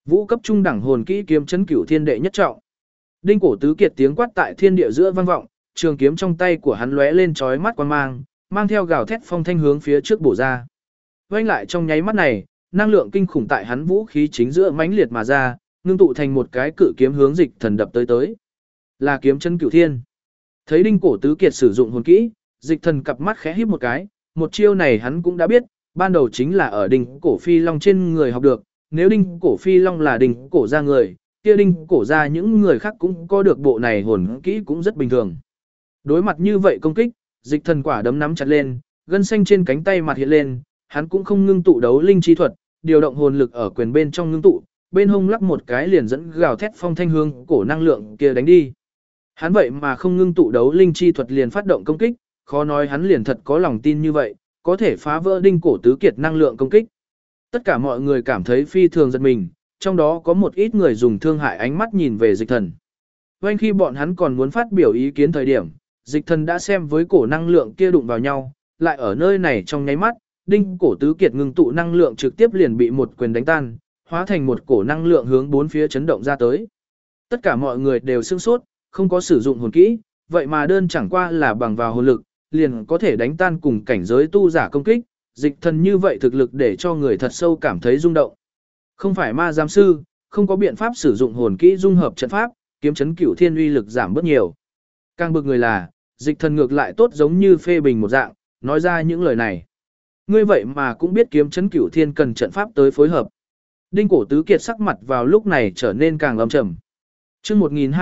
Vũ cấp trung đẳng hồn kỹ kiếm chấn cửu thiên đệ nhất trọng. Đinh Cổ Tứ Kiệt tiếng quát tại thiên địa giữa vang vọng, trường kiếm trong tay của hắn lóe lên chói mắt quang mang, mang theo gào thét phong thanh hướng phía trước bổ ra. Vành lại trong nháy mắt này, năng lượng kinh khủng tại hắn vũ khí chính giữa mãnh liệt mà ra, ngưng tụ thành một cái cự kiếm hướng Dịch Thần đập tới. Là kiếm chấn cửu thiên. Thấy Đinh Cổ Tứ Kiệt sử dụng hồn kỹ, Dịch Thần cặp mắt khẽ híp một cái, một chiêu này hắn cũng đã biết, ban đầu chính là ở Đinh Cổ Phi Long trên người học được, nếu Đinh Cổ Phi Long là Đinh Cổ gia người, kia Đinh Cổ gia những người khác cũng có được bộ này hồn kỹ cũng rất bình thường. Đối mặt như vậy công kích, Dịch Thần quả đấm nắm chặt lên, gân xanh trên cánh tay mặt hiện lên, hắn cũng không ngưng tụ đấu linh chi thuật, điều động hồn lực ở quyền bên trong ngưng tụ, bên hông lắc một cái liền dẫn gào thét phong thanh hương cổ năng lượng kia đánh đi. Hắn vậy mà không ngưng tụ đấu linh chi thuật liền phát động công kích, khó nói hắn liền thật có lòng tin như vậy, có thể phá vỡ Đinh Cổ Tứ Kiệt năng lượng công kích. Tất cả mọi người cảm thấy phi thường giật mình, trong đó có một ít người dùng thương hại ánh mắt nhìn về Dịch Thần. Vành khi bọn hắn còn muốn phát biểu ý kiến thời điểm, Dịch Thần đã xem với cổ năng lượng kia đụng vào nhau, lại ở nơi này trong nháy mắt, Đinh Cổ Tứ Kiệt ngưng tụ năng lượng trực tiếp liền bị một quyền đánh tan, hóa thành một cổ năng lượng hướng bốn phía chấn động ra tới. Tất cả mọi người đều sửng sốt, không có sử dụng hồn kỹ, vậy mà đơn chẳng qua là bằng vào hồn lực, liền có thể đánh tan cùng cảnh giới tu giả công kích, Dịch Thần như vậy thực lực để cho người thật sâu cảm thấy rung động. Không phải ma giám sư, không có biện pháp sử dụng hồn kỹ dung hợp trận pháp, kiếm chấn cửu thiên uy lực giảm bớt nhiều. Càng bực người là, Dịch Thần ngược lại tốt giống như phê bình một dạng, nói ra những lời này. Ngươi vậy mà cũng biết kiếm chấn cửu thiên cần trận pháp tới phối hợp. Đinh Cổ Tứ Kiệt sắc mặt vào lúc này trở nên càng âm trầm. Chương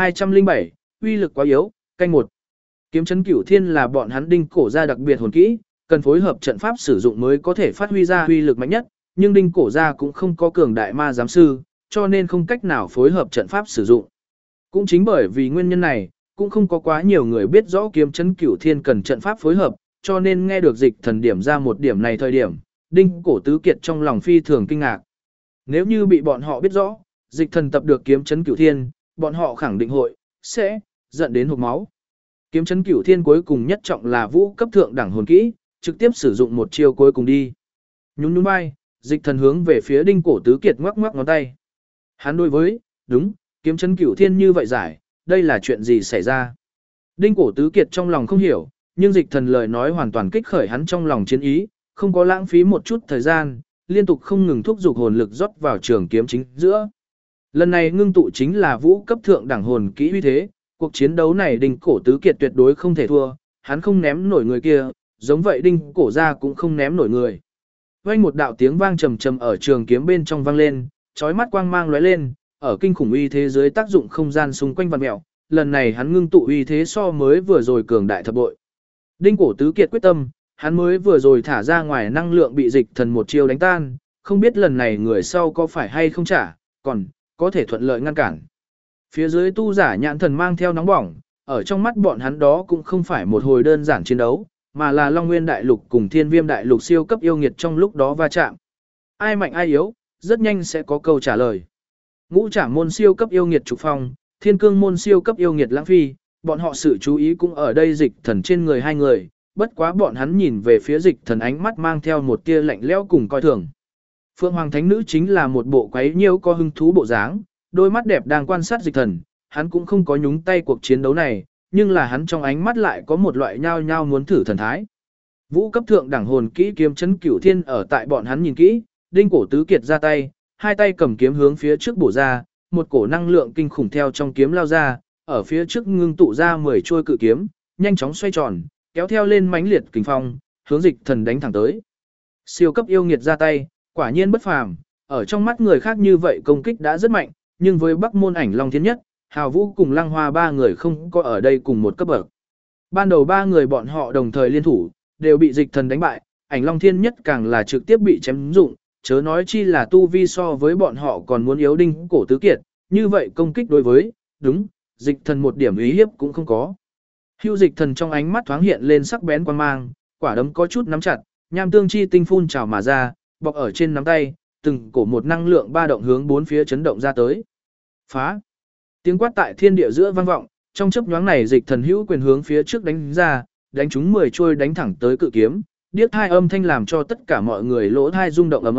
1207, uy lực quá yếu, canh 1. Kiếm chấn cửu thiên là bọn hắn Đinh Cổ gia đặc biệt hồn kỹ, cần phối hợp trận pháp sử dụng mới có thể phát huy ra uy lực mạnh nhất, nhưng Đinh Cổ gia cũng không có cường đại ma giám sư, cho nên không cách nào phối hợp trận pháp sử dụng. Cũng chính bởi vì nguyên nhân này, cũng không có quá nhiều người biết rõ kiếm chấn cửu thiên cần trận pháp phối hợp, cho nên nghe được Dịch Thần điểm ra một điểm này thời điểm, Đinh Cổ Tứ Kiệt trong lòng phi thường kinh ngạc. Nếu như bị bọn họ biết rõ, Dịch Thần tập được kiếm chấn cửu thiên, bọn họ khẳng định sẽ giận đến hộc máu. Kiếm chấn cửu thiên cuối cùng nhất trọng là vũ cấp thượng đẳng hồn kỹ, trực tiếp sử dụng một chiêu cuối cùng đi. Nhún nhún vai, Dịch Thần hướng về phía Đinh Cổ Tứ Kiệt ngoắc ngoắc ngón tay. Hắn đối với, đúng, kiếm chấn cửu thiên như vậy giải, đây là chuyện gì xảy ra? Đinh Cổ Tứ Kiệt trong lòng không hiểu, nhưng Dịch Thần lời nói hoàn toàn kích khởi hắn trong lòng chiến ý, không có lãng phí một chút thời gian, liên tục không ngừng thúc giục hồn lực rót vào trường kiếm chính giữa. Lần này ngưng tụ chính là vũ cấp thượng đẳng hồn kỹ uy thế, cuộc chiến đấu này Đinh Cổ Tứ Kiệt tuyệt đối không thể thua, hắn không ném nổi người kia, giống vậy Đinh Cổ gia cũng không ném nổi người. Vang một đạo tiếng vang trầm trầm ở trường kiếm bên trong vang lên, chói mắt quang mang lóe lên, ở kinh khủng uy thế dưới tác dụng không gian xung quanh vặn mèo, lần này hắn ngưng tụ uy thế so mới vừa rồi cường đại thập bội. Đinh Cổ Tứ Kiệt quyết tâm, hắn mới vừa rồi thả ra ngoài năng lượng bị Dịch Thần một chiêu đánh tan, không biết lần này người sau có phải hay không trả, còn có thể thuận lợi ngăn cản. Phía dưới tu giả nhãn thần mang theo nóng bỏng, ở trong mắt bọn hắn đó cũng không phải một hồi đơn giản chiến đấu, mà là Long Nguyên Đại Lục cùng Thiên Viêm Đại Lục siêu cấp yêu nghiệt trong lúc đó va chạm. Ai mạnh ai yếu, rất nhanh sẽ có câu trả lời. Ngũ Trảm môn siêu cấp yêu nghiệt Trục Phong, Thiên Cương môn siêu cấp yêu nghiệt Lãng Phi, bọn họ sự chú ý cũng ở đây Dịch Thần trên người hai người, bất quá bọn hắn nhìn về phía Dịch Thần ánh mắt mang theo một tia lạnh lẽo cùng coi thường. Phượng Hoàng Thánh Nữ chính là một bộ quấy nhiễu có hứng thú bộ dáng, đôi mắt đẹp đang quan sát Dịch Thần, hắn cũng không có nhúng tay cuộc chiến đấu này, nhưng là hắn trong ánh mắt lại có một loại nhao nhao muốn thử thần thái. Vũ cấp thượng đẳng hồn kỹ kiếm chấn cửu thiên ở tại bọn hắn nhìn kỹ, Đinh Cổ Tứ Kiệt ra tay, hai tay cầm kiếm hướng phía trước bổ ra, một cổ năng lượng kinh khủng theo trong kiếm lao ra, ở phía trước ngưng tụ ra 10 chuôi cự kiếm, nhanh chóng xoay tròn, kéo theo lên mãnh liệt kình phong, hướng Dịch Thần đánh thẳng tới. Siêu cấp yêu nghiệt ra tay, quả nhiên bất phàm, ở trong mắt người khác như vậy công kích đã rất mạnh, nhưng với Bắc Môn Ảnh Long Thiên Nhất, Hào Vũ cùng Lăng Hoa ba người không có ở đây cùng một cấp bậc. Ban đầu ba người bọn họ đồng thời liên thủ, đều bị Dịch Thần đánh bại, Ảnh Long Thiên Nhất càng là trực tiếp bị chém dụng, chớ nói chi là tu vi so với bọn họ còn muốn yếu Đinh Cổ Tứ Kiệt, như vậy công kích đối với, đúng, Dịch Thần một điểm ý hiếp cũng không có. Hưu Dịch Thần trong ánh mắt thoáng hiện lên sắc bén quan mang, quả đấm có chút nắm chặt, nham tương chi tinh phun trào mà ra, bọc ở trên nắm tay, từng cổ một năng lượng ba động hướng bốn phía chấn động ra tới. Phá! Tiếng quát tại thiên địa giữa vang vọng, trong chớp nhoáng này Dịch Thần hữu quyền hướng phía trước đánh ra, đánh trúng 10 chuôi đánh thẳng tới cự kiếm, điếc hai âm thanh làm cho tất cả mọi người lỗ tai rung động ầm ầm,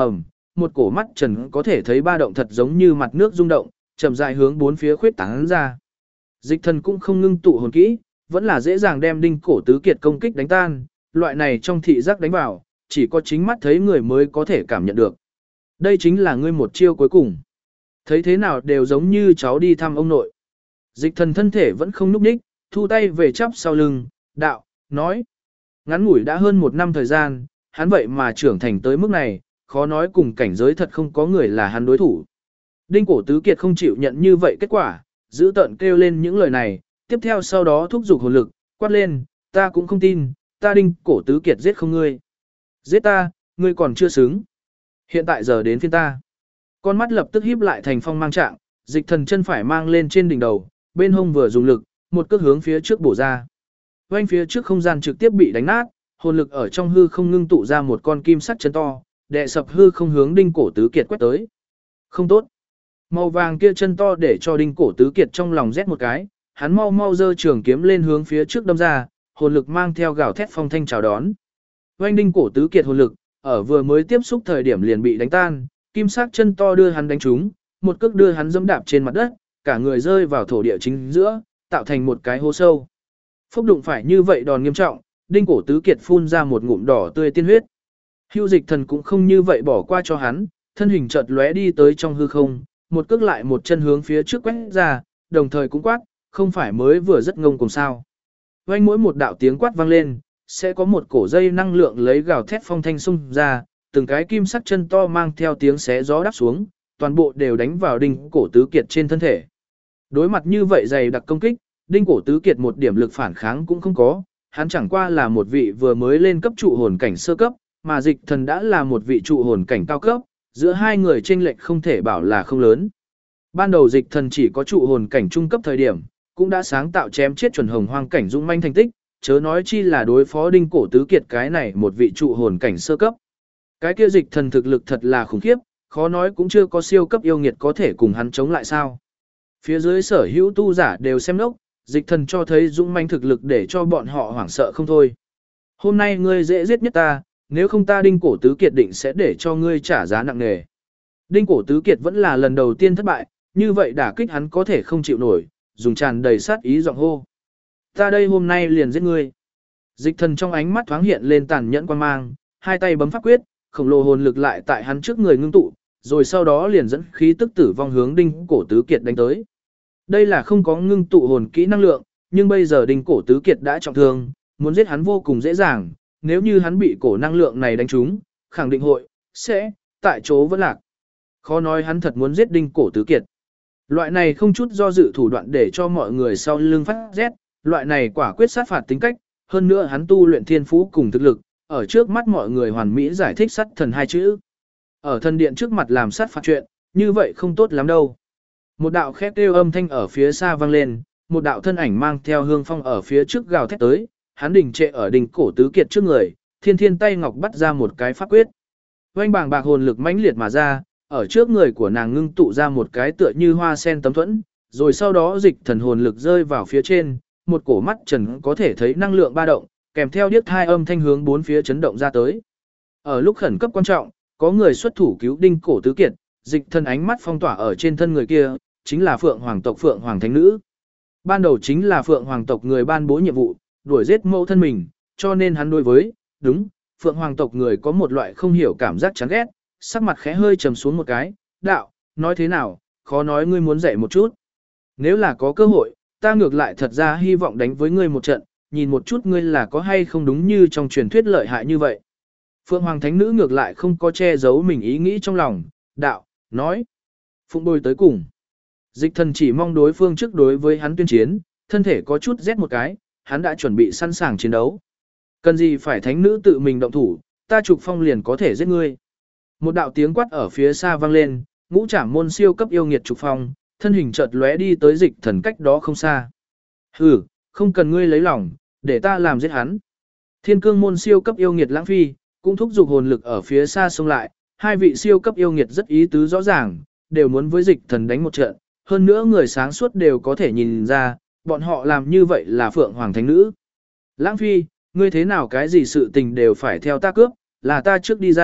một cổ mắt trần có thể thấy ba động thật giống như mặt nước rung động, chậm rãi hướng bốn phía khuyết tán ra. Dịch thần cũng không ngưng tụ hồn kỹ, vẫn là dễ dàng đem đinh cổ tứ kiệt công kích đánh tan, loại này trong thị giác đánh vào, chỉ có chính mắt thấy người mới có thể cảm nhận được. Đây chính là ngươi một chiêu cuối cùng. Thấy thế nào đều giống như cháu đi thăm ông nội. Dịch thần thân thể vẫn không núp ních, thu tay về chắp sau lưng, đạo, nói. Ngắn ngủi đã hơn 1 năm thời gian, hắn vậy mà trưởng thành tới mức này, khó nói cùng cảnh giới thật không có người là hắn đối thủ. Đinh cổ tứ kiệt không chịu nhận như vậy kết quả, giữ tợn kêu lên những lời này, tiếp theo sau đó thúc giục hồn lực, quát lên, ta cũng không tin, ta đinh cổ tứ kiệt giết không ngươi. Giết ta, ngươi còn chưa xứng. Hiện tại giờ đến phiên ta. Con mắt lập tức híp lại thành phong mang trạng, dịch thần chân phải mang lên trên đỉnh đầu, bên hông vừa dùng lực, một cước hướng phía trước bổ ra. Quanh phía trước không gian trực tiếp bị đánh nát, hồn lực ở trong hư không ngưng tụ ra một con kim sắt chân to, đè sập hư không hướng đinh cổ tứ kiệt quét tới. Không tốt. Màu vàng kia chân to để cho đinh cổ tứ kiệt trong lòng rét một cái, hắn mau mau giơ trường kiếm lên hướng phía trước đâm ra, hồn lực mang theo gào thét phong thanh chào đón. Oanh đinh cổ tứ kiệt hồn lực, ở vừa mới tiếp xúc thời điểm liền bị đánh tan, kim sắc chân to đưa hắn đánh trúng, một cước đưa hắn dẫm đạp trên mặt đất, cả người rơi vào thổ địa chính giữa, tạo thành một cái hố sâu. Phốc đụng phải như vậy đòn nghiêm trọng, đinh cổ tứ kiệt phun ra một ngụm đỏ tươi tiên huyết. Hưu dịch thần cũng không như vậy bỏ qua cho hắn, thân hình chợt lóe đi tới trong hư không, một cước lại một chân hướng phía trước quét ra, đồng thời cũng quát, không phải mới vừa rất ngông cùng sao. Vang mỗi một đạo tiếng quát vang lên, sẽ có một cổ dây năng lượng lấy gào thét phong thanh xung ra, từng cái kim sắc chân to mang theo tiếng xé gió đáp xuống, toàn bộ đều đánh vào đinh cổ tứ kiệt trên thân thể. Đối mặt như vậy dày đặc công kích, đinh cổ tứ kiệt một điểm lực phản kháng cũng không có, hắn chẳng qua là một vị vừa mới lên cấp trụ hồn cảnh sơ cấp, mà dịch thần đã là một vị trụ hồn cảnh cao cấp, giữa hai người chênh lệch không thể bảo là không lớn. Ban đầu dịch thần chỉ có trụ hồn cảnh trung cấp thời điểm, cũng đã sáng tạo chém chết chuẩn hồng hoang cảnh dũng manh thành tích, chớ nói chi là đối phó đinh cổ tứ kiệt cái này một vị trụ hồn cảnh sơ cấp. Cái kia dịch thần thực lực thật là khủng khiếp, khó nói cũng chưa có siêu cấp yêu nghiệt có thể cùng hắn chống lại sao. Phía dưới sở hữu tu giả đều xem nốc, dịch thần cho thấy dũng manh thực lực để cho bọn họ hoảng sợ không thôi. Hôm nay ngươi dễ giết nhất ta, nếu không ta đinh cổ tứ kiệt định sẽ để cho ngươi trả giá nặng nề. Đinh cổ tứ kiệt vẫn là lần đầu tiên thất bại, như vậy đả kích hắn có thể không chịu nổi, dùng tràn đầy sát ý giọng hô. Ta đây hôm nay liền giết ngươi. Dịch thần trong ánh mắt thoáng hiện lên tàn nhẫn quan mang, hai tay bấm pháp quyết, khổng lồ hồn lực lại tại hắn trước người ngưng tụ, rồi sau đó liền dẫn khí tức tử vong hướng đinh cổ tứ kiệt đánh tới. Đây là không có ngưng tụ hồn kỹ năng lượng, nhưng bây giờ đinh cổ tứ kiệt đã trọng thương, muốn giết hắn vô cùng dễ dàng, nếu như hắn bị cổ năng lượng này đánh trúng, khẳng định sẽ tại chỗ vẫn lạc. Khó nói hắn thật muốn giết đinh cổ tứ kiệt. Loại này không chút do dự thủ đoạn để cho mọi người sau lưng phát rét, loại này quả quyết sát phạt tính cách, hơn nữa hắn tu luyện thiên phú cùng thực lực, ở trước mắt mọi người hoàn mỹ giải thích sát thần hai chữ. Ở thần điện trước mặt làm sát phạt chuyện, như vậy không tốt lắm đâu. Một đạo khét kêu âm thanh ở phía xa vang lên, một đạo thân ảnh mang theo hương phong ở phía trước gào thét tới, hắn đình trệ ở đỉnh cổ tứ kiệt trước người, thiên thiên tay ngọc bắt ra một cái pháp quyết. Oanh bàng bạc hồn lực mãnh liệt mà ra, ở trước người của nàng ngưng tụ ra một cái tựa như hoa sen tấm thuẫn, rồi sau đó dịch thần hồn lực rơi vào phía trên, một cổ mắt trần có thể thấy năng lượng ba động, kèm theo điếc thai âm thanh hướng bốn phía chấn động ra tới. Ở lúc khẩn cấp quan trọng, có người xuất thủ cứu đinh cổ tứ kiệt, dịch thần ánh mắt phong tỏa ở trên thân người kia, chính là Phượng Hoàng tộc Phượng Hoàng Thánh Nữ. Ban đầu chính là Phượng Hoàng tộc người ban bố nhiệm vụ, đuổi giết mẫu thân mình, cho nên hắn đối với, Phượng Hoàng tộc người có một loại không hiểu cảm giác chán ghét, sắc mặt khẽ hơi trầm xuống một cái, đạo, nói thế nào, khó nói ngươi muốn dạy một chút. Nếu là có cơ hội, ta ngược lại thật ra hy vọng đánh với ngươi một trận, nhìn một chút ngươi là có hay không đúng như trong truyền thuyết lợi hại như vậy. Phượng Hoàng Thánh Nữ ngược lại không có che giấu mình ý nghĩ trong lòng, đạo, nói, phụng bồi tới cùng. Dịch thần chỉ mong đối phương trước đối với hắn tuyên chiến, thân thể có chút rét một cái, hắn đã chuẩn bị sẵn sàng chiến đấu. Cần gì phải Thánh Nữ tự mình động thủ, ta Trục Phong liền có thể giết ngươi. Một đạo tiếng quát ở phía xa vang lên, ngũ trảm môn siêu cấp yêu nghiệt Trục Phong, thân hình chợt lóe đi tới dịch thần cách đó không xa. Hừ, không cần ngươi lấy lòng, để ta làm giết hắn. Thiên cương môn siêu cấp yêu nghiệt Lãng Phi, cũng thúc giục hồn lực ở phía xa xông lại, hai vị siêu cấp yêu nghiệt rất ý tứ rõ ràng, đều muốn với dịch thần đánh một trận, hơn nữa người sáng suốt đều có thể nhìn ra, bọn họ làm như vậy là Phượng Hoàng Thánh Nữ. Lãng Phi, ngươi thế nào cái gì sự tình đều phải theo ta cướp, là ta trước đi ra,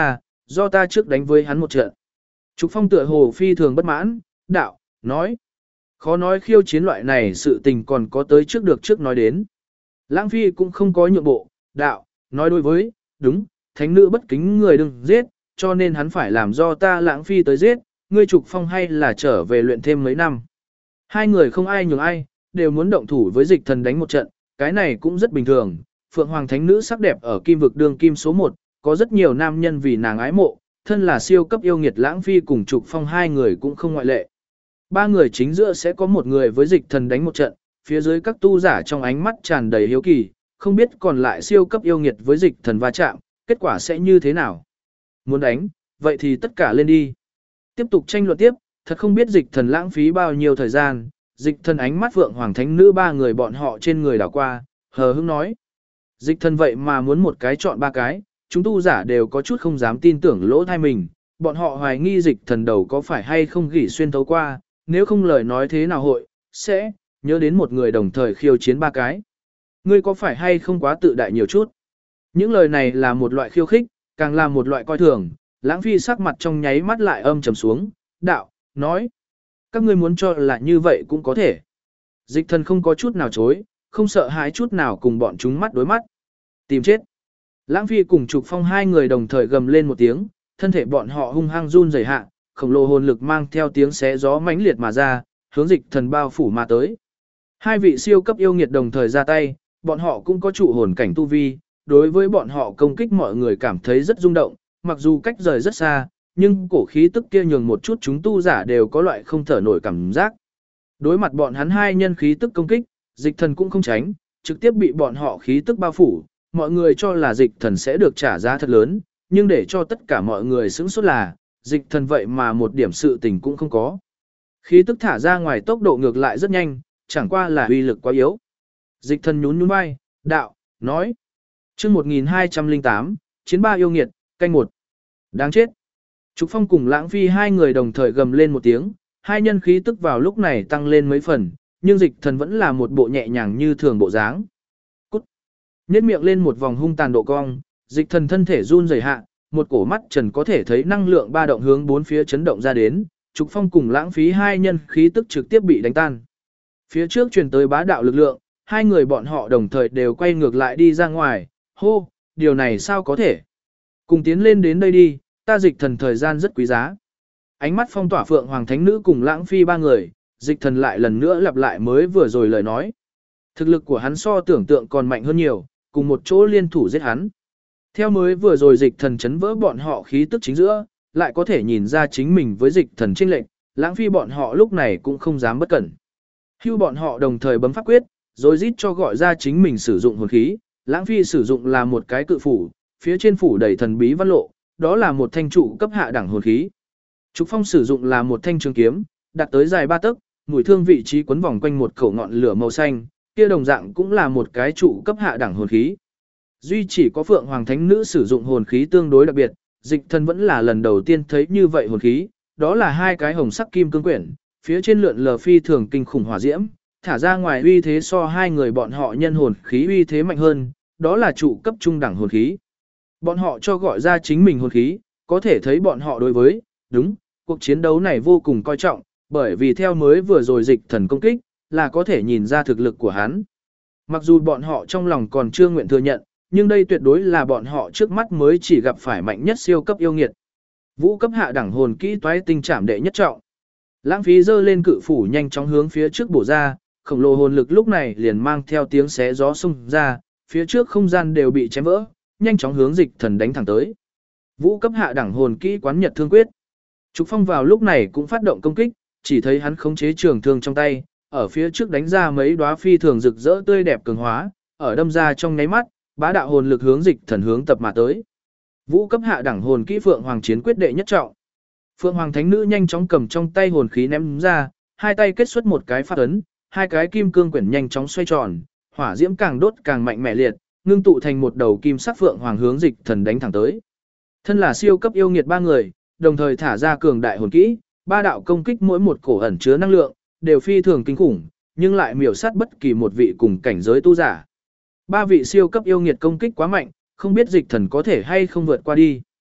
do ta trước đánh với hắn một trận. Trục Phong tựa hồ phi thường bất mãn, đạo, nói. Khó nói khiêu chiến loại này sự tình còn có tới trước được trước nói đến. Lãng Phi cũng không có nhượng bộ, đạo, nói đối với, đúng, thánh nữ bất kính người đừng giết, cho nên hắn phải làm do ta Lãng Phi tới giết, ngươi Trục Phong hay là trở về luyện thêm mấy năm. Hai người không ai nhường ai, đều muốn động thủ với Dịch Thần đánh một trận, cái này cũng rất bình thường. Phượng Hoàng thánh nữ sắc đẹp ở kim vực đương kim số 1, có rất nhiều nam nhân vì nàng ái mộ, thân là siêu cấp yêu nghiệt Lãng Phi cùng Trục Phong hai người cũng không ngoại lệ. Ba người chính giữa sẽ có một người với Dịch Thần đánh một trận, phía dưới các tu giả trong ánh mắt tràn đầy hiếu kỳ, không biết còn lại siêu cấp yêu nghiệt với Dịch Thần va chạm, kết quả sẽ như thế nào. Muốn đánh, vậy thì tất cả lên đi. Tiếp tục tranh luận tiếp, thật không biết Dịch Thần lãng phí bao nhiêu thời gian, Dịch Thần ánh mắt Phượng Hoàng thánh nữ ba người bọn họ trên người đảo qua, hờ hững nói. Dịch Thần vậy mà muốn một cái chọn ba cái, chúng tu giả đều có chút không dám tin tưởng lỗ thai mình, bọn họ hoài nghi Dịch Thần đầu có phải hay không gỉ xuyên thấu qua, nếu không lời nói thế nào hội, sẽ, nhớ đến một người đồng thời khiêu chiến ba cái. Ngươi có phải hay không quá tự đại nhiều chút? Những lời này là một loại khiêu khích, càng là một loại coi thường, Lãng Phi sắc mặt trong nháy mắt lại âm trầm xuống, đạo, nói. Các ngươi muốn cho là như vậy cũng có thể. Dịch Thần không có chút nào chối, không sợ hãi chút nào cùng bọn chúng mắt đối mắt. Tìm chết. Lãng Phi cùng Trục Phong hai người đồng thời gầm lên một tiếng, thân thể bọn họ hung hăng run rẩy hạ, khổng lồ hồn lực mang theo tiếng xé gió mãnh liệt mà ra, hướng Dịch Thần bao phủ mà tới. Hai vị siêu cấp yêu nghiệt đồng thời ra tay, bọn họ cũng có trụ hồn cảnh tu vi, đối với bọn họ công kích mọi người cảm thấy rất rung động, mặc dù cách rời rất xa, nhưng cổ khí tức kia nhường một chút chúng tu giả đều có loại không thở nổi cảm giác. Đối mặt bọn hắn hai nhân khí tức công kích, Dịch Thần cũng không tránh, trực tiếp bị bọn họ khí tức bao phủ, mọi người cho là Dịch Thần sẽ được trả giá thật lớn, nhưng để cho tất cả mọi người sững sốt là, Dịch Thần vậy mà một điểm sự tình cũng không có. Khí tức thả ra ngoài tốc độ ngược lại rất nhanh, chẳng qua là uy lực quá yếu. Dịch Thần nhún nhún vai, đạo, nói. Chương 1208, chiến ba yêu nghiệt, canh 1. Đáng chết. Trục Phong cùng Lãng Phi hai người đồng thời gầm lên một tiếng, hai nhân khí tức vào lúc này tăng lên mấy phần, nhưng Dịch Thần vẫn là một bộ nhẹ nhàng như thường bộ dáng. Cút. Nhếch miệng lên một vòng hung tàn độ cong, Dịch Thần thân thể run rẩy hạ, một cổ mắt trần có thể thấy năng lượng ba động hướng bốn phía chấn động ra đến, Trục Phong cùng Lãng Phí hai nhân khí tức trực tiếp bị đánh tan. Phía trước truyền tới bá đạo lực lượng, hai người bọn họ đồng thời đều quay ngược lại đi ra ngoài, hô, điều này sao có thể? Cùng tiến lên đến đây đi, ta Dịch Thần thời gian rất quý giá. Ánh mắt phong tỏa Phượng Hoàng Thánh Nữ cùng Lãng Phi ba người, Dịch Thần lại lần nữa lặp lại mới vừa rồi lời nói. Thực lực của hắn so tưởng tượng còn mạnh hơn nhiều, cùng một chỗ liên thủ giết hắn. Theo mới vừa rồi Dịch Thần chấn vỡ bọn họ khí tức chính giữa, lại có thể nhìn ra chính mình với Dịch Thần chênh lệch, Lãng Phi bọn họ lúc này cũng không dám bất cẩn. Hưu bọn họ đồng thời bấm pháp quyết, rồi rít cho gọi ra chính mình sử dụng hồn khí, Lãng Phi sử dụng là một cái cự phủ, phía trên phủ đầy thần bí văn lộ, đó là một thanh trụ cấp hạ đẳng hồn khí. Trục Phong sử dụng là một thanh trường kiếm, đạt tới dài 3 tấc, mũi thương vị trí quấn vòng quanh một khẩu ngọn lửa màu xanh, kia đồng dạng cũng là một cái trụ cấp hạ đẳng hồn khí. Duy chỉ có Phượng Hoàng Thánh Nữ sử dụng hồn khí tương đối đặc biệt, Dịch Thần vẫn là lần đầu tiên thấy như vậy hồn khí, đó là hai cái hồng sắc kim cương quyển, phía trên lượn lờ phi thường kinh khủng hỏa diễm, thả ra ngoài uy thế so hai người bọn họ nhân hồn khí uy thế mạnh hơn, đó là trụ cấp trung đẳng hồn khí. Bọn họ cho gọi ra chính mình hồn khí, có thể thấy bọn họ đối với, đúng, cuộc chiến đấu này vô cùng coi trọng, bởi vì theo mới vừa rồi Dịch Thần công kích, là có thể nhìn ra thực lực của hắn. Mặc dù bọn họ trong lòng còn chưa nguyện thừa nhận, nhưng đây tuyệt đối là bọn họ trước mắt mới chỉ gặp phải mạnh nhất siêu cấp yêu nghiệt. Vũ cấp hạ đẳng hồn kỹ toái tinh trảm đệ nhất trọng. Lãng Phí giơ lên cự phủ nhanh chóng hướng phía trước bổ ra, khổng lồ hồn lực lúc này liền mang theo tiếng xé gió xung ra, phía trước không gian đều bị chém vỡ, nhanh chóng hướng Dịch Thần đánh thẳng tới. Vũ cấp hạ đẳng hồn kỹ quán nhật thương quyết. Trục Phong vào lúc này cũng phát động công kích, chỉ thấy hắn khống chế trường thương trong tay, ở phía trước đánh ra mấy đóa phi thường rực rỡ tươi đẹp cường hóa, ở đâm ra trong nháy mắt, bá đạo hồn lực hướng Dịch Thần hướng tập mà tới. Vũ cấp hạ đẳng hồn kỹ Phượng Hoàng chiến quyết đệ nhất trọng. Phượng Hoàng Thánh Nữ nhanh chóng cầm trong tay hồn khí ném ra, hai tay kết xuất một cái phát ấn, hai cái kim cương quyển nhanh chóng xoay tròn, hỏa diễm càng đốt càng mạnh mẽ liệt, ngưng tụ thành một đầu kim sắc phượng hoàng hướng Dịch Thần đánh thẳng tới. Thân là siêu cấp yêu nghiệt ba người, đồng thời thả ra cường đại hồn kỹ, ba đạo công kích mỗi một cổ ẩn chứa năng lượng, đều phi thường kinh khủng, nhưng lại miểu sát bất kỳ một vị cùng cảnh giới tu giả. Ba vị siêu cấp yêu nghiệt công kích quá mạnh, không biết Dịch Thần có thể hay không vượt qua đi.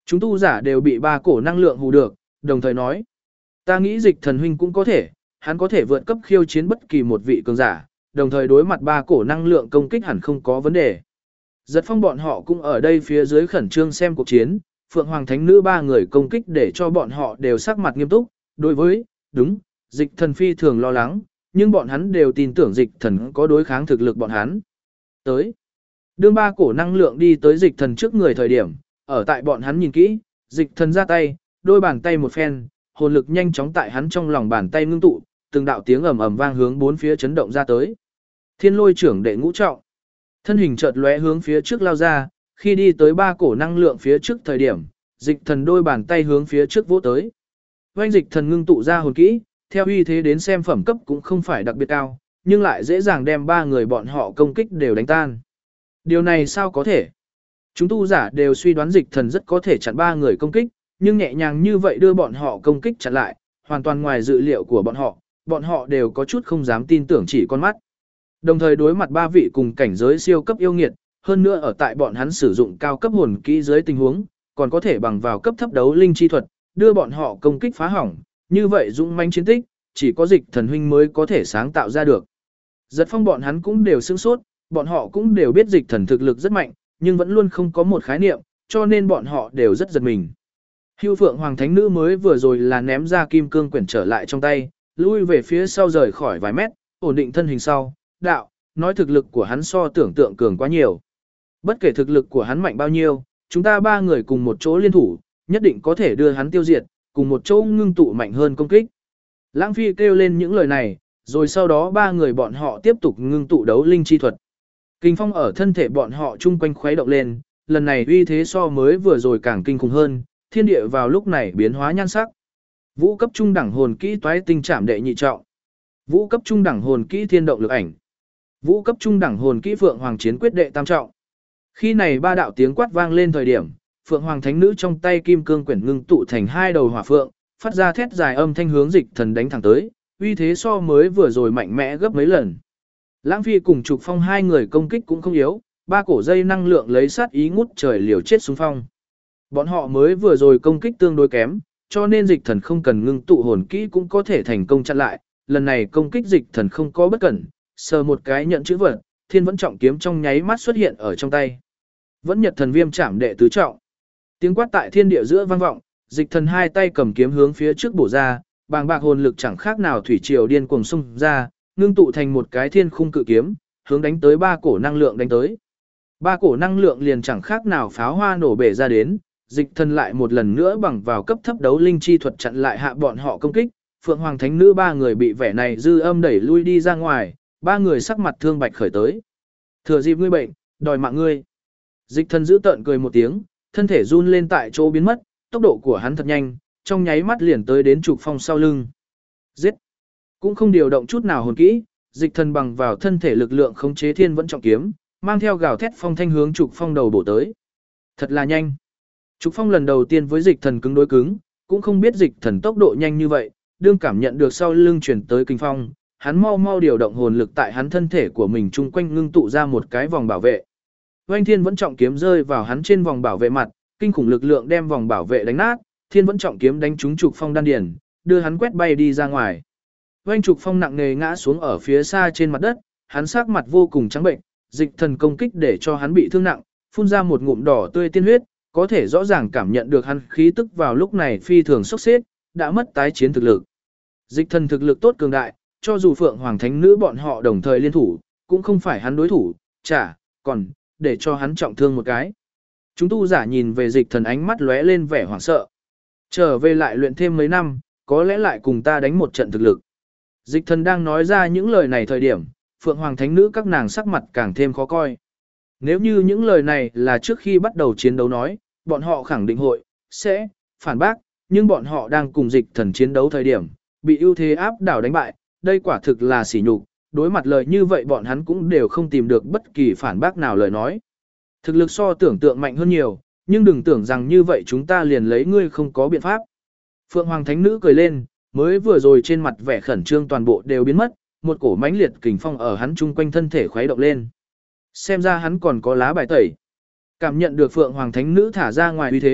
Chúng tu giả đều bị ba cổ năng lượng hù được, đồng thời nói. Ta nghĩ Dịch Thần huynh cũng có thể, hắn có thể vượt cấp khiêu chiến bất kỳ một vị cường giả, đồng thời đối mặt ba cổ năng lượng công kích hẳn không có vấn đề. Giật Phong bọn họ cũng ở đây phía dưới khẩn trương xem cuộc chiến, Phượng Hoàng Thánh Nữ ba người công kích để cho bọn họ đều sắc mặt nghiêm túc, đối với, đúng, Dịch Thần phi thường lo lắng, nhưng bọn hắn đều tin tưởng Dịch Thần có đối kháng thực lực bọn hắn. Tới, đương ba cổ năng lượng đi tới Dịch Thần trước người thời điểm, ở tại bọn hắn nhìn kỹ, Dịch Thần ra tay, đôi bàn tay một phen, hồn lực nhanh chóng tại hắn trong lòng bàn tay ngưng tụ, từng đạo tiếng ầm ầm vang hướng bốn phía chấn động ra tới. Thiên Lôi trưởng đệ ngũ trọng, thân hình chợt lóe hướng phía trước lao ra, khi đi tới ba cổ năng lượng phía trước thời điểm, Dịch Thần đôi bàn tay hướng phía trước vỗ tới. Oanh Dịch Thần ngưng tụ ra hồn kỹ, theo uy thế đến xem phẩm cấp cũng không phải đặc biệt cao, nhưng lại dễ dàng đem ba người bọn họ công kích đều đánh tan. Điều này sao có thể? Chúng tu giả đều suy đoán Dịch Thần rất có thể chặn ba người công kích, nhưng nhẹ nhàng như vậy đưa bọn họ công kích chặn lại, hoàn toàn ngoài dự liệu của bọn họ đều có chút không dám tin tưởng chỉ con mắt. Đồng thời đối mặt ba vị cùng cảnh giới siêu cấp yêu nghiệt, hơn nữa ở tại bọn hắn sử dụng cao cấp hồn kỹ dưới tình huống, còn có thể bằng vào cấp thấp đấu linh chi thuật, đưa bọn họ công kích phá hỏng, như vậy dũng mãnh chiến tích, chỉ có Dịch Thần huynh mới có thể sáng tạo ra được. Giật Phong bọn hắn cũng đều sửng sốt, bọn họ cũng đều biết Dịch Thần thực lực rất mạnh, nhưng vẫn luôn không có một khái niệm, cho nên bọn họ đều rất giật mình. Hưu Phượng Hoàng Thánh Nữ mới vừa rồi là ném ra kim cương quyển trở lại trong tay, lui về phía sau rời khỏi vài mét, ổn định thân hình sau, đạo, nói thực lực của hắn so tưởng tượng cường quá nhiều. Bất kể thực lực của hắn mạnh bao nhiêu, chúng ta ba người cùng một chỗ liên thủ, nhất định có thể đưa hắn tiêu diệt, cùng một chỗ ngưng tụ mạnh hơn công kích. Lãng Phi kêu lên những lời này, rồi sau đó ba người bọn họ tiếp tục ngưng tụ đấu linh chi thuật. Kinh phong ở thân thể bọn họ chung quanh khuấy động lên, lần này uy thế so mới vừa rồi càng kinh khủng hơn, thiên địa vào lúc này biến hóa nhan sắc. Vũ cấp trung đẳng hồn kỹ toái tinh trảm đệ nhị trọng. Vũ cấp trung đẳng hồn kỹ thiên động lực ảnh. Vũ cấp trung đẳng hồn kỹ Phượng Hoàng chiến quyết đệ tam trọng. Khi này ba đạo tiếng quát vang lên thời điểm, Phượng Hoàng Thánh Nữ trong tay kim cương quyển ngưng tụ thành hai đầu hỏa phượng, phát ra thét dài âm thanh hướng Dịch Thần đánh thẳng tới, uy thế so mới vừa rồi mạnh mẽ gấp mấy lần. Lãng Phi cùng Trục Phong hai người công kích cũng không yếu, ba cổ dây năng lượng lấy sát ý ngút trời liều chết xung phong. Bọn họ mới vừa rồi công kích tương đối kém, cho nên Dịch Thần không cần ngưng tụ hồn kỹ cũng có thể thành công chặn lại, lần này công kích Dịch Thần không có bất cẩn, sờ một cái nhận chữ vật, Thiên Vẫn trọng kiếm trong nháy mắt xuất hiện ở trong tay. Vẫn Nhật Thần Viêm Trảm đệ tứ trọng. Tiếng quát tại thiên địa giữa vang vọng, Dịch Thần hai tay cầm kiếm hướng phía trước bổ ra, bàng bạc hồn lực chẳng khác nào thủy triều điên cuồng xung ra, ngưng tụ thành một cái thiên khung cự kiếm, hướng đánh tới ba cổ năng lượng đánh tới. Ba cổ năng lượng liền chẳng khác nào pháo hoa nổ bể ra đến, Dịch Thần lại một lần nữa bằng vào cấp thấp đấu linh chi thuật chặn lại hạ bọn họ công kích, Phượng Hoàng Thánh Nữ ba người bị vẻ này dư âm đẩy lui đi ra ngoài, ba người sắc mặt thương bạch khởi tới. Thừa dịp ngươi bệnh, đòi mạng ngươi. Dịch Thần giữ tợn cười một tiếng, thân thể run lên tại chỗ biến mất, tốc độ của hắn thật nhanh, trong nháy mắt liền tới đến Trục Phong sau lưng. Giết! Cũng không điều động chút nào hồn kỹ, Dịch Thần bằng vào thân thể lực lượng khống chế Thiên Vẫn trọng kiếm, mang theo gào thét phong thanh hướng Trục Phong đầu bổ tới. Thật là nhanh. Trục Phong lần đầu tiên với Dịch Thần cứng đối cứng, cũng không biết Dịch Thần tốc độ nhanh như vậy, đương cảm nhận được sau lưng chuyển tới kinh phong, hắn mau mau điều động hồn lực tại hắn thân thể của mình chung quanh ngưng tụ ra một cái vòng bảo vệ. Oanh Thiên Vẫn trọng kiếm rơi vào hắn trên vòng bảo vệ mặt, kinh khủng lực lượng đem vòng bảo vệ đánh nát, Thiên Vẫn trọng kiếm đánh trúng Trục Phong đan điền, đưa hắn quét bay đi ra ngoài. Oanh Trục Phong nặng nề ngã xuống ở phía xa trên mặt đất, hắn sắc mặt vô cùng trắng bệnh, Dịch Thần công kích để cho hắn bị thương nặng, phun ra một ngụm đỏ tươi tiên huyết, có thể rõ ràng cảm nhận được hắn khí tức vào lúc này phi thường sốc xếp, đã mất tái chiến thực lực. Dịch Thần thực lực tốt cường đại, cho dù Phượng Hoàng Thánh Nữ bọn họ đồng thời liên thủ, cũng không phải hắn đối thủ, còn để cho hắn trọng thương một cái. Chúng tu giả nhìn về Dịch Thần ánh mắt lóe lên vẻ hoảng sợ. Trở về lại luyện thêm mấy năm, có lẽ lại cùng ta đánh một trận thực lực. Dịch Thần đang nói ra những lời này thời điểm, Phượng Hoàng Thánh Nữ các nàng sắc mặt càng thêm khó coi. Nếu như những lời này là trước khi bắt đầu chiến đấu nói, bọn họ khẳng định sẽ phản bác, nhưng bọn họ đang cùng Dịch Thần chiến đấu thời điểm, bị ưu thế áp đảo đánh bại, đây quả thực là sỉ nhục, đối mặt lời như vậy bọn hắn cũng đều không tìm được bất kỳ phản bác nào lời nói. Thực lực so tưởng tượng mạnh hơn nhiều, nhưng đừng tưởng rằng như vậy chúng ta liền lấy ngươi không có biện pháp. Phượng Hoàng Thánh Nữ cười lên, mới vừa rồi trên mặt vẻ khẩn trương toàn bộ đều biến mất, một cổ mãnh liệt kình phong ở hắn chung quanh thân thể khuấy động lên. Xem ra hắn còn có lá bài tẩy. Cảm nhận được Phượng Hoàng Thánh Nữ thả ra ngoài uy thế,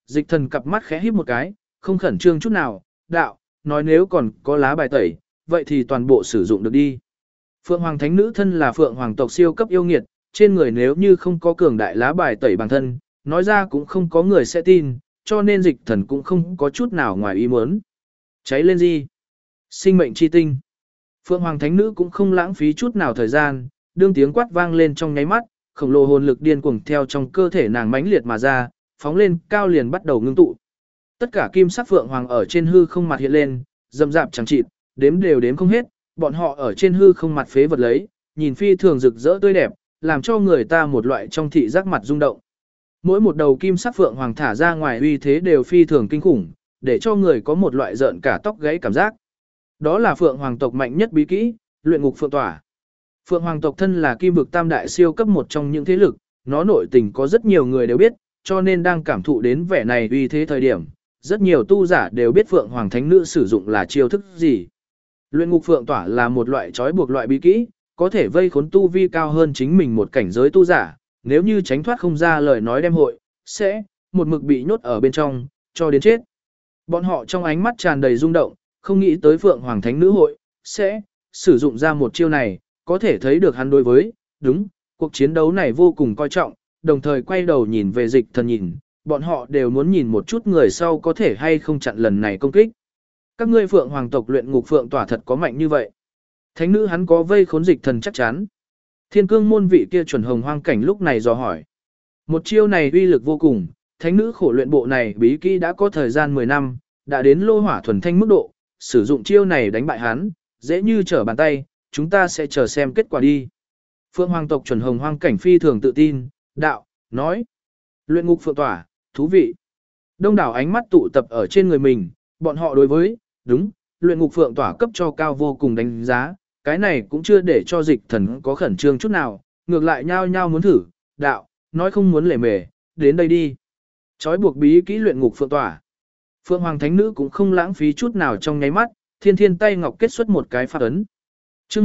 Dịch thần cặp mắt khẽ híp một cái, không khẩn trương chút nào, đạo, nói nếu còn có lá bài tẩy, vậy thì toàn bộ sử dụng được đi. Phượng Hoàng Thánh Nữ thân là Phượng Hoàng tộc siêu cấp yêu nghiệt, trên người nếu như không có cường đại lá bài tẩy bản thân, nói ra cũng không có người sẽ tin, cho nên dịch thần cũng không có chút nào ngoài ý muốn. Cháy lên gì? Sinh mệnh chi tinh. Phượng Hoàng Thánh Nữ cũng không lãng phí chút nào thời gian, đương tiếng quát vang lên trong nháy mắt, khổng lồ hồn lực điên cuồng theo trong cơ thể nàng mãnh liệt mà ra, phóng lên cao liền bắt đầu ngưng tụ. Tất cả kim sắc phượng hoàng ở trên hư không mặt hiện lên, rậm rạp chẳng chịt, đếm đều đếm không hết, bọn họ ở trên hư không mặt phế vật lấy, nhìn phi thường rực rỡ tươi đẹp, làm cho người ta một loại trong thị giác mặt rung động. Mỗi một đầu kim sắc phượng hoàng thả ra ngoài uy thế đều phi thường kinh khủng, để cho người có một loại rợn cả tóc gáy cảm giác. Đó là phượng hoàng tộc mạnh nhất bí kỹ, luyện ngục phượng tỏa. Phượng hoàng tộc thân là kim vực tam đại siêu cấp một trong những thế lực, nó nội tình có rất nhiều người đều biết, cho nên đang cảm thụ đến vẻ này uy thế thời điểm, rất nhiều tu giả đều biết Phượng Hoàng Thánh Nữ sử dụng là chiêu thức gì. Luyện ngục phượng tỏa là một loại trói buộc loại bí kỹ, có thể vây khốn tu vi cao hơn chính mình một cảnh giới tu giả, nếu như tránh thoát không ra lời nói đem hội, sẽ một mực bị nhốt ở bên trong, cho đến chết. Bọn họ trong ánh mắt tràn đầy rung động, không nghĩ tới Phượng Hoàng Thánh Nữ hội sẽ sử dụng ra một chiêu này, có thể thấy được hắn đối với, đúng, cuộc chiến đấu này vô cùng coi trọng, đồng thời quay đầu nhìn về dịch thần nhìn, bọn họ đều muốn nhìn một chút người sau có thể hay không chặn lần này công kích. Các ngươi Phượng Hoàng tộc luyện ngục phượng tỏa thật có mạnh như vậy. Thánh nữ hắn có vây khốn dịch thần chắc chắn. Thiên cương môn vị kia chuẩn hồng hoang cảnh lúc này dò hỏi. Một chiêu này uy lực vô cùng, thánh nữ khổ luyện bộ này bí kỹ đã có thời gian 10 năm, đã đến lô hỏa thuần thanh mức độ, sử dụng chiêu này đánh bại hắn, dễ như trở bàn tay, chúng ta sẽ chờ xem kết quả đi. Phượng Hoàng tộc chuẩn hồng hoang cảnh phi thường tự tin, đạo, nói. Luyện ngục phượng tỏa, thú vị. Đông đảo ánh mắt tụ tập ở trên người mình, bọn họ đối với, đúng, luyện ngục phượng tỏa cấp cho cao vô cùng đánh giá, cái này cũng chưa để cho dịch thần có khẩn trương chút nào, ngược lại nhao nhao muốn thử, đạo, nói không muốn lề mề, đến đây đi. Chói buộc bí kỹ luyện ngục phượng tỏa. Phượng Hoàng Thánh Nữ cũng không lãng phí chút nào trong nháy mắt, thiên thiên tay ngọc kết xuất một cái pháp ấn. Chương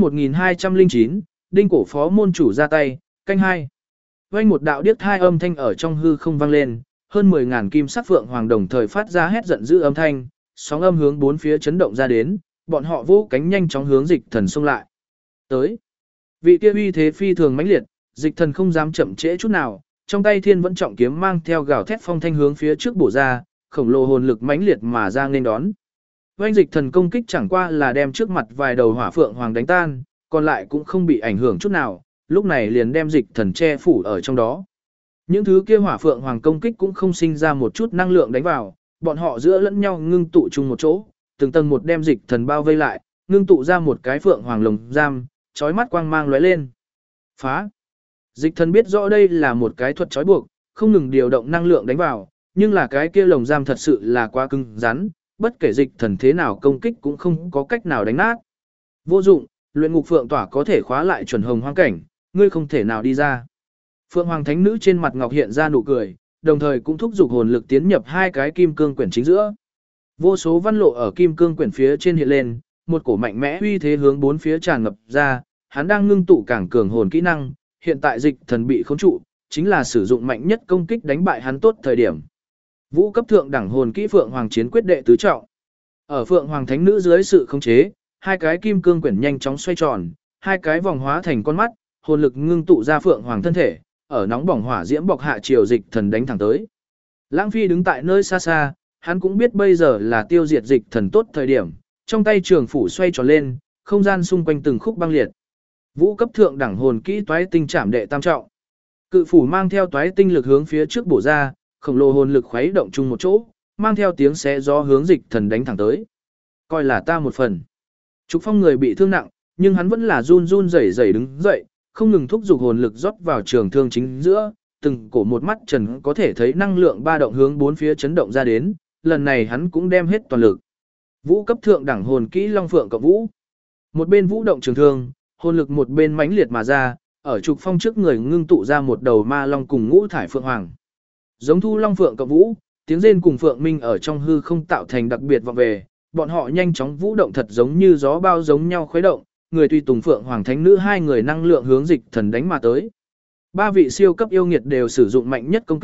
1209, đinh cổ phó môn chủ ra tay, canh hai. Vang một đạo điếc hai âm thanh ở trong hư không vang lên, hơn 10.000 kim sắc phượng hoàng đồng thời phát ra hét giận dữ âm thanh, sóng âm hướng bốn phía chấn động ra đến, bọn họ vỗ cánh nhanh chóng hướng dịch thần xông lại. Tới, vị kia uy thế phi thường mãnh liệt, dịch thần không dám chậm trễ chút nào, trong tay thiên vẫn trọng kiếm mang theo gào thét phong thanh hướng phía trước bổ ra, khổng lồ hồn lực mãnh liệt mà ra nên đón. Vang dịch thần công kích chẳng qua là đem trước mặt vài đầu hỏa phượng hoàng đánh tan, còn lại cũng không bị ảnh hưởng chút nào, lúc này liền đem dịch thần che phủ ở trong đó. Những thứ kia hỏa phượng hoàng công kích cũng không sinh ra một chút năng lượng đánh vào, bọn họ giữa lẫn nhau ngưng tụ chung một chỗ, từng tầng một đem dịch thần bao vây lại, ngưng tụ ra một cái phượng hoàng lồng giam, chói mắt quang mang lóe lên. Phá! Dịch thần biết rõ đây là một cái thuật trói buộc, không ngừng điều động năng lượng đánh vào, nhưng là cái kia lồng giam thật sự là quá cứng rắn, bất kể dịch thần thế nào công kích cũng không có cách nào đánh nát. Vô dụng, luyện ngục phượng tỏa có thể khóa lại chuẩn hồng hoang cảnh, ngươi không thể nào đi ra. Phượng Hoàng Thánh Nữ trên mặt ngọc hiện ra nụ cười, đồng thời cũng thúc giục hồn lực tiến nhập hai cái kim cương quyển chính giữa. Vô số văn lộ ở kim cương quyển phía trên hiện lên, một cổ mạnh mẽ uy thế hướng bốn phía tràn ngập ra, hắn đang ngưng tụ cảng cường hồn kỹ năng, hiện tại dịch thần bị khống trụ, chính là sử dụng mạnh nhất công kích đánh bại hắn tốt thời điểm. Vũ cấp thượng đẳng hồn kỹ Phượng Hoàng chiến quyết đệ tứ trọng. Ở Phượng Hoàng Thánh Nữ dưới sự khống chế, hai cái kim cương quyển nhanh chóng xoay tròn, hai cái vòng hóa thành con mắt, hồn lực ngưng tụ ra Phượng Hoàng thân thể, ở nóng bỏng hỏa diễm bọc hạ triều dịch thần đánh thẳng tới. Lãng Phi đứng tại nơi xa xa, hắn cũng biết bây giờ là tiêu diệt dịch thần tốt thời điểm, trong tay trường phủ xoay tròn lên, không gian xung quanh từng khúc băng liệt. Vũ cấp thượng đẳng hồn kỹ toái tinh trảm đệ tam trọng. Cự phủ mang theo toái tinh lực hướng phía trước bổ ra, khổng lồ hồn lực khuấy động chung một chỗ, mang theo tiếng xé gió hướng dịch thần đánh thẳng tới. Coi là ta một phần. Trục Phong người bị thương nặng, nhưng hắn vẫn là run run rẩy rẩy đứng dậy, không ngừng thúc giục hồn lực rót vào trường thương chính giữa, từng cổ một mắt trần có thể thấy năng lượng ba động hướng bốn phía chấn động ra đến, lần này hắn cũng đem hết toàn lực. Vũ cấp thượng đẳng hồn kỹ Long Phượng cộng vũ. Một bên vũ động trường thương, hồn lực một bên mãnh liệt mà ra, ở Trục Phong trước người ngưng tụ ra một đầu ma long cùng ngũ thải phượng hoàng. Giống thu Long Phượng cộng vũ, tiếng rên cùng phượng minh ở trong hư không tạo thành đặc biệt vọng về, bọn họ nhanh chóng vũ động thật giống như gió bao giống nhau khuấy động, người tùy tùng Phượng Hoàng Thánh Nữ hai người năng lượng hướng dịch thần đánh mà tới. Ba vị siêu cấp yêu nghiệt đều sử dụng mạnh nhất công kích,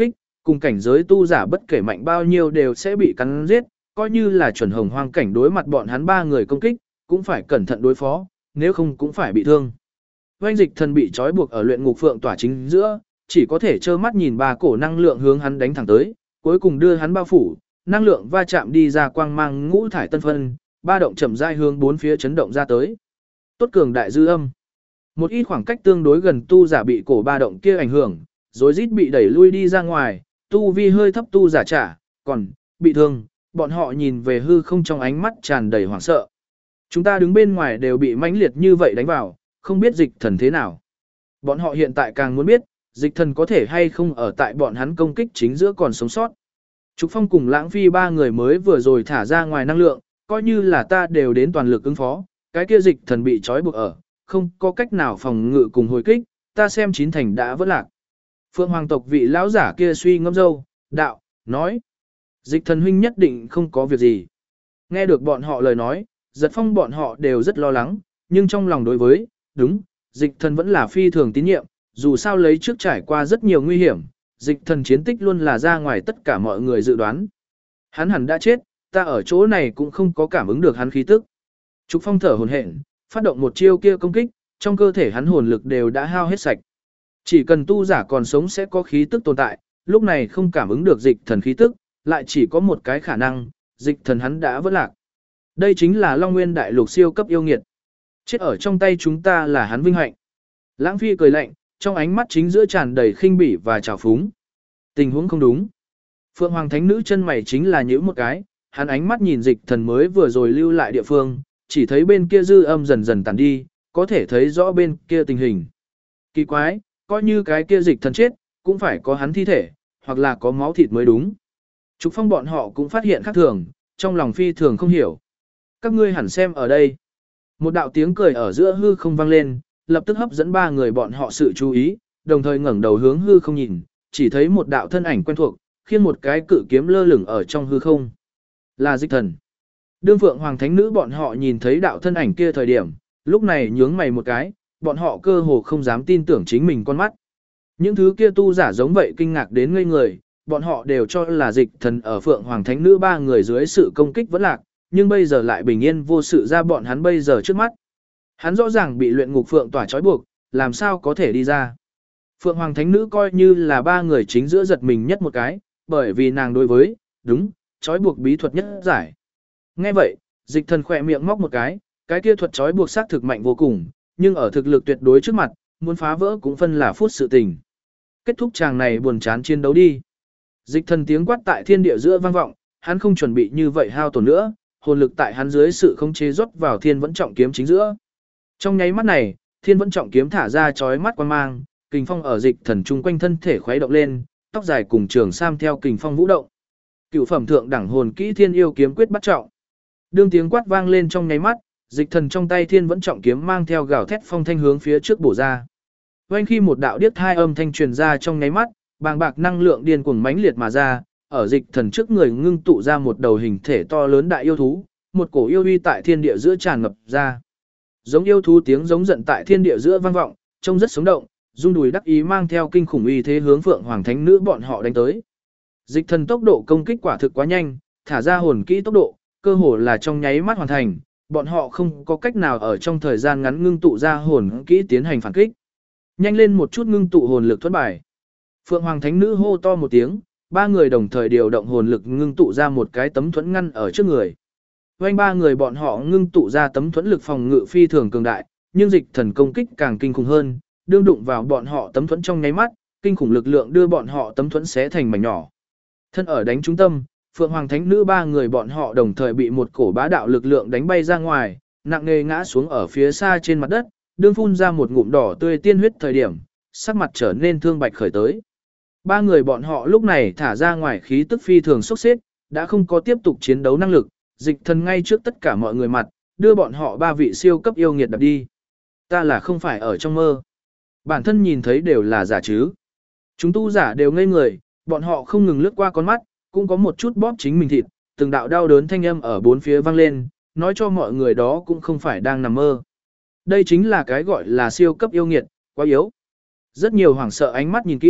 cùng cảnh giới tu giả bất kể mạnh bao nhiêu đều sẽ bị cắn giết, coi như là chuẩn hồng hoang cảnh đối mặt bọn hắn 3 người công kích, cũng phải cẩn thận đối phó, nếu không cũng phải bị thương. Oanh Dịch Thần bị trói buộc ở luyện ngục phượng tỏa chính giữa, chỉ có thể trơ mắt nhìn 3 cổ năng lượng hướng hắn đánh thẳng tới, cuối cùng đưa hắn bao phủ, năng lượng va chạm đi ra quang mang ngũ thải tân phân, ba động chậm rãi hướng bốn phía chấn động ra tới. Tốt cường đại dư âm. Một ít khoảng cách tương đối gần tu giả bị cổ ba động kia ảnh hưởng, rồi rít bị đẩy lui đi ra ngoài, tu vi hơi thấp tu giả trả, còn bị thương, bọn họ nhìn về hư không trong ánh mắt tràn đầy hoảng sợ. Chúng ta đứng bên ngoài đều bị mãnh liệt như vậy đánh vào, không biết Dịch Thần thế nào. Bọn họ hiện tại càng muốn biết, Dịch Thần có thể hay không ở tại bọn hắn công kích chính giữa còn sống sót. Trục Phong cùng Lãng Phi 3 người mới vừa rồi thả ra ngoài năng lượng, coi như là ta đều đến toàn lực ứng phó, cái kia Dịch Thần bị trói buộc ở, không có cách nào phòng ngự cùng hồi kích, ta xem chín thành đã vỡ lạc. Phượng Hoàng tộc vị lão giả kia suy ngẫm dâu, đạo, nói. Dịch Thần huynh nhất định không có việc gì. Nghe được bọn họ lời nói, Giật Phong bọn họ đều rất lo lắng, nhưng trong lòng đối với, đúng, Dịch Thần vẫn là phi thường tín nhiệm, dù sao lấy trước trải qua rất nhiều nguy hiểm, Dịch Thần chiến tích luôn là ra ngoài tất cả mọi người dự đoán. Hắn hẳn đã chết, ta ở chỗ này cũng không có cảm ứng được hắn khí tức. Trục Phong thở hổn hển, phát động một chiêu kia công kích, trong cơ thể hắn hồn lực đều đã hao hết sạch. Chỉ cần tu giả còn sống sẽ có khí tức tồn tại, lúc này không cảm ứng được Dịch Thần khí tức, lại chỉ có một cái khả năng, Dịch Thần hắn đã vỡ lạc. Đây chính là Long Nguyên Đại Lục siêu cấp yêu nghiệt. Chết ở trong tay chúng ta là hắn vinh hạnh. Lãng Phi cười lạnh, trong ánh mắt chính giữa tràn đầy khinh bỉ và trào phúng. Tình huống không đúng. Phượng Hoàng Thánh Nữ chân mày chính là nhíu một cái, hắn ánh mắt nhìn Dịch Thần mới vừa rồi lưu lại địa phương, chỉ thấy bên kia dư âm dần dần tàn đi, có thể thấy rõ bên kia tình hình. Kỳ quái, coi như cái kia Dịch Thần chết, cũng phải có hắn thi thể, hoặc là có máu thịt mới đúng. Trục Phong bọn họ cũng phát hiện khác thường, trong lòng phi thường không hiểu. Các ngươi hẳn xem ở đây. Một đạo tiếng cười ở giữa hư không vang lên, lập tức hấp dẫn 3 người bọn họ sự chú ý, đồng thời ngẩng đầu hướng hư không nhìn, chỉ thấy một đạo thân ảnh quen thuộc, khiêng một cái cự kiếm lơ lửng ở trong hư không. Là Dịch Thần. Đương Phượng Hoàng Thánh Nữ bọn họ nhìn thấy đạo thân ảnh kia thời điểm, lúc này nhướng mày một cái, bọn họ cơ hồ không dám tin tưởng chính mình con mắt. Những thứ kia tu giả giống vậy kinh ngạc đến ngây người, bọn họ đều cho là Dịch Thần ở Phượng Hoàng Thánh Nữ 3 người dưới sự công kích vẫn lạc, nhưng bây giờ lại bình yên vô sự ra bọn hắn bây giờ trước mắt. Hắn rõ ràng bị luyện ngục phượng tỏa trói buộc, làm sao có thể đi ra. Phượng Hoàng Thánh Nữ coi như là 3 người chính giữa giật mình nhất một cái, bởi vì nàng đối với, đúng, trói buộc bí thuật nhất giải. Nghe vậy, Dịch Thần khỏe miệng móc một cái kia thuật trói buộc xác thực mạnh vô cùng, nhưng ở thực lực tuyệt đối trước mặt, muốn phá vỡ cũng phân là phút sự tình. Kết thúc chàng này buồn chán chiến đấu đi. Dịch Thần tiếng quát tại thiên địa giữa vang vọng, hắn không chuẩn bị như vậy hao tổn nữa, hồn lực tại hắn dưới sự khống chế rót vào thiên vẫn trọng kiếm chính giữa. Trong nháy mắt này, thiên vẫn trọng kiếm thả ra chói mắt quang mang, kình phong ở Dịch Thần chung quanh thân thể khuấy động lên, tóc dài cùng trường sam theo kình phong vũ động. Cửu phẩm thượng đẳng hồn kỹ thiên yêu kiếm quyết bắt trọng. Đương tiếng quát vang lên trong nháy mắt, Dịch Thần trong tay thiên vẫn trọng kiếm mang theo gào thét phong thanh hướng phía trước bổ ra. Vang khi một đạo điếc hai âm thanh truyền ra trong nháy mắt, bàng bạc năng lượng điên cuồng mãnh liệt mà ra, ở Dịch Thần trước người ngưng tụ ra một đầu hình thể to lớn đại yêu thú, một cổ yêu uy tại thiên địa giữa tràn ngập ra. Giống yêu thú tiếng giống giận tại thiên địa giữa vang vọng, trông rất sống động, rung đùi đắc ý mang theo kinh khủng uy thế hướng Phượng Hoàng Thánh Nữ bọn họ đánh tới. Dịch Thần tốc độ công kích quả thực quá nhanh, thả ra hồn kỹ tốc độ, cơ hồ là trong nháy mắt hoàn thành, bọn họ không có cách nào ở trong thời gian ngắn ngưng tụ ra hồn kỹ tiến hành phản kích. Nhanh lên một chút ngưng tụ hồn lực thuẫn bài. Phượng Hoàng Thánh Nữ hô to một tiếng, 3 người đồng thời điều động hồn lực ngưng tụ ra một cái tấm thuẫn ngăn ở trước người. Quanh 3 người bọn họ ngưng tụ ra tấm thuẫn lực phòng ngự phi thường cường đại, nhưng Dịch Thần công kích càng kinh khủng hơn, đương đụng vào bọn họ tấm thuẫn trong nháy mắt, kinh khủng lực lượng đưa bọn họ tấm thuẫn xé thành mảnh nhỏ. Thân ở đánh trung tâm, Phượng Hoàng Thánh Nữ 3 người bọn họ đồng thời bị một cổ bá đạo lực lượng đánh bay ra ngoài, nặng nề ngã xuống ở phía xa trên mặt đất, đương phun ra một ngụm đỏ tươi tiên huyết thời điểm, sắc mặt trở nên thương bạch khởi tới. 3 người bọn họ lúc này thả ra ngoài khí tức phi thường sốc xếp, đã không có tiếp tục chiến đấu năng lực, Dịch Thần ngay trước tất cả mọi người mặt, đưa bọn họ 3 vị siêu cấp yêu nghiệt đập đi. Ta là không phải ở trong mơ. Bản thân nhìn thấy đều là giả chứ. Chúng tu giả đều ngây người, bọn họ không ngừng lướt qua con mắt, cũng có một chút bóp chính mình thịt, từng đạo đau đớn thanh âm ở bốn phía vang lên, nói cho mọi người đó cũng không phải đang nằm mơ. Đây chính là cái gọi là siêu cấp yêu nghiệt, quá yếu. Rất nhiều hoảng sợ ánh mắt nhìn kỹ,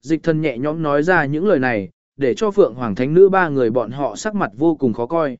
Dịch thần nhẹ nhõm nói ra những lời này, để cho Phượng Hoàng Thánh Nữ ba người bọn họ sắc mặt vô cùng khó coi.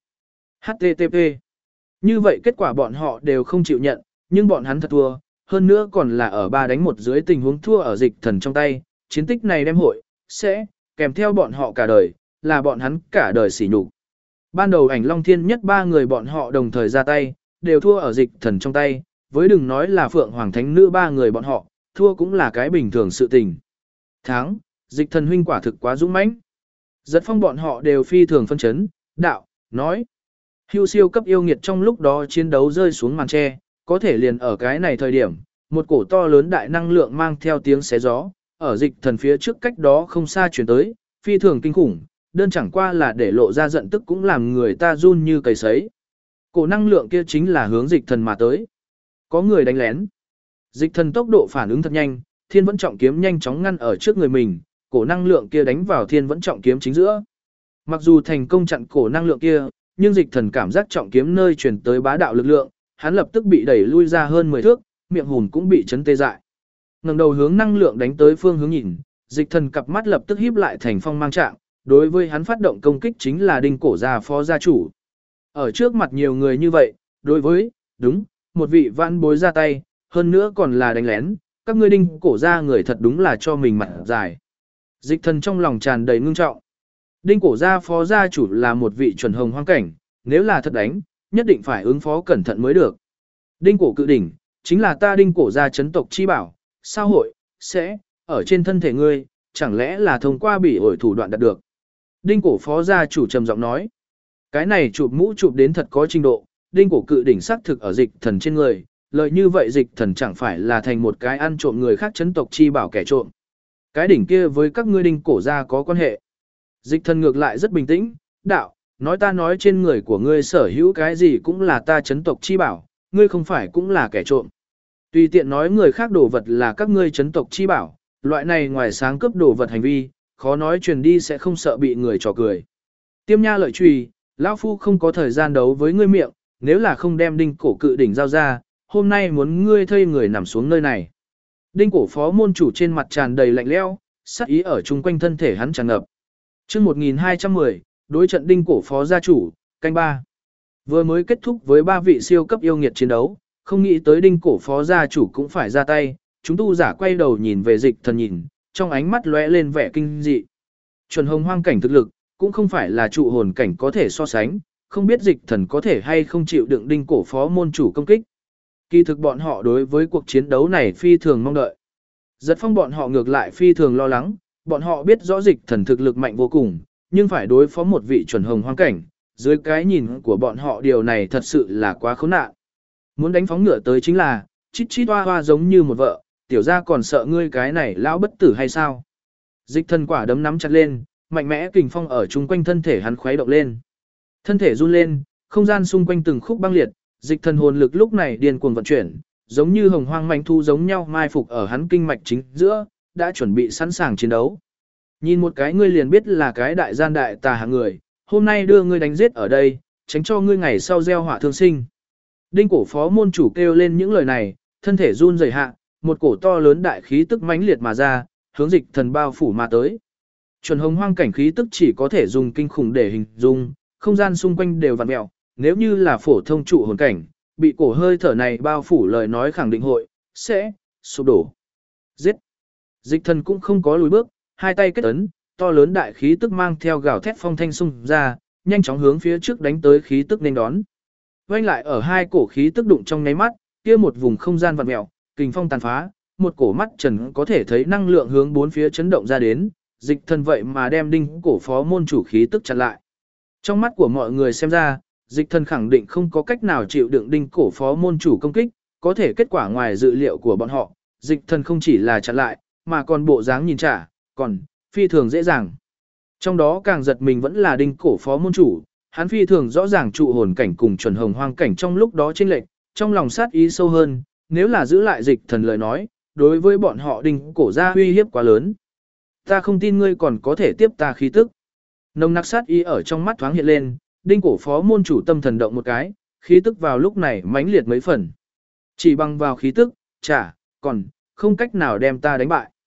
HTTP. Như vậy kết quả bọn họ đều không chịu nhận, nhưng bọn hắn thật thua, hơn nữa còn là ở 3 đánh 1 dưới tình huống thua ở dịch thần trong tay, chiến tích này đem hội, sẽ, kèm theo bọn họ cả đời, là bọn hắn cả đời sỉ nhục. Ban đầu Ảnh Long Thiên Nhất 3 người bọn họ đồng thời ra tay, đều thua ở dịch thần trong tay, với đừng nói là Phượng Hoàng Thánh Nữ 3 người bọn họ, thua cũng là cái bình thường sự tình. Thắng, dịch thần huynh quả thực quá dũng mãnh. Giật Phong bọn họ đều phi thường phân chấn, đạo, nói. Hưu siêu cấp yêu nghiệt trong lúc đó chiến đấu rơi xuống màn tre, có thể liền ở cái này thời điểm, một cổ to lớn đại năng lượng mang theo tiếng xé gió, ở dịch thần phía trước cách đó không xa chuyển tới, phi thường kinh khủng, đơn chẳng qua là để lộ ra giận tức cũng làm người ta run như cầy sấy. Cổ năng lượng kia chính là hướng dịch thần mà tới. Có người đánh lén. Dịch thần tốc độ phản ứng thật nhanh, thiên vẫn trọng kiếm nhanh chóng ngăn ở trước người mình, cổ năng lượng kia đánh vào thiên vẫn trọng kiếm chính giữa. Mặc dù thành công chặn cổ năng lượng kia, nhưng dịch thần cảm giác trọng kiếm nơi truyền tới bá đạo lực lượng, hắn lập tức bị đẩy lui ra hơn 10 thước, miệng hùn cũng bị chấn tê dại. Ngẩng đầu hướng năng lượng đánh tới phương hướng nhìn, dịch thần cặp mắt lập tức híp lại thành phong mang trạng, đối với hắn phát động công kích chính là Đinh Cổ gia phó gia chủ. Ở trước mặt nhiều người như vậy, đối với, đúng, một vị vãn bối ra tay, hơn nữa còn là đánh lén, các ngươi Đinh Cổ gia người thật đúng là cho mình mặt dài. Dịch thần trong lòng tràn đầy ngưng trọng. Đinh Cổ gia phó gia chủ là một vị chuẩn hồng hoang cảnh, nếu là thật đánh, nhất định phải ứng phó cẩn thận mới được. Đinh Cổ cự đỉnh, chính là ta Đinh Cổ gia chấn tộc chi bảo, sao hội, sẽ, ở trên thân thể ngươi, chẳng lẽ là thông qua bị ổi thủ đoạn đạt được. Đinh Cổ phó gia chủ trầm giọng nói, cái này chụp mũ chụp đến thật có trình độ, Đinh Cổ cự đỉnh xác thực ở dịch thần trên người, lợi như vậy dịch thần chẳng phải là thành một cái ăn trộm người khác chấn tộc chi bảo kẻ trộm. Cái đỉnh kia với các ngươi Đinh Cổ gia có quan hệ. Dịch thần ngược lại rất bình tĩnh, đạo, nói ta nói trên người của ngươi sở hữu cái gì cũng là ta chấn tộc chi bảo, ngươi không phải cũng là kẻ trộm. Tùy tiện nói người khác đồ vật là các ngươi chấn tộc chi bảo, loại này ngoài sáng cướp đồ vật hành vi, khó nói truyền đi sẽ không sợ bị người trò cười. Tiêm nha lợi trùy, lão phu không có thời gian đấu với ngươi miệng, nếu là không đem Đinh Cổ cự đỉnh giao ra, hôm nay muốn ngươi thây người nằm xuống nơi này. Đinh Cổ phó môn chủ trên mặt tràn đầy lạnh lẽo, sát ý ở chung quanh thân thể hắn tràn ngập. Chương 1210, đối trận Đinh Cổ phó gia chủ, canh 3. Vừa mới kết thúc với 3 vị siêu cấp yêu nghiệt chiến đấu, không nghĩ tới Đinh Cổ phó gia chủ cũng phải ra tay, chúng tu giả quay đầu nhìn về dịch thần nhìn, trong ánh mắt lóe lên vẻ kinh dị. Chuẩn hồng hoang cảnh thực lực, cũng không phải là trụ hồn cảnh có thể so sánh, không biết dịch thần có thể hay không chịu đựng Đinh Cổ phó môn chủ công kích. Kỳ thực bọn họ đối với cuộc chiến đấu này phi thường mong đợi. Giật Phong bọn họ ngược lại phi thường lo lắng, bọn họ biết rõ dịch thần thực lực mạnh vô cùng, nhưng phải đối phó một vị chuẩn hồng hoang cảnh, dưới cái nhìn của bọn họ điều này thật sự là quá khốn nạn. Muốn đánh phóng ngựa tới chính là, chít chít hoa hoa giống như một vợ, tiểu gia còn sợ ngươi cái này lão bất tử hay sao? Dịch thần quả đấm nắm chặt lên, mạnh mẽ kình phong ở chung quanh thân thể hắn khuấy động lên. Thân thể run lên, không gian xung quanh từng khúc băng liệt, dịch thần hồn lực lúc này điên cuồng vận chuyển, giống như hồng hoang manh thu giống nhau mai phục ở hắn kinh mạch chính giữa, đã chuẩn bị sẵn sàng chiến đấu. Nhìn một cái ngươi liền biết là cái đại gian đại tà hạng người, hôm nay đưa ngươi đánh giết ở đây, tránh cho ngươi ngày sau gieo họa thương sinh. Đinh Cổ phó môn chủ kêu lên những lời này, thân thể run rẩy hạ, một cổ to lớn đại khí tức mãnh liệt mà ra, hướng dịch thần bao phủ mà tới. Chuẩn hồng hoang cảnh khí tức chỉ có thể dùng kinh khủng để hình dung, không gian xung quanh đều vặn mèo, nếu như là phổ thông trụ hồn cảnh, bị cổ hơi thở này bao phủ lời nói khẳng định hội, sẽ, sụp đổ. Giết! Dịch thần cũng không có lùi bước, hai tay kết ấn, to lớn đại khí tức mang theo gào thét phong thanh xung ra, nhanh chóng hướng phía trước đánh tới khí tức nên đón. Vành lại ở hai cổ khí tức đụng trong nháy mắt, kia một vùng không gian vặn mèo, kình phong tàn phá, một cổ mắt trần có thể thấy năng lượng hướng bốn phía chấn động ra đến, dịch thần vậy mà đem Đinh Cổ phó môn chủ khí tức chặn lại. Trong mắt của mọi người xem ra, dịch thần khẳng định không có cách nào chịu đựng Đinh Cổ phó môn chủ công kích, có thể kết quả ngoài dự liệu của bọn họ, dịch thần không chỉ là chặn lại, mà còn bộ dáng nhìn trả, còn phi thường dễ dàng. Trong đó càng giật mình vẫn là Đinh Cổ phó môn chủ, hắn phi thường rõ ràng trụ hồn cảnh cùng chuẩn hồng hoang cảnh trong lúc đó chênh lệch, trong lòng sát ý sâu hơn, nếu là giữ lại dịch thần lời nói, đối với bọn họ Đinh Cổ gia uy hiếp quá lớn. Ta không tin ngươi còn có thể tiếp ta khí tức. Nồng nặc sát ý ở trong mắt thoáng hiện lên, Đinh Cổ phó môn chủ tâm thần động một cái, khí tức vào lúc này mãnh liệt mấy phần. Chỉ bằng vào khí tức, còn không cách nào đem ta đánh bại.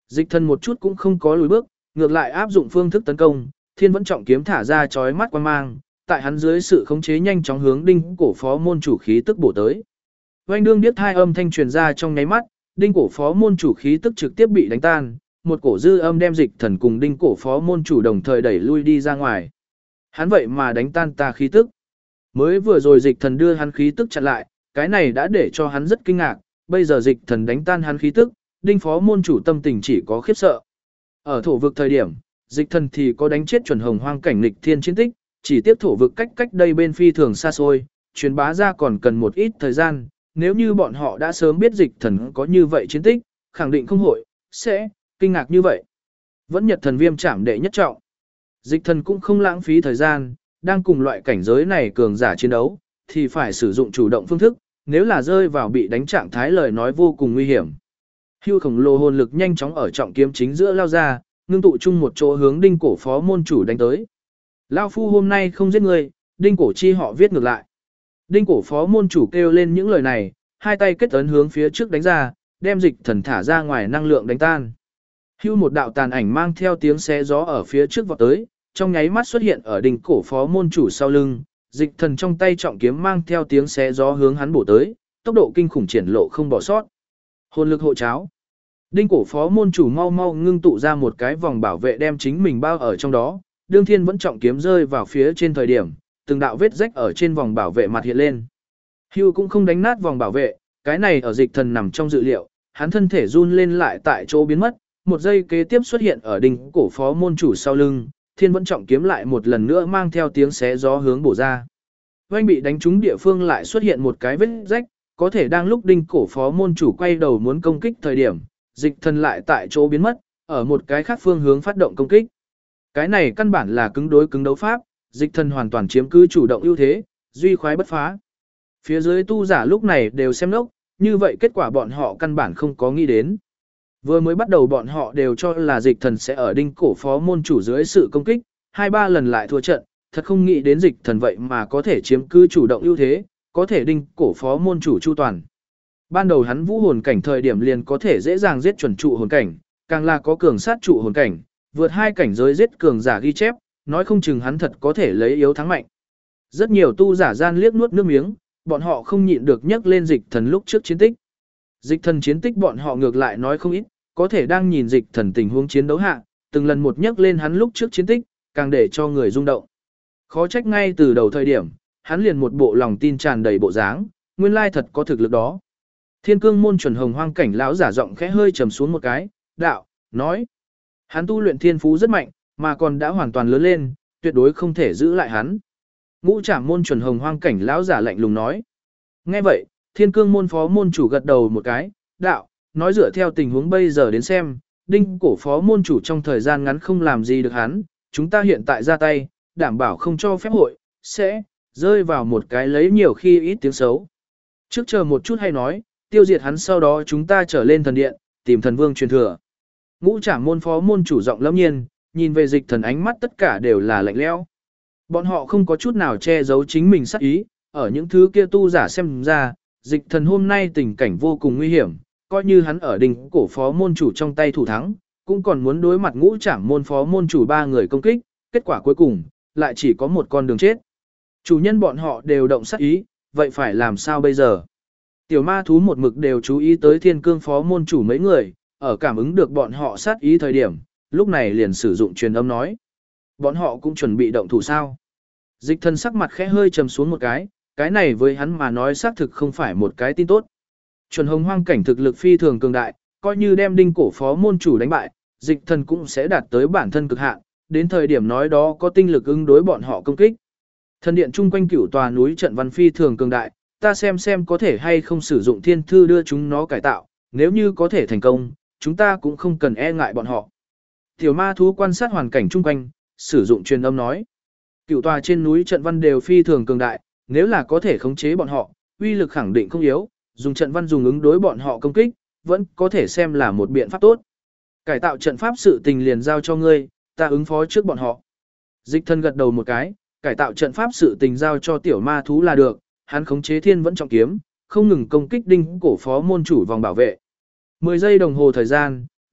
Dịch thần một chút cũng không có lùi bước, ngược lại áp dụng phương thức tấn công, thiên vẫn trọng kiếm thả ra chói mắt quang mang, tại hắn dưới sự khống chế nhanh chóng hướng đinh cổ phó môn chủ khí tức bổ tới. Oanh đương điếc hai âm thanh truyền ra trong nháy mắt, đinh cổ phó môn chủ khí tức trực tiếp bị đánh tan, một cổ dư âm đem dịch thần cùng đinh cổ phó môn chủ đồng thời đẩy lui đi ra ngoài. Hắn vậy mà đánh tan ta khí tức. Mới vừa rồi dịch thần đưa hắn khí tức chặn lại, cái này đã để cho hắn rất kinh ngạc, bây giờ dịch thần đánh tan hắn khí tức, đinh phó môn chủ tâm tình chỉ có khiếp sợ. Ở thổ vực thời điểm, dịch thần thì có đánh chết chuẩn hồng hoang cảnh nghịch thiên chiến tích, chỉ tiếc thổ vực cách đây bên phi thường xa xôi, truyền bá ra còn cần một ít thời gian, nếu như bọn họ đã sớm biết dịch thần có như vậy chiến tích, khẳng định không hội, sẽ, kinh ngạc như vậy. Vẫn nhật thần viêm trảm đệ nhất trọng. Dịch thần cũng không lãng phí thời gian, đang cùng loại cảnh giới này cường giả chiến đấu, thì phải sử dụng chủ động phương thức, nếu là rơi vào bị đánh trạng thái lời nói vô cùng nguy hiểm. Hưu khổng lồ hồn lực nhanh chóng ở trọng kiếm chính giữa lao ra, ngưng tụ chung một chỗ hướng đinh cổ phó môn chủ đánh tới. Lao phu hôm nay không giết người, đinh cổ chi họ viết ngược lại. Đinh cổ phó môn chủ kêu lên những lời này, hai tay kết ấn hướng phía trước đánh ra, đem dịch thần thả ra ngoài năng lượng đánh tan. Hưu một đạo tàn ảnh mang theo tiếng xé gió ở phía trước vọt tới, trong nháy mắt xuất hiện ở đinh cổ phó môn chủ sau lưng, dịch thần trong tay trọng kiếm mang theo tiếng xé gió hướng hắn bổ tới, tốc độ kinh khủng triển lộ không bỏ sót. Hồn lực hộ cháo. Đinh cổ phó môn chủ mau mau ngưng tụ ra một cái vòng bảo vệ đem chính mình bao ở trong đó, đương thiên vẫn trọng kiếm rơi vào phía trên thời điểm, từng đạo vết rách ở trên vòng bảo vệ mặt hiện lên. Hưu cũng không đánh nát vòng bảo vệ, cái này ở dịch thần nằm trong dự liệu, hắn thân thể run lên lại tại chỗ biến mất, một giây kế tiếp xuất hiện ở đinh cổ phó môn chủ sau lưng, thiên vẫn trọng kiếm lại một lần nữa mang theo tiếng xé gió hướng bổ ra. Oanh bị đánh trúng địa phương lại xuất hiện một cái vết rách, có thể đang lúc đinh cổ phó môn chủ quay đầu muốn công kích thời điểm, dịch thần lại tại chỗ biến mất, ở một cái khác phương hướng phát động công kích. Cái này căn bản là cứng đối cứng đấu pháp, dịch thần hoàn toàn chiếm cứ chủ động ưu thế, duy khoái bất phá. Phía dưới tu giả lúc này đều xem lốc, như vậy kết quả bọn họ căn bản không có nghĩ đến. Vừa mới bắt đầu bọn họ đều cho là dịch thần sẽ ở đinh cổ phó môn chủ dưới sự công kích, 2-3 lần lại thua trận, thật không nghĩ đến dịch thần vậy mà có thể chiếm cứ chủ động ưu thế, có thể đinh cổ phó môn chủ chu toàn. Ban đầu hắn vũ hồn cảnh thời điểm liền có thể dễ dàng giết chuẩn trụ hồn cảnh, càng là có cường sát trụ hồn cảnh, vượt 2 cảnh giới giết cường giả ghi chép, nói không chừng hắn thật có thể lấy yếu thắng mạnh. Rất nhiều tu giả gian liếc nuốt nước miếng, bọn họ không nhịn được nhắc lên dịch thần lúc trước chiến tích. Dịch thần chiến tích bọn họ ngược lại nói không ít, có thể đang nhìn dịch thần tình huống chiến đấu hạ, từng lần một nhắc lên hắn lúc trước chiến tích, càng để cho người rung động. Khó trách ngay từ đầu thời điểm, hắn liền một bộ lòng tin tràn đầy bộ dáng, nguyên lai thật có thực lực đó. Thiên cương môn chuẩn hồng hoang cảnh lão giả giọng khẽ hơi trầm xuống một cái, đạo, nói. Hắn tu luyện thiên phú rất mạnh, mà còn đã hoàn toàn lớn lên, tuyệt đối không thể giữ lại hắn. Ngũ trảm môn chuẩn hồng hoang cảnh lão giả lạnh lùng nói. Nghe vậy, thiên cương môn phó môn chủ gật đầu một cái, đạo, nói dựa theo tình huống bây giờ đến xem, đinh cổ phó môn chủ trong thời gian ngắn không làm gì được hắn, chúng ta hiện tại ra tay, đảm bảo không cho phép hội, sẽ, rơi vào một cái lấy nhiều khi ít tiếng xấu. Trước chờ một chút hay nói, tiêu diệt hắn sau đó chúng ta trở lên thần điện, tìm thần vương truyền thừa. Ngũ trảm môn phó môn chủ giọng lâm nhiên, nhìn về dịch thần ánh mắt tất cả đều là lạnh lẽo. Bọn họ không có chút nào che giấu chính mình sát ý, ở những thứ kia tu giả xem ra, dịch thần hôm nay tình cảnh vô cùng nguy hiểm, coi như hắn ở đỉnh cổ phó môn chủ trong tay thủ thắng, cũng còn muốn đối mặt ngũ trảm môn phó môn chủ 3 người công kích, kết quả cuối cùng, lại chỉ có một con đường chết. Chủ nhân bọn họ đều động sát ý, vậy phải làm sao bây giờ? Tiểu ma thú một mực đều chú ý tới thiên cương phó môn chủ mấy người, ở cảm ứng được bọn họ sát ý thời điểm, lúc này liền sử dụng truyền âm nói. Bọn họ cũng chuẩn bị động thủ sao? Dịch thần sắc mặt khẽ hơi trầm xuống một cái này với hắn mà nói xác thực không phải một cái tin tốt. Chuẩn hồng hoang cảnh thực lực phi thường cường đại, coi như đem đinh cổ phó môn chủ đánh bại, dịch thần cũng sẽ đạt tới bản thân cực hạn, đến thời điểm nói đó có tinh lực ứng đối bọn họ công kích. Thần điện chung quanh cửu tòa núi trận văn phi thường cường đại, ta xem có thể hay không sử dụng thiên thư đưa chúng nó cải tạo, nếu như có thể thành công, chúng ta cũng không cần e ngại bọn họ. Tiểu ma thú quan sát hoàn cảnh chung quanh, sử dụng truyền âm nói. Cửu tòa trên núi trận văn đều phi thường cường đại, nếu là có thể khống chế bọn họ, uy lực khẳng định không yếu, dùng trận văn dùng ứng đối bọn họ công kích, vẫn có thể xem là một biện pháp tốt. Cải tạo trận pháp sự tình liền giao cho ngươi, ta ứng phó trước bọn họ. Dịch thân gật đầu một cái, cải tạo trận pháp sự tình giao cho tiểu ma thú là được, hắn khống chế thiên vẫn trọng kiếm, không ngừng công kích đinh cổ phó môn chủ vòng bảo vệ. 10 giây đồng hồ thời gian,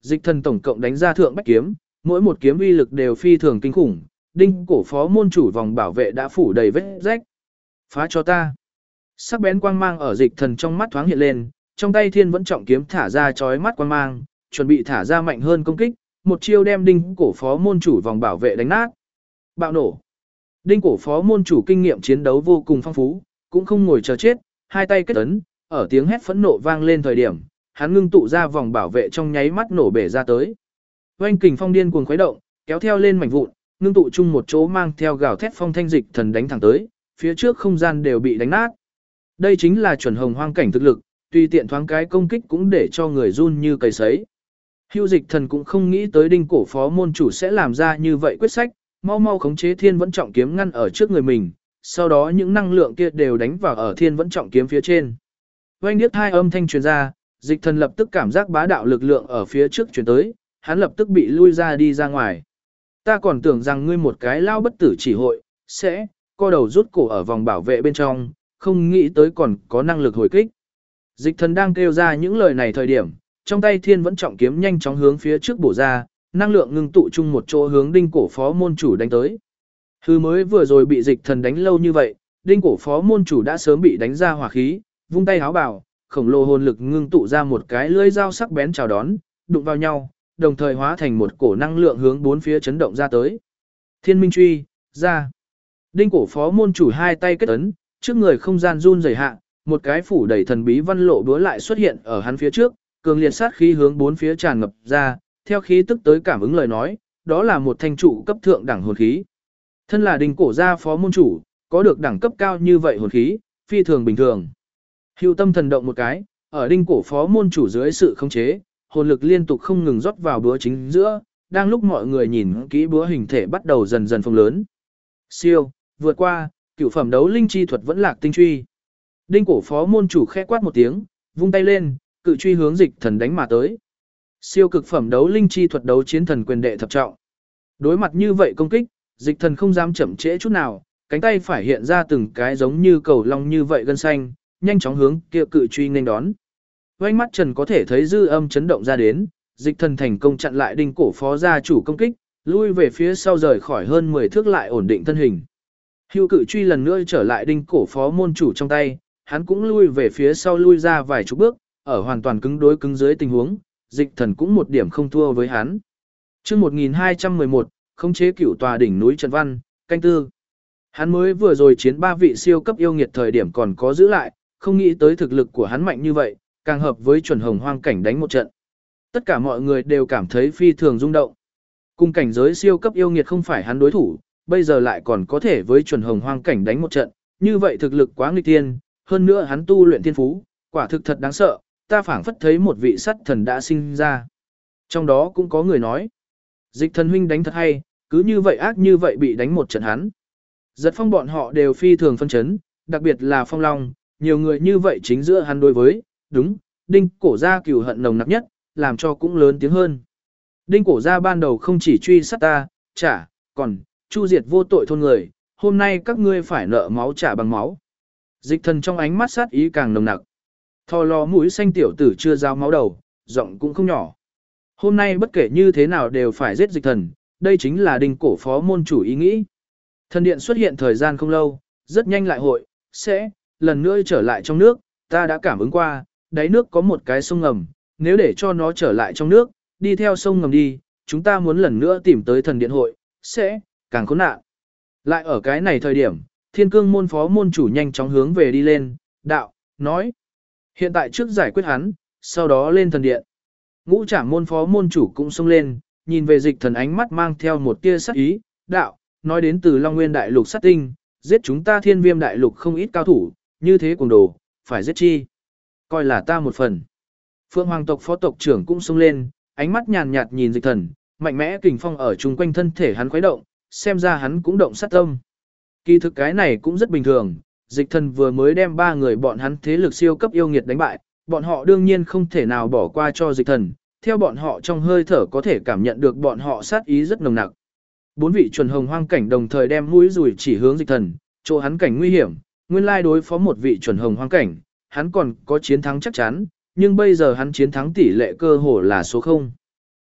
Dịch thần tổng cộng đánh ra thượng bách kiếm, mỗi một kiếm uy lực đều phi thường kinh khủng, đinh cổ phó môn chủ vòng bảo vệ đã phủ đầy vết rách. Phá cho ta. Sắc bén quang mang ở dịch thần trong mắt thoáng hiện lên, trong tay thiên vẫn trọng kiếm thả ra chói mắt quang mang, chuẩn bị thả ra mạnh hơn công kích, một chiêu đem đinh cổ phó môn chủ vòng bảo vệ đánh nát. Bạo nổ. Đinh cổ phó môn chủ kinh nghiệm chiến đấu vô cùng phong phú, cũng không ngồi chờ chết, hai tay kết ấn, ở tiếng hét phẫn nộ vang lên thời điểm, hắn ngưng tụ ra vòng bảo vệ trong nháy mắt nổ bể ra tới. Oanh kình phong điên cuồng khuấy động, kéo theo lên mảnh vụn, ngưng tụ chung một chỗ mang theo gào thét phong thanh dịch thần đánh thẳng tới, phía trước không gian đều bị đánh nát. Đây chính là chuẩn hồng hoang cảnh thực lực, tùy tiện thoáng cái công kích cũng để cho người run như cầy sấy. Hưu dịch thần cũng không nghĩ tới đinh cổ phó môn chủ sẽ làm ra như vậy quyết sách, mau mau khống chế thiên vẫn trọng kiếm ngăn ở trước người mình, sau đó những năng lượng kia đều đánh vào ở thiên vẫn trọng kiếm phía trên. Oanh điếc hai âm thanh truyền ra, dịch thần lập tức cảm giác bá đạo lực lượng ở phía trước truyền tới, hắn lập tức bị lui ra đi ra ngoài. Ta còn tưởng rằng ngươi một cái lao bất tử chỉ hội, sẽ, co đầu rút cổ ở vòng bảo vệ bên trong, không nghĩ tới còn có năng lực hồi kích. Dịch thần đang kêu ra những lời này thời điểm, trong tay thiên vẫn trọng kiếm nhanh chóng hướng phía trước bổ ra, năng lượng ngưng tụ chung một chỗ hướng đinh cổ phó môn chủ đánh tới. Hư mới vừa rồi bị dịch thần đánh lâu như vậy, đinh cổ phó môn chủ đã sớm bị đánh ra hỏa khí, vung tay háo bảo, khổng lồ hồn lực ngưng tụ ra một cái lưỡi dao sắc bén chào đón, đụng vào nhau, đồng thời hóa thành một cổ năng lượng hướng bốn phía chấn động ra tới. Thiên minh truy, ra. Đinh cổ phó môn chủ hai tay kết ấn, trước người không gian run rẩy hạ, một cái phủ đầy thần bí văn lộ búa lại xuất hiện ở hắn phía trước, cường liệt sát khí hướng bốn phía tràn ngập ra, theo khí tức tới cảm ứng lời nói, đó là một thanh trụ cấp thượng đẳng hồn khí. Thân là đinh cổ gia phó môn chủ, có được đẳng cấp cao như vậy hồn khí, phi thường bình thường. Hưu tâm thần động một cái, ở đinh cổ phó môn chủ dưới sự khống chế, hồn lực liên tục không ngừng rót vào búa chính giữa, đang lúc mọi người nhìn kỹ búa hình thể bắt đầu dần dần phồng lớn. Siêu, vượt qua, cửu phẩm đấu linh chi thuật vẫn lạc tinh truy. Đinh cổ phó môn chủ khẽ quát một tiếng, vung tay lên, cự truy hướng dịch thần đánh mà tới. Siêu cực phẩm đấu linh chi thuật đấu chiến thần quyền đệ thập trọng. Đối mặt như vậy công kích, dịch thần không dám chậm trễ chút nào, cánh tay phải hiện ra từng cái giống như cầu long như vậy gân xanh, nhanh chóng hướng kia cự truy nên đón. Vành mắt Trần có thể thấy dư âm chấn động ra đến, dịch thần thành công chặn lại đinh cổ phó gia chủ công kích, lui về phía sau rời khỏi hơn 10 thước lại ổn định thân hình. Hưu cự truy lần nữa trở lại đinh cổ phó môn chủ trong tay, hắn cũng lui về phía sau lui ra vài chục bước, ở hoàn toàn cứng đối cứng dưới tình huống, dịch thần cũng một điểm không thua với hắn. Chương 1211, khống chế cửu tòa đỉnh núi Trần Văn, canh tư. Hắn mới vừa rồi chiến 3 vị siêu cấp yêu nghiệt thời điểm còn có giữ lại, không nghĩ tới thực lực của hắn mạnh như vậy, càng hợp với chuẩn hồng hoang cảnh đánh một trận. Tất cả mọi người đều cảm thấy phi thường rung động. Cùng cảnh giới siêu cấp yêu nghiệt không phải hắn đối thủ, bây giờ lại còn có thể với chuẩn hồng hoang cảnh đánh một trận, như vậy thực lực quá nghịch thiên, hơn nữa hắn tu luyện thiên phú, quả thực thật đáng sợ, ta phảng phất thấy một vị sắt thần đã sinh ra. Trong đó cũng có người nói, dịch thần huynh đánh thật hay, cứ như vậy ác như vậy bị đánh một trận hắn. Giật phong bọn họ đều phi thường phân chấn, đặc biệt là Phong Long, nhiều người như vậy chính giữa hắn đối với, đúng, đinh cổ gia cừu hận nồng nặc nhất, làm cho cũng lớn tiếng hơn. Đinh cổ gia ban đầu không chỉ truy sát ta, trả, còn, chu diệt vô tội thôn người, hôm nay các ngươi phải nợ máu trả bằng máu. Dịch thần trong ánh mắt sát ý càng nồng nặc. Thò lò mũi xanh tiểu tử chưa giao máu đầu, giọng cũng không nhỏ. Hôm nay bất kể như thế nào đều phải giết dịch thần, đây chính là đinh cổ phó môn chủ ý nghĩ. Thần điện xuất hiện thời gian không lâu, rất nhanh lại hội, sẽ, lần nữa trở lại trong nước, ta đã cảm ứng qua, đáy nước có một cái sông ngầm, nếu để cho nó trở lại trong nước, đi theo sông ngầm đi, chúng ta muốn lần nữa tìm tới thần điện hội, sẽ, càng khốn nạn. Lại ở cái này thời điểm, thiên cương môn phó môn chủ nhanh chóng hướng về đi lên, đạo, nói. Hiện tại trước giải quyết hắn, sau đó lên thần điện. Ngũ trảm môn phó môn chủ cũng xông lên, nhìn về dịch thần ánh mắt mang theo một tia sắc ý, đạo, nói đến từ Long Nguyên Đại Lục sát tinh, giết chúng ta Thiên Viêm Đại Lục không ít cao thủ, như thế cùng đồ, phải giết chi. Coi là ta một phần. Phượng Hoàng tộc phó tộc trưởng cũng xông lên, ánh mắt nhàn nhạt nhìn dịch thần, mạnh mẽ kình phong ở chung quanh thân thể hắn khuấy động, xem ra hắn cũng động sát tâm. Kỳ thực cái này cũng rất bình thường, dịch thần vừa mới đem 3 người bọn hắn thế lực siêu cấp yêu nghiệt đánh bại, bọn họ đương nhiên không thể nào bỏ qua cho dịch thần, theo bọn họ trong hơi thở có thể cảm nhận được bọn họ sát ý rất nồng nặc. 4 vị chuẩn hồng hoang cảnh đồng thời đem mũi rùi chỉ hướng dịch thần, chỗ hắn cảnh nguy hiểm, nguyên lai đối phó một vị chuẩn hồng hoang cảnh, hắn còn có chiến thắng chắc chắn, nhưng bây giờ hắn chiến thắng tỷ lệ cơ hồ là số 0.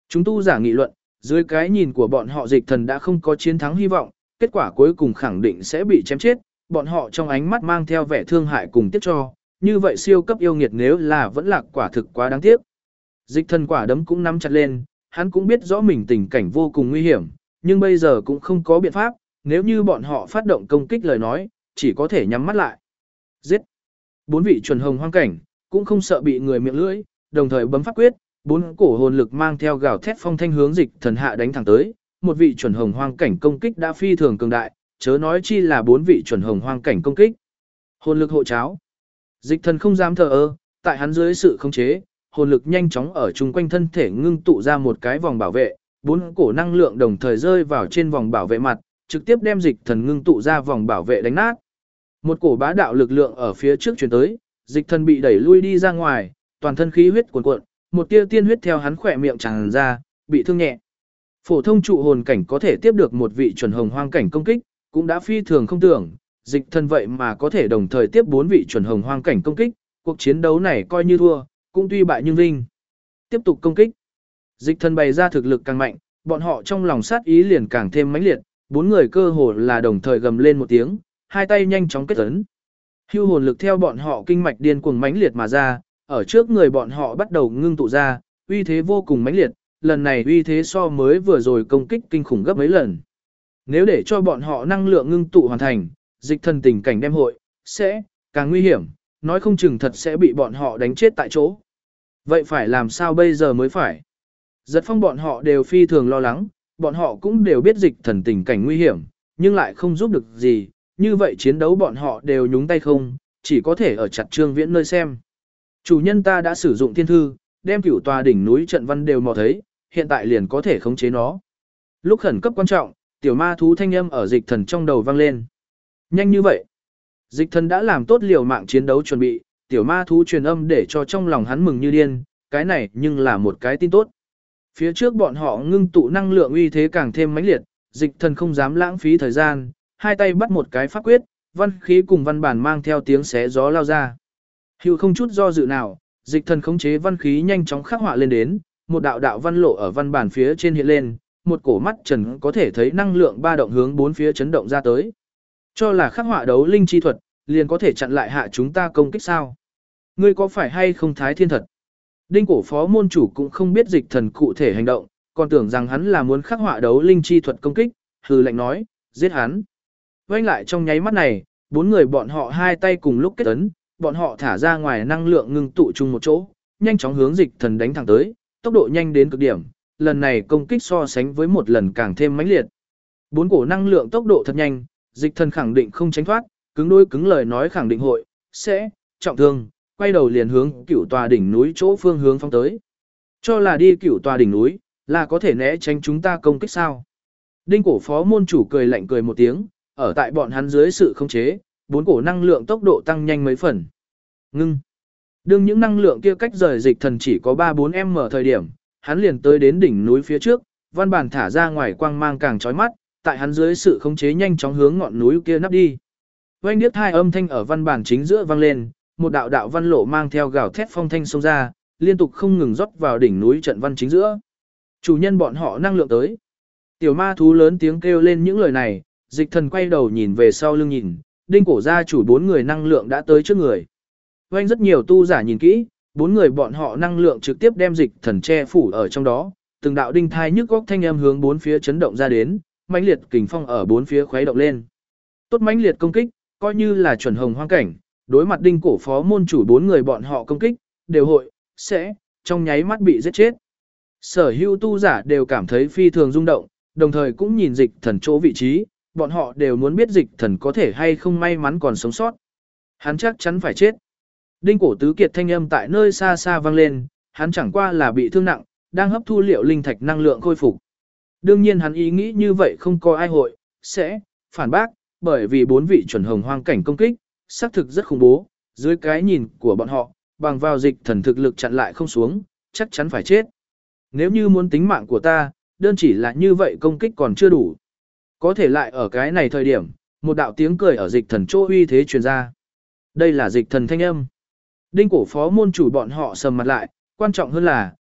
Chúng tu giả nghị luận, dưới cái nhìn của bọn họ dịch thần đã không có chiến thắng hy vọng, kết quả cuối cùng khẳng định sẽ bị chém chết, bọn họ trong ánh mắt mang theo vẻ thương hại cùng tiếc cho, như vậy siêu cấp yêu nghiệt nếu là vẫn lạc quả thực quá đáng tiếc. Dịch thần quả đấm cũng nắm chặt lên, hắn cũng biết rõ mình tình cảnh vô cùng nguy hiểm, nhưng bây giờ cũng không có biện pháp, nếu như bọn họ phát động công kích lời nói, chỉ có thể nhắm mắt lại. Giết! 4 vị chuẩn hồng hoang cảnh, cũng không sợ bị người miệng lưỡi, đồng thời bấm pháp quyết, 4 cổ hồn lực mang theo gào thét phong thanh hướng dịch thần hạ đánh thẳng tới, một vị chuẩn hồng hoang cảnh công kích đã phi thường cường đại, chớ nói chi là 4 vị chuẩn hồng hoang cảnh công kích. Hồn lực hộ cháo. Dịch thần không dám thờ ơ, tại hắn dưới sự khống chế, hồn lực nhanh chóng ở chung quanh thân thể ngưng tụ ra một cái vòng bảo vệ, 4 cổ năng lượng đồng thời rơi vào trên vòng bảo vệ mặt, trực tiếp đem dịch thần ngưng tụ ra vòng bảo vệ đánh nát. Một cổ bá đạo lực lượng ở phía trước truyền tới, dịch thần bị đẩy lui đi ra ngoài, toàn thân khí huyết cuồn cuộn, một tia tiên huyết theo hắn khỏe miệng tràn ra, bị thương nhẹ. Phổ thông trụ hồn cảnh có thể tiếp được một vị chuẩn hồng hoang cảnh công kích, cũng đã phi thường không tưởng, dịch thần vậy mà có thể đồng thời tiếp 4 vị chuẩn hồng hoang cảnh công kích, cuộc chiến đấu này coi như thua, cũng tuy bại nhưng vinh. Tiếp tục công kích. Dịch thần bày ra thực lực càng mạnh, bọn họ trong lòng sát ý liền càng thêm mãnh liệt, 4 người cơ hồ là đồng thời gầm lên một tiếng, hai tay nhanh chóng kết ấn. Hưu hồn lực theo bọn họ kinh mạch điên cuồng mãnh liệt mà ra, ở trước người bọn họ bắt đầu ngưng tụ ra, uy thế vô cùng mãnh liệt, lần này uy thế so mới vừa rồi công kích kinh khủng gấp mấy lần. Nếu để cho bọn họ năng lượng ngưng tụ hoàn thành, dịch thần tình cảnh đem hội, sẽ càng nguy hiểm, nói không chừng thật sẽ bị bọn họ đánh chết tại chỗ. Vậy phải làm sao bây giờ mới phải? Giật Phong bọn họ đều phi thường lo lắng, bọn họ cũng đều biết dịch thần tình cảnh nguy hiểm, nhưng lại không giúp được gì, như vậy chiến đấu bọn họ đều nhúng tay không, chỉ có thể ở chặt Trương Viễn nơi xem. Chủ nhân ta đã sử dụng thiên thư, đem cửu tòa đỉnh núi trận văn đều mò thấy, hiện tại liền có thể khống chế nó. Lúc khẩn cấp quan trọng, tiểu ma thú thanh âm ở dịch thần trong đầu vang lên. Nhanh như vậy. Dịch thần đã làm tốt liều mạng chiến đấu chuẩn bị, tiểu ma thú truyền âm để cho trong lòng hắn mừng như điên, cái này nhưng là một cái tin tốt. Phía trước bọn họ ngưng tụ năng lượng uy thế càng thêm mãnh liệt, dịch thần không dám lãng phí thời gian, hai tay bắt một cái pháp quyết, văn khí cùng văn bản mang theo tiếng xé gió lao ra. Hữu không chút do dự nào, dịch thần khống chế văn khí nhanh chóng khắc họa lên đến, một đạo đạo văn lộ ở văn bản phía trên hiện lên, một cổ mắt trần có thể thấy năng lượng ba động hướng bốn phía chấn động ra tới. Cho là khắc họa đấu linh chi thuật, liền có thể chặn lại hạ chúng ta công kích sao? Ngươi có phải hay không thái thiên thật? Đinh cổ phó môn chủ cũng không biết dịch thần cụ thể hành động, còn tưởng rằng hắn là muốn khắc họa đấu linh chi thuật công kích, hừ lạnh nói, giết hắn. Quay lại trong nháy mắt này, 4 người bọn họ hai tay cùng lúc kết ấn, bọn họ thả ra ngoài năng lượng ngưng tụ chung một chỗ, nhanh chóng hướng dịch thần đánh thẳng tới, tốc độ nhanh đến cực điểm, lần này công kích so sánh với một lần càng thêm mãnh liệt. 4 cổ năng lượng tốc độ thật nhanh, dịch thần khẳng định không tránh thoát, cứng đôi cứng lời nói khẳng định hội, sẽ, trọng thương, quay đầu liền hướng cửu tòa đỉnh núi chỗ phương hướng phóng tới. Cho là đi cửu tòa đỉnh núi, là có thể né tránh chúng ta công kích sao? Đinh cổ phó môn chủ cười lạnh cười một tiếng, ở tại bọn hắn dưới sự khống chế, 4 cổ năng lượng tốc độ tăng nhanh mấy phần. Ngưng. Đương những năng lượng kia cách rời dịch thần chỉ có 3-4m thời điểm, hắn liền tới đến đỉnh núi phía trước, văn bản thả ra ngoài quang mang càng chói mắt, tại hắn dưới sự khống chế nhanh chóng hướng ngọn núi kia nắp đi. Oanh điếc hai âm thanh ở văn bản chính giữa vang lên, một đạo đạo văn lộ mang theo gào thét phong thanh xông ra, liên tục không ngừng rót vào đỉnh núi trận văn chính giữa. Chủ nhân bọn họ năng lượng tới. Tiểu ma thú lớn tiếng kêu lên những lời này, dịch thần quay đầu nhìn về sau lưng nhìn, đinh cổ gia chủ 4 người năng lượng đã tới trước người. Oanh rất nhiều tu giả nhìn kỹ, 4 người bọn họ năng lượng trực tiếp đem dịch thần che phủ ở trong đó, từng đạo đinh thai nhức góc thanh âm hướng 4 phía chấn động ra đến, mãnh liệt kình phong ở 4 phía khuấy động lên. Tốt mãnh liệt công kích, coi như là chuẩn hồng hoang cảnh, đối mặt đinh cổ phó môn chủ 4 người bọn họ công kích, đều hội, sẽ, trong nháy mắt bị giết chết. Sở hữu tu giả đều cảm thấy phi thường rung động, đồng thời cũng nhìn dịch thần chỗ vị trí, bọn họ đều muốn biết dịch thần có thể hay không may mắn còn sống sót. Hắn chắc chắn phải chết. Đinh cổ tứ kiệt thanh âm tại nơi xa xa vang lên, hắn chẳng qua là bị thương nặng, đang hấp thu liệu linh thạch năng lượng khôi phục. Đương nhiên hắn ý nghĩ như vậy không có ai hội, sẽ, phản bác, bởi vì 4 vị chuẩn hồng hoang cảnh công kích, xác thực rất khủng bố, dưới cái nhìn của bọn họ, bằng vào dịch thần thực lực chặn lại không xuống, chắc chắn phải chết. Nếu như muốn tính mạng của ta, đơn chỉ là như vậy công kích còn chưa đủ. Có thể lại ở cái này thời điểm, một đạo tiếng cười ở dịch thần chỗ uy thế truyền ra. Đây là dịch thần thanh âm. Đinh cổ phó môn chủ bọn họ sầm mặt lại, quan trọng hơn là,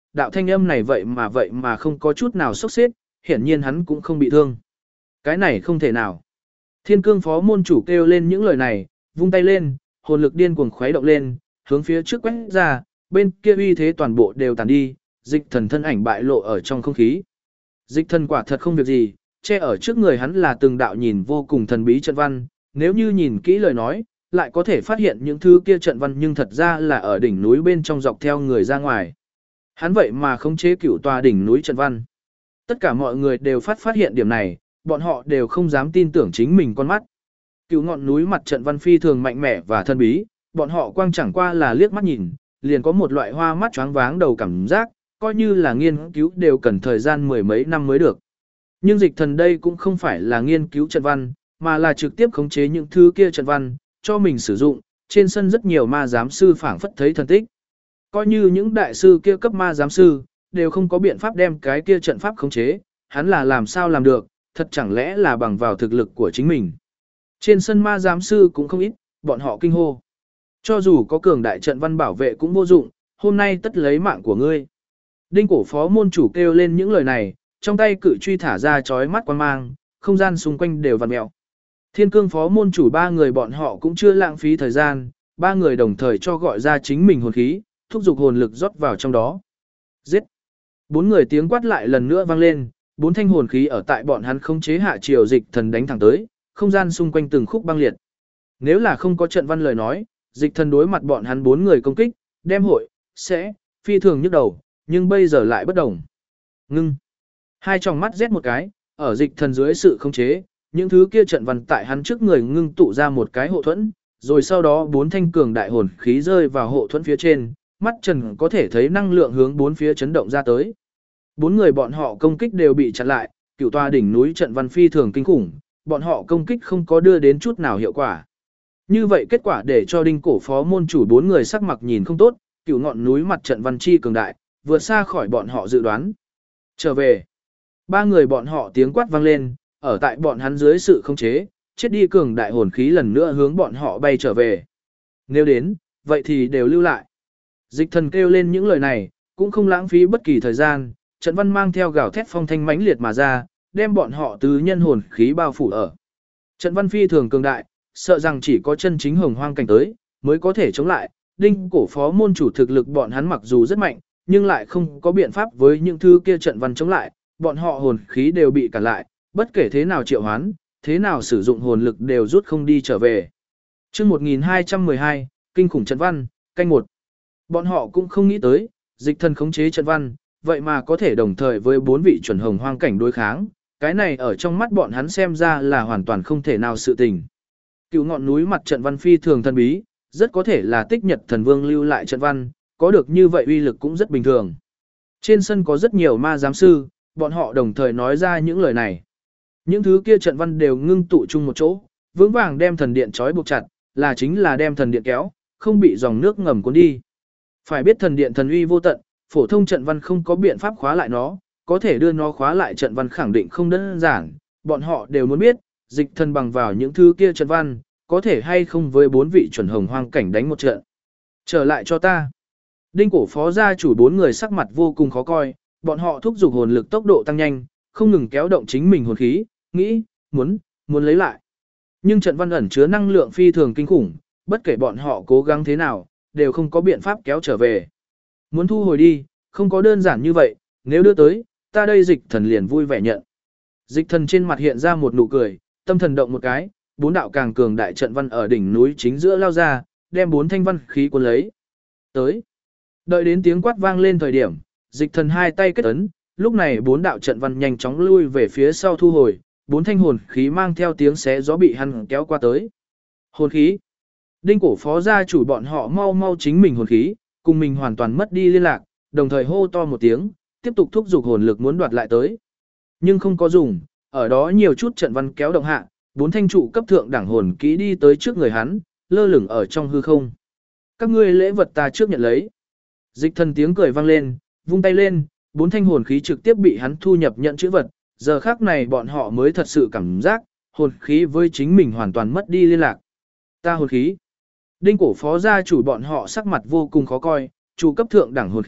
đạo thanh âm này vậy mà không có chút nào sốc xếp, hiển nhiên hắn cũng không bị thương. Cái này không thể nào. Thiên cương phó môn chủ kêu lên những lời này, vung tay lên, hồn lực điên cuồng khuấy động lên, hướng phía trước quét ra, bên kia uy thế toàn bộ đều tàn đi, dịch thần thân ảnh bại lộ ở trong không khí. Dịch thần quả thật không việc gì, che ở trước người hắn là từng đạo nhìn vô cùng thần bí trận văn, nếu như nhìn kỹ lời nói, lại có thể phát hiện những thứ kia trận văn nhưng thật ra là ở đỉnh núi bên trong dọc theo người ra ngoài. Hắn vậy mà khống chế cửu tòa đỉnh núi trận văn. Tất cả mọi người đều phát hiện điểm này, bọn họ đều không dám tin tưởng chính mình con mắt. Cửu ngọn núi mặt trận văn phi thường mạnh mẽ và thân bí, bọn họ quang chẳng qua là liếc mắt nhìn, liền có một loại hoa mắt choáng váng đầu cảm giác, coi như là nghiên cứu đều cần thời gian mười mấy năm mới được. Nhưng dịch thần đây cũng không phải là nghiên cứu trận văn, mà là trực tiếp khống chế những thứ kia trận văn, cho mình sử dụng, trên sân rất nhiều ma giám sư phảng phất thấy thần tích. Coi như những đại sư kia cấp ma giám sư, đều không có biện pháp đem cái kia trận pháp khống chế, hắn là làm sao làm được, thật chẳng lẽ là bằng vào thực lực của chính mình. Trên sân ma giám sư cũng không ít, bọn họ kinh hô. Cho dù có cường đại trận văn bảo vệ cũng vô dụng, hôm nay tất lấy mạng của ngươi. Đinh cổ phó môn chủ kêu lên những lời này, trong tay cự truy thả ra chói mắt quang mang, không gian xung quanh đều vặn mèo. Thiên cương phó môn chủ ba người bọn họ cũng chưa lãng phí thời gian, ba người đồng thời cho gọi ra chính mình hồn khí, thúc giục hồn lực rót vào trong đó. Giết! Bốn người tiếng quát lại lần nữa vang lên, bốn thanh hồn khí ở tại bọn hắn không chế hạ triều dịch thần đánh thẳng tới, không gian xung quanh từng khúc băng liệt. Nếu là không có trận văn lời nói, dịch thần đối mặt bọn hắn bốn người công kích, đem hội, sẽ, phi thường nhức đầu, nhưng bây giờ lại bất đồng. Ngưng! Hai tròng mắt rét một cái, ở dịch thần dưới sự khống chế, những thứ kia trận văn tại hắn trước người ngưng tụ ra một cái hộ thuẫn, rồi sau đó bốn thanh cường đại hồn khí rơi vào hộ thuẫn phía trên, mắt trần có thể thấy năng lượng hướng bốn phía chấn động ra tới. Bốn người bọn họ công kích đều bị chặn lại, cửu tòa đỉnh núi trận văn phi thường kinh khủng, bọn họ công kích không có đưa đến chút nào hiệu quả. Như vậy kết quả để cho đinh cổ phó môn chủ bốn người sắc mặt nhìn không tốt, cửu ngọn núi mặt trận văn chi cường đại, vượt xa khỏi bọn họ dự đoán. Trở về, ba người bọn họ tiếng quát vang lên, ở tại bọn hắn dưới sự khống chế, chết đi cường đại hồn khí lần nữa hướng bọn họ bay trở về. Nếu đến, vậy thì đều lưu lại. Dịch thần kêu lên những lời này, cũng không lãng phí bất kỳ thời gian, trận văn mang theo gào thét phong thanh mãnh liệt mà ra, đem bọn họ tứ nhân hồn khí bao phủ ở. Trận văn phi thường cường đại, sợ rằng chỉ có chân chính hồng hoang cảnh tới, mới có thể chống lại. Đinh cổ phó môn chủ thực lực bọn hắn mặc dù rất mạnh, nhưng lại không có biện pháp với những thứ kia trận văn chống lại, bọn họ hồn khí đều bị cản lại, bất kể thế nào triệu hoán, thế nào sử dụng hồn lực đều rút không đi trở về. Chương 1212, kinh khủng trận văn, canh 1. Bọn họ cũng không nghĩ tới, dịch thần khống chế trận văn, vậy mà có thể đồng thời với bốn vị chuẩn hồng hoang cảnh đối kháng, cái này ở trong mắt bọn hắn xem ra là hoàn toàn không thể nào sự tình. Cựu ngọn núi mặt trận văn phi thường thần bí, rất có thể là Tích Nhật Thần Vương lưu lại trận văn, có được như vậy uy lực cũng rất bình thường. Trên sân có rất nhiều ma giám sư, bọn họ đồng thời nói ra những lời này. Những thứ kia trận văn đều ngưng tụ chung một chỗ, vững vàng đem thần điện trói buộc chặt, là chính là đem thần điện kéo, không bị dòng nước ngầm cuốn đi. Phải biết thần điện thần uy vô tận, phổ thông trận văn không có biện pháp khóa lại nó, có thể đưa nó khóa lại trận văn khẳng định không đơn giản, bọn họ đều muốn biết, dịch thần bằng vào những thứ kia trận văn, có thể hay không với bốn vị chuẩn hồng hoang cảnh đánh một trận. Trở lại cho ta. Đinh cổ phó gia chủ bốn người sắc mặt vô cùng khó coi, bọn họ thúc giục hồn lực tốc độ tăng nhanh, không ngừng kéo động chính mình hồn khí, nghĩ, muốn lấy lại. Nhưng trận văn ẩn chứa năng lượng phi thường kinh khủng, bất kể bọn họ cố gắng thế nào, đều không có biện pháp kéo trở về. Muốn thu hồi đi, không có đơn giản như vậy, nếu đưa tới, ta đây dịch thần liền vui vẻ nhận. Dịch thần trên mặt hiện ra một nụ cười, tâm thần động một cái, bốn đạo càng cường đại trận văn ở đỉnh núi chính giữa lao ra, đem bốn thanh văn khí cuốn lấy. Tới. Đợi đến tiếng quát vang lên thời điểm, dịch thần hai tay kết ấn, lúc này bốn đạo trận văn nhanh chóng lui về phía sau thu hồi, bốn thanh hồn khí mang theo tiếng xé gió bị hắn kéo qua tới. Hồn khí. Đinh cổ phó gia chủ bọn họ mau mau chính mình hồn khí, cùng mình hoàn toàn mất đi liên lạc, đồng thời hô to một tiếng, tiếp tục thúc giục hồn lực muốn đoạt lại tới. Nhưng không có dùng, ở đó nhiều chút trận văn kéo động hạ, bốn thanh trụ cấp thượng đẳng hồn kỹ đi tới trước người hắn, lơ lửng ở trong hư không. Các ngươi lễ vật ta trước nhận lấy. Dịch thần tiếng cười vang lên, vung tay lên, bốn thanh hồn khí trực tiếp bị hắn thu nhập nhận chữ vật, giờ khác này bọn họ mới thật sự cảm giác, hồn khí với chính mình hoàn toàn mất đi liên lạc. Ta hồn khí. Đinh cổ phó gia chủ bọn họ sắc mặt vô cùng khó coi, chủ cấp thượng đẳng hồn khí,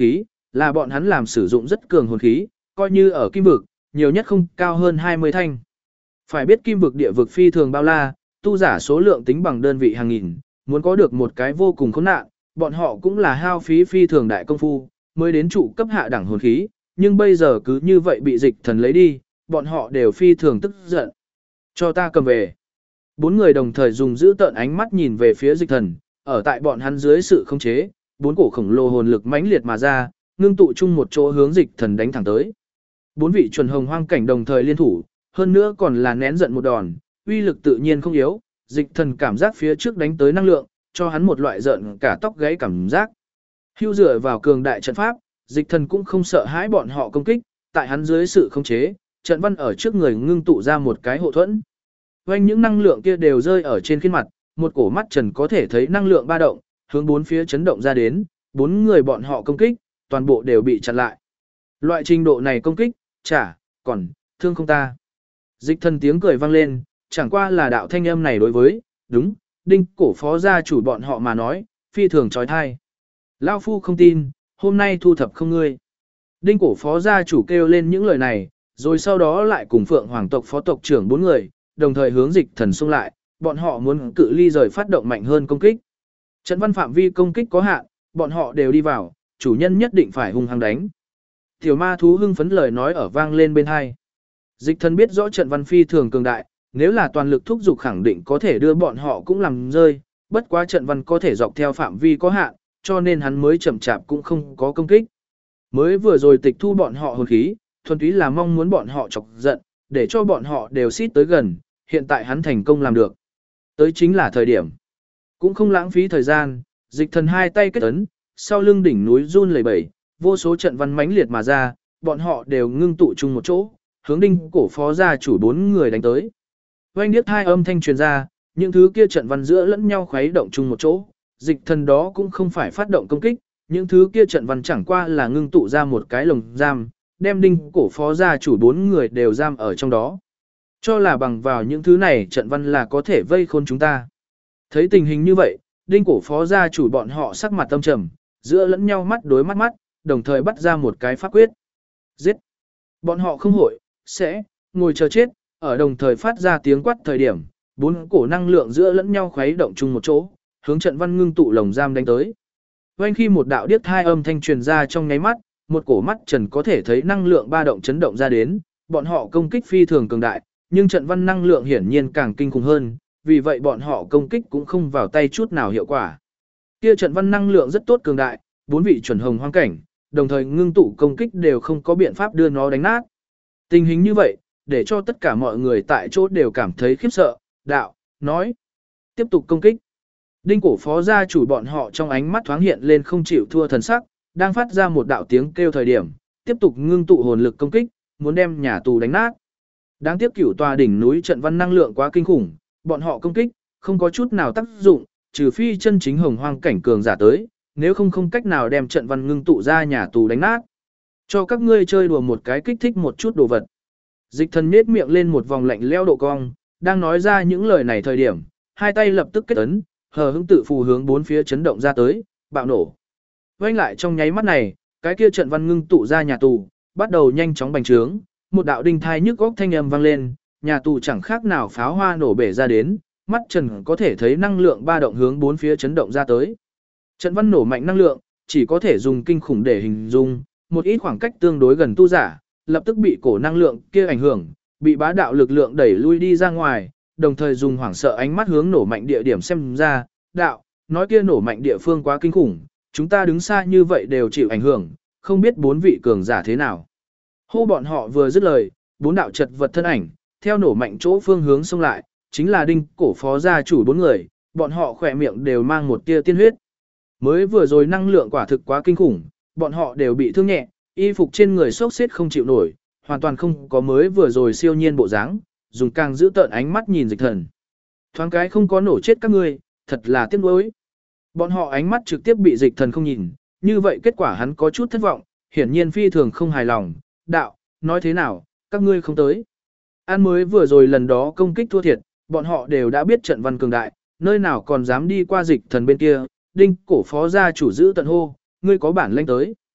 là bọn hắn làm sử dụng rất cường hồn khí, coi như ở kim vực, nhiều nhất không cao hơn 20 thanh. Phải biết kim vực địa vực phi thường bao la, tu giả số lượng tính bằng đơn vị hàng nghìn, muốn có được một cái vô cùng khốn nạn, bọn họ cũng là hao phí phi thường đại công phu, mới đến trụ cấp hạ đẳng hồn khí, nhưng bây giờ cứ như vậy bị dịch thần lấy đi, bọn họ đều phi thường tức giận. Cho ta cầm về. 4 người đồng thời dùng giữ tợn ánh mắt nhìn về phía dịch thần, ở tại bọn hắn dưới sự khống chế, 4 cổ khổng lồ hồn lực mãnh liệt mà ra, ngưng tụ chung một chỗ hướng dịch thần đánh thẳng tới. 4 vị chuẩn hồng hoang cảnh đồng thời liên thủ, hơn nữa còn là nén giận một đòn, uy lực tự nhiên không yếu, dịch thần cảm giác phía trước đánh tới năng lượng, cho hắn một loại giận cả tóc gáy cảm giác. Hưu dựa vào cường đại trận pháp, dịch thần cũng không sợ hãi bọn họ công kích, tại hắn dưới sự khống chế, trận văn ở trước người ngưng tụ ra một cái hộ thuẫn. Quanh những năng lượng kia đều rơi ở trên khuôn mặt, một cổ mắt trần có thể thấy năng lượng ba động, hướng 4 phía chấn động ra đến, 4 người bọn họ công kích, toàn bộ đều bị chặn lại. Loại trình độ này công kích, còn thương không ta. Dịch thần tiếng cười vang lên, chẳng qua là đạo thanh âm này đối với, đúng, đinh cổ phó gia chủ bọn họ mà nói, phi thường trói thai. Lao phu không tin, hôm nay thu thập không ngươi. Đinh cổ phó gia chủ kêu lên những lời này, rồi sau đó lại cùng phượng hoàng tộc phó tộc trưởng 4 người, đồng thời hướng dịch thần xung lại, bọn họ muốn cự ly rời phát động mạnh hơn công kích. Trận văn phạm vi công kích có hạn, bọn họ đều đi vào, chủ nhân nhất định phải hung hăng đánh. Tiểu ma thú hưng phấn lời nói ở vang lên bên hai. Dịch thần biết rõ trận văn phi thường cường đại, nếu là toàn lực thúc giục khẳng định có thể đưa bọn họ cũng làm rơi, bất quá trận văn có thể dọc theo phạm vi có hạn, cho nên hắn mới chậm chạp cũng không có công kích. Mới vừa rồi tịch thu bọn họ hồn khí, thuần túy là mong muốn bọn họ chọc giận, để cho bọn họ đều xít tới gần, hiện tại hắn thành công làm được. Tới chính là thời điểm. Cũng không lãng phí thời gian, dịch thần hai tay kết ấn, sau lưng đỉnh núi run lẩy bẩy, vô số trận văn mãnh liệt mà ra, bọn họ đều ngưng tụ chung một chỗ, hướng đinh cổ phó gia chủ 4 người đánh tới. Oanh điếc hai âm thanh truyền ra, những thứ kia trận văn giữa lẫn nhau khuấy động chung một chỗ, dịch thần đó cũng không phải phát động công kích, những thứ kia trận văn chẳng qua là ngưng tụ ra một cái lồng giam, đem đinh cổ phó gia chủ 4 người đều giam ở trong đó. Cho là bằng vào những thứ này trận văn là có thể vây khôn chúng ta. Thấy tình hình như vậy, đinh cổ phó gia chủ bọn họ sắc mặt tâm trầm, giữa lẫn nhau mắt đối mắt, đồng thời bắt ra một cái pháp quyết. Giết! Bọn họ không hội, sẽ, ngồi chờ chết, ở đồng thời phát ra tiếng quát thời điểm, 4 cổ năng lượng giữa lẫn nhau khuấy động chung một chỗ, hướng trận văn ngưng tụ lồng giam đánh tới. Quanh khi một đạo điếc thai âm thanh truyền ra trong nháy mắt, một cổ mắt trần có thể thấy năng lượng ba động chấn động ra đến, bọn họ công kích phi thường cường đại, nhưng trận văn năng lượng hiển nhiên càng kinh khủng hơn, vì vậy bọn họ công kích cũng không vào tay chút nào hiệu quả. Kia trận văn năng lượng rất tốt cường đại, 4 vị chuẩn hồng hoang cảnh, đồng thời ngưng tụ công kích đều không có biện pháp đưa nó đánh nát. Tình hình như vậy, để cho tất cả mọi người tại chỗ đều cảm thấy khiếp sợ, đạo, nói, tiếp tục công kích. Đinh cổ phó gia chủ bọn họ trong ánh mắt thoáng hiện lên không chịu thua thần sắc, đang phát ra một đạo tiếng kêu thời điểm, tiếp tục ngưng tụ hồn lực công kích, muốn đem nhà tù đánh nát. Đáng tiếc cửu tòa đỉnh núi trận văn năng lượng quá kinh khủng, bọn họ công kích, không có chút nào tác dụng, trừ phi chân chính hồng hoang cảnh cường giả tới, nếu không cách nào đem trận văn ngưng tụ ra nhà tù đánh nát. Cho các ngươi chơi đùa một cái kích thích một chút đồ vật. Dịch thần nhếch miệng lên một vòng lạnh lẽo độ cong, đang nói ra những lời này thời điểm, hai tay lập tức kết ấn, hờ hững tự phù hướng 4 phía chấn động ra tới, bạo nổ. Quanh lại trong nháy mắt này, cái kia trận văn ngưng tụ ra nhà tù, bắt đầu nhanh chóng bành trướng, một đạo đinh thai nhức góc thanh âm vang lên, nhà tù chẳng khác nào pháo hoa nổ bể ra đến, mắt trần có thể thấy năng lượng ba động hướng 4 phía chấn động ra tới. Trận văn nổ mạnh năng lượng, chỉ có thể dùng kinh khủng để hình dung, một ít khoảng cách tương đối gần tu giả, lập tức bị cổ năng lượng kia ảnh hưởng, bị bá đạo lực lượng đẩy lui đi ra ngoài, đồng thời dùng hoảng sợ ánh mắt hướng nổ mạnh địa điểm xem ra, đạo, nói kia nổ mạnh địa phương quá kinh khủng, chúng ta đứng xa như vậy đều chịu ảnh hưởng, không biết 4 vị cường giả thế nào. Hô bọn họ vừa dứt lời, 4 đạo chật vật thân ảnh, theo nổ mạnh chỗ phương hướng xông lại, chính là đinh cổ phó gia chủ 4 người, bọn họ khỏe miệng đều mang một tia tiên huyết. Mới vừa rồi năng lượng quả thực quá kinh khủng, bọn họ đều bị thương nhẹ, y phục trên người xốc xếp không chịu nổi, hoàn toàn không có mới vừa rồi siêu nhiên bộ dáng, dùng càng giữ tợn ánh mắt nhìn dịch thần. Thoáng cái không có nổ chết các ngươi, thật là tiếc nuối. Bọn họ ánh mắt trực tiếp bị dịch thần không nhìn, như vậy kết quả hắn có chút thất vọng, hiển nhiên phi thường không hài lòng, đạo, nói thế nào, các ngươi không tới. An mới vừa rồi lần đó công kích thua thiệt, bọn họ đều đã biết trận văn cường đại, nơi nào còn dám đi qua dịch thần bên kia, đinh cổ phó gia chủ giữ tận hô, ngươi có bản lĩnh tới.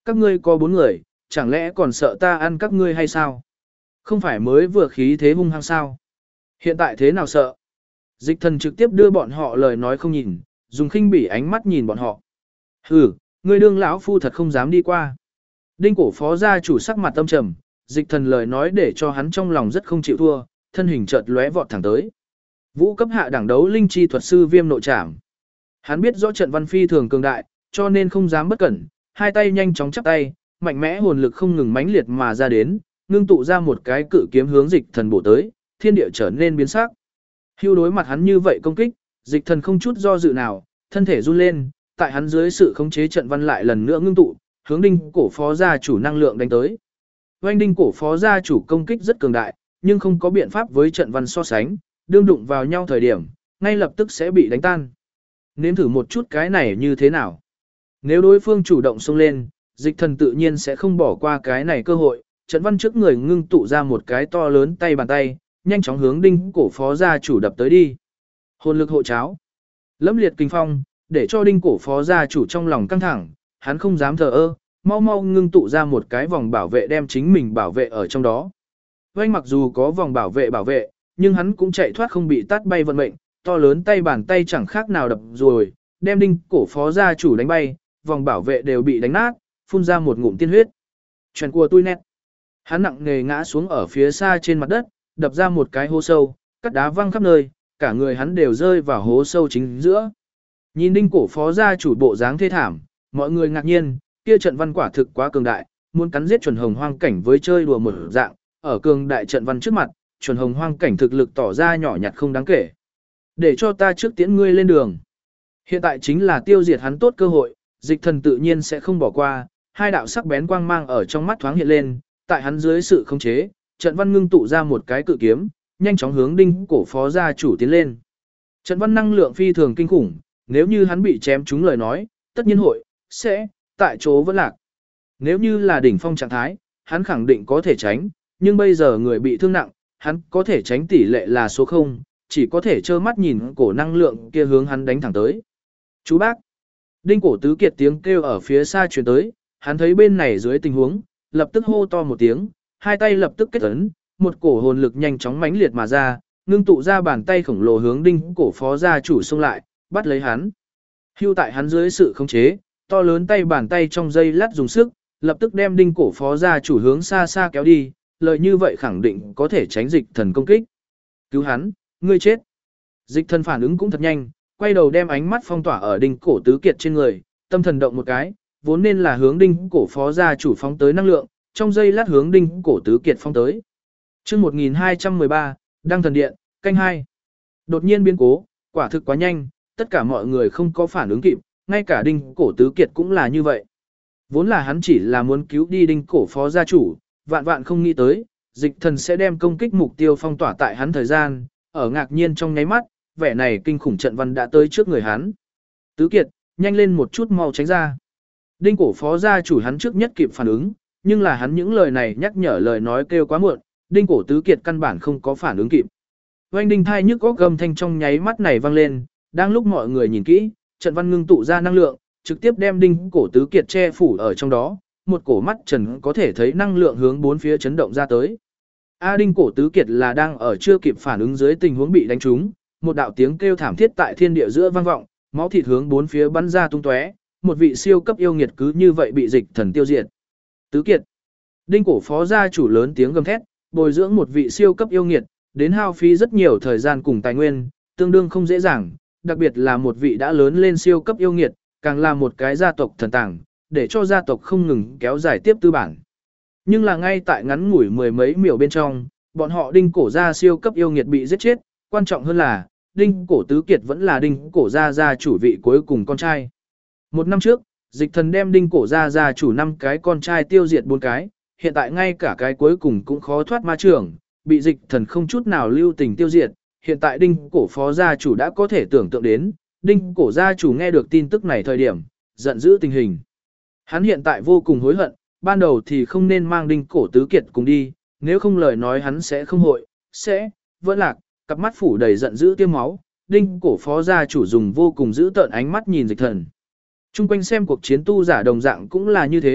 các ngươi có 4 người, chẳng lẽ còn sợ ta ăn các ngươi hay sao? Không phải mới vừa khí thế hung hăng sao? Hiện tại thế nào sợ? Dịch thần trực tiếp đưa bọn họ lời nói không nhìn, dùng khinh bỉ ánh mắt nhìn bọn họ. Hừ, ngươi đương lão phu thật không dám đi qua. Đinh cổ phó gia chủ sắc mặt tâm trầm, dịch thần lời nói để cho hắn trong lòng rất không chịu thua, thân hình chợt lóe vọt thẳng tới. Vũ cấp hạ đẳng đấu linh chi thuật sư Viêm Nội Trảm. Hắn biết rõ trận văn phi thường cường đại, cho nên không dám bất cẩn, hai tay nhanh chóng chắp tay, mạnh mẽ hồn lực không ngừng mãnh liệt mà ra đến, ngưng tụ ra một cái cự kiếm hướng dịch thần bổ tới, thiên địa trở nên biến sắc. Hưu đối mặt hắn như vậy công kích, dịch thần không chút do dự nào, thân thể run lên, tại hắn dưới sự khống chế trận văn lại lần nữa ngưng tụ, hướng đinh cổ phó gia chủ năng lượng đánh tới. Oanh đinh cổ phó gia chủ công kích rất cường đại, nhưng không có biện pháp với trận văn so sánh, đương đụng vào nhau thời điểm, ngay lập tức sẽ bị đánh tan. Nếm thử một chút cái này như thế nào. Nếu đối phương chủ động xông lên, dịch thần tự nhiên sẽ không bỏ qua cái này cơ hội, trận văn trước người ngưng tụ ra một cái to lớn tay bàn tay, nhanh chóng hướng đinh cổ phó gia chủ đập tới đi. Hồn lực hộ cháo. Lẫm liệt kinh phong, để cho đinh cổ phó gia chủ trong lòng căng thẳng, hắn không dám thờ ơ, mau mau ngưng tụ ra một cái vòng bảo vệ đem chính mình bảo vệ ở trong đó. Vành mặc dù có vòng bảo vệ, nhưng hắn cũng chạy thoát không bị tát bay vận mệnh, to lớn tay bàn tay chẳng khác nào đập rồi, đem đinh cổ phó gia chủ đánh bay, vòng bảo vệ đều bị đánh nát, phun ra một ngụm tiên huyết. Chuyện của tôi nét. Hắn nặng nề ngã xuống ở phía xa trên mặt đất, đập ra một cái hố sâu, cắt đá văng khắp nơi, cả người hắn đều rơi vào hố sâu chính giữa. Nhìn đinh cổ phó gia chủ bộ dáng thê thảm, mọi người ngạc nhiên, kia trận văn quả thực quá cường đại, muốn cắn giết chuẩn hồng hoang cảnh với chơi đùa một dạng, ở cường đại trận văn trước mặt, chuẩn hồng hoang cảnh thực lực tỏ ra nhỏ nhặt không đáng kể. Để cho ta trước tiễn ngươi lên đường. Hiện tại chính là tiêu diệt hắn tốt cơ hội, dịch thần tự nhiên sẽ không bỏ qua, hai đạo sắc bén quang mang ở trong mắt thoáng hiện lên, tại hắn dưới sự khống chế, trận văn ngưng tụ ra một cái cự kiếm, nhanh chóng hướng đinh cổ phó gia chủ tiến lên. Trận văn năng lượng phi thường kinh khủng, nếu như hắn bị chém trúng lời nói, tất nhiên sẽ tại chỗ vẫn lạc. Nếu như là đỉnh phong trạng thái, hắn khẳng định có thể tránh, nhưng bây giờ người bị thương nặng, hắn có thể tránh tỷ lệ là số 0, chỉ có thể trơ mắt nhìn cổ năng lượng kia hướng hắn đánh thẳng tới. Chú bác! Đinh cổ tứ kiệt tiếng kêu ở phía xa truyền tới, hắn thấy bên này dưới tình huống, lập tức hô to một tiếng, hai tay lập tức kết ấn, một cổ hồn lực nhanh chóng mãnh liệt mà ra, ngưng tụ ra bàn tay khổng lồ hướng đinh cổ phó gia chủ xông lại, bắt lấy hắn. Hưu tại hắn dưới sự khống chế, to lớn tay bàn tay trong dây lát dùng sức, lập tức đem đinh cổ phó gia chủ hướng xa xa kéo đi, lời như vậy khẳng định có thể tránh dịch thần công kích. Cứu hắn, ngươi chết. Dịch thần phản ứng cũng thật nhanh, quay đầu đem ánh mắt phong tỏa ở đinh cổ tứ kiệt trên người, tâm thần động một cái, vốn nên là hướng đinh cổ phó gia chủ phóng tới năng lượng, trong dây lát hướng đinh cổ tứ kiệt phong tới. Chương 1213, Đăng thần điện, canh 2. Đột nhiên biến cố, quả thực quá nhanh, tất cả mọi người không có phản ứng kịp, ngay cả đinh cổ tứ kiệt cũng là như vậy. Vốn là hắn chỉ là muốn cứu đi đinh cổ phó gia chủ, vạn vạn không nghĩ tới, dịch thần sẽ đem công kích mục tiêu phong tỏa tại hắn thời gian, ở ngạc nhiên trong nháy mắt, vẻ này kinh khủng trận văn đã tới trước người hắn. Tứ kiệt, nhanh lên một chút mau tránh ra. Đinh cổ phó gia chủ hắn trước nhất kịp phản ứng, nhưng là hắn những lời này nhắc nhở lời nói kêu quá muộn, đinh cổ tứ kiệt căn bản không có phản ứng kịp. Oanh đinh thai nhức góc gầm thanh trong nháy mắt này vang lên, đang lúc mọi người nhìn kỹ, trận văn ngưng tụ ra năng lượng, trực tiếp đem đinh cổ tứ kiệt che phủ ở trong đó, một cổ mắt trần có thể thấy năng lượng hướng bốn phía chấn động ra tới. Đinh cổ tứ kiệt là đang ở chưa kịp phản ứng dưới tình huống bị đánh trúng, một đạo tiếng kêu thảm thiết tại thiên địa giữa vang vọng, máu thịt hướng bốn phía bắn ra tung tóe, một vị siêu cấp yêu nghiệt cứ như vậy bị dịch thần tiêu diệt. Tứ kiệt. Đinh cổ phó gia chủ lớn tiếng gầm thét, bồi dưỡng một vị siêu cấp yêu nghiệt, đến hao phí rất nhiều thời gian cùng tài nguyên, tương đương không dễ dàng, đặc biệt là một vị đã lớn lên siêu cấp yêu nghiệt, càng là một cái gia tộc thần tàng, để cho gia tộc không ngừng kéo dài tiếp tư bản. Nhưng là ngay tại ngắn ngủi mười mấy miểu bên trong, bọn họ đinh cổ gia siêu cấp yêu nghiệt bị giết chết, quan trọng hơn là, đinh cổ tứ kiệt vẫn là đinh cổ gia gia chủ vị cuối cùng con trai. Một năm trước, dịch thần đem đinh cổ gia gia chủ 5 cái con trai tiêu diệt 4 cái, hiện tại ngay cả cái cuối cùng cũng khó thoát ma trưởng, bị dịch thần không chút nào lưu tình tiêu diệt, hiện tại đinh cổ phó gia chủ đã có thể tưởng tượng đến, đinh cổ gia chủ nghe được tin tức này thời điểm, giận dữ tình hình. Hắn hiện tại vô cùng hối hận, ban đầu thì không nên mang đinh cổ tứ kiệt cùng đi, nếu không lời nói hắn sẽ không sẽ vẫn lạc, cặp mắt phủ đầy giận dữ tiêm máu, đinh cổ phó gia chủ dùng vô cùng dữ tợn ánh mắt nhìn dịch thần. Trung quanh xem cuộc chiến tu giả đồng dạng cũng là như thế,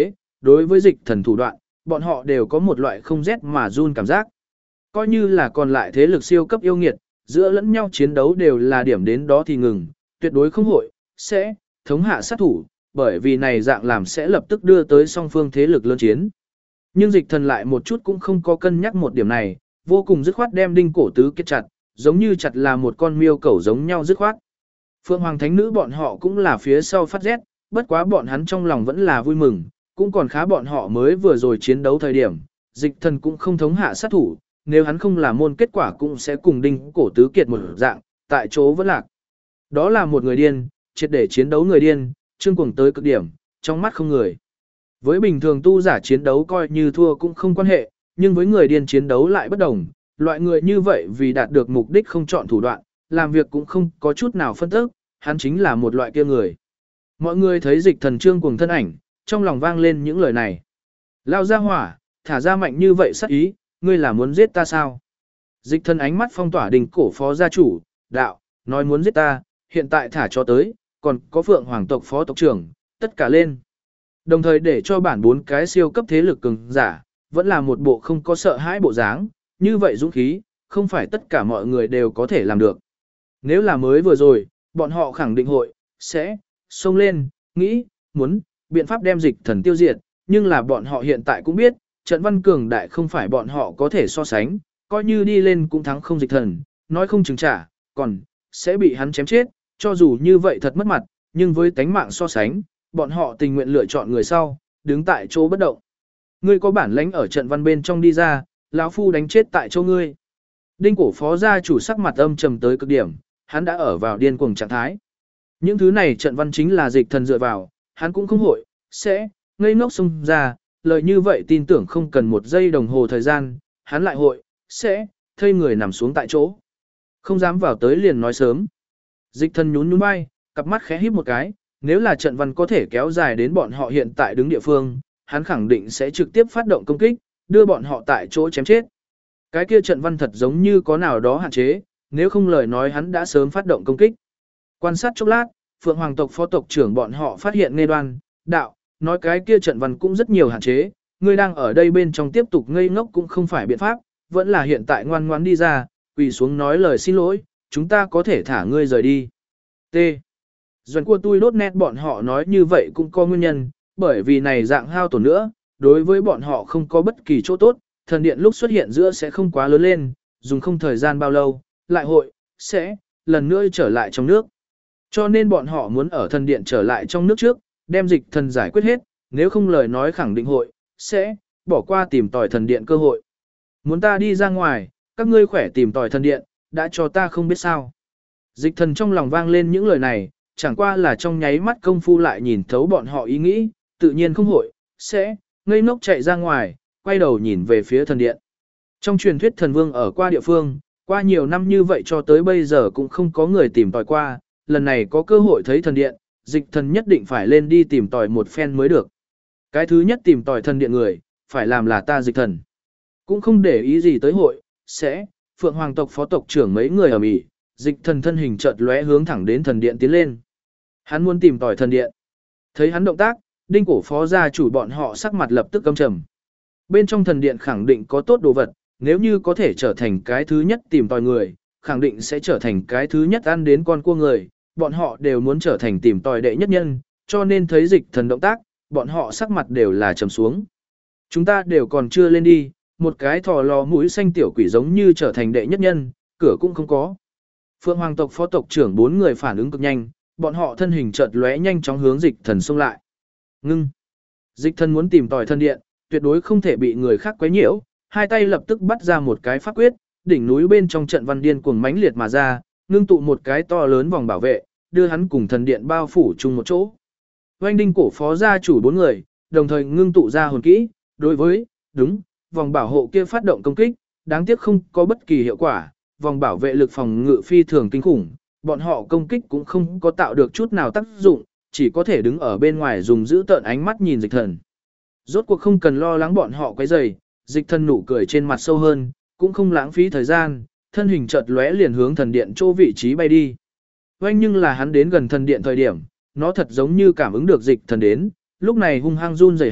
đối với dịch thần thủ đoạn, bọn họ đều có một loại không rét mà run cảm giác. Coi như là còn lại thế lực siêu cấp yêu nghiệt, giữa lẫn nhau chiến đấu đều là điểm đến đó thì ngừng, tuyệt đối không hội, sẽ, thống hạ sát thủ, bởi vì này dạng làm sẽ lập tức đưa tới song phương thế lực lớn chiến. Nhưng dịch thần lại một chút cũng không có cân nhắc một điểm này, vô cùng dứt khoát đem đinh cổ tứ kết chặt, giống như chặt là một con miêu cẩu giống nhau dứt khoát. Phượng Hoàng Thánh Nữ bọn họ cũng là phía sau phát rét, bất quá bọn hắn trong lòng vẫn là vui mừng, cũng còn khá bọn họ mới vừa rồi chiến đấu thời điểm, dịch thần cũng không thống hạ sát thủ, nếu hắn không làm môn kết quả cũng sẽ cùng đinh cổ tứ kiệt một dạng, tại chỗ vẫn lạc. Đó là một người điên, triệt để chiến đấu người điên, trương cuồng tới cực điểm, trong mắt không người. Với bình thường tu giả chiến đấu coi như thua cũng không quan hệ, nhưng với người điên chiến đấu lại bất đồng, loại người như vậy vì đạt được mục đích không chọn thủ đoạn, làm việc cũng không có chút nào phân tức, hắn chính là một loại kia người. Mọi người thấy dịch thần trương cuồng thân ảnh, trong lòng vang lên những lời này. Lao ra hỏa, thả ra mạnh như vậy sát ý, ngươi là muốn giết ta sao? Dịch thần ánh mắt phong tỏa đình cổ phó gia chủ, đạo, nói muốn giết ta, hiện tại thả cho tới, còn có Phượng Hoàng tộc phó tộc trưởng, tất cả lên. Đồng thời để cho bản 4 cái siêu cấp thế lực cường giả, vẫn là một bộ không có sợ hãi bộ dáng, như vậy dũng khí, không phải tất cả mọi người đều có thể làm được. Nếu là mới vừa rồi, bọn họ khẳng định hội, sẽ, xông lên, nghĩ, muốn, biện pháp đem dịch thần tiêu diệt, nhưng là bọn họ hiện tại cũng biết, trận văn cường đại không phải bọn họ có thể so sánh, coi như đi lên cũng thắng không dịch thần, nói không chừng trả, còn, sẽ bị hắn chém chết, cho dù như vậy thật mất mặt, nhưng với tánh mạng so sánh, bọn họ tình nguyện lựa chọn người sau, đứng tại chỗ bất động. Ngươi có bản lãnh ở trận văn bên trong đi ra, lão phu đánh chết tại chỗ ngươi. Đinh cổ phó gia chủ sắc mặt âm trầm tới cực điểm, hắn đã ở vào điên cuồng trạng thái. Những thứ này trận văn chính là dịch thần dựa vào, hắn cũng không hội, sẽ, ngây ngốc xông ra, lời như vậy tin tưởng không cần 1 giây đồng hồ thời gian, hắn lại hội, sẽ, thây người nằm xuống tại chỗ. Không dám vào tới liền nói sớm. Dịch thần nhún nhún vai, cặp mắt khẽ híp một cái, nếu là trận văn có thể kéo dài đến bọn họ hiện tại đứng địa phương, hắn khẳng định sẽ trực tiếp phát động công kích, đưa bọn họ tại chỗ chém chết. Cái kia trận văn thật giống như có nào đó hạn chế, nếu không lời nói hắn đã sớm phát động công kích. Quan sát chốc lát, Phượng Hoàng tộc phó tộc trưởng bọn họ phát hiện Nghe Đoan, đạo, nói cái kia trận văn cũng rất nhiều hạn chế, ngươi đang ở đây bên trong tiếp tục ngây ngốc cũng không phải biện pháp, vẫn là hiện tại ngoan ngoãn đi ra, quỳ xuống nói lời xin lỗi, chúng ta có thể thả ngươi rời đi. T. Doan của tôi đốt nét bọn họ nói như vậy cũng có nguyên nhân, bởi vì này dạng hao tổn nữa, đối với bọn họ không có bất kỳ chỗ tốt, thần điện lúc xuất hiện giữa sẽ không quá lớn lên, dùng không thời gian bao lâu, lại hội, sẽ, lần nữa trở lại trong nước. Cho nên bọn họ muốn ở thần điện trở lại trong nước trước, đem dịch thần giải quyết hết, nếu không lời nói khẳng định hội, sẽ, bỏ qua tìm tòi thần điện cơ hội. Muốn ta đi ra ngoài, các ngươi khỏe tìm tòi thần điện, đã cho ta không biết sao. Dịch thần trong lòng vang lên những lời này, chẳng qua là trong nháy mắt công phu lại nhìn thấu bọn họ ý nghĩ, tự nhiên không hội, sẽ, ngây ngốc chạy ra ngoài, quay đầu nhìn về phía thần điện. Trong truyền thuyết thần vương ở qua địa phương, qua nhiều năm như vậy cho tới bây giờ cũng không có người tìm tòi qua, lần này có cơ hội thấy thần điện, dịch thần nhất định phải lên đi tìm tòi một phen mới được. Cái thứ nhất tìm tòi thần điện người, phải làm là ta dịch thần. Cũng không để ý gì tới hội, sẽ, Phượng Hoàng tộc phó tộc trưởng mấy người ở Mỹ, dịch thần thân hình chợt lóe hướng thẳng đến thần điện tiến lên. Hắn muốn tìm tòi thần điện. Thấy hắn động tác, đinh cổ phó gia chủ bọn họ sắc mặt lập tức căm trầm. Bên trong thần điện khẳng định có tốt đồ vật, nếu như có thể trở thành cái thứ nhất tìm tòi người, khẳng định sẽ trở thành cái thứ nhất ăn đến con cua người, bọn họ đều muốn trở thành tìm tòi đệ nhất nhân, cho nên thấy dịch thần động tác, bọn họ sắc mặt đều là trầm xuống. Chúng ta đều còn chưa lên đi, một cái thò lò mũi xanh tiểu quỷ giống như trở thành đệ nhất nhân, cửa cũng không có. Phượng Hoàng tộc phó tộc trưởng 4 người phản ứng cực nhanh, bọn họ thân hình chợt lóe nhanh chóng hướng dịch thần xông lại. Ngưng. Dịch thần muốn tìm tòi thân điện, tuyệt đối không thể bị người khác quấy nhiễu, hai tay lập tức bắt ra một cái pháp quyết, đỉnh núi bên trong trận văn điên cuồng mãnh liệt mà ra, ngưng tụ một cái to lớn vòng bảo vệ, đưa hắn cùng thần điện bao phủ chung một chỗ. Oanh đinh cổ phó gia chủ 4 người, đồng thời ngưng tụ ra hồn kỹ, đối với, đúng, vòng bảo hộ kia phát động công kích, đáng tiếc không có bất kỳ hiệu quả, vòng bảo vệ lực phòng ngự phi thường kinh khủng, bọn họ công kích cũng không có tạo được chút nào tác dụng, chỉ có thể đứng ở bên ngoài dùng giữ tợn ánh mắt nhìn dịch thần. Rốt cuộc không cần lo lắng bọn họ quấy rầy, dịch thần nụ cười trên mặt sâu hơn, cũng không lãng phí thời gian, thân hình chợt lóe liền hướng thần điện chỗ vị trí bay đi. Oanh nhưng là hắn đến gần thần điện thời điểm, nó thật giống như cảm ứng được dịch thần đến, lúc này hung hăng run rẩy hạ,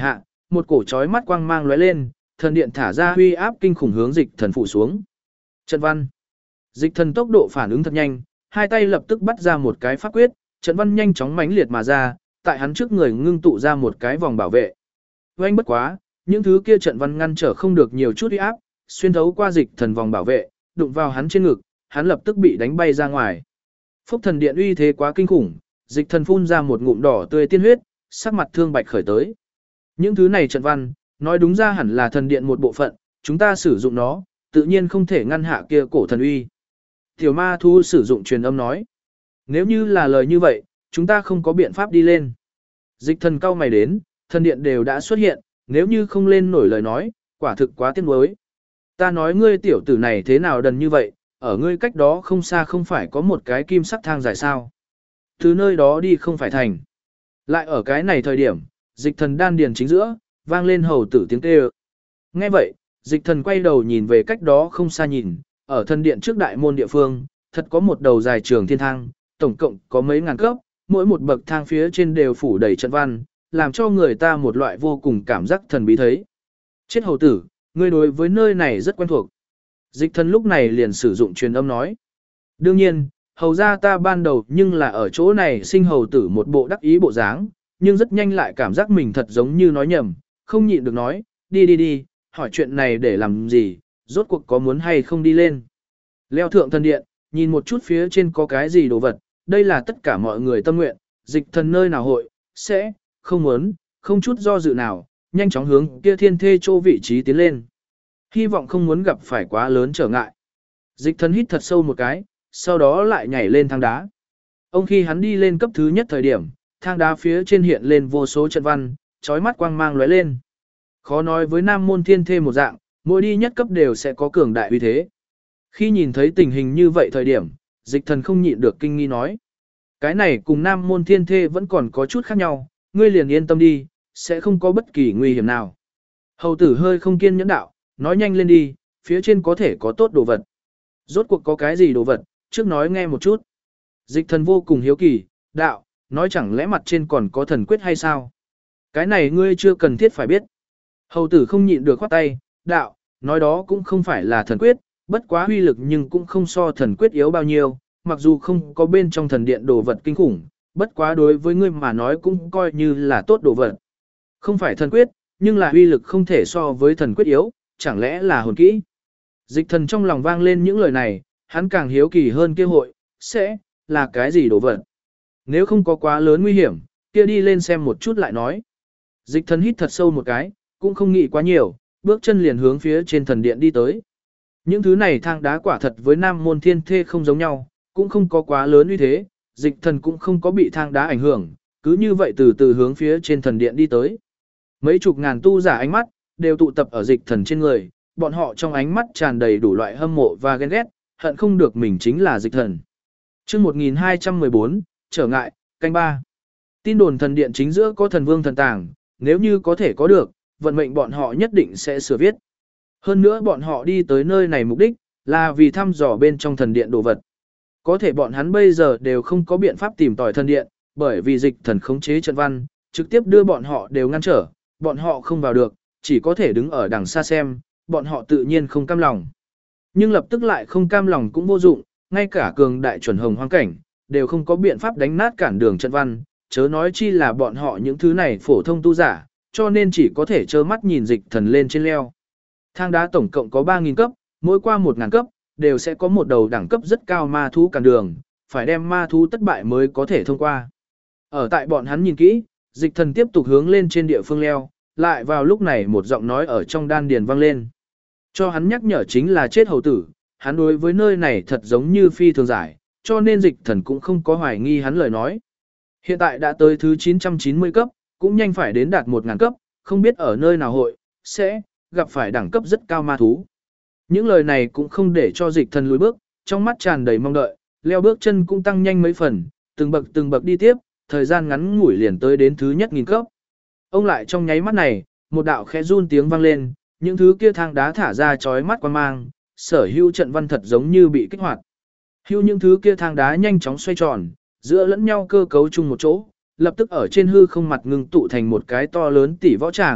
một cổ chói mắt quang mang lóe lên, thần điện thả ra huy áp kinh khủng hướng dịch thần phủ xuống. Trận văn. Dịch thần tốc độ phản ứng thật nhanh, hai tay lập tức bắt ra một cái pháp quyết, trận văn nhanh chóng mãnh liệt mà ra, tại hắn trước người ngưng tụ ra một cái vòng bảo vệ. Oanh bất quá, những thứ kia trận văn ngăn trở không được nhiều chút uy áp, xuyên thấu qua dịch thần vòng bảo vệ, đụng vào hắn trên ngực, hắn lập tức bị đánh bay ra ngoài. Phúc thần điện uy thế quá kinh khủng, dịch thần phun ra một ngụm đỏ tươi tiên huyết, sắc mặt thương bạch khởi tới. Những thứ này trận văn, nói đúng ra hẳn là thần điện một bộ phận, chúng ta sử dụng nó, tự nhiên không thể ngăn hạ kia cổ thần uy. Tiểu ma thu sử dụng truyền âm nói. Nếu như là lời như vậy, chúng ta không có biện pháp đi lên. Dịch thần cao mày đến, thần điện đều đã xuất hiện, nếu như không lên nổi lời nói, quả thực quá tiếc nuối. Ta nói ngươi tiểu tử này thế nào đần như vậy, ở ngươi cách đó không xa không phải có một cái kim sắc thang dài sao. Từ nơi đó đi không phải thành. Lại ở cái này thời điểm, dịch thần đan điền chính giữa, vang lên hầu tử tiếng kêu. Nghe vậy, dịch thần quay đầu nhìn về cách đó không xa nhìn, ở thần điện trước đại môn địa phương, thật có một đầu dài trường thiên thang, tổng cộng có mấy ngàn cấp, mỗi một bậc thang phía trên đều phủ đầy trận văn, làm cho người ta một loại vô cùng cảm giác thần bí thấy. Chết hầu tử, ngươi đối với nơi này rất quen thuộc. Dịch thần lúc này liền sử dụng truyền âm nói. Đương nhiên, hầu ra ta ban đầu nhưng là ở chỗ này sinh hầu tử một bộ đắc ý bộ dáng, nhưng rất nhanh lại cảm giác mình thật giống như nói nhầm, không nhịn được nói, đi, hỏi chuyện này để làm gì, rốt cuộc có muốn hay không đi lên. Leo thượng thần điện, nhìn một chút phía trên có cái gì đồ vật, đây là tất cả mọi người tâm nguyện, dịch thần nơi nào hội, sẽ, không muốn, không chút do dự nào, nhanh chóng hướng kia thiên thê chỗ vị trí tiến lên. Hy vọng không muốn gặp phải quá lớn trở ngại. Dịch thần hít thật sâu một cái, sau đó lại nhảy lên thang đá. Ông khi hắn đi lên cấp thứ nhất thời điểm, thang đá phía trên hiện lên vô số trận văn, chói mắt quang mang lóe lên. Khó nói với nam môn thiên thê một dạng, mỗi đi nhất cấp đều sẽ có cường đại uy thế. Khi nhìn thấy tình hình như vậy thời điểm, dịch thần không nhịn được kinh nghi nói. Cái này cùng nam môn thiên thê vẫn còn có chút khác nhau, ngươi liền yên tâm đi, sẽ không có bất kỳ nguy hiểm nào. Hầu tử hơi không kiên nhẫn đạo, nói nhanh lên đi, phía trên có thể có tốt đồ vật. Rốt cuộc có cái gì đồ vật, trước nói nghe một chút. Dịch thần vô cùng hiếu kỳ, đạo, nói chẳng lẽ mặt trên còn có thần quyết hay sao? Cái này ngươi chưa cần thiết phải biết. Hầu tử không nhịn được khoát tay, đạo, nói đó cũng không phải là thần quyết, bất quá huy lực nhưng cũng không so thần quyết yếu bao nhiêu, mặc dù không có bên trong thần điện đồ vật kinh khủng, bất quá đối với ngươi mà nói cũng coi như là tốt đồ vật. Không phải thần quyết, nhưng là huy lực không thể so với thần quyết yếu, chẳng lẽ là hồn kỹ. Dịch thần trong lòng vang lên những lời này, hắn càng hiếu kỳ hơn kia hội, sẽ, là cái gì đồ vật. Nếu không có quá lớn nguy hiểm, kia đi lên xem một chút lại nói. Dịch thần hít thật sâu một cái, cũng không nghĩ quá nhiều, bước chân liền hướng phía trên thần điện đi tới. Những thứ này thang đá quả thật với nam môn thiên thê không giống nhau, cũng không có quá lớn uy thế, dịch thần cũng không có bị thang đá ảnh hưởng, cứ như vậy từ từ hướng phía trên thần điện đi tới. Mấy chục ngàn tu giả ánh mắt, đều tụ tập ở dịch thần trên người, bọn họ trong ánh mắt tràn đầy đủ loại hâm mộ và ghen ghét, hận không được mình chính là dịch thần. Chương 1214, trở ngại, canh 3. Tin đồn thần điện chính giữa có thần vương thần tàng, nếu như có thể có được, vận mệnh bọn họ nhất định sẽ sửa viết. Hơn nữa bọn họ đi tới nơi này mục đích, là vì thăm dò bên trong thần điện đồ vật. Có thể bọn hắn bây giờ đều không có biện pháp tìm tòi thần điện, bởi vì dịch thần khống chế trận văn, trực tiếp đưa bọn họ đều ngăn trở, bọn họ không vào được, chỉ có thể đứng ở đằng xa xem, bọn họ tự nhiên không cam lòng. Nhưng lập tức lại không cam lòng cũng vô dụng, ngay cả cường đại chuẩn hồng hoang cảnh, đều không có biện pháp đánh nát cản đường trận văn, chớ nói chi là bọn họ những thứ này phổ thông tu giả, cho nên chỉ có thể trơ mắt nhìn dịch thần lên trên leo. Thang đá tổng cộng có 3.000 cấp, mỗi qua 1.000 cấp, đều sẽ có một đầu đẳng cấp rất cao ma thú cản đường, phải đem ma thú tất bại mới có thể thông qua. Ở tại bọn hắn nhìn kỹ, dịch thần tiếp tục hướng lên trên địa phương leo, lại vào lúc này một giọng nói ở trong đan điền vang lên. Cho hắn nhắc nhở chính là chết hầu tử, hắn đối với nơi này thật giống như phi thường giải, cho nên dịch thần cũng không có hoài nghi hắn lời nói. Hiện tại đã tới thứ 990 cấp, cũng nhanh phải đến đạt 1.000 cấp, không biết ở nơi nào hội, sẽ gặp phải đẳng cấp rất cao ma thú. Những lời này cũng không để cho dịch thần lùi bước, trong mắt tràn đầy mong đợi, leo bước chân cũng tăng nhanh mấy phần, từng bậc đi tiếp, thời gian ngắn ngủi liền tới đến thứ nhất 1.000 cấp. Ông lại trong nháy mắt này, một đạo khẽ run tiếng vang lên, những thứ kia thang đá thả ra chói mắt quan mang, sở hữu trận văn thật giống như bị kích hoạt. Hữu những thứ kia thang đá nhanh chóng xoay tròn, giữa lẫn nhau cơ cấu chung một chỗ, lập tức ở trên hư không mặt ngưng tụ thành một cái to lớn tỷ võ tràng,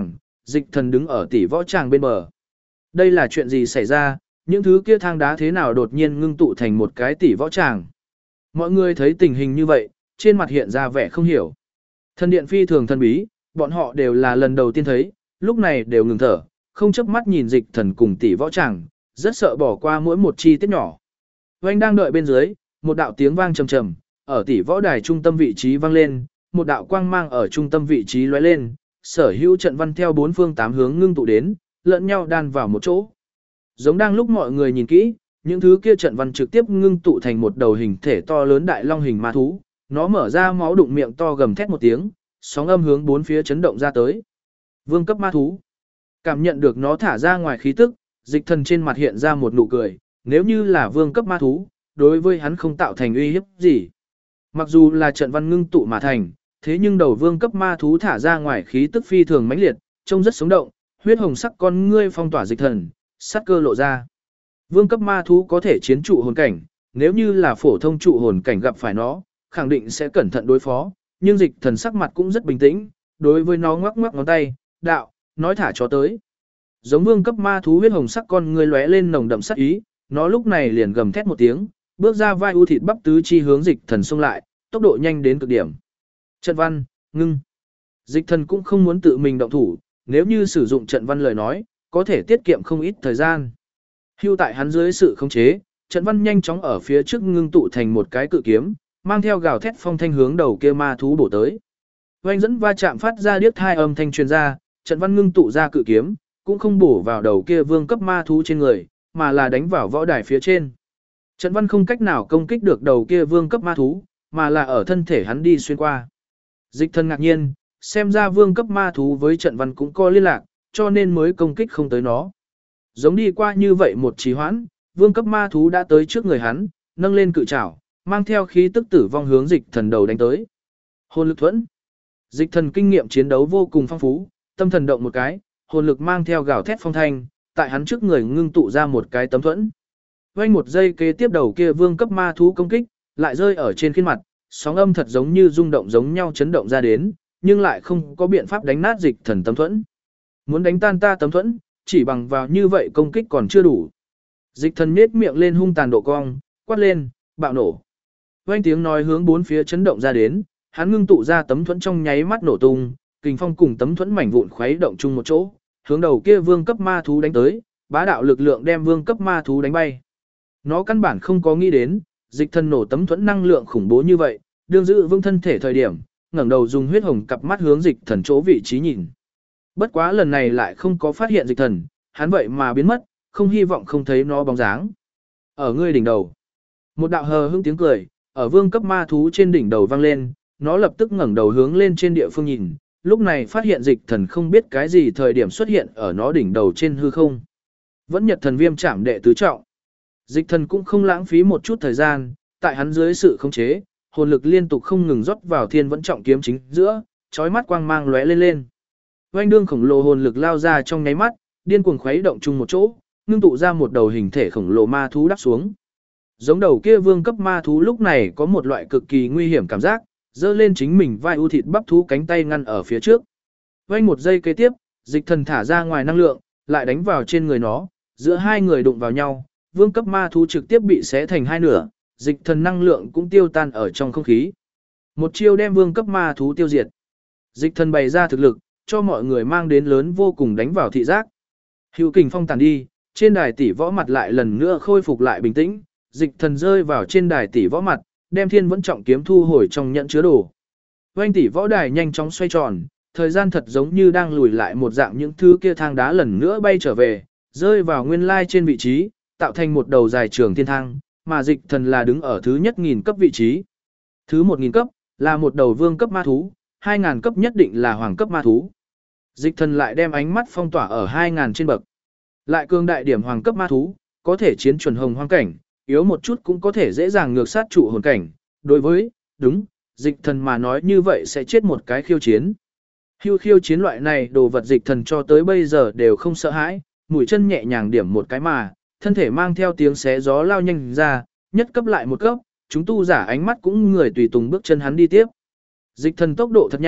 Dịch thần đứng ở tỷ võ tràng bên bờ. Đây là chuyện gì xảy ra, những thứ kia thang đá thế nào đột nhiên ngưng tụ thành một cái tỷ võ tràng. Mọi người thấy tình hình như vậy, trên mặt hiện ra vẻ không hiểu. Thần điện phi thường thần bí, bọn họ đều là lần đầu tiên thấy, lúc này đều ngừng thở, không chớp mắt nhìn dịch thần cùng tỷ võ tràng, rất sợ bỏ qua mỗi một chi tiết nhỏ. Oanh đang đợi bên dưới, một đạo tiếng vang trầm trầm, ở tỷ võ đài trung tâm vị trí vang lên, một đạo quang mang ở trung tâm vị trí lóe lên, sở hữu trận văn theo bốn phương tám hướng ngưng tụ đến, lẫn nhau đan vào một chỗ. Giống đang lúc mọi người nhìn kỹ, những thứ kia trận văn trực tiếp ngưng tụ thành một đầu hình thể to lớn đại long hình ma thú, nó mở ra máu đụng miệng to gầm thét một tiếng, sóng âm hướng bốn phía chấn động ra tới. Vương cấp ma thú. Cảm nhận được nó thả ra ngoài khí tức, dịch thần trên mặt hiện ra một nụ cười, nếu như là vương cấp ma thú, đối với hắn không tạo thành uy hiếp gì. Mặc dù là trận văn ngưng tụ mà thành, thế nhưng đầu vương cấp ma thú thả ra ngoài khí tức phi thường mãnh liệt, trông rất sống động, huyết hồng sắc con ngươi phong tỏa dịch thần, sát cơ lộ ra. Vương cấp ma thú có thể chiến trụ hồn cảnh, nếu như là phổ thông trụ hồn cảnh gặp phải nó, khẳng định sẽ cẩn thận đối phó, nhưng dịch thần sắc mặt cũng rất bình tĩnh, đối với nó ngoắc ngoắc ngón tay, đạo, nói thả cho tới. Giống vương cấp ma thú huyết hồng sắc con ngươi lóe lên nồng đậm sát ý, nó lúc này liền gầm thét một tiếng, bước ra vai u thịt bắp tứ chi hướng dịch thần xông lại, tốc độ nhanh đến cực điểm. Trận văn, ngưng. Dịch thần cũng không muốn tự mình động thủ, nếu như sử dụng trận văn lời nói, có thể tiết kiệm không ít thời gian. Hưu tại hắn dưới sự khống chế, trận văn nhanh chóng ở phía trước ngưng tụ thành một cái cự kiếm, mang theo gào thét phong thanh hướng đầu kia ma thú bổ tới. Oanh dẫn va chạm phát ra điếc thai âm thanh truyền ra, trận văn ngưng tụ ra cự kiếm, cũng không bổ vào đầu kia vương cấp ma thú trên người, mà là đánh vào võ đài phía trên. Trận văn không cách nào công kích được đầu kia vương cấp ma thú, mà là ở thân thể hắn đi xuyên qua. Dịch thần ngạc nhiên, xem ra vương cấp ma thú với trận văn cũng có liên lạc, cho nên mới công kích không tới nó. Giống đi qua như vậy một trì hoãn, vương cấp ma thú đã tới trước người hắn, nâng lên cự trảo, mang theo khí tức tử vong hướng dịch thần đầu đánh tới. Hồn lực thuẫn. Dịch thần kinh nghiệm chiến đấu vô cùng phong phú, tâm thần động một cái, hồn lực mang theo gào thét phong thanh, tại hắn trước người ngưng tụ ra một cái tấm thuẫn. Quanh một giây kế tiếp đầu kia vương cấp ma thú công kích, lại rơi ở trên khuôn mặt, sóng âm thật giống như rung động giống nhau chấn động ra đến, nhưng lại không có biện pháp đánh nát dịch thần tấm thuẫn. Muốn đánh tan ta tấm thuẫn, chỉ bằng vào như vậy công kích còn chưa đủ. Dịch thần nhếch miệng lên hung tàn độ cong, quát lên, bạo nổ. Vang tiếng nói hướng bốn phía chấn động ra đến, hắn ngưng tụ ra tấm thuẫn trong nháy mắt nổ tung, kình phong cùng tấm thuẫn mảnh vụn khuấy động chung một chỗ, hướng đầu kia vương cấp ma thú đánh tới, bá đạo lực lượng đem vương cấp ma thú đánh bay. Nó căn bản không có nghĩ đến, dịch thần nổ tấm thuẫn năng lượng khủng bố như vậy, đương giữ vương thân thể thời điểm, ngẩng đầu dùng huyết hồng cặp mắt hướng dịch thần chỗ vị trí nhìn. Bất quá lần này lại không có phát hiện dịch thần, hắn vậy mà biến mất, không hy vọng không thấy nó bóng dáng. Ở ngươi đỉnh đầu, một đạo hờ hững tiếng cười, ở vương cấp ma thú trên đỉnh đầu vang lên, nó lập tức ngẩng đầu hướng lên trên địa phương nhìn, lúc này phát hiện dịch thần không biết cái gì thời điểm xuất hiện ở nó đỉnh đầu trên hư không. Vẫn nhật thần viêm chạm đệ tứ trọng. Dịch thần cũng không lãng phí một chút thời gian, tại hắn dưới sự khống chế, hồn lực liên tục không ngừng rót vào thiên vẫn trọng kiếm chính giữa, chói mắt quang mang lóe lên lên. Oanh đương khổng lồ hồn lực lao ra trong nháy mắt, điên cuồng khuấy động chung một chỗ, ngưng tụ ra một đầu hình thể khổng lồ ma thú đáp xuống. Giống đầu kia vương cấp ma thú lúc này có một loại cực kỳ nguy hiểm cảm giác, dơ lên chính mình vai u thịt bắp thú cánh tay ngăn ở phía trước. Oanh một giây kế tiếp, dịch thần thả ra ngoài năng lượng, lại đánh vào trên người nó, giữa hai người đụng vào nhau, vương cấp ma thú trực tiếp bị xé thành hai nửa, dịch thần năng lượng cũng tiêu tan ở trong không khí. Một chiêu đem vương cấp ma thú tiêu diệt. Dịch thần bày ra thực lực, cho mọi người mang đến lớn vô cùng đánh vào thị giác. Hữu kình phong tàn đi, trên đài tỷ võ mặt lại lần nữa khôi phục lại bình tĩnh, dịch thần rơi vào trên đài tỷ võ mặt, đem thiên vẫn trọng kiếm thu hồi trong nhận chứa đồ. Oanh tỷ võ đài nhanh chóng xoay tròn, thời gian thật giống như đang lùi lại một dạng, những thứ kia thang đá lần nữa bay trở về, rơi vào nguyên lai trên vị trí, tạo thành một đầu dài trường thiên thang, mà dịch thần là đứng ở thứ nhất 1000 cấp vị trí. Thứ 1000 cấp là một đầu vương cấp ma thú, 2000 cấp nhất định là hoàng cấp ma thú. Dịch thần lại đem ánh mắt phong tỏa ở 2000 trên bậc. Lại cường đại điểm hoàng cấp ma thú, có thể chiến chuẩn hồng hoang cảnh, yếu một chút cũng có thể dễ dàng ngược sát trụ hồn cảnh. Đối với, đúng, dịch thần mà nói như vậy sẽ chết một cái khiêu chiến. Khiêu chiến loại này đồ vật dịch thần cho tới bây giờ đều không sợ hãi, mũi chân nhẹ nhàng điểm một cái mà, thân thể mang theo tiếng xé gió lao nhanh ra, nhất cấp lại một cấp, chúng tu giả ánh mắt cũng người tùy tùng bước chân hắn đi tiếp. Dịch thần tốc độ thật nhanh,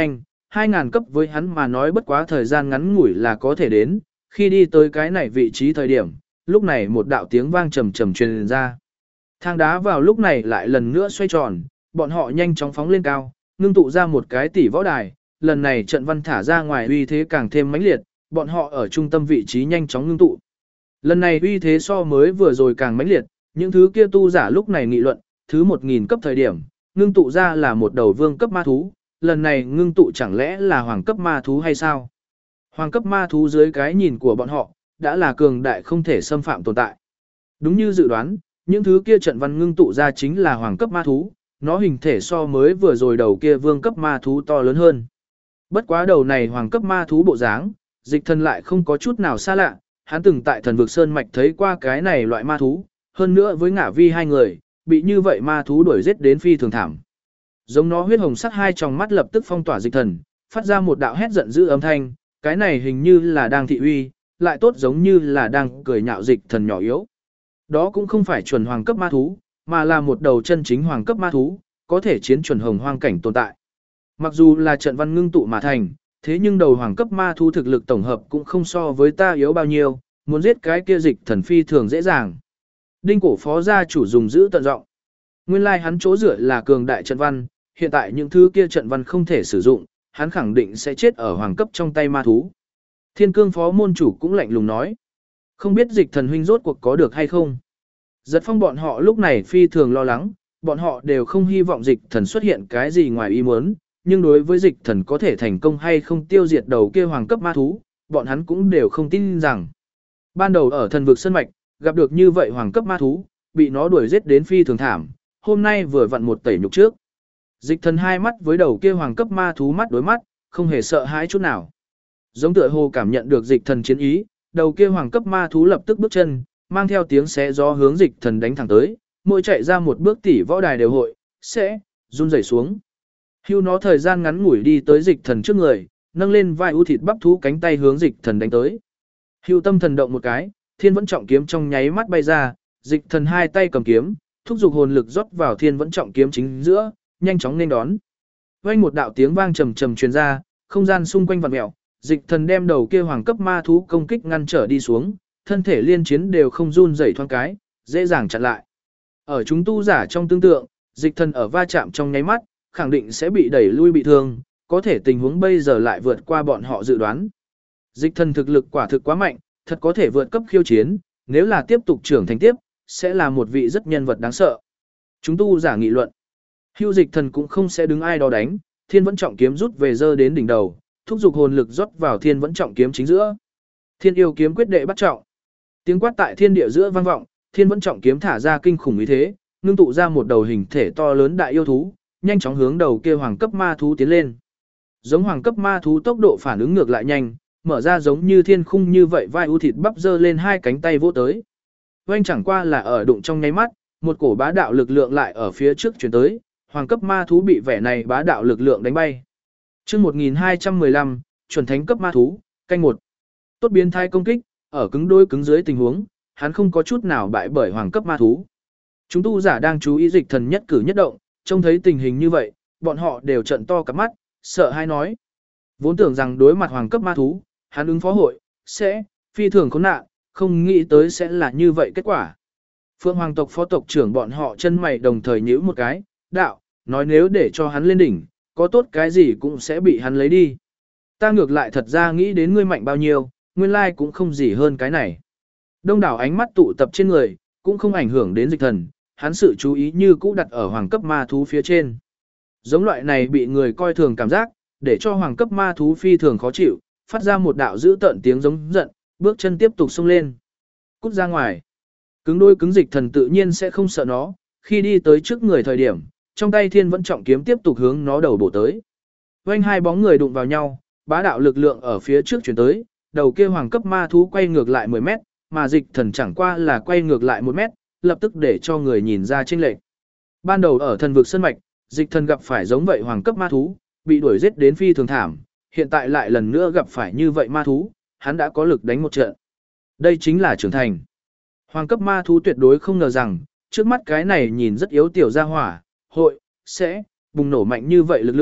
2.000 cấp với hắn mà nói bất quá thời gian ngắn ngủi là có thể đến, khi đi tới cái này vị trí thời điểm, lúc này một đạo tiếng vang trầm trầm truyền ra. Thang đá vào lúc này lại lần nữa xoay tròn, bọn họ nhanh chóng phóng lên cao, ngưng tụ ra một cái tỷ võ đài, lần này trận văn thả ra ngoài uy thế càng thêm mãnh liệt, bọn họ ở trung tâm vị trí nhanh chóng ngưng tụ. Lần này uy thế so mới vừa rồi càng mãnh liệt, những thứ kia tu giả lúc này nghị luận, thứ 1.000 cấp thời điểm, ngưng tụ ra là một đầu vương cấp ma thú, lần này ngưng tụ chẳng lẽ là hoàng cấp ma thú hay sao? Hoàng cấp ma thú dưới cái nhìn của bọn họ, đã là cường đại không thể xâm phạm tồn tại. Đúng như dự đoán, những thứ kia trận văn ngưng tụ ra chính là hoàng cấp ma thú, nó hình thể so mới vừa rồi đầu kia vương cấp ma thú to lớn hơn. Bất quá đầu này hoàng cấp ma thú bộ dáng, Dịch Thần lại không có chút nào xa lạ, hắn từng tại Thần vực Sơn Mạch thấy qua cái này loại ma thú, hơn nữa với Ngả Vi hai người, bị như vậy ma thú đuổi giết đến phi thường thảm. Giống nó huyết hồng sắc hai tròng mắt lập tức phong tỏa Dịch Thần, phát ra một đạo hét giận dữ âm thanh, cái này hình như là đang thị uy, lại tốt giống như là đang cười nhạo Dịch Thần nhỏ yếu. Đó cũng không phải chuẩn hoàng cấp ma thú, mà là một đầu chân chính hoàng cấp ma thú, có thể chiến chuẩn hồng hoang cảnh tồn tại. Mặc dù là trận văn ngưng tụ mà thành, thế nhưng đầu hoàng cấp ma thú thực lực tổng hợp cũng không so với ta yếu bao nhiêu, muốn giết cái kia Dịch Thần phi thường dễ dàng. Đinh cổ phó gia chủ dùng giữ tận giọng. Nguyên lai hắn chỗ dựa là cường đại trận văn, hiện tại những thứ kia trận văn không thể sử dụng, hắn khẳng định sẽ chết ở hoàng cấp trong tay ma thú. Thiên cương phó môn chủ cũng lạnh lùng nói. Không biết Dịch Thần huynh rốt cuộc có được hay không? Giật Phong bọn họ lúc này phi thường lo lắng, bọn họ đều không hy vọng Dịch Thần xuất hiện cái gì ngoài ý muốn, nhưng đối với Dịch Thần có thể thành công hay không tiêu diệt đầu kia hoàng cấp ma thú, bọn hắn cũng đều không tin rằng. Ban đầu ở Thần vực Sơn Mạch, gặp được như vậy hoàng cấp ma thú, bị nó đuổi giết đến phi thường thảm, hôm nay vừa vặn một tẩy nhục trước. Dịch Thần hai mắt với đầu kia hoàng cấp ma thú mắt đối mắt, không hề sợ hãi chút nào. Giống tựa hồ cảm nhận được Dịch Thần chiến ý, đầu kia hoàng cấp ma thú lập tức bước chân, mang theo tiếng xé gió hướng Dịch Thần đánh thẳng tới, mỗi chạy ra một bước tỷ võ đài đều hội, sẽ run rẩy xuống. Hưu nó thời gian ngắn ngủi đi tới Dịch Thần trước người, nâng lên vai ưu thịt bắp thú cánh tay hướng Dịch Thần đánh tới. Hưu tâm thần động một cái, Thiên Vẫn Trọng kiếm trong nháy mắt bay ra, Dịch Thần hai tay cầm kiếm, thúc giục hồn lực rót vào Thiên Vẫn Trọng kiếm chính giữa, nhanh chóng nên đón. Vang một đạo tiếng vang trầm trầm truyền ra, không gian xung quanh vặn mèo, Dịch Thần đem đầu kia hoàng cấp ma thú công kích ngăn trở đi xuống, thân thể liên chiến đều không run rẩy thoáng cái, dễ dàng chặn lại. Ở chúng tu giả trong tương tượng, Dịch Thần ở va chạm trong nháy mắt, khẳng định sẽ bị đẩy lui bị thương, có thể tình huống bây giờ lại vượt qua bọn họ dự đoán. Dịch Thần thực lực quả thực quá mạnh, thật có thể vượt cấp khiêu chiến, nếu là tiếp tục trưởng thành tiếp, sẽ là một vị rất nhân vật đáng sợ. Chúng tu giả nghị luận. Hưu Dịch Thần cũng không sẽ đứng ai đó đánh, Thiên Vẫn Trọng kiếm rút về dơ đến đỉnh đầu, thúc giục hồn lực rót vào Thiên Vẫn Trọng kiếm chính giữa. Thiên Yêu kiếm quyết đệ bắt trọng. Tiếng quát tại thiên địa giữa vang vọng, Thiên Vẫn Trọng kiếm thả ra kinh khủng uy thế, ngưng tụ ra một đầu hình thể to lớn đại yêu thú, nhanh chóng hướng đầu kia hoàng cấp ma thú tiến lên. Giống hoàng cấp ma thú tốc độ phản ứng ngược lại nhanh, mở ra giống như thiên khung như vậy vai ưu thịt bắp giơ lên hai cánh tay vỗ tới. Oanh chẳng qua là ở đụng trong nháy mắt, một cổ bá đạo lực lượng lại ở phía trước chuyển tới, hoàng cấp ma thú bị vẻ này bá đạo lực lượng đánh bay. Chương 1215, chuẩn thánh cấp ma thú, canh 1. Tốt biến thái công kích, ở cứng đôi cứng dưới tình huống, hắn không có chút nào bại bởi hoàng cấp ma thú. Chúng tu giả đang chú ý Dịch Thần nhất cử nhất động, trông thấy tình hình như vậy, bọn họ đều trợn to cả mắt, sợ hãi nói. Vốn tưởng rằng đối mặt hoàng cấp ma thú, hắn ứng phó hội, sẽ, phi thường khốn nạn, không nghĩ tới sẽ là như vậy kết quả. Phượng Hoàng tộc phó tộc trưởng bọn họ chân mày đồng thời nhíu một cái, đạo, nói nếu để cho hắn lên đỉnh, có tốt cái gì cũng sẽ bị hắn lấy đi. Ta ngược lại thật ra nghĩ đến ngươi mạnh bao nhiêu, nguyên lai cũng không gì hơn cái này. Đông đảo ánh mắt tụ tập trên người, cũng không ảnh hưởng đến Dịch Thần, hắn sự chú ý như cũ đặt ở hoàng cấp ma thú phía trên. Giống loại này bị người coi thường cảm giác, để cho hoàng cấp ma thú phi thường khó chịu, phát ra một đạo dữ tợn tiếng giống giận, bước chân tiếp tục xông lên. Cút ra ngoài. Cứng đôi cứng Dịch Thần tự nhiên sẽ không sợ nó, khi đi tới trước người thời điểm, trong tay Thiên Vẫn Trọng kiếm tiếp tục hướng nó đầu bổ tới. Oanh hai bóng người đụng vào nhau, bá đạo lực lượng ở phía trước chuyển tới, đầu kia hoàng cấp ma thú quay ngược lại 10 mét, mà Dịch Thần chẳng qua là quay ngược lại 1 mét, lập tức để cho người nhìn ra chênh lệch. Ban đầu ở Thần vực Sơn Mạch, Dịch Thần gặp phải giống vậy hoàng cấp ma thú, bị đuổi giết đến phi thường thảm, hiện tại lại lần nữa gặp phải như vậy ma thú, hắn đã có lực đánh một trận. Đây chính là trưởng thành. Hoàng cấp ma thú tuyệt đối không ngờ rằng, trước mắt cái này nhìn rất yếu tiểu gia hỏa, hội, sẽ, bùng nổ mạnh như vậy lực lượng,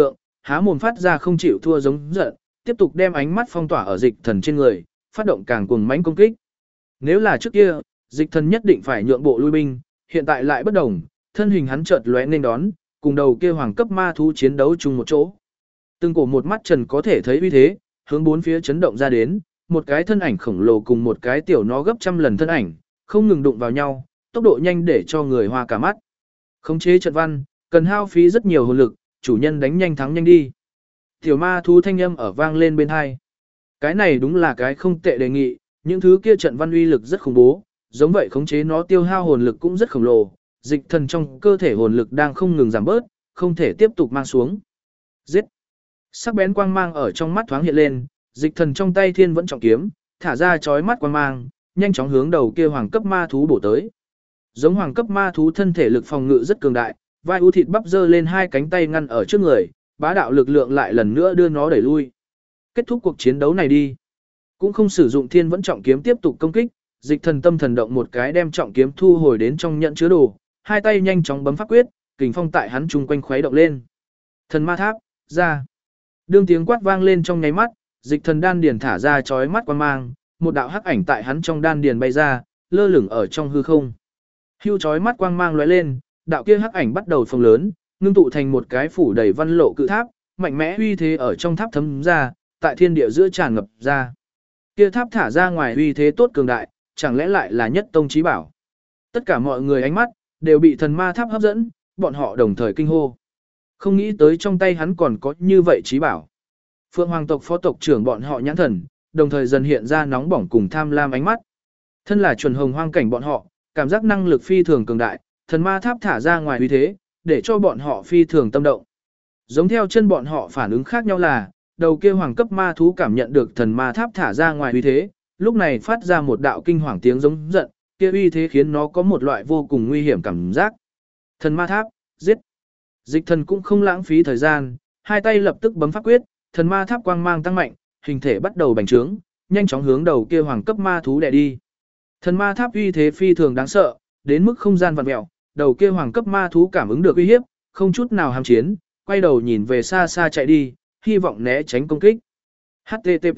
há mồm phát ra không chịu thua giống giận, tiếp tục đem ánh mắt phong tỏa ở dịch thần trên người, phát động càng cuồng mãnh công kích. Nếu là trước kia, dịch thần nhất định phải nhượng bộ lui binh, hiện tại lại bất đồng, thân hình hắn chợt lóe nên đón, cùng đầu kia hoàng cấp ma thú chiến đấu chung một chỗ. Từng cổ một mắt trần có thể thấy uy thế, hướng bốn phía chấn động ra đến, một cái thân ảnh khổng lồ cùng một cái tiểu nó gấp trăm lần thân ảnh, không ngừng đụng vào nhau, tốc độ nhanh để cho người hoa cả mắt. Khống chế trận văn, cần hao phí rất nhiều hồn lực, chủ nhân đánh nhanh thắng nhanh đi. Tiểu ma thú thanh âm ở vang lên bên hai. Cái này đúng là cái không tệ đề nghị, những thứ kia trận văn uy lực rất khủng bố, giống vậy khống chế nó tiêu hao hồn lực cũng rất khổng lồ, dịch thần trong cơ thể hồn lực đang không ngừng giảm bớt, không thể tiếp tục mang xuống. Giết! Sắc bén quang mang ở trong mắt thoáng hiện lên, dịch thần trong tay thiên vẫn trọng kiếm, thả ra chói mắt quang mang, nhanh chóng hướng đầu kia hoàng cấp ma thú bổ tới. Giống hoàng cấp ma thú thân thể lực phòng ngự rất cường đại, vai ưu thịt bắp giơ lên hai cánh tay ngăn ở trước người, bá đạo lực lượng lại lần nữa đưa nó đẩy lui. Kết thúc cuộc chiến đấu này đi. Cũng không sử dụng thiên vẫn trọng kiếm tiếp tục công kích, dịch thần tâm thần động một cái đem trọng kiếm thu hồi đến trong nhận chứa đồ, hai tay nhanh chóng bấm pháp quyết, kình phong tại hắn chung quanh khuấy động lên. Thần ma tháp, ra. Đương tiếng quát vang lên trong nháy mắt, dịch thần đan điền thả ra chói mắt quang mang, một đạo hắc ảnh tại hắn trong đan điền bay ra, lơ lửng ở trong hư không. Hưu chói mắt quang mang lóe lên, đạo kia hắc ảnh bắt đầu phồng lớn, ngưng tụ thành một cái phủ đầy văn lộ cự tháp, mạnh mẽ uy thế ở trong tháp thấm ra, tại thiên địa giữa tràn ngập ra. Kia tháp thả ra ngoài uy thế tốt cường đại, chẳng lẽ lại là nhất tông chí bảo? Tất cả mọi người ánh mắt đều bị thần ma tháp hấp dẫn, bọn họ đồng thời kinh hô. Không nghĩ tới trong tay hắn còn có như vậy chí bảo. Phượng Hoàng tộc phó tộc trưởng bọn họ nhãn thần, đồng thời dần hiện ra nóng bỏng cùng tham lam ánh mắt. Thân là chuẩn hồng hoang cảnh bọn họ, cảm giác năng lực phi thường cường đại, thần ma tháp thả ra ngoài uy thế, để cho bọn họ phi thường tâm động. Giống theo chân bọn họ phản ứng khác nhau là, đầu kia hoàng cấp ma thú cảm nhận được thần ma tháp thả ra ngoài uy thế, lúc này phát ra một đạo kinh hoàng tiếng giống giận, kia uy thế khiến nó có một loại vô cùng nguy hiểm cảm giác. Thần ma tháp, giết. Dịch thần cũng không lãng phí thời gian, hai tay lập tức bấm pháp quyết, thần ma tháp quang mang tăng mạnh, hình thể bắt đầu bành trướng, nhanh chóng hướng đầu kia hoàng cấp ma thú đè đi. Thần ma tháp uy thế phi thường đáng sợ, đến mức không gian vặn mèo, đầu kia hoàng cấp ma thú cảm ứng được uy hiếp, không chút nào ham chiến, quay đầu nhìn về xa xa chạy đi, hy vọng né tránh công kích. HTTP.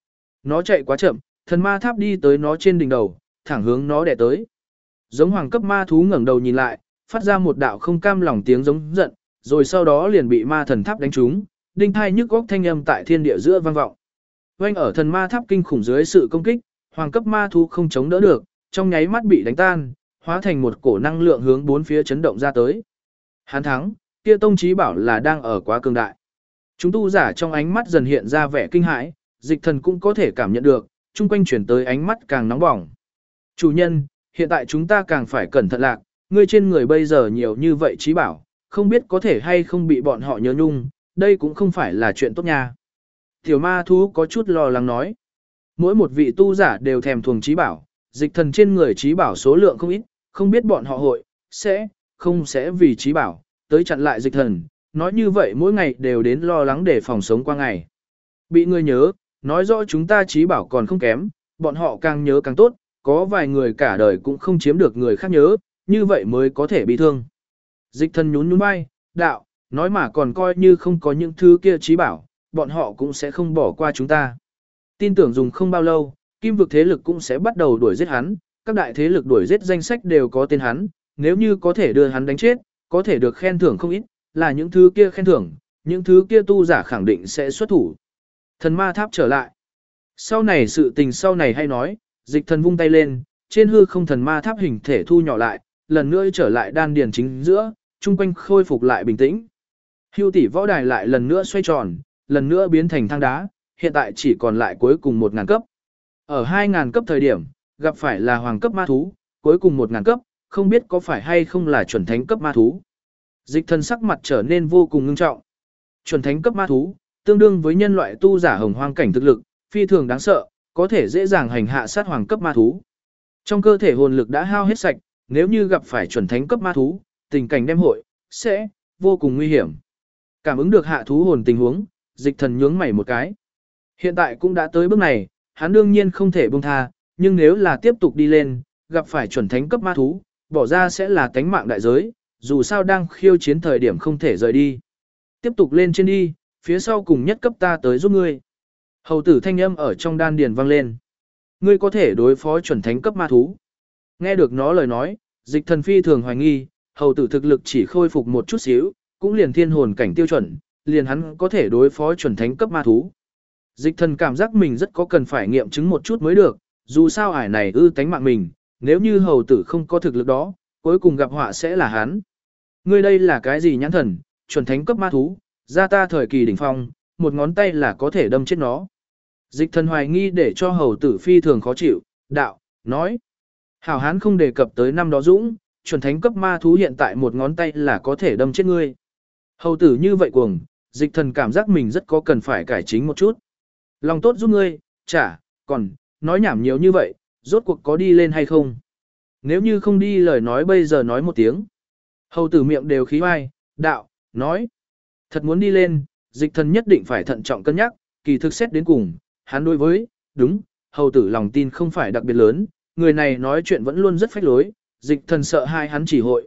Nó chạy quá chậm, thần ma tháp đi tới nó trên đỉnh đầu, thẳng hướng nó đè tới. Giống hoàng cấp ma thú ngẩng đầu nhìn lại, phát ra một đạo không cam lòng tiếng giống giận, rồi sau đó liền bị ma thần tháp đánh trúng, đinh thai nhức góc thanh âm tại thiên địa giữa vang vọng. Oanh ở thần ma tháp kinh khủng dưới sự công kích, hoàng cấp ma thú không chống đỡ được, trong nháy mắt bị đánh tan, hóa thành một cổ năng lượng hướng bốn phía chấn động ra tới. Hắn thắng, kia tông chí bảo là đang ở quá cường đại. Chúng tu giả trong ánh mắt dần hiện ra vẻ kinh hãi, dịch thần cũng có thể cảm nhận được, chung quanh chuyển tới ánh mắt càng nóng bỏng. Chủ nhân, hiện tại chúng ta càng phải cẩn thận lạc, ngươi trên người bây giờ nhiều như vậy chí bảo, không biết có thể hay không bị bọn họ nhớ nhung, đây cũng không phải là chuyện tốt nha. Tiểu ma thú có chút lo lắng nói. Mỗi một vị tu giả đều thèm thuồng chí bảo, dịch thần trên người chí bảo số lượng không ít, không biết bọn họ hội, sẽ vì chí bảo, tới chặn lại dịch thần, nói như vậy mỗi ngày đều đến lo lắng để phòng sống qua ngày. Bị người nhớ, nói rõ chúng ta chí bảo còn không kém, bọn họ càng nhớ càng tốt, có vài người cả đời cũng không chiếm được người khác nhớ, như vậy mới có thể bị thương. Dịch thần nhún nhún vai, đạo, nói mà còn coi như không có những thứ kia chí bảo, bọn họ cũng sẽ không bỏ qua chúng ta. Tin tưởng dùng không bao lâu, kim vực thế lực cũng sẽ bắt đầu đuổi giết hắn, các đại thế lực đuổi giết danh sách đều có tên hắn, nếu như có thể đưa hắn đánh chết, có thể được khen thưởng không ít, là những thứ kia khen thưởng, những thứ kia tu giả khẳng định sẽ xuất thủ. Thần ma tháp trở lại. Sau này sự tình sau này hay nói, dịch thần vung tay lên, trên hư không thần ma tháp hình thể thu nhỏ lại, lần nữa trở lại đan điền chính giữa, chung quanh khôi phục lại bình tĩnh. Hưu tỷ võ đài lại lần nữa xoay tròn, lần nữa biến thành thang đá, hiện tại chỉ còn lại cuối cùng 1000 cấp. Ở 2000 cấp thời điểm, gặp phải là hoàng cấp ma thú, cuối cùng 1000 cấp, không biết có phải hay không là chuẩn thánh cấp ma thú. Dịch thần sắc mặt trở nên vô cùng ngưng trọng. Chuẩn thánh cấp ma thú, tương đương với nhân loại tu giả hồng hoang cảnh thực lực, phi thường đáng sợ, có thể dễ dàng hành hạ sát hoàng cấp ma thú. Trong cơ thể hồn lực đã hao hết sạch, nếu như gặp phải chuẩn thánh cấp ma thú, tình cảnh đem hội, sẽ vô cùng nguy hiểm. Cảm ứng được hạ thú hồn tình huống, dịch thần nhướng mày một cái. Hiện tại cũng đã tới bước này, hắn đương nhiên không thể buông tha, nhưng nếu là tiếp tục đi lên, gặp phải chuẩn thánh cấp ma thú, bỏ ra sẽ là tánh mạng đại giới, dù sao đang khiêu chiến thời điểm không thể rời đi. Tiếp tục lên trên đi, phía sau cùng nhất cấp ta tới giúp ngươi. Hầu tử thanh âm ở trong đan điền vang lên. Ngươi có thể đối phó chuẩn thánh cấp ma thú. Nghe được nó lời nói, Dịch Thần phi thường hoài nghi, hầu tử thực lực chỉ khôi phục một chút xíu, cũng liền thiên hồn cảnh tiêu chuẩn, liền hắn có thể đối phó chuẩn thánh cấp ma thú. Dịch Thần cảm giác mình rất có cần phải nghiệm chứng một chút mới được, dù sao ải này tánh mạng mình, nếu như hầu tử không có thực lực đó, cuối cùng gặp họa sẽ là hắn. Ngươi đây là cái gì nhãn thần, chuẩn thánh cấp ma thú, ra ta thời kỳ đỉnh phong, một ngón tay là có thể đâm chết nó. Dịch Thần hoài nghi để cho hầu tử phi thường khó chịu, đạo, nói. Hảo hán không đề cập tới năm đó dũng, chuẩn thánh cấp ma thú hiện tại một ngón tay là có thể đâm chết ngươi. Hầu tử như vậy cuồng, Dịch Thần cảm giác mình rất có cần phải cải chính một chút. Lòng tốt giúp ngươi, còn, nói nhảm nhiều như vậy, rốt cuộc có đi lên hay không? Nếu như không đi lời nói bây giờ nói một tiếng. Hầu tử miệng đều khí vai, đạo, nói. Thật muốn đi lên, Dịch Thần nhất định phải thận trọng cân nhắc, kỳ thực xét đến cùng, hắn đối với, đúng, hầu tử lòng tin không phải đặc biệt lớn, người này nói chuyện vẫn luôn rất phách lối, Dịch Thần sợ hai hắn chỉ hội,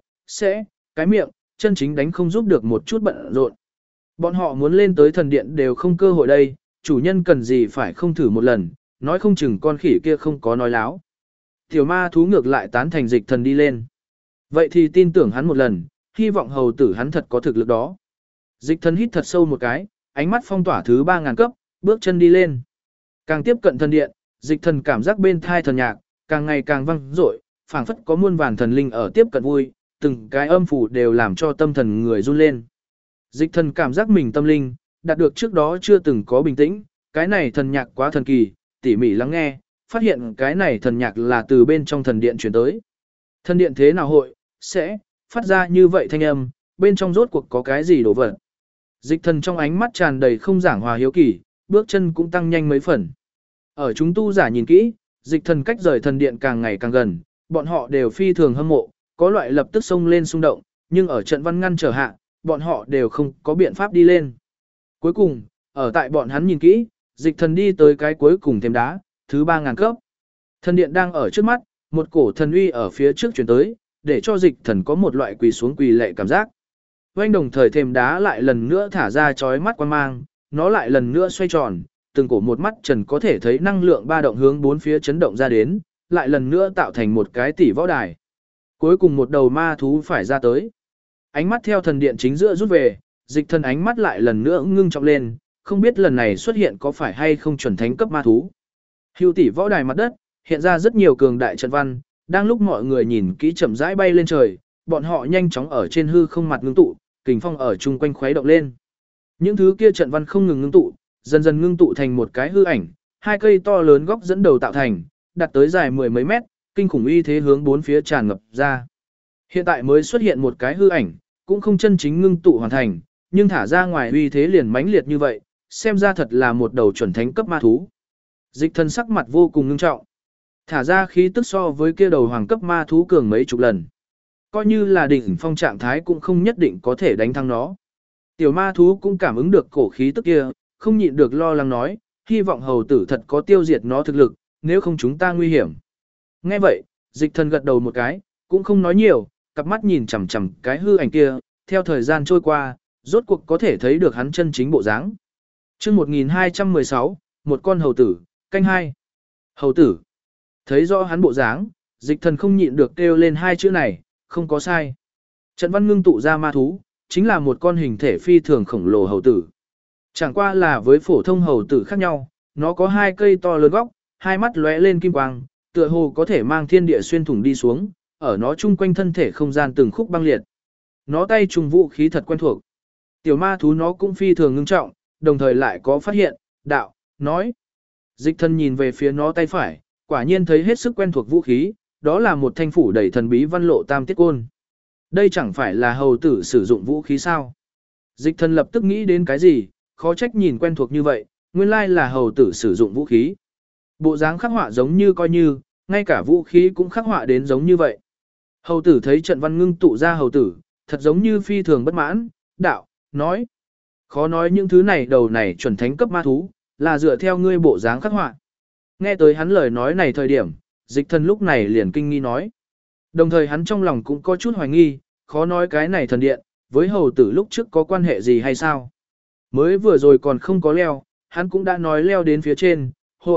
cái miệng, chân chính đánh không giúp được một chút bận rộn. Bọn họ muốn lên tới thần điện đều không cơ hội đây, chủ nhân cần gì phải không thử một lần, nói không chừng con khỉ kia không có nói láo. Tiểu ma thú ngược lại tán thành Dịch Thần đi lên. Vậy thì tin tưởng hắn một lần, hy vọng hầu tử hắn thật có thực lực đó. Dịch Thần hít thật sâu một cái, ánh mắt phong tỏa thứ 3000 cấp, bước chân đi lên. Càng tiếp cận thần điện, Dịch Thần cảm giác bên thai thần nhạc, càng ngày càng vang dội, phảng phất có muôn vàn thần linh ở tiếp cận vui, từng cái âm phủ đều làm cho tâm thần người run lên. Dịch Thần cảm giác mình tâm linh, đạt được trước đó chưa từng có bình tĩnh, cái này thần nhạc quá thần kỳ, tỉ mỉ lắng nghe, phát hiện cái này thần nhạc là từ bên trong thần điện chuyển tới. Thần điện thế nào hội, sẽ, phát ra như vậy thanh âm, bên trong rốt cuộc có cái gì đổ vật. Dịch Thần trong ánh mắt tràn đầy không giảng hòa hiếu kỳ, bước chân cũng tăng nhanh mấy phần. Ở chúng tu giả nhìn kỹ, Dịch Thần cách rời thần điện càng ngày càng gần, bọn họ đều phi thường hâm mộ, có loại lập tức xông lên xung động, nhưng ở trận văn ngăn trở hạ, bọn họ đều không có biện pháp đi lên. Cuối cùng, ở tại bọn hắn nhìn kỹ, Dịch Thần đi tới cái cuối cùng thêm đá, thứ 3000 cấp. Thần điện đang ở trước mắt, một cổ thần uy ở phía trước chuyển tới, để cho Dịch Thần có một loại quỳ xuống quỳ lệ cảm giác. Oanh đồng thời thêm đá lại lần nữa thả ra chói mắt quan mang, nó lại lần nữa xoay tròn, từng cổ một mắt trần có thể thấy năng lượng ba động hướng bốn phía chấn động ra đến, lại lần nữa tạo thành một cái tỷ võ đài. Cuối cùng một đầu ma thú phải ra tới. Ánh mắt theo thần điện chính giữa rút về, Dịch Thần ánh mắt lại lần nữa ngưng trọng lên, không biết lần này xuất hiện có phải hay không chuẩn thánh cấp ma thú. Hưu tỷ võ đài mặt đất, hiện ra rất nhiều cường đại trận văn, đang lúc mọi người nhìn kỹ chậm rãi bay lên trời, bọn họ nhanh chóng ở trên hư không mặt ngưng tụ, kình phong ở chung quanh khuấy động lên. Những thứ kia trận văn không ngừng ngưng tụ, dần dần ngưng tụ thành một cái hư ảnh, hai cây to lớn góc dẫn đầu tạo thành, đặt tới dài mười mấy mét, kinh khủng uy thế hướng bốn phía tràn ngập ra. Hiện tại mới xuất hiện một cái hư ảnh, cũng không chân chính ngưng tụ hoàn thành, nhưng thả ra ngoài uy thế liền mãnh liệt như vậy, xem ra thật là một đầu chuẩn thánh cấp ma thú. Dịch Thần sắc mặt vô cùng ngưng trọng. Thả ra khí tức so với kia đầu hoàng cấp ma thú cường mấy chục lần. Coi như là đỉnh phong trạng thái cũng không nhất định có thể đánh thắng nó. Tiểu ma thú cũng cảm ứng được cổ khí tức kia, không nhịn được lo lắng nói, hy vọng hầu tử thật có tiêu diệt nó thực lực, nếu không chúng ta nguy hiểm. Nghe vậy, Dịch Thần gật đầu một cái, cũng không nói nhiều, cặp mắt nhìn chằm chằm cái hư ảnh kia, theo thời gian trôi qua, rốt cuộc có thể thấy được hắn chân chính bộ dáng. Chương 1216, một con hầu tử, canh hai. Hầu tử. Thấy rõ hắn bộ dáng, Dịch Thần không nhịn được kêu lên hai chữ này, không có sai. Trận văn ngưng tụ ra ma thú, chính là một con hình thể phi thường khổng lồ hầu tử. Chẳng qua là với phổ thông hầu tử khác nhau, nó có hai cây to lớn góc, hai mắt lóe lên kim quang, tựa hồ có thể mang thiên địa xuyên thủng đi xuống, ở nó chung quanh thân thể không gian từng khúc băng liệt. Nó tay trùng vũ khí thật quen thuộc. Tiểu ma thú nó cũng phi thường ngưng trọng, đồng thời lại có phát hiện, đạo, nói. Dịch Thần nhìn về phía nó tay phải, quả nhiên thấy hết sức quen thuộc vũ khí, đó là một thanh phủ đầy thần bí văn lộ tam tiết côn. Đây chẳng phải là hầu tử sử dụng vũ khí sao? Dịch Thần lập tức nghĩ đến cái gì, khó trách nhìn quen thuộc như vậy, nguyên lai là hầu tử sử dụng vũ khí. Bộ dáng khắc họa giống như coi như, ngay cả vũ khí cũng khắc họa đến giống như vậy. Hầu tử thấy trận văn ngưng tụ ra hầu tử, thật giống như phi thường bất mãn, đạo, nói. Khó nói những thứ này đầu này chuẩn thánh cấp ma thú, là dựa theo ngươi bộ dáng khắc họa. Nghe tới hắn lời nói này thời điểm, Dịch Thần lúc này liền kinh nghi nói. Đồng thời hắn trong lòng cũng có chút hoài nghi, khó nói cái này thần điện, với hầu tử lúc trước có quan hệ gì hay sao. Mới vừa rồi còn không có leo, hắn cũng đã nói leo đến phía trên,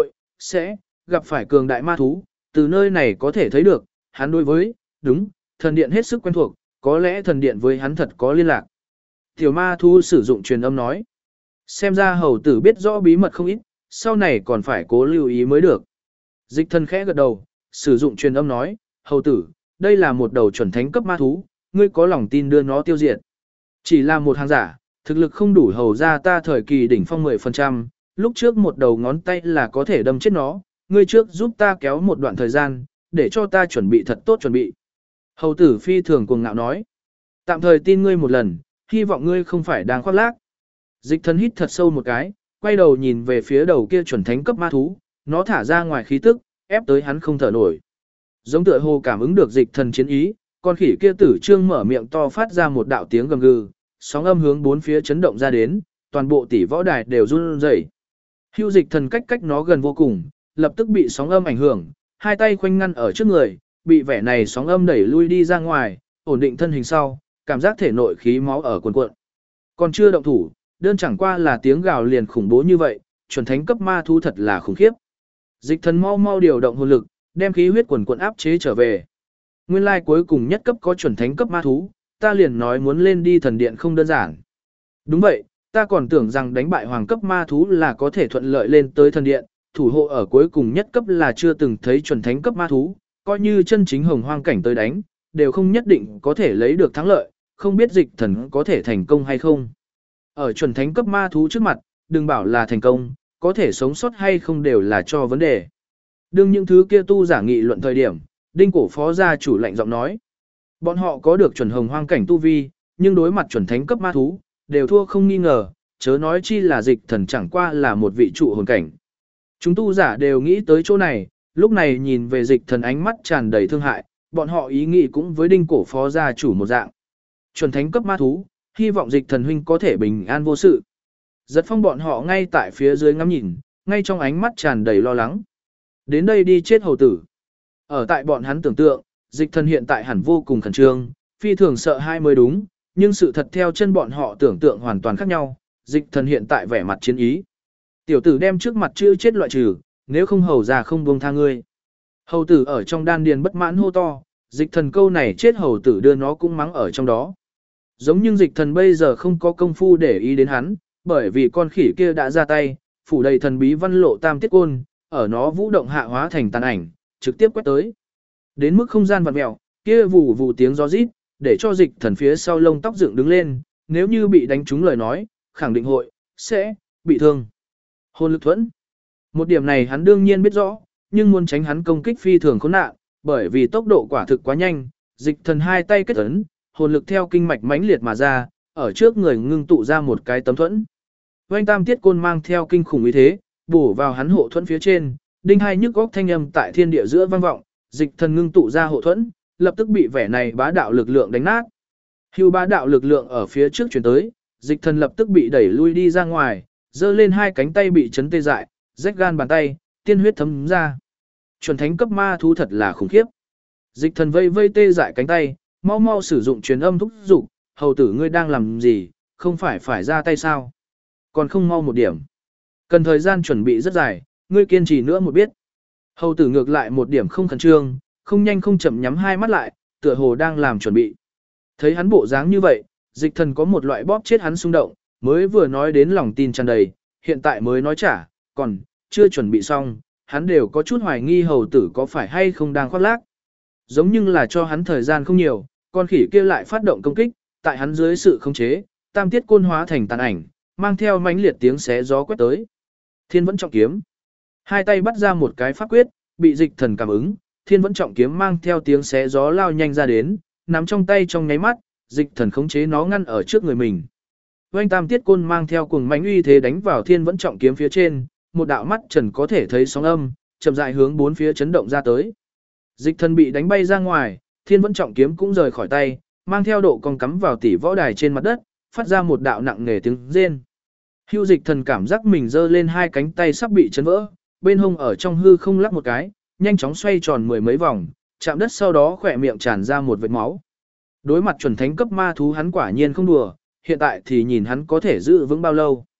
sẽ gặp phải cường đại ma thú, từ nơi này có thể thấy được, hắn đối với, đúng, thần điện hết sức quen thuộc, có lẽ thần điện với hắn thật có liên lạc. Tiểu ma thú sử dụng truyền âm nói, xem ra hầu tử biết rõ bí mật không ít, sau này còn phải cố lưu ý mới được. Dịch thần khẽ gật đầu, sử dụng truyền âm nói, hầu tử, đây là một đầu chuẩn thánh cấp ma thú, ngươi có lòng tin đưa nó tiêu diệt. Chỉ là một hàng giả, thực lực không đủ hầu ra ta thời kỳ đỉnh phong 10%, lúc trước một đầu ngón tay là có thể đâm chết nó, ngươi trước giúp ta kéo một đoạn thời gian, để cho ta chuẩn bị thật tốt chuẩn bị. Hầu tử phi thường cuồng ngạo nói, tạm thời tin ngươi một lần, hy vọng ngươi không phải đang khoác lác. Dịch thần hít thật sâu một cái, quay đầu nhìn về phía đầu kia chuẩn thánh cấp ma thú, nó thả ra ngoài khí tức, ép tới hắn không thở nổi. Giống tựa hồ cảm ứng được dịch thần chiến ý, con khỉ kia tử trương mở miệng to phát ra một đạo tiếng gầm gừ, sóng âm hướng bốn phía chấn động ra đến, toàn bộ tỷ võ đài đều run rẩy. Hưu dịch thần cách nó gần vô cùng, lập tức bị sóng âm ảnh hưởng, hai tay khoanh ngăn ở trước người, bị vẻ này sóng âm đẩy lui đi ra ngoài, ổn định thân hình sau, cảm giác thể nội khí máu ở cuồn cuộn. Còn chưa động thủ, đơn chẳng qua là tiếng gào liền khủng bố như vậy, chuẩn thánh cấp ma thú thật là khủng khiếp. Dịch thần mau mau điều động hồn lực, đem khí huyết quần cuộn áp chế trở về. Nguyên lai cuối cùng nhất cấp có chuẩn thánh cấp ma thú, ta liền nói muốn lên đi thần điện không đơn giản. Đúng vậy, ta còn tưởng rằng đánh bại hoàng cấp ma thú là có thể thuận lợi lên tới thần điện, thủ hộ ở cuối cùng nhất cấp là chưa từng thấy chuẩn thánh cấp ma thú, coi như chân chính hồng hoang cảnh tới đánh, đều không nhất định có thể lấy được thắng lợi, không biết dịch thần có thể thành công hay không. Ở chuẩn thánh cấp ma thú trước mặt, đừng bảo là thành công, có thể sống sót hay không đều là cho vấn đề. Đương những thứ kia tu giả nghị luận thời điểm, đinh cổ phó gia chủ lạnh giọng nói. Bọn họ có được chuẩn hồng hoang cảnh tu vi, nhưng đối mặt chuẩn thánh cấp ma thú, đều thua không nghi ngờ, chớ nói chi là dịch thần chẳng qua là một vị trụ hồn cảnh. Chúng tu giả đều nghĩ tới chỗ này, lúc này nhìn về dịch thần ánh mắt tràn đầy thương hại, bọn họ ý nghĩ cũng với đinh cổ phó gia chủ một dạng. Chuẩn thánh cấp ma thú, hy vọng dịch thần huynh có thể bình an vô sự. Giật phong bọn họ ngay tại phía dưới ngắm nhìn, ngay trong ánh mắt tràn đầy lo lắng. Đến đây đi chết hầu tử. Ở tại bọn hắn tưởng tượng, dịch thần hiện tại hẳn vô cùng khẩn trương, phi thường sợ hai mới đúng, nhưng sự thật theo chân bọn họ tưởng tượng hoàn toàn khác nhau, dịch thần hiện tại vẻ mặt chiến ý. Tiểu tử đem trước mặt chữ chết loại trừ, nếu không hầu ra không buông tha ngươi. Hầu tử ở trong đan điền bất mãn hô to, dịch thần câu này chết hầu tử đưa nó cũng mắng ở trong đó. Giống như dịch thần bây giờ không có công phu để ý đến hắn, bởi vì con khỉ kia đã ra tay, phủ đầy thần bí văn lộ tam tiết côn, ở nó vũ động hạ hóa thành tàn ảnh, trực tiếp quét tới. Đến mức không gian vặn mèo, kia vù vù tiếng gió rít, để cho dịch thần phía sau lông tóc dựng đứng lên, nếu như bị đánh trúng lời nói, khẳng định sẽ bị thương. Hồn lực thuẫn. Một điểm này hắn đương nhiên biết rõ, nhưng muốn tránh hắn công kích phi thường khốn nạn, bởi vì tốc độ quả thực quá nhanh, dịch thần hai tay kết ấn, hồn lực theo kinh mạch mãnh liệt mà ra, ở trước người ngưng tụ ra một cái tấm thuẫn. Oanh tam tiết côn mang theo kinh khủng uy thế, bổ vào hắn hộ thuẫn phía trên, đinh hai nhức góc thanh âm tại thiên địa giữa vang vọng, dịch thần ngưng tụ ra hộ thuẫn, lập tức bị vẻ này bá đạo lực lượng đánh nát. Hưu bá đạo lực lượng ở phía trước chuyển tới, dịch thần lập tức bị đẩy lui đi ra ngoài, giơ lên hai cánh tay bị chấn tê dại, rách gan bàn tay, tiên huyết thấm ra. Chuẩn thánh cấp ma thú thật là khủng khiếp. Dịch thần vây vây tê dại cánh tay, mau mau sử dụng truyền âm thúc giục, hầu tử ngươi đang làm gì, không phải ra tay sao? Còn không mau một điểm. Cần thời gian chuẩn bị rất dài, ngươi kiên trì nữa một biết. Hầu tử ngược lại một điểm không khẩn trương, không nhanh không chậm nhắm hai mắt lại, tựa hồ đang làm chuẩn bị. Thấy hắn bộ dáng như vậy, dịch thần có một loại bóp chết hắn xung động, mới vừa nói đến lòng tin tràn đầy, hiện tại mới nói trả, còn chưa chuẩn bị xong, hắn đều có chút hoài nghi hầu tử có phải hay không đang khoác lác. Giống như là cho hắn thời gian không nhiều, con khỉ kia lại phát động công kích, tại hắn dưới sự khống chế, tam tiết côn hóa thành tàn ảnh, mang theo mãnh liệt tiếng xé gió quét tới. Thiên vẫn trọng kiếm. Hai tay bắt ra một cái pháp quyết, bị dịch thần cảm ứng, thiên vẫn trọng kiếm mang theo tiếng xé gió lao nhanh ra đến, nắm trong tay trong nháy mắt, dịch thần khống chế nó ngăn ở trước người mình. Oanh tam tiết côn mang theo cuồng mãnh uy thế đánh vào thiên vẫn trọng kiếm phía trên, một đạo mắt trần có thể thấy sóng âm, chậm rãi hướng bốn phía chấn động ra tới. Dịch thần bị đánh bay ra ngoài, thiên vẫn trọng kiếm cũng rời khỏi tay, mang theo độ cong cắm vào tỉ võ đài trên mặt đất, phát ra một đạo nặng nề tiếng rên. Hưu dịch thần cảm giác mình giơ lên hai cánh tay sắp bị chấn vỡ, bên hông ở trong hư không lắc một cái, nhanh chóng xoay tròn mười mấy vòng, chạm đất sau đó khỏe miệng tràn ra một vệt máu. Đối mặt chuẩn thánh cấp ma thú hắn quả nhiên không đùa, hiện tại thì nhìn hắn có thể giữ vững bao lâu.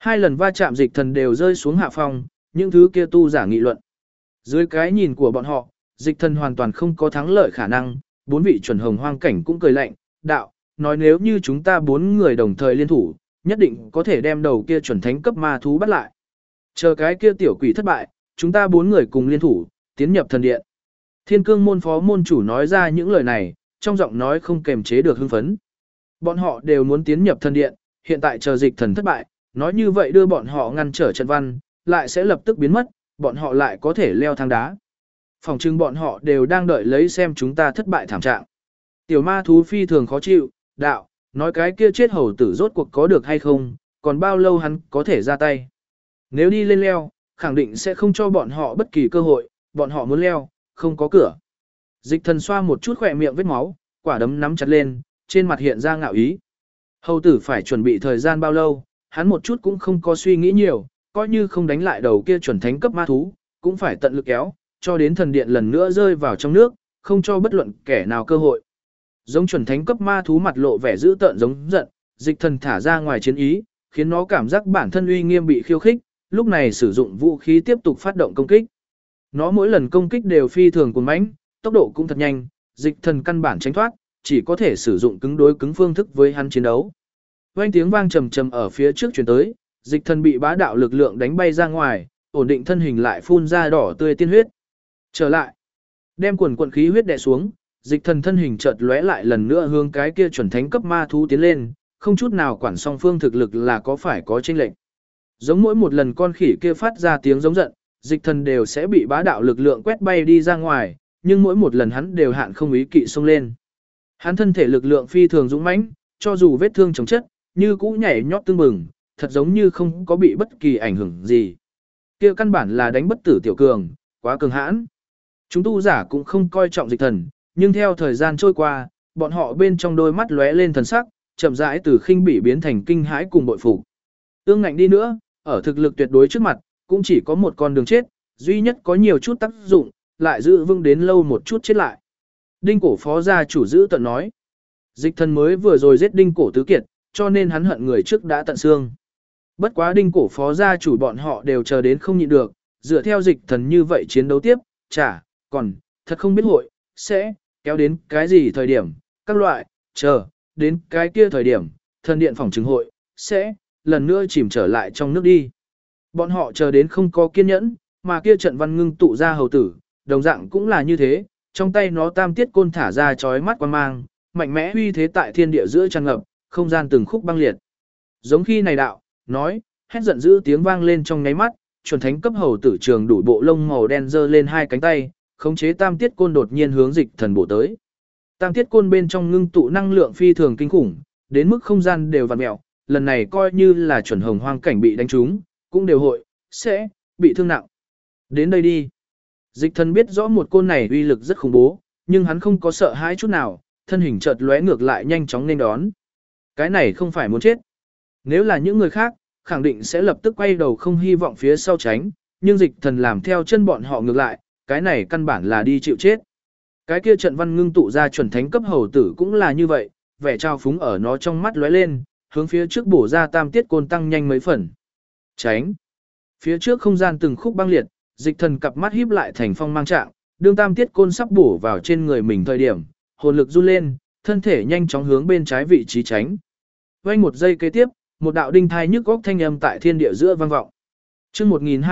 2 lần va chạm dịch thần đều rơi xuống hạ phong, những thứ kia tu giả nghị luận. Dưới cái nhìn của bọn họ, dịch thần hoàn toàn không có thắng lợi khả năng, 4 vị chuẩn hồng hoang cảnh cũng cười lạnh, đạo, nói nếu như chúng ta 4 người đồng thời liên thủ, nhất định có thể đem đầu kia chuẩn thánh cấp ma thú bắt lại. Chờ cái kia tiểu quỷ thất bại, chúng ta 4 người cùng liên thủ, tiến nhập thần điện. Thiên cương môn phó môn chủ nói ra những lời này, trong giọng nói không kềm chế được hưng phấn. Bọn họ đều muốn tiến nhập thần điện, hiện tại chờ dịch thần thất bại, nói như vậy đưa bọn họ ngăn trở trận văn, lại sẽ lập tức biến mất, bọn họ lại có thể leo thang đá. Phòng trưng bọn họ đều đang đợi lấy xem chúng ta thất bại thảm trạng. Tiểu ma thú phi thường khó chịu, đạo, nói cái kia chết hầu tử rốt cuộc có được hay không, còn bao lâu hắn có thể ra tay. Nếu đi lên leo, khẳng định sẽ không cho bọn họ bất kỳ cơ hội, bọn họ muốn leo, không có cửa. Dịch thần xoa một chút khỏe miệng vết máu, quả đấm nắm chặt lên, trên mặt hiện ra ngạo ý. Hầu tử phải chuẩn bị thời gian bao lâu, hắn một chút cũng không có suy nghĩ nhiều, coi như không đánh lại đầu kia chuẩn thánh cấp ma thú, cũng phải tận lực kéo, cho đến thần điện lần nữa rơi vào trong nước, không cho bất luận kẻ nào cơ hội. Giống chuẩn thánh cấp ma thú mặt lộ vẻ dữ tợn giống giận, dịch thần thả ra ngoài chiến ý, khiến nó cảm giác bản thân uy nghiêm bị khiêu khích, lúc này sử dụng vũ khí tiếp tục phát động công kích. Nó mỗi lần công kích đều phi thường cuồng mãnh, tốc độ cũng thật nhanh, dịch thần căn bản tránh thoát, chỉ có thể sử dụng cứng đối cứng phương thức với hắn chiến đấu. Vang tiếng vang trầm trầm ở phía trước truyền tới, dịch thần bị bá đạo lực lượng đánh bay ra ngoài, ổn định thân hình lại phun ra đỏ tươi tiên huyết. Trở lại, đem quần quần khí huyết đè xuống, dịch thần thân hình chợt lóe lại lần nữa hướng cái kia chuẩn thánh cấp ma thú tiến lên, không chút nào quản song phương thực lực là có phải có chênh lệch. Giống mỗi một lần con khỉ kia phát ra tiếng giống giận, dịch thần đều sẽ bị bá đạo lực lượng quét bay đi ra ngoài, nhưng mỗi một lần hắn đều hạn không ý kỵ xông lên. Hắn thân thể lực lượng phi thường dũng mãnh, cho dù vết thương chồng chất, như cũ nhảy nhót tưng bừng, thật giống như không có bị bất kỳ ảnh hưởng gì. Kia căn bản là đánh bất tử tiểu cường, quá cường hãn. Chúng tu giả cũng không coi trọng dịch thần, nhưng theo thời gian trôi qua, bọn họ bên trong đôi mắt lóe lên thần sắc, chậm rãi từ khinh bỉ biến thành kinh hãi cùng bội phục. Ương ngạnh đi nữa, ở thực lực tuyệt đối trước mặt, cũng chỉ có một con đường chết, duy nhất có nhiều chút tác dụng, lại giữ vững đến lâu một chút chết lại. Đinh cổ phó gia chủ giữ tận nói. Dịch thần mới vừa rồi giết đinh cổ tứ kiệt, cho nên hắn hận người trước đã tận xương. Bất quá đinh cổ phó gia chủ bọn họ đều chờ đến không nhịn được, dựa theo dịch thần như vậy chiến đấu tiếp, còn, thật không biết hội, sẽ, kéo đến cái gì thời điểm, các loại, chờ, đến cái kia thời điểm, thần điện phòng chứng hội, sẽ, lần nữa chìm trở lại trong nước đi. Bọn họ chờ đến không có kiên nhẫn, mà kia trận văn ngưng tụ ra hầu tử, đồng dạng cũng là như thế, trong tay nó tam tiết côn thả ra chói mắt quan mang, mạnh mẽ uy thế tại thiên địa giữa tràn ngập, không gian từng khúc băng liệt. Giống khi này đạo, nói, hét giận dữ tiếng vang lên trong nháy mắt, chuẩn thánh cấp hầu tử trường đủ bộ lông màu đen giơ lên hai cánh tay, khống chế tam tiết côn đột nhiên hướng dịch thần bổ tới. Tam tiết côn bên trong ngưng tụ năng lượng phi thường kinh khủng, đến mức không gian đều vặn mèo, lần này coi như là chuẩn hồng hoang cảnh bị đánh trúng, cũng đều hội, sẽ, bị thương nặng. Đến đây đi. Dịch thần biết rõ một côn này uy lực rất khủng bố, nhưng hắn không có sợ hãi chút nào, thân hình chợt lóe ngược lại nhanh chóng nên đón. Cái này không phải muốn chết. Nếu là những người khác, khẳng định sẽ lập tức quay đầu không hy vọng phía sau tránh, nhưng dịch thần làm theo chân bọn họ ngược lại, cái này căn bản là đi chịu chết. Cái kia trận văn ngưng tụ ra chuẩn thánh cấp hầu tử cũng là như vậy, vẻ trao phúng ở nó trong mắt lóe lên, hướng phía trước bổ ra tam tiết côn tăng nhanh mấy phần. Tránh. Phía trước không gian từng khúc băng liệt, dịch thần cặp mắt híp lại thành phong mang trạng, đương tam tiết côn sắp bổ vào trên người mình thời điểm, hồn lực run lên, thân thể nhanh chóng hướng bên trái vị trí tránh. Quay một giây kế tiếp, một đạo đinh thai nhức góc thanh âm tại thiên địa giữa vang vọng. Chương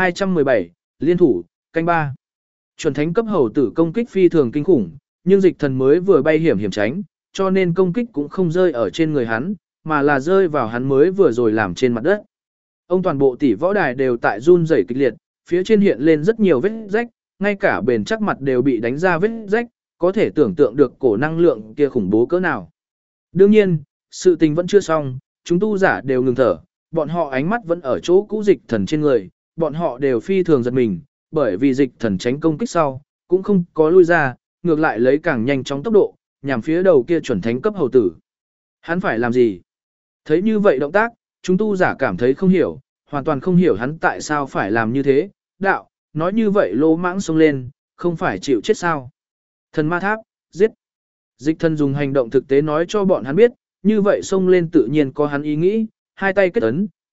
1217, liên thủ, canh 3. Chuẩn thánh cấp hầu tử công kích phi thường kinh khủng, nhưng dịch thần mới vừa bay hiểm tránh, cho nên công kích cũng không rơi ở trên người hắn, mà là rơi vào hắn mới vừa rồi làm trên mặt đất. Ông toàn bộ tỷ võ đài đều tại run rẩy kịch liệt, phía trên hiện lên rất nhiều vết rách, ngay cả bền chắc mặt đều bị đánh ra vết rách, có thể tưởng tượng được cổ năng lượng kia khủng bố cỡ nào. Đương nhiên, sự tình vẫn chưa xong, chúng tu giả đều ngừng thở, bọn họ ánh mắt vẫn ở chỗ cũ dịch thần trên người, bọn họ đều phi thường giật mình, bởi vì dịch thần tránh công kích sau, cũng không có lui ra, ngược lại lấy càng nhanh chóng tốc độ, nhằm phía đầu kia chuẩn thánh cấp hầu tử. Hắn phải làm gì? Thấy như vậy động tác, chúng tu giả cảm thấy không hiểu, hoàn toàn không hiểu hắn tại sao phải làm như thế. Đạo, nói như vậy lỗ mãng xông lên, không phải chịu chết sao? Thần ma tháp, giết. Dịch thần dùng hành động thực tế nói cho bọn hắn biết, như vậy xông lên tự nhiên có hắn ý nghĩ, hai tay kết ấn,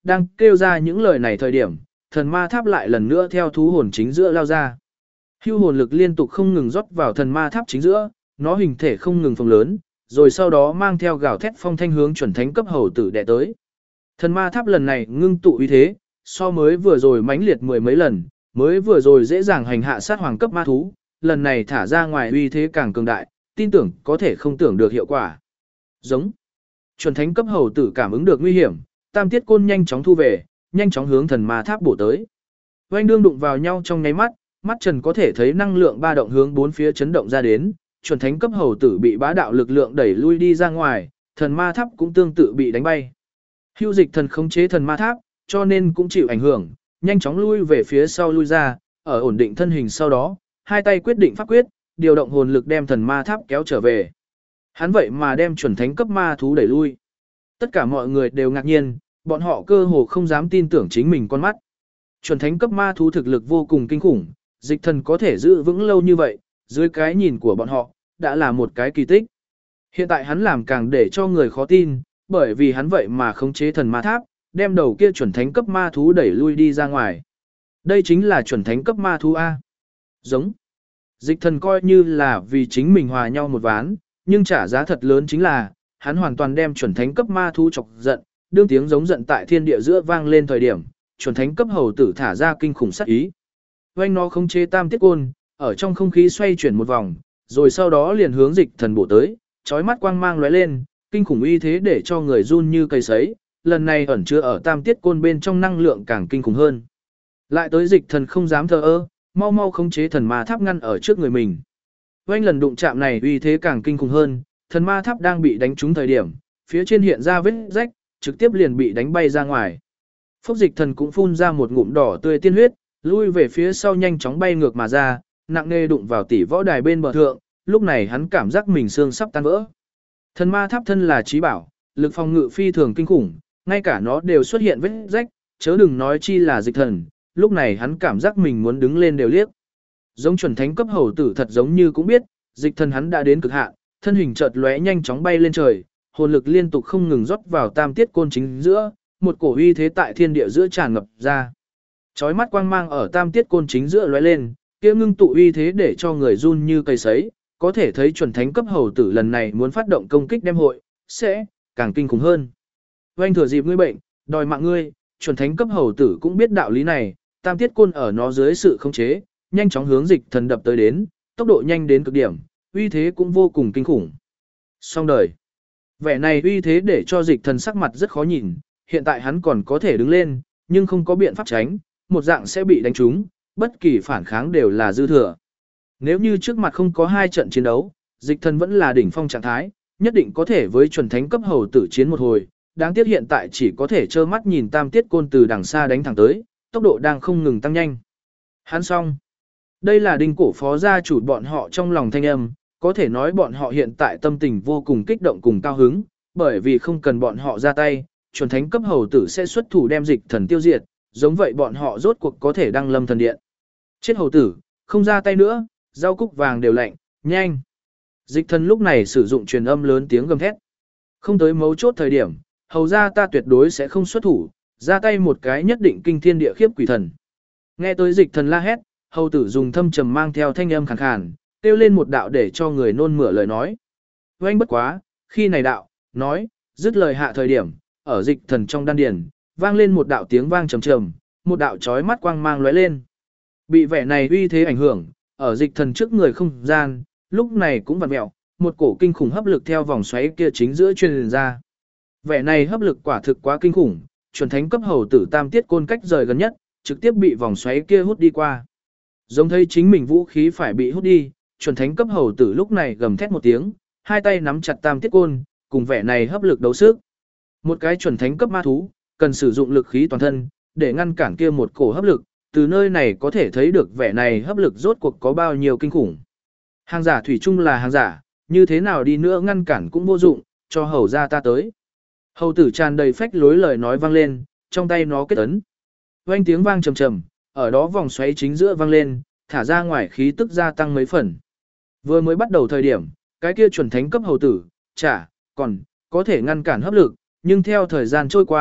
đang kêu ra những lời này thời điểm, thần ma tháp lại lần nữa theo thú hồn chính giữa lao ra. Hưu hồn lực liên tục không ngừng rót vào thần ma tháp chính giữa, nó hình thể không ngừng phồng lớn, rồi sau đó mang theo gào thét phong thanh hướng chuẩn thánh cấp hầu tử đè tới. Thần ma tháp lần này ngưng tụ uy thế, so mới vừa rồi mãnh liệt mười mấy lần, mới vừa rồi dễ dàng hành hạ sát hoàng cấp ma thú, lần này thả ra ngoài uy thế càng cường đại, tin tưởng có thể không tưởng được hiệu quả. Giống. Chuẩn thánh cấp hầu tử cảm ứng được nguy hiểm, tam tiết côn nhanh chóng thu về, nhanh chóng hướng thần ma tháp bổ tới. Oanh đương đụng vào nhau trong nháy mắt, mắt Trần có thể thấy năng lượng ba động hướng bốn phía chấn động ra đến, chuẩn thánh cấp hầu tử bị bá đạo lực lượng đẩy lui đi ra ngoài, thần ma tháp cũng tương tự bị đánh bay. Hưu dịch thần khống chế thần ma tháp, cho nên cũng chịu ảnh hưởng, nhanh chóng lui về phía sau lui ra, ở ổn định thân hình sau đó, hai tay quyết định pháp quyết, điều động hồn lực đem thần ma tháp kéo trở về. Hắn vậy mà đem chuẩn thánh cấp ma thú đẩy lui. Tất cả mọi người đều ngạc nhiên, bọn họ cơ hồ không dám tin tưởng chính mình con mắt. Chuẩn thánh cấp ma thú thực lực vô cùng kinh khủng, dịch thần có thể giữ vững lâu như vậy, dưới cái nhìn của bọn họ, đã là một cái kỳ tích. Hiện tại hắn làm càng để cho người khó tin, bởi vì hắn vậy mà khống chế thần ma tháp, đem đầu kia chuẩn thánh cấp ma thú đẩy lui đi ra ngoài. Đây chính là chuẩn thánh cấp ma thú A. Giống. Dịch thần coi như là vì chính mình hòa nhau một ván, nhưng trả giá thật lớn chính là, hắn hoàn toàn đem chuẩn thánh cấp ma thú chọc giận, đương tiếng giống giận tại thiên địa giữa vang lên thời điểm, chuẩn thánh cấp hầu tử thả ra kinh khủng sát ý. Oanh nó khống chế tam tiết côn, ở trong không khí xoay chuyển một vòng, rồi sau đó liền hướng dịch thần bổ tới, chói mắt quang mang lóe lên, kinh khủng uy thế để cho người run như cây sấy, lần này ẩn chứa ở tam tiết côn bên trong năng lượng càng kinh khủng hơn. Lại tới dịch thần không dám thờ ơ, mau mau khống chế thần ma tháp ngăn ở trước người mình. Oanh lần đụng chạm này uy thế càng kinh khủng hơn, thần ma tháp đang bị đánh trúng thời điểm, phía trên hiện ra vết rách, trực tiếp liền bị đánh bay ra ngoài. Phúc dịch thần cũng phun ra một ngụm đỏ tươi tiên huyết, lui về phía sau nhanh chóng bay ngược mà ra, nặng nề đụng vào tỷ võ đài bên bờ thượng, lúc này hắn cảm giác mình xương sắp tan vỡ. Thần ma tháp thân là trí bảo, lực phòng ngự phi thường kinh khủng, ngay cả nó đều xuất hiện vết rách, chớ đừng nói chi là dịch thần, lúc này hắn cảm giác mình muốn đứng lên đều liếc. Giống chuẩn thánh cấp hầu tử thật giống như cũng biết, dịch thần hắn đã đến cực hạn, thân hình chợt lóe nhanh chóng bay lên trời, hồn lực liên tục không ngừng rót vào tam tiết côn chính giữa, một cổ uy thế tại thiên địa giữa tràn ngập ra. Chói mắt quang mang ở tam tiết côn chính giữa lóe lên, kia ngưng tụ uy thế để cho người run như cây sấy, có thể thấy chuẩn thánh cấp hầu tử lần này muốn phát động công kích đem hội, sẽ càng kinh khủng hơn. Oanh thừa dịp ngươi bệnh, đòi mạng ngươi, chuẩn thánh cấp hầu tử cũng biết đạo lý này, tam tiết côn ở nó dưới sự khống chế, nhanh chóng hướng dịch thần đập tới đến, tốc độ nhanh đến cực điểm, uy thế cũng vô cùng kinh khủng. Xong đời. Vẻ này uy thế để cho dịch thần sắc mặt rất khó nhìn, hiện tại hắn còn có thể đứng lên, nhưng không có biện pháp tránh, một dạng sẽ bị đánh trúng, bất kỳ phản kháng đều là dư thừa. Nếu như trước mặt không có hai trận chiến đấu, dịch thần vẫn là đỉnh phong trạng thái, nhất định có thể với chuẩn thánh cấp hầu tử chiến một hồi, đáng tiếc hiện tại chỉ có thể trơ mắt nhìn tam tiết côn từ đằng xa đánh thẳng tới, tốc độ đang không ngừng tăng nhanh. Hắn xong. Đây là đinh cổ phó gia chủ bọn họ trong lòng thanh âm, có thể nói bọn họ hiện tại tâm tình vô cùng kích động cùng cao hứng, bởi vì không cần bọn họ ra tay, chuẩn thánh cấp hầu tử sẽ xuất thủ đem dịch thần tiêu diệt, giống vậy bọn họ rốt cuộc có thể đăng lâm thần điện. Chết hầu tử, không ra tay nữa, rau cúc vàng đều lạnh, nhanh. Dịch thần lúc này sử dụng truyền âm lớn tiếng gầm thét. Không tới mấu chốt thời điểm, hầu ra ta tuyệt đối sẽ không xuất thủ, ra tay một cái nhất định kinh thiên địa khiếp quỷ thần. Nghe tới dịch thần la hét, hầu tử dùng thâm trầm mang theo thanh âm khàn khàn, kêu lên một đạo để cho người nôn mửa lời nói. Oanh bất quá, khi này đạo, nói, dứt lời hạ thời điểm, ở dịch thần trong đan điền, vang lên một đạo tiếng vang trầm trầm, một đạo chói mắt quang mang lóe lên. Bị vẻ này uy thế ảnh hưởng, ở dịch thần trước người không gian, lúc này cũng vặn mẹo, một cổ kinh khủng hấp lực theo vòng xoáy kia chính giữa truyền ra. Vẻ này hấp lực quả thực quá kinh khủng, chuẩn thánh cấp hầu tử tam tiết côn cách rời gần nhất, trực tiếp bị vòng xoáy kia hút đi qua. Giống thấy chính mình vũ khí phải bị hút đi, chuẩn thánh cấp hầu tử lúc này gầm thét một tiếng, hai tay nắm chặt tam tiết côn, cùng vẻ này hấp lực đấu sức. Một cái chuẩn thánh cấp ma thú, cần sử dụng lực khí toàn thân, để ngăn cản kia một cổ hấp lực, từ nơi này có thể thấy được vẻ này hấp lực rốt cuộc có bao nhiêu kinh khủng. Hàng giả thủy chung là hàng giả, như thế nào đi nữa ngăn cản cũng vô dụng, cho hầu ra ta tới. Hầu tử tràn đầy phách lối lời nói vang lên, trong tay nó kết ấn. Oanh tiếng vang trầm trầm, ở đó vòng xoáy chính giữa vang lên, thả ra ngoài khí tức gia tăng mấy phần. Vừa mới bắt đầu thời điểm, cái kia chuẩn thánh cấp hầu tử, còn có thể ngăn cản hấp lực, nhưng theo thời gian trôi qua,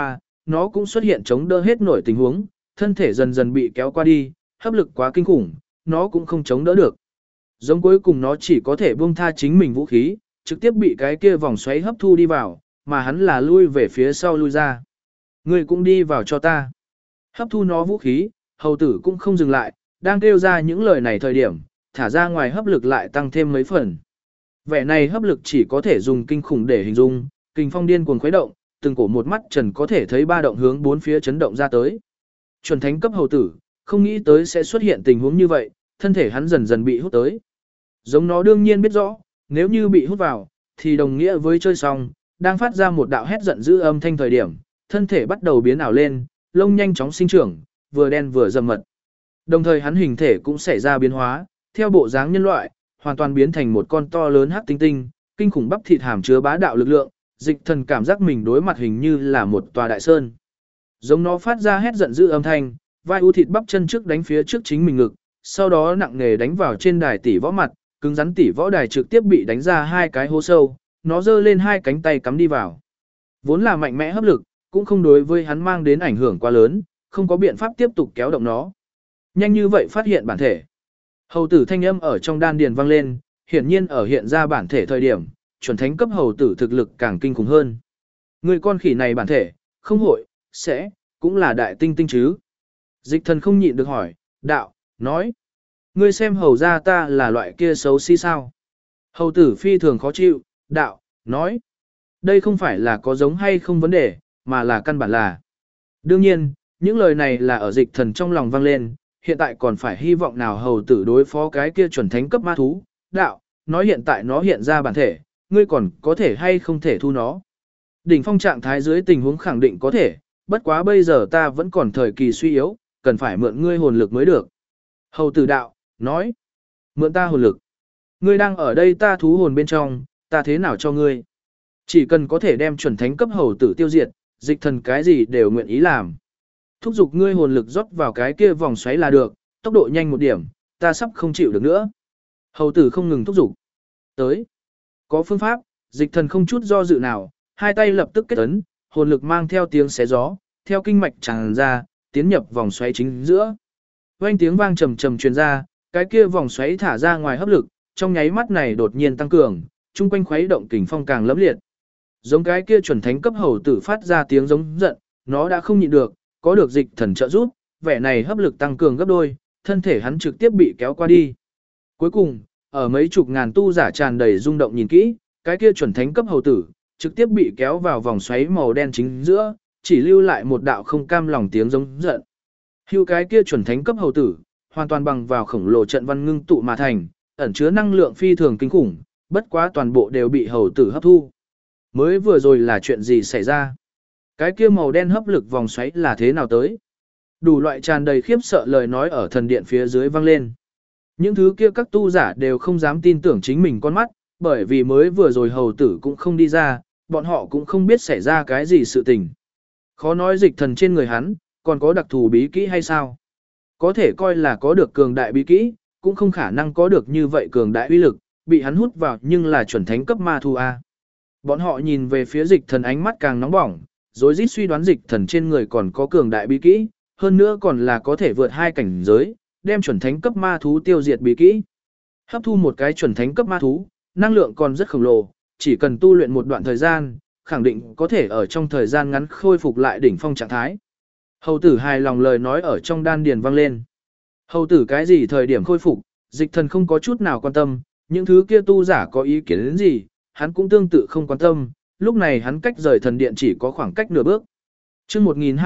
nó cũng xuất hiện chống đỡ hết nổi tình huống, thân thể dần dần bị kéo qua đi, hấp lực quá kinh khủng, nó cũng không chống đỡ được. Giống cuối cùng nó chỉ có thể buông tha chính mình vũ khí, trực tiếp bị cái kia vòng xoáy hấp thu đi vào, mà hắn là lui về phía sau lui ra. Ngươi cũng đi vào cho ta. Hấp thu nó vũ khí, hầu tử cũng không dừng lại, đang kêu ra những lời này thời điểm, thả ra ngoài hấp lực lại tăng thêm mấy phần. Vẻ này hấp lực chỉ có thể dùng kinh khủng để hình dung, kình phong điên cuồng khuấy động, từng cổ một mắt trần có thể thấy ba động hướng bốn phía chấn động ra tới. Chuẩn thánh cấp hầu tử, không nghĩ tới sẽ xuất hiện tình huống như vậy, thân thể hắn dần dần bị hút tới. Giống nó đương nhiên biết rõ, nếu như bị hút vào, thì đồng nghĩa với chơi xong, đang phát ra một đạo hét giận dữ âm thanh thời điểm, thân thể bắt đầu biến ảo lên, lông nhanh chóng sinh trưởng, vừa đen vừa rậm mật. Đồng thời hắn hình thể cũng xảy ra biến hóa, theo bộ dáng nhân loại, hoàn toàn biến thành một con to lớn hắc tinh tinh, kinh khủng bắp thịt hàm chứa bá đạo lực lượng, Dịch Thần cảm giác mình đối mặt hình như là một tòa đại sơn. Giống nó phát ra hét giận dữ âm thanh, vai u thịt bắp chân trước đánh phía trước chính mình ngực, sau đó nặng nề đánh vào trên đài tỷ võ mặt, cứng rắn tỷ võ đài trực tiếp bị đánh ra hai cái hố sâu, nó giơ lên hai cánh tay cắm đi vào. Vốn là mạnh mẽ hấp lực, cũng không đối với hắn mang đến ảnh hưởng quá lớn, không có biện pháp tiếp tục kéo động nó. Nhanh như vậy phát hiện bản thể. Hầu tử thanh âm ở trong đan điền vang lên, hiển nhiên ở hiện ra bản thể thời điểm, chuẩn thánh cấp hầu tử thực lực càng kinh khủng hơn. Người con khỉ này bản thể, không hội, sẽ, cũng là đại tinh tinh chứ. Dịch Thần không nhịn được hỏi, đạo, nói. Ngươi xem hầu ra ta là loại kia xấu xí sao. Hầu tử phi thường khó chịu, đạo, nói. Đây không phải là có giống hay không vấn đề, mà là căn bản là. Đương nhiên, những lời này là ở Dịch Thần trong lòng vang lên, hiện tại còn phải hy vọng nào hầu tử đối phó cái kia chuẩn thánh cấp ma thú, đạo, nói hiện tại nó hiện ra bản thể, ngươi còn có thể hay không thể thu nó. Đỉnh phong trạng thái dưới tình huống khẳng định có thể, bất quá bây giờ ta vẫn còn thời kỳ suy yếu, cần phải mượn ngươi hồn lực mới được. Hầu tử đạo, nói, mượn ta hồn lực. Ngươi đang ở đây ta thú hồn bên trong, ta thế nào cho ngươi? Chỉ cần có thể đem chuẩn thánh cấp hầu tử tiêu diệt, Dịch Thần cái gì đều nguyện ý làm. Thúc giục ngươi hồn lực rót vào cái kia vòng xoáy là được, tốc độ nhanh một điểm, ta sắp không chịu được nữa. Hầu tử không ngừng thúc giục. Tới. Có phương pháp, Dịch Thần không chút do dự nào, hai tay lập tức kết ấn, hồn lực mang theo tiếng xé gió, theo kinh mạch tràn ra, tiến nhập vòng xoáy chính giữa. Vang tiếng vang trầm trầm truyền ra, cái kia vòng xoáy thả ra ngoài hấp lực, trong nháy mắt này đột nhiên tăng cường, chung quanh khuấy động kình phong càng lẫm liệt. Giống cái kia chuẩn thánh cấp hầu tử phát ra tiếng giống giận, nó đã không nhịn được, có được Dịch Thần trợ giúp, vẻ này hấp lực tăng cường gấp đôi, thân thể hắn trực tiếp bị kéo qua đi. Cuối cùng, ở mấy chục ngàn tu giả tràn đầy rung động nhìn kỹ, cái kia chuẩn thánh cấp hầu tử trực tiếp bị kéo vào vòng xoáy màu đen chính giữa, chỉ lưu lại một đạo không cam lòng tiếng giống giận. Hưu cái kia chuẩn thánh cấp hầu tử, hoàn toàn bằng vào khổng lồ trận văn ngưng tụ mà thành, ẩn chứa năng lượng phi thường kinh khủng, bất quá toàn bộ đều bị hầu tử hấp thu. Mới vừa rồi là chuyện gì xảy ra? Cái kia màu đen hấp lực vòng xoáy là thế nào tới? Đủ loại tràn đầy khiếp sợ lời nói ở thần điện phía dưới vang lên. Những thứ kia các tu giả đều không dám tin tưởng chính mình con mắt, bởi vì mới vừa rồi hầu tử cũng không đi ra, bọn họ cũng không biết xảy ra cái gì sự tình. Khó nói Dịch Thần trên người hắn, còn có đặc thù bí kỹ hay sao? Có thể coi là có được cường đại bí kỹ, cũng không khả năng có được như vậy cường đại uy lực, bị hắn hút vào nhưng là chuẩn thánh cấp ma thu A. Bọn họ nhìn về phía Dịch Thần ánh mắt càng nóng bỏng, rối rít suy đoán Dịch Thần trên người còn có cường đại bí kỹ, hơn nữa còn là có thể vượt hai cảnh giới, đem chuẩn thánh cấp ma thú tiêu diệt bí kỹ. Hấp thu một cái chuẩn thánh cấp ma thú, năng lượng còn rất khổng lồ, chỉ cần tu luyện một đoạn thời gian, khẳng định có thể ở trong thời gian ngắn khôi phục lại đỉnh phong trạng thái. Hầu tử hài lòng lời nói ở trong đan điền vang lên. Hầu tử cái gì thời điểm khôi phục, Dịch Thần không có chút nào quan tâm, những thứ kia tu giả có ý kiến đến gì, hắn cũng tương tự không quan tâm, lúc này hắn cách rời thần điện chỉ có khoảng cách nửa bước. Chương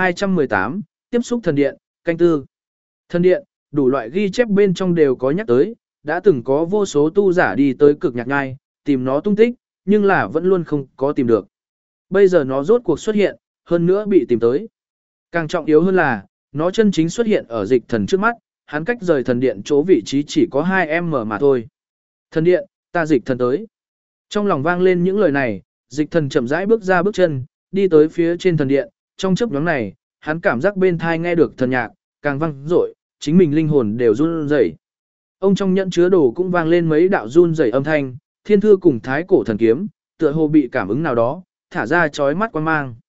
1218, tiếp xúc thần điện, canh tư. Thần điện, đủ loại ghi chép bên trong đều có nhắc tới, đã từng có vô số tu giả đi tới cực nhạc nhai, tìm nó tung tích, nhưng là vẫn luôn không có tìm được. Bây giờ nó rốt cuộc xuất hiện, hơn nữa bị tìm tới. Càng trọng yếu hơn là, nó chân chính xuất hiện ở Dịch Thần trước mắt, hắn cách rời thần điện chỗ vị trí chỉ có 2m mà thôi. Thần điện, ta Dịch Thần tới. Trong lòng vang lên những lời này, Dịch Thần chậm rãi bước ra bước chân, đi tới phía trên thần điện, trong chớp nhoáng này, hắn cảm giác bên thai nghe được thần nhạc, càng vang dội, chính mình linh hồn đều run rẩy. Ông trong nhẫn chứa đồ cũng vang lên mấy đạo run rẩy âm thanh, thiên thư cùng thái cổ thần kiếm, tựa hồ bị cảm ứng nào đó, thả ra chói mắt quang mang.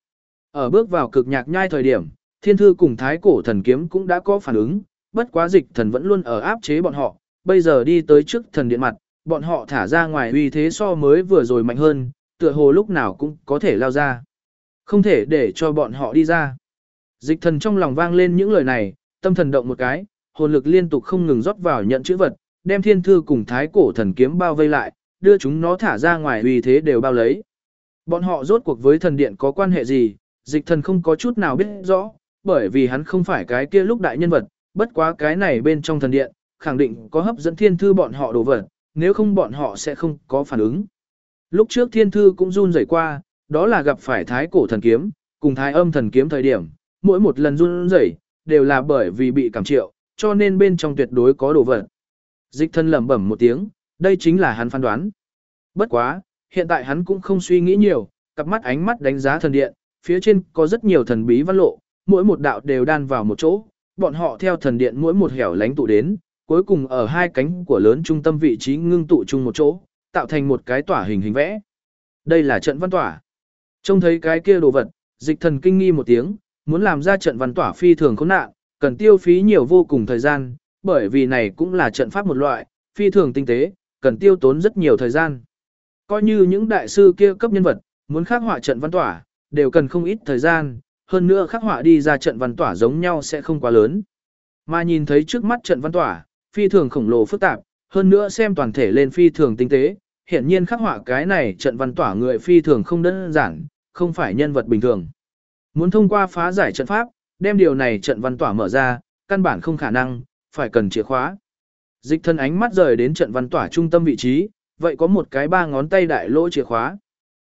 Ở bước vào cực nhạc nhai thời điểm, thiên thư cùng thái cổ thần kiếm cũng đã có phản ứng, bất quá dịch thần vẫn luôn ở áp chế bọn họ, bây giờ đi tới trước thần điện mặt, bọn họ thả ra ngoài uy thế so mới vừa rồi mạnh hơn, tựa hồ lúc nào cũng có thể lao ra. Không thể để cho bọn họ đi ra. Dịch thần trong lòng vang lên những lời này, tâm thần động một cái, hồn lực liên tục không ngừng rót vào nhận chữ vật, đem thiên thư cùng thái cổ thần kiếm bao vây lại, đưa chúng nó thả ra ngoài uy thế đều bao lấy. Bọn họ rốt cuộc với thần điện có quan hệ gì, dịch thần không có chút nào biết rõ, bởi vì hắn không phải cái kia lúc đại nhân vật, bất quá cái này bên trong thần điện, khẳng định có hấp dẫn thiên thư bọn họ đồ vật, nếu không bọn họ sẽ không có phản ứng. Lúc trước thiên thư cũng run rẩy qua, đó là gặp phải thái cổ thần kiếm, cùng thái âm thần kiếm thời điểm, mỗi một lần run rẩy đều là bởi vì bị cảm triệu, cho nên bên trong tuyệt đối có đồ vật. Dịch thần lẩm bẩm một tiếng, đây chính là hắn phán đoán. Bất quá, hiện tại hắn cũng không suy nghĩ nhiều, cặp mắt ánh mắt đánh giá thần điện, phía trên có rất nhiều thần bí văn lộ, mỗi một đạo đều đan vào một chỗ, bọn họ theo thần điện mỗi một hẻo lánh tụ đến, cuối cùng ở hai cánh của lớn trung tâm vị trí ngưng tụ chung một chỗ, tạo thành một cái tỏa hình hình vẽ. Đây là trận văn tỏa. Trông thấy cái kia đồ vật, dịch thần kinh nghi một tiếng, muốn làm ra trận văn tỏa phi thường khốn nạn, cần tiêu phí nhiều vô cùng thời gian, bởi vì này cũng là trận pháp một loại, phi thường tinh tế, cần tiêu tốn rất nhiều thời gian. Coi như những đại sư kia cấp nhân vật, muốn khắc họa trận văn tỏa, đều cần không ít thời gian, hơn nữa khắc họa đi ra trận văn tỏa giống nhau sẽ không quá lớn. Mà nhìn thấy trước mắt trận văn tỏa, phi thường khổng lồ phức tạp, hơn nữa xem toàn thể lên phi thường tinh tế, hiển nhiên khắc họa cái này trận văn tỏa người phi thường không đơn giản, không phải nhân vật bình thường. Muốn thông qua phá giải trận pháp, đem điều này trận văn tỏa mở ra, căn bản không khả năng, phải cần chìa khóa. Dịch thân ánh mắt rời đến trận văn tỏa trung tâm vị trí, vậy có một cái 3 ngón tay đại lỗ chìa khóa.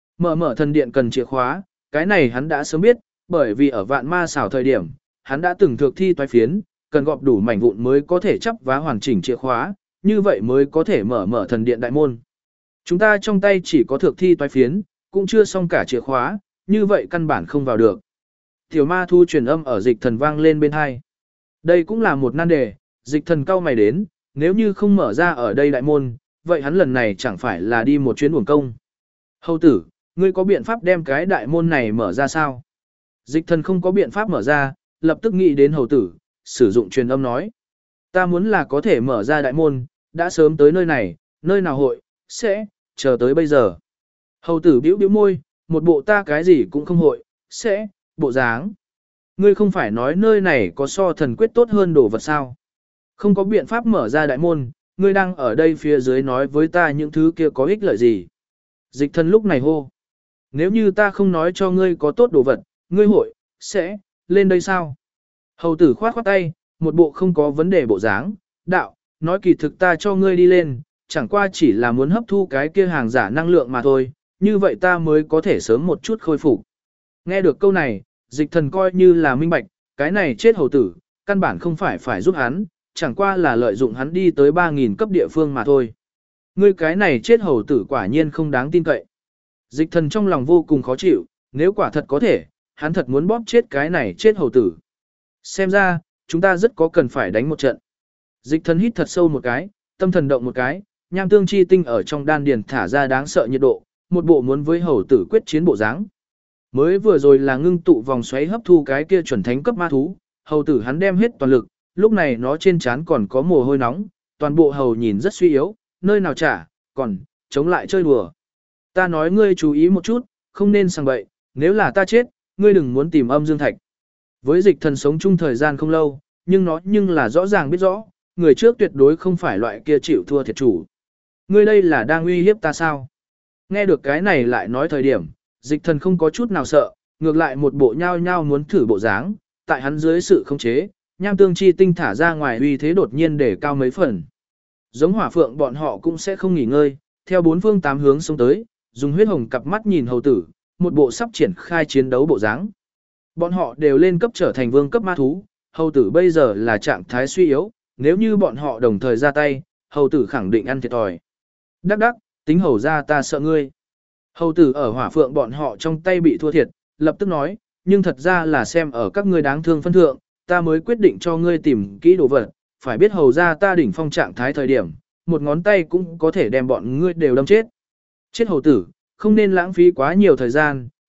Mở thần điện cần chìa khóa, cái này hắn đã sớm biết, bởi vì ở vạn ma xảo thời điểm, hắn đã từng thực thi toái phiến, cần gọp đủ mảnh vụn mới có thể chắp vá hoàn chỉnh chìa khóa, như vậy mới có thể mở thần điện đại môn. Chúng ta trong tay chỉ có thực thi toái phiến, cũng chưa xong cả chìa khóa, như vậy căn bản không vào được. Tiểu ma thu truyền âm ở dịch thần vang lên bên hai. Đây cũng là một nan đề, dịch thần cao mày đến, nếu như không mở ra ở đây đại môn, vậy hắn lần này chẳng phải là đi một chuyến uổng công. Hầu tử, ngươi có biện pháp đem cái đại môn này mở ra sao? Dịch thần không có biện pháp mở ra, lập tức nghĩ đến hầu tử, sử dụng truyền âm nói. Ta muốn là có thể mở ra đại môn, đã sớm tới nơi này, nơi nào hội, sẽ, chờ tới bây giờ. Hầu tử bĩu bĩu môi, một bộ ta cái gì cũng không hội, sẽ, bộ dáng. Ngươi không phải nói nơi này có so thần quyết tốt hơn đồ vật sao? Không có biện pháp mở ra đại môn, ngươi đang ở đây phía dưới nói với ta những thứ kia có ích lợi gì? Dịch thần lúc này hô. Nếu như ta không nói cho ngươi có tốt đồ vật, ngươi hội, sẽ, lên đây sao? Hầu tử khoát khoát tay, một bộ không có vấn đề bộ dáng, đạo, nói kỳ thực ta cho ngươi đi lên, chẳng qua chỉ là muốn hấp thu cái kia hàng giả năng lượng mà thôi, như vậy ta mới có thể sớm một chút khôi phục. Nghe được câu này, dịch thần coi như là minh bạch, cái này chết hầu tử, căn bản không phải giúp hắn, chẳng qua là lợi dụng hắn đi tới 3.000 cấp địa phương mà thôi. Ngươi cái này chết hầu tử quả nhiên không đáng tin cậy. Dịch thần trong lòng vô cùng khó chịu, nếu quả thật có thể, hắn thật muốn bóp chết cái này chết hầu tử. Xem ra, chúng ta rất có cần phải đánh một trận. Dịch thần hít thật sâu một cái, tâm thần động một cái, nham tương chi tinh ở trong đan điền thả ra đáng sợ nhiệt độ, một bộ muốn với hầu tử quyết chiến bộ dáng. Mới vừa rồi là ngưng tụ vòng xoáy hấp thu cái kia chuẩn thánh cấp ma thú, hầu tử hắn đem hết toàn lực, lúc này nó trên trán còn có mồ hôi nóng, toàn bộ hầu nhìn rất suy yếu, nơi nào trả, còn, chống lại chơi đùa. Ta nói ngươi chú ý một chút, không nên sang bậy, nếu là ta chết, ngươi đừng muốn tìm âm dương thạch. Với dịch thần sống chung thời gian không lâu, nhưng là rõ ràng biết rõ, người trước tuyệt đối không phải loại kia chịu thua thiệt chủ. Ngươi đây là đang uy hiếp ta sao? Nghe được cái này lại nói thời điểm, dịch thần không có chút nào sợ, ngược lại một bộ nhao nhao muốn thử bộ dáng, tại hắn dưới sự khống chế, nham tương chi tinh thả ra ngoài uy thế đột nhiên để cao mấy phần. Giống hỏa phượng bọn họ cũng sẽ không nghỉ ngơi, theo 4 phương 8 hướng xông tới, dùng huyết hồng cặp mắt nhìn hầu tử, một bộ sắp triển khai chiến đấu bộ dáng. Bọn họ đều lên cấp trở thành vương cấp ma thú, hầu tử bây giờ là trạng thái suy yếu, nếu như bọn họ đồng thời ra tay, hầu tử khẳng định ăn thiệt thòi. Đắc đắc, tính hầu ra ta sợ ngươi. Hầu tử ở hỏa phượng bọn họ trong tay bị thua thiệt, lập tức nói, nhưng thật ra là xem ở các ngươi đáng thương phân thượng, ta mới quyết định cho ngươi tìm kỹ đồ vật, phải biết hầu ra ta đỉnh phong trạng thái thời điểm, một ngón tay cũng có thể đem bọn ngươi đều đâm chết. Chết hầu tử, không nên lãng phí quá nhiều thời gian,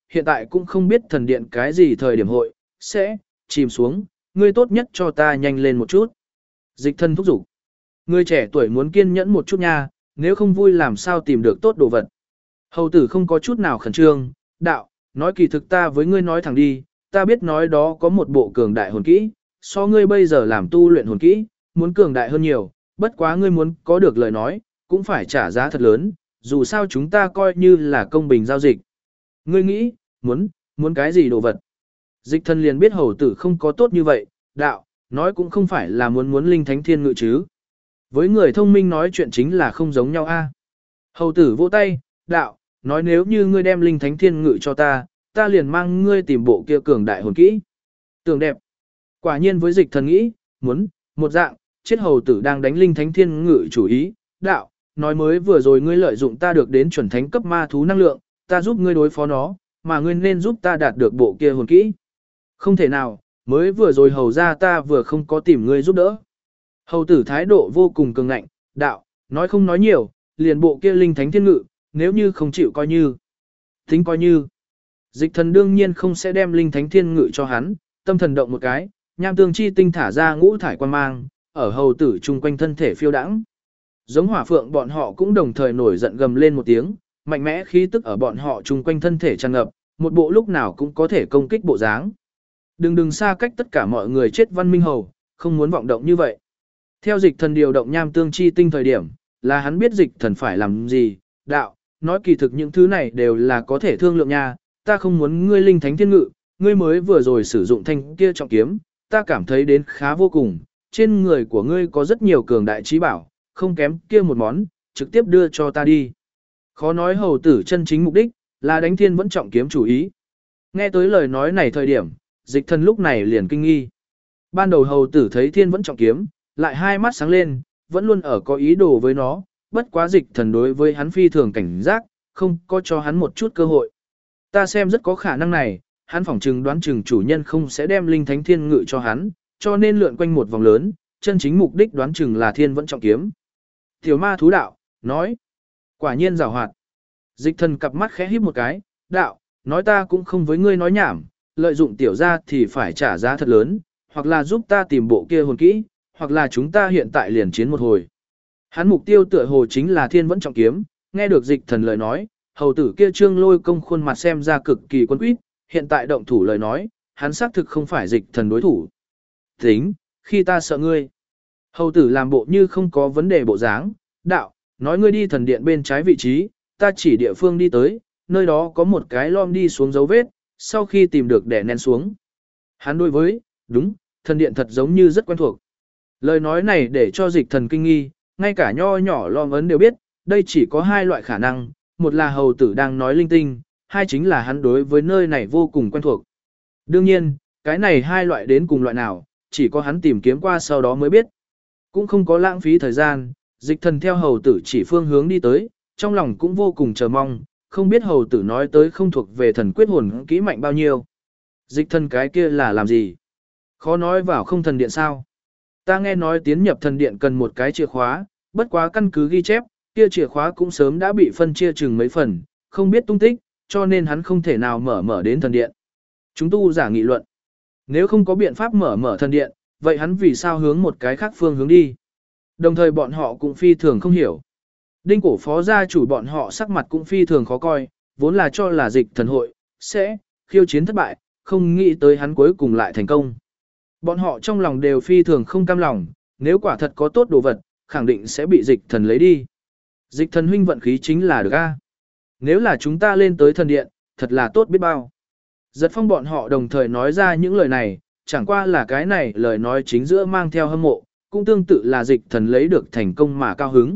hiện tại cũng không biết thần điện cái gì thời điểm hội, sẽ, chìm xuống, ngươi tốt nhất cho ta nhanh lên một chút. Dịch thân thúc giục. Ngươi trẻ tuổi muốn kiên nhẫn một chút nha, nếu không vui làm sao tìm được tốt đồ vật. Hầu tử không có chút nào khẩn trương, đạo, nói kỳ thực ta với ngươi nói thẳng đi, ta biết nói đó có một bộ cường đại hồn kỹ, so ngươi bây giờ làm tu luyện hồn kỹ, muốn cường đại hơn nhiều, bất quá ngươi muốn có được lời nói, cũng phải trả giá thật lớn, dù sao chúng ta coi như là công bình giao dịch. Ngươi nghĩ, muốn cái gì đồ vật? Dịch thân liền biết hầu tử không có tốt như vậy, đạo, nói cũng không phải là muốn linh thánh thiên ngự chứ. Với người thông minh nói chuyện chính là không giống nhau a. Hầu tử vỗ tay, đạo, nói nếu như ngươi đem linh thánh thiên ngự cho ta, ta liền mang ngươi tìm bộ kia cường đại hồn kỹ. Tưởng đẹp. Quả nhiên với dịch thần nghĩ, một dạng, chết hầu tử đang đánh linh thánh thiên ngự chủ ý, đạo, nói mới vừa rồi ngươi lợi dụng ta được đến chuẩn thánh cấp ma thú năng lượng, ta giúp ngươi đối phó nó, mà ngươi nên giúp ta đạt được bộ kia hồn kỹ. Không thể nào, mới vừa rồi hầu ra ta vừa không có tìm ngươi giúp đỡ. Hầu tử thái độ vô cùng cường ngạnh, đạo, nói không nói nhiều, liền bộ kia linh thánh thiên ngự, nếu như không chịu coi như. Tính coi như. Dịch thần đương nhiên không sẽ đem linh thánh thiên ngự cho hắn, tâm thần động một cái, nham tương chi tinh thả ra ngũ thải quan mang, ở hầu tử chung quanh thân thể phiêu đãng. Giống hỏa phượng bọn họ cũng đồng thời nổi giận gầm lên một tiếng, mạnh mẽ khí tức ở bọn họ chung quanh thân thể tràn ngập, một bộ lúc nào cũng có thể công kích bộ dáng. Đừng xa cách tất cả mọi người chết văn minh hầu, không muốn vọng động như vậy. Theo dịch thần điều động nham tương chi tinh thời điểm, là hắn biết dịch thần phải làm gì, đạo, nói kỳ thực những thứ này đều là có thể thương lượng nha, ta không muốn ngươi linh thánh thiên ngự, ngươi mới vừa rồi sử dụng thanh kia trọng kiếm, ta cảm thấy đến khá vô cùng, trên người của ngươi có rất nhiều cường đại trí bảo, không kém kia một món, trực tiếp đưa cho ta đi. Khó nói hầu tử chân chính mục đích, là đánh thiên vẫn trọng kiếm chủ ý. Nghe tới lời nói này thời điểm, dịch thần lúc này liền kinh nghi. Ban đầu hầu tử thấy thiên vẫn trọng kiếm, lại hai mắt sáng lên, vẫn luôn ở có ý đồ với nó, bất quá dịch thần đối với hắn phi thường cảnh giác, không có cho hắn một chút cơ hội. Ta xem rất có khả năng này, hắn phỏng chừng đoán chừng chủ nhân không sẽ đem linh thánh thiên ngự cho hắn, cho nên lượn quanh một vòng lớn, chân chính mục đích đoán chừng là thiên vẫn trọng kiếm. Tiểu ma thú đạo, nói, quả nhiên giàu hoạt. Dịch thần cặp mắt khẽ híp một cái, đạo, nói ta cũng không với ngươi nói nhảm, lợi dụng tiểu gia thì phải trả giá thật lớn, hoặc là giúp ta tìm bộ kia hồn kỹ, hoặc là chúng ta hiện tại liền chiến một hồi. Hắn mục tiêu tựa hồ chính là thiên vẫn trọng kiếm, nghe được dịch thần lời nói, hầu tử kia trương lôi công khuôn mặt xem ra cực kỳ quân quýt, hiện tại động thủ lời nói, hắn xác thực không phải dịch thần đối thủ. Tính, khi ta sợ ngươi. Hầu tử làm bộ như không có vấn đề bộ dáng, đạo, nói ngươi đi thần điện bên trái vị trí, ta chỉ địa phương đi tới, nơi đó có một cái lom đi xuống dấu vết, sau khi tìm được để nén xuống. Hắn đối với, đúng, thần điện thật giống như rất quen thuộc. Lời nói này để cho dịch thần kinh nghi, ngay cả nho nhỏ lom ấn đều biết, đây chỉ có hai loại khả năng, một là hầu tử đang nói linh tinh, hai chính là hắn đối với nơi này vô cùng quen thuộc. Đương nhiên, cái này hai loại đến cùng loại nào, chỉ có hắn tìm kiếm qua sau đó mới biết. Cũng không có lãng phí thời gian, dịch thần theo hầu tử chỉ phương hướng đi tới, trong lòng cũng vô cùng chờ mong, không biết hầu tử nói tới không thuộc về thần quyết hồn kỹ mạnh bao nhiêu. Dịch thần cái kia là làm gì? Khó nói vào không thần điện sao? Ta nghe nói tiến nhập thần điện cần một cái chìa khóa, bất quá căn cứ ghi chép, kia chìa khóa cũng sớm đã bị phân chia chừng mấy phần, không biết tung tích, cho nên hắn không thể nào mở đến thần điện. Chúng tu giả nghị luận. Nếu không có biện pháp mở thần điện, vậy hắn vì sao hướng một cái khác phương hướng đi? Đồng thời bọn họ cũng phi thường không hiểu. Đinh cổ phó gia chủ bọn họ sắc mặt cũng phi thường khó coi, vốn là cho là dịch thần hội, sẽ khiêu chiến thất bại, không nghĩ tới hắn cuối cùng lại thành công. Bọn họ trong lòng đều phi thường không cam lòng, nếu quả thật có tốt đồ vật, khẳng định sẽ bị dịch thần lấy đi. Dịch thần huynh vận khí chính là được a. Nếu là chúng ta lên tới thần điện, thật là tốt biết bao. Giật phong bọn họ đồng thời nói ra những lời này, chẳng qua là cái này lời nói chính giữa mang theo hâm mộ, cũng tương tự là dịch thần lấy được thành công mà cao hứng.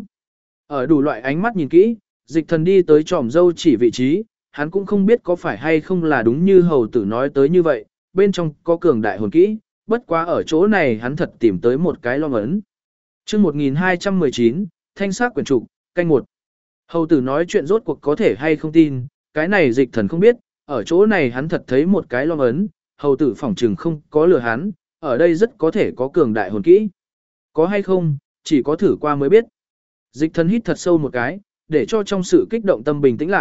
Ở đủ loại ánh mắt nhìn kỹ, dịch thần đi tới tròm dâu chỉ vị trí, hắn cũng không biết có phải hay không là đúng như hầu tử nói tới như vậy, bên trong có cường đại hồn kỹ, bất quá ở chỗ này hắn thật tìm tới một cái lom ấn. Chương 1219, thanh sắc quyển trục, canh 1. Hầu tử nói chuyện rốt cuộc có thể hay không tin, cái này dịch thần không biết, ở chỗ này hắn thật thấy một cái lom ấn, hầu tử phỏng trừng không có lừa hắn, ở đây rất có thể có cường đại hồn kỹ. Có hay không, chỉ có thử qua mới biết. Dịch thần hít thật sâu một cái, để cho trong sự kích động tâm bình tĩnh lại,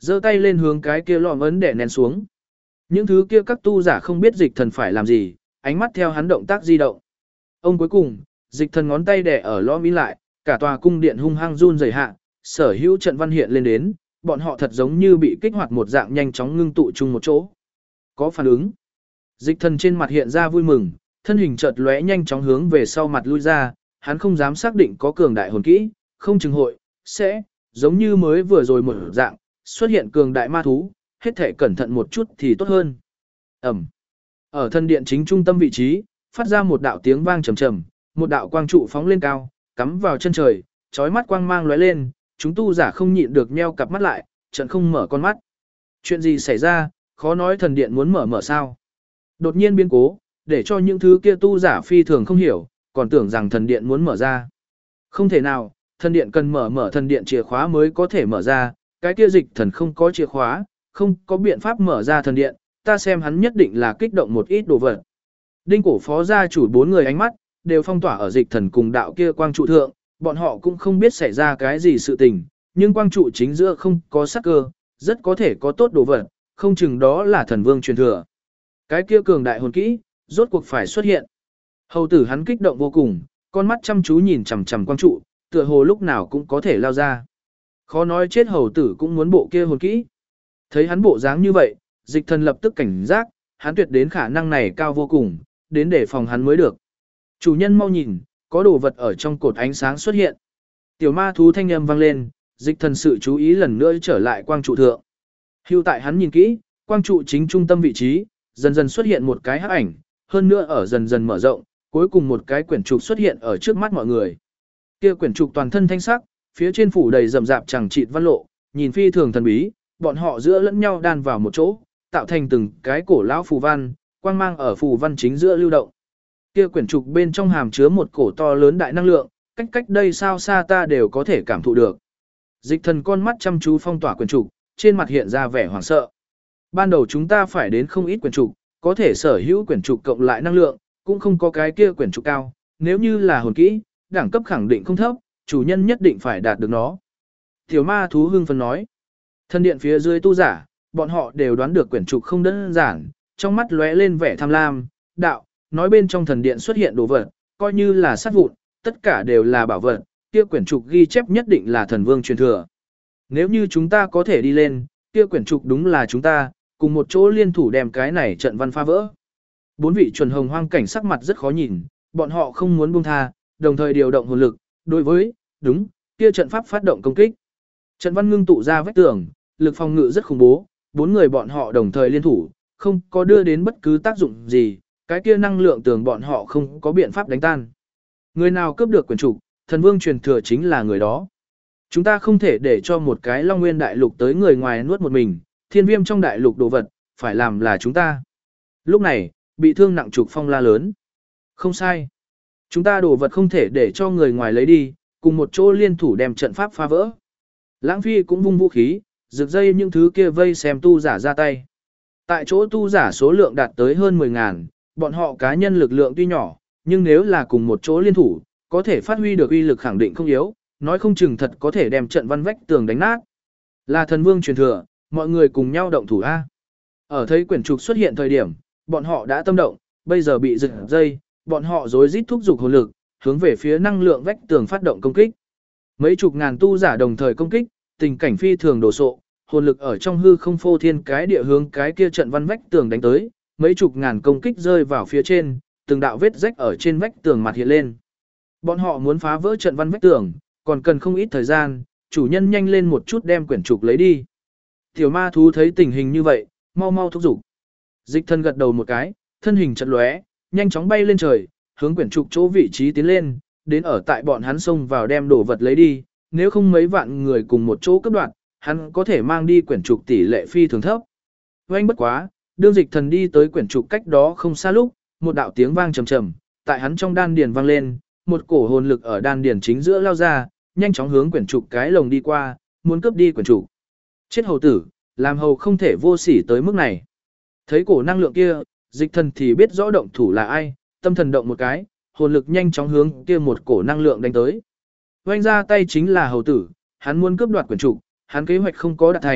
giơ tay lên hướng cái kia lọ ấn để nén xuống. Những thứ kia các tu giả không biết dịch thần phải làm gì, ánh mắt theo hắn động tác di động. Ông cuối cùng, dịch thần ngón tay đè ở lõ mỹ lại, cả tòa cung điện hung hăng run rẩy hạ, sở hữu trận văn hiện lên đến, bọn họ thật giống như bị kích hoạt một dạng nhanh chóng ngưng tụ chung một chỗ. Có phản ứng. Dịch thần trên mặt hiện ra vui mừng, thân hình chợt lóe nhanh chóng hướng về sau mặt lui ra, hắn không dám xác định có cường đại hồn kỹ, không chừng hội, sẽ, giống như mới vừa rồi một dạng, xuất hiện cường đại ma thú, hết thể cẩn thận một chút thì tốt hơn. Ẩm. Ở thân điện chính trung tâm vị trí, phát ra một đạo tiếng vang trầm trầm, một đạo quang trụ phóng lên cao, cắm vào chân trời, chói mắt quang mang lóe lên, chúng tu giả không nhịn được nheo cặp mắt lại, trận không mở con mắt. Chuyện gì xảy ra, khó nói thần điện muốn mở sao. Đột nhiên biến cố, để cho những thứ kia tu giả phi thường không hiểu, còn tưởng rằng thần điện muốn mở ra. Không thể nào, thần điện cần mở thần điện chìa khóa mới có thể mở ra, cái kia dịch thần không có chìa khóa, không có biện pháp mở ra thần điện, ta xem hắn nhất định là kích động một ít đồ vật. Đinh cổ phó gia chủ 4 người ánh mắt, đều phong tỏa ở dịch thần cùng đạo kia quang trụ thượng, bọn họ cũng không biết xảy ra cái gì sự tình, nhưng quang trụ chính giữa không có sắc cơ, rất có thể có tốt đồ vật, không chừng đó là thần vương truyền thừa. Cái kia cường đại hồn kỹ, rốt cuộc phải xuất hiện. Hầu tử hắn kích động vô cùng, con mắt chăm chú nhìn chằm chằm quang trụ, tựa hồ lúc nào cũng có thể lao ra. Khó nói chết hầu tử cũng muốn bộ kia hồn kỹ. Thấy hắn bộ dáng như vậy, dịch thần lập tức cảnh giác, hắn tuyệt đến khả năng này cao vô cùng, đến để phòng hắn mới được. Chủ nhân mau nhìn, có đồ vật ở trong cột ánh sáng xuất hiện. Tiểu ma thú thanh âm vang lên, dịch thần sự chú ý lần nữa trở lại quang trụ thượng. Hưu tại hắn nhìn kỹ, quang trụ chính trung tâm vị trí, dần dần xuất hiện một cái hắc ảnh, hơn nữa ở dần dần mở rộng, cuối cùng một cái quyển trục xuất hiện ở trước mắt mọi người. Kia quyển trục toàn thân thanh sắc, phía trên phủ đầy rậm rạp chẳng chịt văn lộ, nhìn phi thường thần bí, bọn họ giữa lẫn nhau đan vào một chỗ, tạo thành từng cái cổ lão phù văn, quang mang ở phù văn chính giữa lưu động. Kia quyển trục bên trong hàm chứa một cổ to lớn đại năng lượng, cách đây sao xa ta đều có thể cảm thụ được. Dịch thần con mắt chăm chú phong tỏa quyển trục, trên mặt hiện ra vẻ hoảng sợ. Ban đầu chúng ta phải đến không ít quyển trục, có thể sở hữu quyển trục cộng lại năng lượng, cũng không có cái kia quyển trục cao, nếu như là hồn kỹ, đẳng cấp khẳng định không thấp, chủ nhân nhất định phải đạt được nó. Tiểu ma thú hưng phấn nói. Thân điện phía dưới tu giả, bọn họ đều đoán được quyển trục không đơn giản, trong mắt lóe lên vẻ tham lam, đạo, nói bên trong thần điện xuất hiện đồ vật, coi như là sát vụn, tất cả đều là bảo vật, kia quyển trục ghi chép nhất định là thần vương truyền thừa. Nếu như chúng ta có thể đi lên, kia quyển trục đúng là chúng ta, cùng một chỗ liên thủ đem cái này trận văn phá vỡ. 4 vị chuẩn hồng hoang cảnh sắc mặt rất khó nhìn, bọn họ không muốn buông tha, đồng thời điều động hồn lực, đối với, đúng, kia trận pháp phát động công kích. Trận văn ngưng tụ ra vách tường, lực phòng ngự rất khủng bố, 4 người bọn họ đồng thời liên thủ, không có đưa đến bất cứ tác dụng gì, cái kia năng lượng tường bọn họ không có biện pháp đánh tan. Người nào cướp được quyển trục, thần vương truyền thừa chính là người đó. Chúng ta không thể để cho một cái Long Nguyên đại lục tới người ngoài nuốt một mình, thiên viêm trong đại lục đồ vật, phải làm là chúng ta. Lúc này, bị thương nặng Trục Phong la lớn. Không sai. Chúng ta đồ vật không thể để cho người ngoài lấy đi, cùng một chỗ liên thủ đem trận pháp phá vỡ. Lãng Phi cũng vung vũ khí, rực dây những thứ kia vây xem tu giả ra tay. Tại chỗ tu giả số lượng đạt tới hơn 10.000, bọn họ cá nhân lực lượng tuy nhỏ, nhưng nếu là cùng một chỗ liên thủ, có thể phát huy được uy lực khẳng định không yếu, nói không chừng thật có thể đem trận văn vách tường đánh nát. Là thần vương truyền thừa, mọi người cùng nhau động thủ A. Ở thấy quyển trục xuất hiện thời điểm, bọn họ đã tâm động, bây giờ bị giật dây, bọn họ rối rít thúc giục hồn lực, hướng về phía năng lượng vách tường phát động công kích. Mấy chục ngàn tu giả đồng thời công kích, tình cảnh phi thường đồ sộ, hồn lực ở trong hư không phô thiên cái địa hướng cái kia trận văn vách tường đánh tới, mấy chục ngàn công kích rơi vào phía trên, từng đạo vết rách ở trên vách tường mặt hiện lên. Bọn họ muốn phá vỡ trận văn vách tường, còn cần không ít thời gian, chủ nhân nhanh lên một chút đem quyển trục lấy đi. Tiểu ma thú thấy tình hình như vậy, mau mau thúc giục. Dịch thân gật đầu một cái, thân hình chật lóe, nhanh chóng bay lên trời, hướng quyển trục chỗ vị trí tiến lên, đến ở tại bọn hắn xông vào đem đồ vật lấy đi, nếu không mấy vạn người cùng một chỗ cấp đoạn, hắn có thể mang đi quyển trục tỷ lệ phi thường thấp. Oanh bất quá, đương dịch thần đi tới quyển trục cách đó không xa lúc, một đạo tiếng vang trầm trầm, tại hắn trong đan điền vang lên, một cổ hồn lực ở đan điền chính giữa lao ra, nhanh chóng hướng quyển trục cái lồng đi qua, muốn cướp đi quyển trục. Chết hầu tử, làm hầu không thể vô sỉ tới mức này. Thấy cổ năng lượng kia, dịch thần thì biết rõ động thủ là ai, tâm thần động một cái, hồn lực nhanh chóng hướng kia một cổ năng lượng đánh tới. Oanh ra tay chính là hầu tử, hắn muốn cướp đoạt quyển trục, hắn kế hoạch không có đạt thành,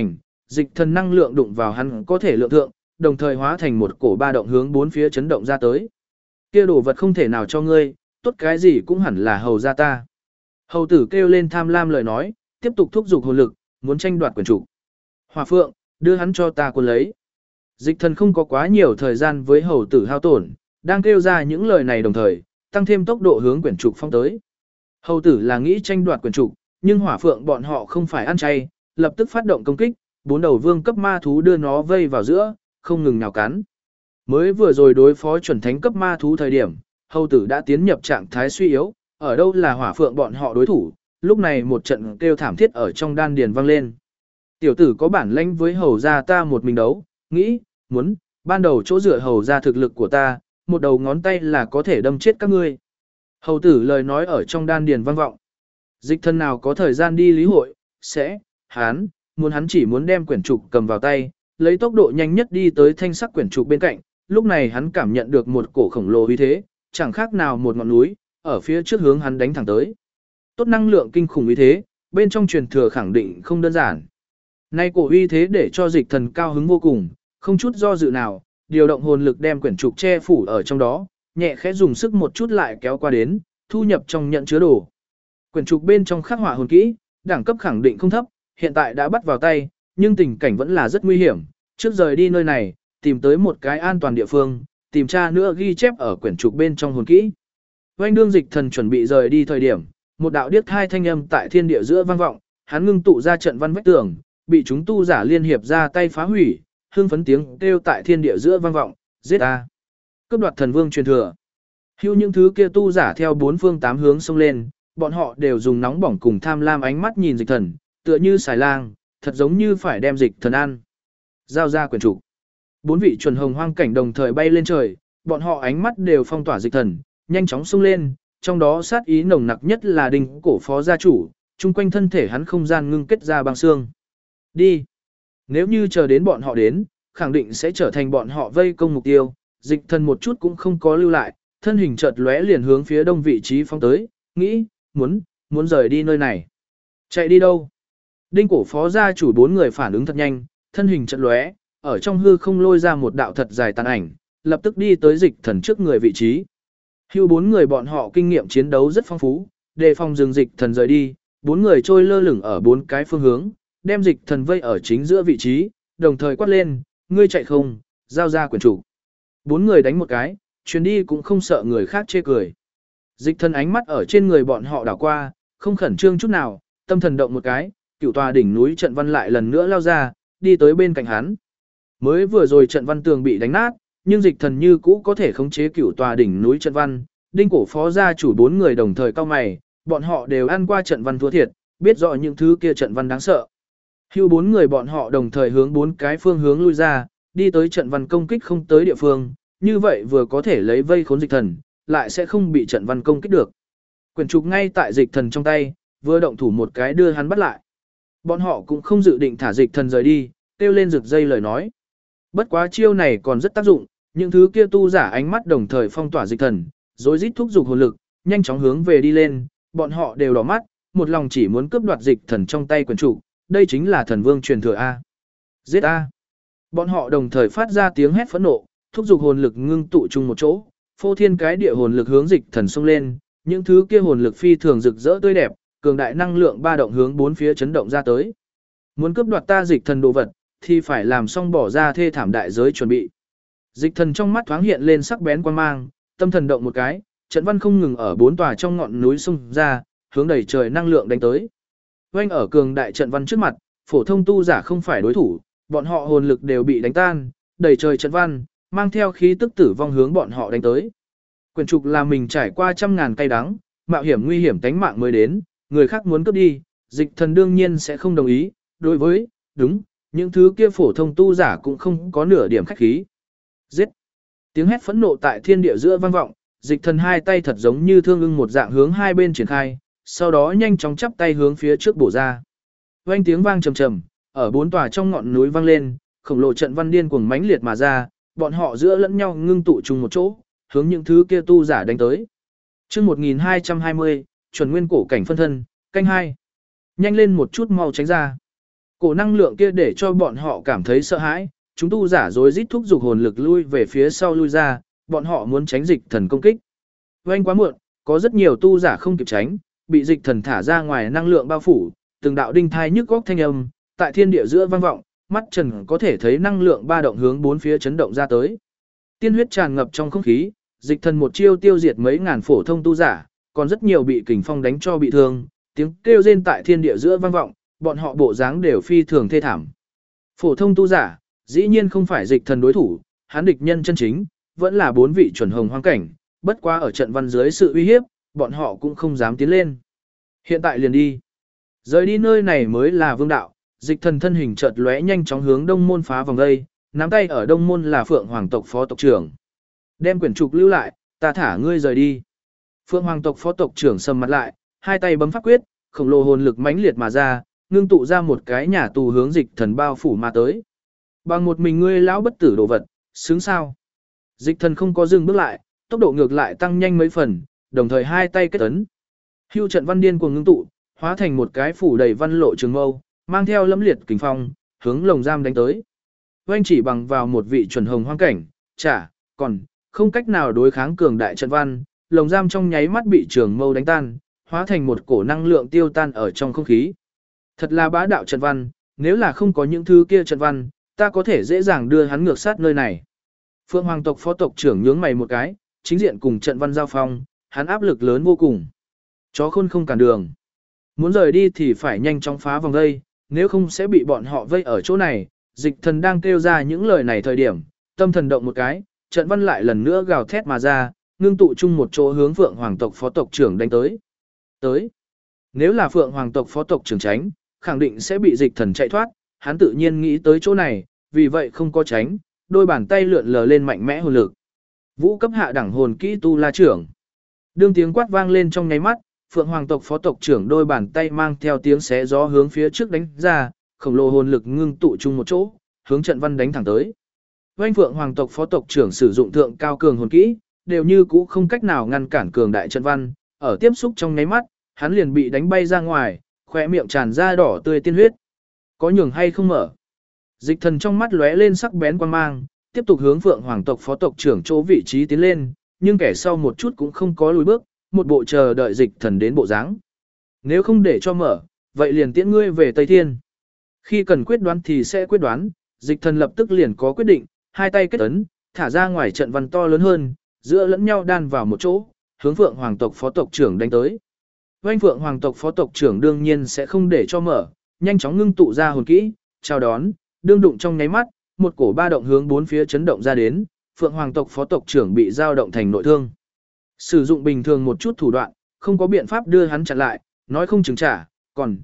dịch thần năng lượng đụng vào hắn có thể lượng thượng, đồng thời hóa thành một cổ ba động hướng bốn phía chấn động ra tới. Kia đồ vật không thể nào cho ngươi, tốt cái gì cũng hẳn là hầu ra ta. Hầu tử kêu lên tham lam lời nói, tiếp tục thúc giục hồn lực, muốn tranh đoạt quyền chủ. Hỏa Phượng, đưa hắn cho ta quân lấy. Dịch thần không có quá nhiều thời gian với hầu tử hao tổn, đang kêu ra những lời này đồng thời, tăng thêm tốc độ hướng quyển trục phong tới. Hầu tử là nghĩ tranh đoạt quyển trục, nhưng Hỏa Phượng bọn họ không phải ăn chay, lập tức phát động công kích, bốn đầu vương cấp ma thú đưa nó vây vào giữa, không ngừng nhào cắn. Mới vừa rồi đối phó chuẩn thánh cấp ma thú thời điểm, hầu tử đã tiến nhập trạng thái suy yếu, ở đâu là Hỏa Phượng bọn họ đối thủ, lúc này một trận kêu thảm thiết ở trong đan điền vang lên. Tiểu tử có bản lĩnh với hầu gia ta một mình đấu, nghĩ, muốn, ban đầu chỗ dựa hầu gia thực lực của ta, một đầu ngón tay là có thể đâm chết các ngươi. Hầu tử lời nói ở trong đan điền vang vọng. Dịch thân nào có thời gian đi lý hội, hắn chỉ muốn đem quyển trục cầm vào tay, lấy tốc độ nhanh nhất đi tới thanh sắc quyển trục bên cạnh, lúc này hắn cảm nhận được một cổ khổng lồ uy thế, chẳng khác nào một ngọn núi, ở phía trước hướng hắn đánh thẳng tới. Tốt năng lượng kinh khủng uy thế, bên trong truyền thừa khẳng định không đơn giản. Nay cổ uy thế để cho dịch thần cao hứng vô cùng, không chút do dự nào, điều động hồn lực đem quyển trục che phủ ở trong đó, nhẹ khẽ dùng sức một chút lại kéo qua đến, thu nhập trong nhận chứa đồ. Quyển trục bên trong khắc họa hồn kỹ, đẳng cấp khẳng định không thấp, hiện tại đã bắt vào tay, nhưng tình cảnh vẫn là rất nguy hiểm, trước rời đi nơi này, tìm tới một cái an toàn địa phương, tìm tra nữa ghi chép ở quyển trục bên trong hồn kỹ. Oanh đương dịch thần chuẩn bị rời đi thời điểm, một đạo điếc thai thanh âm tại thiên địa giữa vang vọng, hắn ngưng tụ ra trận văn vách tường, bị chúng tu giả liên hiệp ra tay phá hủy, hương phấn tiếng kêu tại thiên địa giữa vang vọng, giết ta. Cướp đoạt thần vương truyền thừa. Hưu những thứ kia tu giả theo bốn phương tám hướng xông lên, bọn họ đều dùng nóng bỏng cùng tham lam ánh mắt nhìn dịch thần, tựa như xài lang, thật giống như phải đem dịch thần ăn. Giao ra quyển trục. Bốn vị chuẩn hồng hoang cảnh đồng thời bay lên trời, bọn họ ánh mắt đều phong tỏa dịch thần, nhanh chóng xông lên, trong đó sát ý nồng nặc nhất là Đinh Cổ phó gia chủ, chung quanh thân thể hắn không gian ngưng kết ra băng xương. Đi. Nếu như chờ đến bọn họ đến, khẳng định sẽ trở thành bọn họ vây công mục tiêu, dịch thần một chút cũng không có lưu lại, thân hình chợt lóe liền hướng phía đông vị trí phóng tới, nghĩ, muốn rời đi nơi này. Chạy đi đâu? Đinh Cổ phó gia chủ bốn người phản ứng thật nhanh, thân hình chợt lóe, ở trong hư không lôi ra một đạo thật dài tàn ảnh, lập tức đi tới dịch thần trước người vị trí. Hưu bốn người bọn họ kinh nghiệm chiến đấu rất phong phú, đề phòng dừng dịch thần rời đi, bốn người trôi lơ lửng ở bốn cái phương hướng, đem dịch thần vây ở chính giữa vị trí, đồng thời quát lên, ngươi chạy không, giao ra quyển chủ. Bốn người đánh một cái, chuyến đi cũng không sợ người khác chê cười. Dịch thần ánh mắt ở trên người bọn họ đảo qua, không khẩn trương chút nào, tâm thần động một cái, cửu tòa đỉnh núi trận văn lại lần nữa lao ra, đi tới bên cạnh hắn. Mới vừa rồi trận văn tường bị đánh nát, nhưng dịch thần như cũ có thể khống chế cửu tòa đỉnh núi trận văn. Đinh Cổ phó gia chủ bốn người đồng thời cao mày, bọn họ đều ăn qua trận văn thua thiệt, biết rõ những thứ kia trận văn đáng sợ. Hưu bốn người bọn họ đồng thời hướng bốn cái phương hướng lui ra, đi tới trận văn công kích không tới địa phương, như vậy vừa có thể lấy vây khốn dịch thần, lại sẽ không bị trận văn công kích được. Quyển trục ngay tại dịch thần trong tay, vừa động thủ một cái đưa hắn bắt lại. Bọn họ cũng không dự định thả dịch thần rời đi, kêu lên rực dây lời nói. Bất quá chiêu này còn rất tác dụng, những thứ kia tu giả ánh mắt đồng thời phong tỏa dịch thần, rối rít thúc giục hồn lực, nhanh chóng hướng về đi lên, bọn họ đều đỏ mắt, một lòng chỉ muốn cướp đoạt dịch thần trong tay quyển trục, đây chính là thần vương truyền thừa A. Giết A. Bọn họ đồng thời phát ra tiếng hét phẫn nộ, thúc giục hồn lực ngưng tụ chung một chỗ, phô thiên cái địa hồn lực hướng dịch thần xông lên, những thứ kia hồn lực phi thường rực rỡ tươi đẹp, cường đại năng lượng ba động hướng bốn phía chấn động ra tới. Muốn cướp đoạt ta dịch thần đồ vật, thì phải làm xong bỏ ra thê thảm đại giới chuẩn bị. Dịch thần trong mắt thoáng hiện lên sắc bén quan mang, tâm thần động một cái, trận văn không ngừng ở bốn tòa trong ngọn núi xung ra, hướng đầy trời năng lượng đánh tới. Oanh ở cường đại trận văn trước mặt, phổ thông tu giả không phải đối thủ, bọn họ hồn lực đều bị đánh tan, đầy trời trận văn, mang theo khí tức tử vong hướng bọn họ đánh tới. Quyển trục là mình trải qua trăm ngàn cay đắng, mạo hiểm nguy hiểm tánh mạng mới đến, người khác muốn cướp đi, dịch thần đương nhiên sẽ không đồng ý, đối với, đúng, những thứ kia phổ thông tu giả cũng không có nửa điểm khách khí. Giết! Tiếng hét phẫn nộ tại thiên địa giữa vang vọng, dịch thần hai tay thật giống như thương ưng một dạng hướng hai bên triển khai, sau đó nhanh chóng chắp tay hướng phía trước bổ ra. Oanh tiếng vang trầm trầm, ở bốn tòa trong ngọn núi vang lên, khổng lồ trận văn điên cuồng mãnh liệt mà ra, bọn họ giữa lẫn nhau ngưng tụ chung một chỗ, hướng những thứ kia tu giả đánh tới. Chương 1220, chuẩn nguyên cổ cảnh phân thân, canh 2. Nhanh lên một chút mau tránh ra. Cổ năng lượng kia để cho bọn họ cảm thấy sợ hãi, chúng tu giả rối rít thúc giục hồn lực lui về phía sau lui ra, bọn họ muốn tránh dịch thần công kích. Oanh quá muộn, có rất nhiều tu giả không kịp tránh, bị dịch thần thả ra ngoài năng lượng bao phủ, từng đạo đinh thai nhức góc thanh âm, tại thiên địa giữa vang vọng, mắt trần có thể thấy năng lượng ba động hướng bốn phía chấn động ra tới. Tiên huyết tràn ngập trong không khí, dịch thần một chiêu tiêu diệt mấy ngàn phổ thông tu giả, còn rất nhiều bị kình phong đánh cho bị thương, tiếng kêu rên tại thiên địa giữa vang vọng, bọn họ bộ dáng đều phi thường thê thảm. Phổ thông tu giả, dĩ nhiên không phải dịch thần đối thủ, hắn địch nhân chân chính, vẫn là 4 vị chuẩn hồng hoang cảnh, bất quá ở trận văn dưới sự uy hiếp, bọn họ cũng không dám tiến lên. Hiện tại liền đi. Rời đi nơi này mới là vương đạo, dịch thần thân hình chợt lóe nhanh chóng hướng đông môn phá vòng đây, nắm tay ở đông môn là Phượng Hoàng tộc phó tộc trưởng. Đem quyển trục lưu lại, ta thả ngươi rời đi. Phượng Hoàng tộc phó tộc trưởng sầm mặt lại, hai tay bấm pháp quyết, khổng lồ hồn lực mãnh liệt mà ra, ngưng tụ ra một cái nhà tù hướng dịch thần bao phủ mà tới. Bằng một mình ngươi lão bất tử đồ vật, xứng sao? Dịch thần không có dừng bước lại, tốc độ ngược lại tăng nhanh mấy phần, đồng thời hai tay kết ấn. Hưu trận văn điên cuồng ngưng tụ, hóa thành một cái phủ đầy văn lộ trường mâu, mang theo lẫm liệt kình phong, hướng lồng giam đánh tới. Oanh chỉ bằng vào một vị chuẩn hồng hoang cảnh, còn không cách nào đối kháng cường đại trận văn, lồng giam trong nháy mắt bị trường mâu đánh tan, hóa thành một cổ năng lượng tiêu tan ở trong không khí. Thật là bá đạo trận văn, nếu là không có những thứ kia trận văn, ta có thể dễ dàng đưa hắn ngược sát nơi này. Phượng Hoàng tộc phó tộc trưởng nhướng mày một cái, chính diện cùng trận văn giao phong, hắn áp lực lớn vô cùng. Chó khôn không cản đường. Muốn rời đi thì phải nhanh chóng phá vòng vây, nếu không sẽ bị bọn họ vây ở chỗ này. Dịch thần đang kêu ra những lời này thời điểm, tâm thần động một cái, trận văn lại lần nữa gào thét mà ra, ngưng tụ chung một chỗ hướng Phượng Hoàng tộc phó tộc trưởng đánh tới. Nếu là Phượng Hoàng tộc phó tộc trưởng tránh, khẳng định sẽ bị dịch thần chạy thoát, hắn tự nhiên nghĩ tới chỗ này, vì vậy không có tránh, đôi bàn tay lượn lờ lên mạnh mẽ hồn lực. Vũ cấp hạ đẳng hồn kỹ tu la trưởng. Đương tiếng quát vang lên trong nháy mắt, Phượng Hoàng tộc phó tộc trưởng đôi bàn tay mang theo tiếng xé gió hướng phía trước đánh ra, khổng lồ hồn lực ngưng tụ chung một chỗ, hướng trận văn đánh thẳng tới. Oanh Phượng Hoàng tộc phó tộc trưởng sử dụng thượng cao cường hồn kỹ, đều như cũ không cách nào ngăn cản cường đại trận văn, ở tiếp xúc trong nháy mắt, hắn liền bị đánh bay ra ngoài, khóe miệng tràn ra đỏ tươi tiên huyết. Có nhường hay không mở? Dịch thần trong mắt lóe lên sắc bén quan mang, tiếp tục hướng Phượng Hoàng tộc phó tộc trưởng chỗ vị trí tiến lên, nhưng kẻ sau một chút cũng không có lùi bước, một bộ chờ đợi dịch thần đến bộ dáng. Nếu không để cho mở, vậy liền tiễn ngươi về Tây Thiên. Khi cần quyết đoán thì sẽ quyết đoán, dịch thần lập tức liền có quyết định, hai tay kết ấn, thả ra ngoài trận văn to lớn hơn, giữa lẫn nhau đan vào một chỗ, hướng Phượng Hoàng tộc phó tộc trưởng đánh tới. Oanh Phượng Hoàng tộc phó tộc trưởng đương nhiên sẽ không để cho mở, nhanh chóng ngưng tụ ra hồn kỹ, chào đón, đương đụng trong nháy mắt, một cổ ba động hướng bốn phía chấn động ra đến, Phượng Hoàng tộc phó tộc trưởng bị dao động thành nội thương. Sử dụng bình thường một chút thủ đoạn, không có biện pháp đưa hắn chặn lại, nói không chừng trả, còn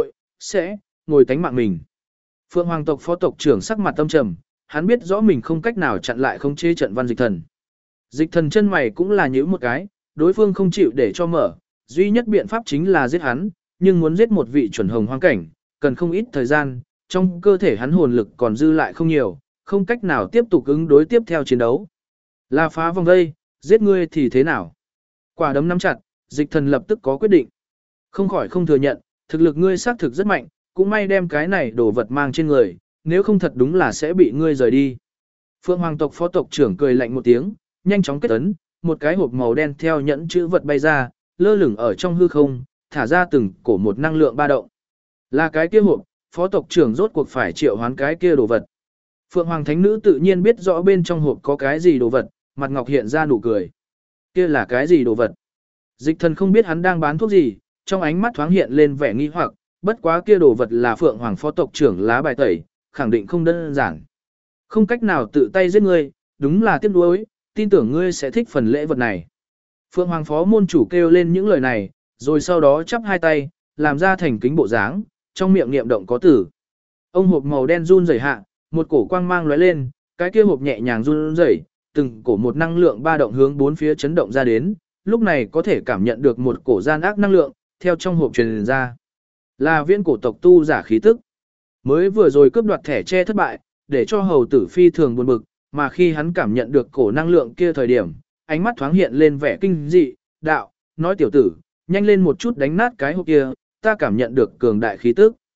sẽ ngồi tánh mạng mình. Phượng Hoàng tộc phó tộc trưởng sắc mặt tâm trầm, hắn biết rõ mình không cách nào chặn lại không chế trận văn dịch thần. Dịch thần chân mày cũng là nhíu một cái, đối phương không chịu để cho mở, duy nhất biện pháp chính là giết hắn, nhưng muốn giết một vị chuẩn hồng hoang cảnh, cần không ít thời gian, trong cơ thể hắn hồn lực còn dư lại không nhiều, không cách nào tiếp tục ứng đối tiếp theo chiến đấu. Là phá vòng đây, giết ngươi thì thế nào? Quả đấm nắm chặt, dịch thần lập tức có quyết định. Không khỏi không thừa nhận, thực lực ngươi xác thực rất mạnh, cũng may đem cái này đồ vật mang trên người, nếu không thật đúng là sẽ bị ngươi rời đi. Phượng Hoàng tộc phó tộc trưởng cười lạnh một tiếng, nhanh chóng kết ấn, một cái hộp màu đen theo nhẫn chữ vật bay ra, lơ lửng ở trong hư không, thả ra từng cổ một năng lượng ba động. Là cái kia hộp, phó tộc trưởng rốt cuộc phải triệu hoán cái kia đồ vật. Phượng Hoàng thánh nữ tự nhiên biết rõ bên trong hộp có cái gì đồ vật, mặt ngọc hiện ra nụ cười. Kia là cái gì đồ vật? Dịch thần không biết hắn đang bán thuốc gì, trong ánh mắt thoáng hiện lên vẻ nghi hoặc, bất quá kia đồ vật là Phượng Hoàng phó tộc trưởng lá bài tẩy, khẳng định không đơn giản. Không cách nào tự tay giết ngươi, đúng là tiếc nuối, tin tưởng ngươi sẽ thích phần lễ vật này. Phượng Hoàng phó môn chủ kêu lên những lời này, rồi sau đó chắp hai tay, làm ra thành kính bộ dáng, trong miệng niệm động có tử. Ông hộp màu đen run rẩy hạ, một cổ quang mang lóe lên, cái kia hộp nhẹ nhàng run rẩy, từng cổ một năng lượng ba động hướng bốn phía chấn động ra đến, lúc này có thể cảm nhận được một cổ gian ác năng lượng, theo trong hộp truyền ra. Là viễn cổ tộc tu giả khí tức. Mới vừa rồi cướp đoạt thẻ che thất bại, để cho hầu tử phi thường buồn bực, mà khi hắn cảm nhận được cổ năng lượng kia thời điểm, ánh mắt thoáng hiện lên vẻ kinh dị, đạo, nói tiểu tử, nhanh lên một chút đánh nát cái hộp kia, ta cảm nhận được cường đại khí tức.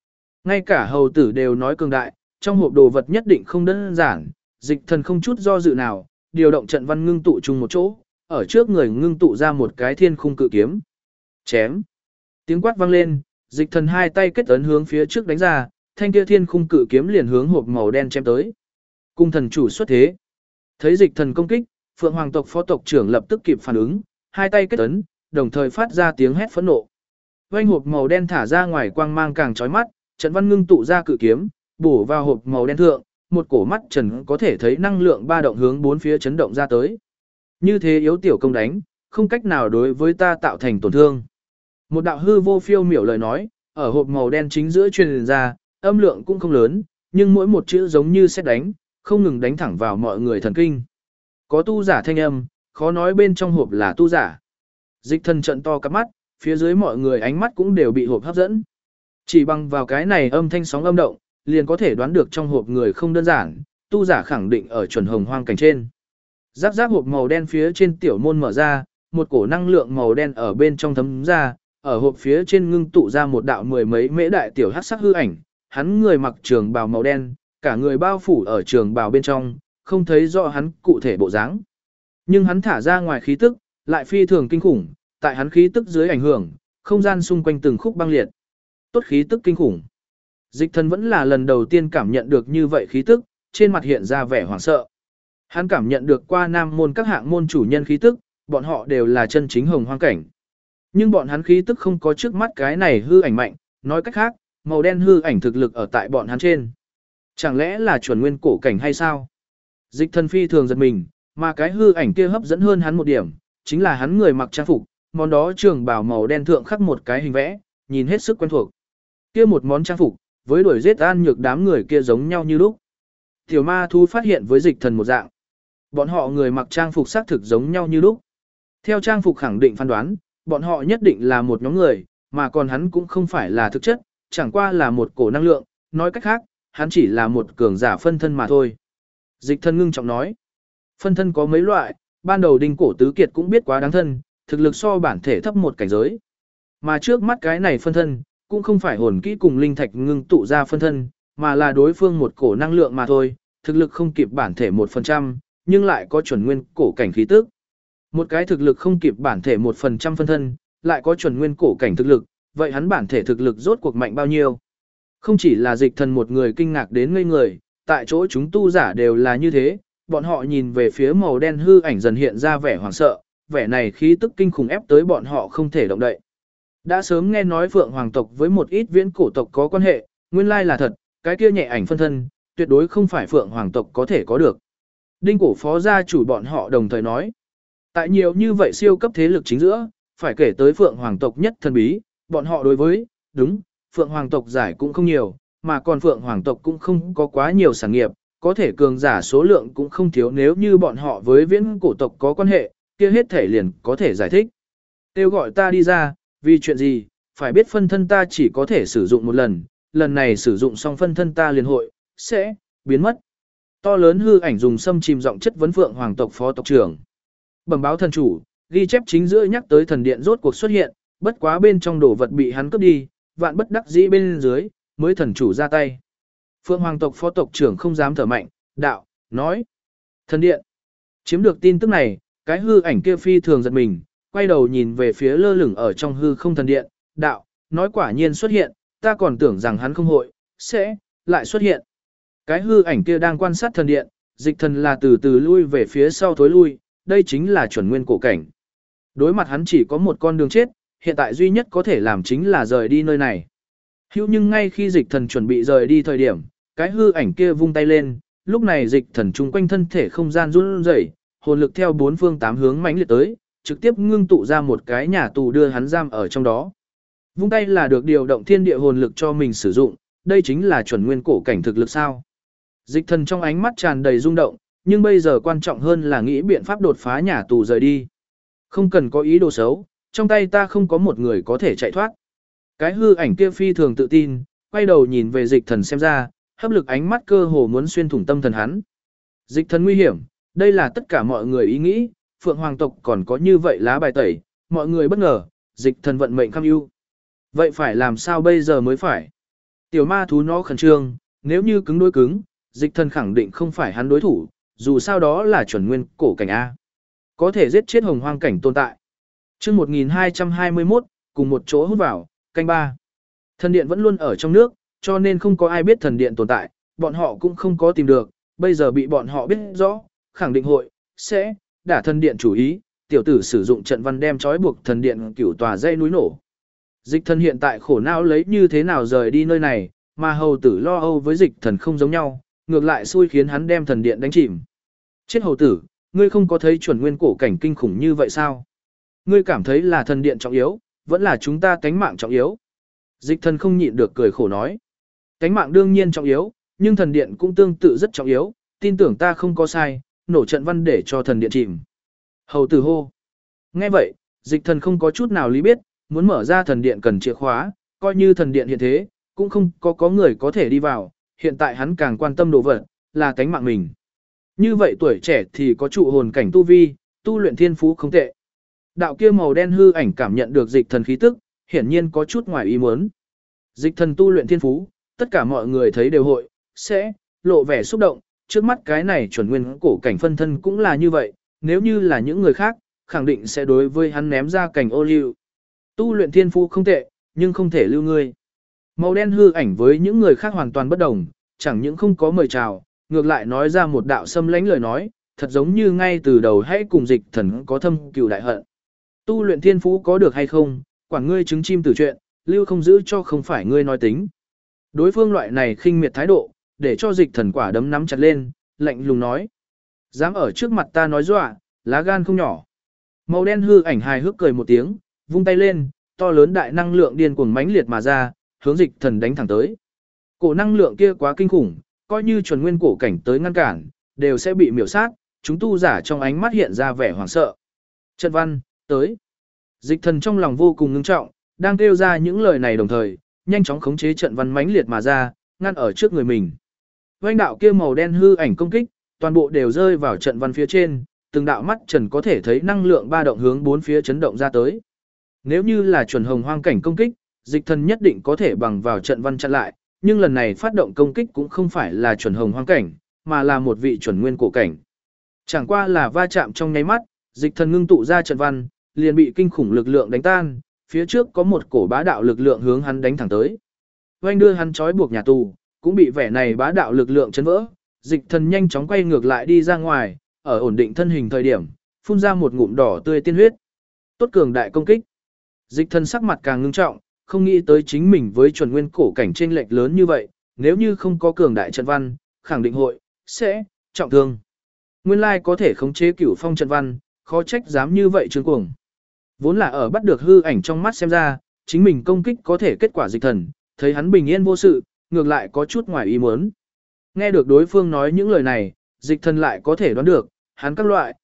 Ngay cả hầu tử đều nói cường đại, trong hộp đồ vật nhất định không đơn giản, dịch thần không chút do dự nào, điều động trận văn ngưng tụ chung một chỗ, ở trước người ngưng tụ ra một cái thiên khung cự kiếm. Chém. Tiếng quát vang lên, dịch thần hai tay kết ấn hướng phía trước đánh ra, thanh kia thiên khung cự kiếm liền hướng hộp màu đen chém tới. Cung thần chủ xuất thế. Thấy dịch thần công kích, Phượng Hoàng tộc phó tộc trưởng lập tức kịp phản ứng, hai tay kết ấn, đồng thời phát ra tiếng hét phẫn nộ. Vành hộp màu đen thả ra ngoài quang mang càng chói mắt, trận văn ngưng tụ ra cự kiếm, bổ vào hộp màu đen thượng, một cổ mắt trần có thể thấy năng lượng ba động hướng bốn phía chấn động ra tới. Như thế yếu tiểu công đánh, không cách nào đối với ta tạo thành tổn thương. Một đạo hư vô phiêu miểu lời nói, ở hộp màu đen chính giữa truyền ra, âm lượng cũng không lớn, nhưng mỗi một chữ giống như sét đánh, không ngừng đánh thẳng vào mọi người thần kinh. Có tu giả thanh âm, khó nói bên trong hộp là tu giả. Dịch thần trận to cắp mắt, phía dưới mọi người ánh mắt cũng đều bị hộp hấp dẫn. Chỉ bằng vào cái này âm thanh sóng âm động, liền có thể đoán được trong hộp người không đơn giản, tu giả khẳng định ở chuẩn hồng hoang cảnh trên. Giáp giáp hộp màu đen phía trên tiểu môn mở ra, một cổ năng lượng màu đen ở bên trong thấm ra, ở hộp phía trên ngưng tụ ra một đạo mười mấy mễ đại tiểu hắc sắc hư ảnh, hắn người mặc trường bào màu đen, cả người bao phủ ở trường bào bên trong, không thấy rõ hắn cụ thể bộ dáng. Nhưng hắn thả ra ngoài khí tức, lại phi thường kinh khủng, tại hắn khí tức dưới ảnh hưởng, không gian xung quanh từng khúc băng liệt. Tốt khí tức kinh khủng. Dịch thần vẫn là lần đầu tiên cảm nhận được như vậy khí tức, trên mặt hiện ra vẻ hoảng sợ. Hắn cảm nhận được qua nam môn các hạng môn chủ nhân khí tức, bọn họ đều là chân chính hồng hoang cảnh. Nhưng bọn hắn khí tức không có trước mắt cái này hư ảnh mạnh, nói cách khác, màu đen hư ảnh thực lực ở tại bọn hắn trên. Chẳng lẽ là chuẩn nguyên cổ cảnh hay sao? Dịch thần phi thường giật mình, mà cái hư ảnh kia hấp dẫn hơn hắn một điểm, chính là hắn người mặc trang phục, món đó trường bào màu đen thượng khắc một cái hình vẽ, nhìn hết sức quen thuộc. Kia một món trang phục, với đuổi giết an nhược đám người kia giống nhau như lúc. Tiểu ma thu phát hiện với dịch thần một dạng. Bọn họ người mặc trang phục xác thực giống nhau như lúc. Theo trang phục khẳng định phán đoán, bọn họ nhất định là một nhóm người, mà còn hắn cũng không phải là thực chất, chẳng qua là một cổ năng lượng, nói cách khác, hắn chỉ là một cường giả phân thân mà thôi. Dịch thần ngưng trọng nói, phân thân có mấy loại, ban đầu đinh cổ tứ kiệt cũng biết quá đáng thân, thực lực so bản thể thấp một cảnh giới. Mà trước mắt cái này phân thân, cũng không phải hồn kỹ cùng linh thạch ngưng tụ ra phân thân, mà là đối phương một cổ năng lượng mà thôi, thực lực không kịp bản thể 1%, nhưng lại có chuẩn nguyên cổ cảnh khí tức. Một cái thực lực không kịp bản thể 1% phân thân, lại có chuẩn nguyên cổ cảnh thực lực, vậy hắn bản thể thực lực rốt cuộc mạnh bao nhiêu? Không chỉ là dịch thần một người kinh ngạc đến ngây người, tại chỗ chúng tu giả đều là như thế, bọn họ nhìn về phía màu đen hư ảnh dần hiện ra vẻ hoảng sợ, vẻ này khí tức kinh khủng ép tới bọn họ không thể động đậy. Đã sớm nghe nói Phượng Hoàng tộc với một ít viễn cổ tộc có quan hệ, nguyên lai là thật, cái kia nhẹ ảnh phân thân, tuyệt đối không phải Phượng Hoàng tộc có thể có được. Đinh cổ phó gia chủ bọn họ đồng thời nói. Tại nhiều như vậy siêu cấp thế lực chính giữa, phải kể tới Phượng Hoàng tộc nhất thần bí, bọn họ đối với, đúng, Phượng Hoàng tộc giải cũng không nhiều, mà còn Phượng Hoàng tộc cũng không có quá nhiều sản nghiệp, có thể cường giả số lượng cũng không thiếu nếu như bọn họ với viễn cổ tộc có quan hệ, kia hết thể liền có thể giải thích. Kêu gọi ta đi ra, vì chuyện gì, phải biết phân thân ta chỉ có thể sử dụng một lần, lần này sử dụng xong phân thân ta liền hội, sẽ, biến mất. To lớn hư ảnh dùng xâm chìm giọng chất vấn Phượng Hoàng tộc phó tộc trưởng. Bẩm báo thần chủ, ghi chép chính giữa nhắc tới thần điện rốt cuộc xuất hiện, bất quá bên trong đồ vật bị hắn cướp đi, vạn bất đắc dĩ bên dưới, mới thần chủ ra tay. Phượng Hoàng tộc phó tộc trưởng không dám thở mạnh, đạo, nói. Thần điện. Chiếm được tin tức này, cái hư ảnh kia phi thường giật mình, quay đầu nhìn về phía lơ lửng ở trong hư không thần điện, đạo, nói quả nhiên xuất hiện, ta còn tưởng rằng hắn không hội, sẽ, lại xuất hiện. Cái hư ảnh kia đang quan sát thần điện, dịch thần là từ từ lui về phía sau thối lui, đây chính là chuẩn nguyên cổ cảnh. Đối mặt hắn chỉ có một con đường chết, hiện tại duy nhất có thể làm chính là rời đi nơi này. Hữu nhưng ngay khi dịch thần chuẩn bị rời đi thời điểm, cái hư ảnh kia vung tay lên, lúc này dịch thần chung quanh thân thể không gian run rẩy, hồn lực theo bốn phương tám hướng mãnh liệt tới, trực tiếp ngưng tụ ra một cái nhà tù đưa hắn giam ở trong đó. Vung tay là được điều động thiên địa hồn lực cho mình sử dụng, đây chính là chuẩn nguyên cổ cảnh thực lực sao. Dịch thần trong ánh mắt tràn đầy rung động, nhưng bây giờ quan trọng hơn là nghĩ biện pháp đột phá nhà tù rời đi. Không cần có ý đồ xấu, trong tay ta không có một người có thể chạy thoát. Cái hư ảnh kia phi thường tự tin, quay đầu nhìn về dịch thần xem ra, hấp lực ánh mắt cơ hồ muốn xuyên thủng tâm thần hắn. Dịch thần nguy hiểm, đây là tất cả mọi người ý nghĩ, Phượng Hoàng tộc còn có như vậy lá bài tẩy, mọi người bất ngờ, dịch thần vận mệnh kham ưu. Vậy phải làm sao bây giờ mới phải? Tiểu ma thú nó khẩn trương, nếu như cứng đối cứng, dịch thần khẳng định không phải hắn đối thủ, dù sao đó là chuẩn nguyên cổ cảnh A. Có thể giết chết hồng hoang cảnh tồn tại. chương 1221, cùng một chỗ hút vào, canh ba. Thần điện vẫn luôn ở trong nước, cho nên không có ai biết thần điện tồn tại, bọn họ cũng không có tìm được, bây giờ bị bọn họ biết rõ, khẳng định hội, sẽ, đả thần điện chủ ý, tiểu tử sử dụng trận văn đem trói buộc thần điện cửu tòa dây núi nổ. Dịch thần hiện tại khổ não lấy như thế nào rời đi nơi này, mà hầu tử lo âu với dịch thần không giống nhau, ngược lại xui khiến hắn đem thần điện đánh chìm. Chết hầu tử, ngươi không có thấy chuẩn nguyên cổ cảnh kinh khủng như vậy sao? Ngươi cảm thấy là thần điện trọng yếu, vẫn là chúng ta tánh mạng trọng yếu. Dịch thần không nhịn được cười khổ nói. Tánh mạng đương nhiên trọng yếu, nhưng thần điện cũng tương tự rất trọng yếu, tin tưởng ta không có sai, nổ trận văn để cho thần điện chìm. Hầu tử hô. Nghe vậy, dịch thần không có chút nào lý biết, muốn mở ra thần điện cần chìa khóa, coi như thần điện hiện thế, cũng không có người có thể đi vào, hiện tại hắn càng quan tâm đồ vật, là tánh mạng mình. Như vậy tuổi trẻ thì có trụ hồn cảnh tu vi, tu luyện thiên phú không tệ. Đạo kia màu đen hư ảnh cảm nhận được dịch thần khí tức, hiển nhiên có chút ngoài ý muốn. Dịch thần tu luyện thiên phú, tất cả mọi người thấy đều hội, sẽ, lộ vẻ xúc động, trước mắt cái này chuẩn nguyên cổ cảnh phân thân cũng là như vậy, nếu như là những người khác, khẳng định sẽ đối với hắn ném ra cảnh ô liu. Tu luyện thiên phú không tệ, nhưng không thể lưu ngươi. Màu đen hư ảnh với những người khác hoàn toàn bất đồng, chẳng những không có mời chào, ngược lại nói ra một đạo xâm lãnh lời nói, thật giống như ngay từ đầu hãy cùng dịch thần có thâm cừu đại hận. Tu luyện thiên phú có được hay không, quản ngươi trứng chim tử chuyện, lưu không giữ cho không phải ngươi nói tính. Đối phương loại này khinh miệt thái độ, để cho dịch thần quả đấm nắm chặt lên, lạnh lùng nói. Dám ở trước mặt ta nói dọa, lá gan không nhỏ. Màu đen hư ảnh hài hước cười một tiếng, vung tay lên, to lớn đại năng lượng điên cuồng mãnh liệt mà ra, hướng dịch thần đánh thẳng tới. Cổ năng lượng kia quá kinh khủng, coi như chuẩn nguyên cổ cảnh tới ngăn cản, đều sẽ bị miểu sát, chúng tu giả trong ánh mắt hiện ra vẻ hoảng sợ. Trận văn, tới. Dịch thần trong lòng vô cùng ngưng trọng, đang kêu ra những lời này đồng thời, nhanh chóng khống chế trận văn mãnh liệt mà ra, ngăn ở trước người mình. Oanh đạo kia màu đen hư ảnh công kích, toàn bộ đều rơi vào trận văn phía trên, từng đạo mắt trần có thể thấy năng lượng ba động hướng bốn phía chấn động ra tới. Nếu như là chuẩn hồng hoang cảnh công kích, dịch thần nhất định có thể bằng vào trận văn chặn lại, nhưng lần này phát động công kích cũng không phải là chuẩn hồng hoang cảnh, mà là một vị chuẩn nguyên cổ cảnh. Chẳng qua là va chạm trong nháy mắt, dịch thần ngưng tụ ra trận văn, liền bị kinh khủng lực lượng đánh tan, phía trước có một cổ bá đạo lực lượng hướng hắn đánh thẳng tới. Oanh đưa hắn trói buộc nhà tù, cũng bị vẻ này bá đạo lực lượng chấn vỡ, dịch thần nhanh chóng quay ngược lại đi ra ngoài, ở ổn định thân hình thời điểm, phun ra một ngụm đỏ tươi tiên huyết. Tốt cường đại công kích. Dịch thần sắc mặt càng ngưng trọng, không nghĩ tới chính mình với chuẩn nguyên cổ cảnh chênh lệch lớn như vậy, nếu như không có cường đại trận văn, khẳng định hội, sẽ, trọng thương. Nguyên lai có thể khống chế cửu phong trận văn, khó trách dám như vậy trương cuồng. Vốn là ở bắt được hư ảnh trong mắt xem ra, chính mình công kích có thể kết quả dịch thần, thấy hắn bình yên vô sự, ngược lại có chút ngoài ý muốn. Nghe được đối phương nói những lời này, dịch thần lại có thể đoán được, hắn các loại,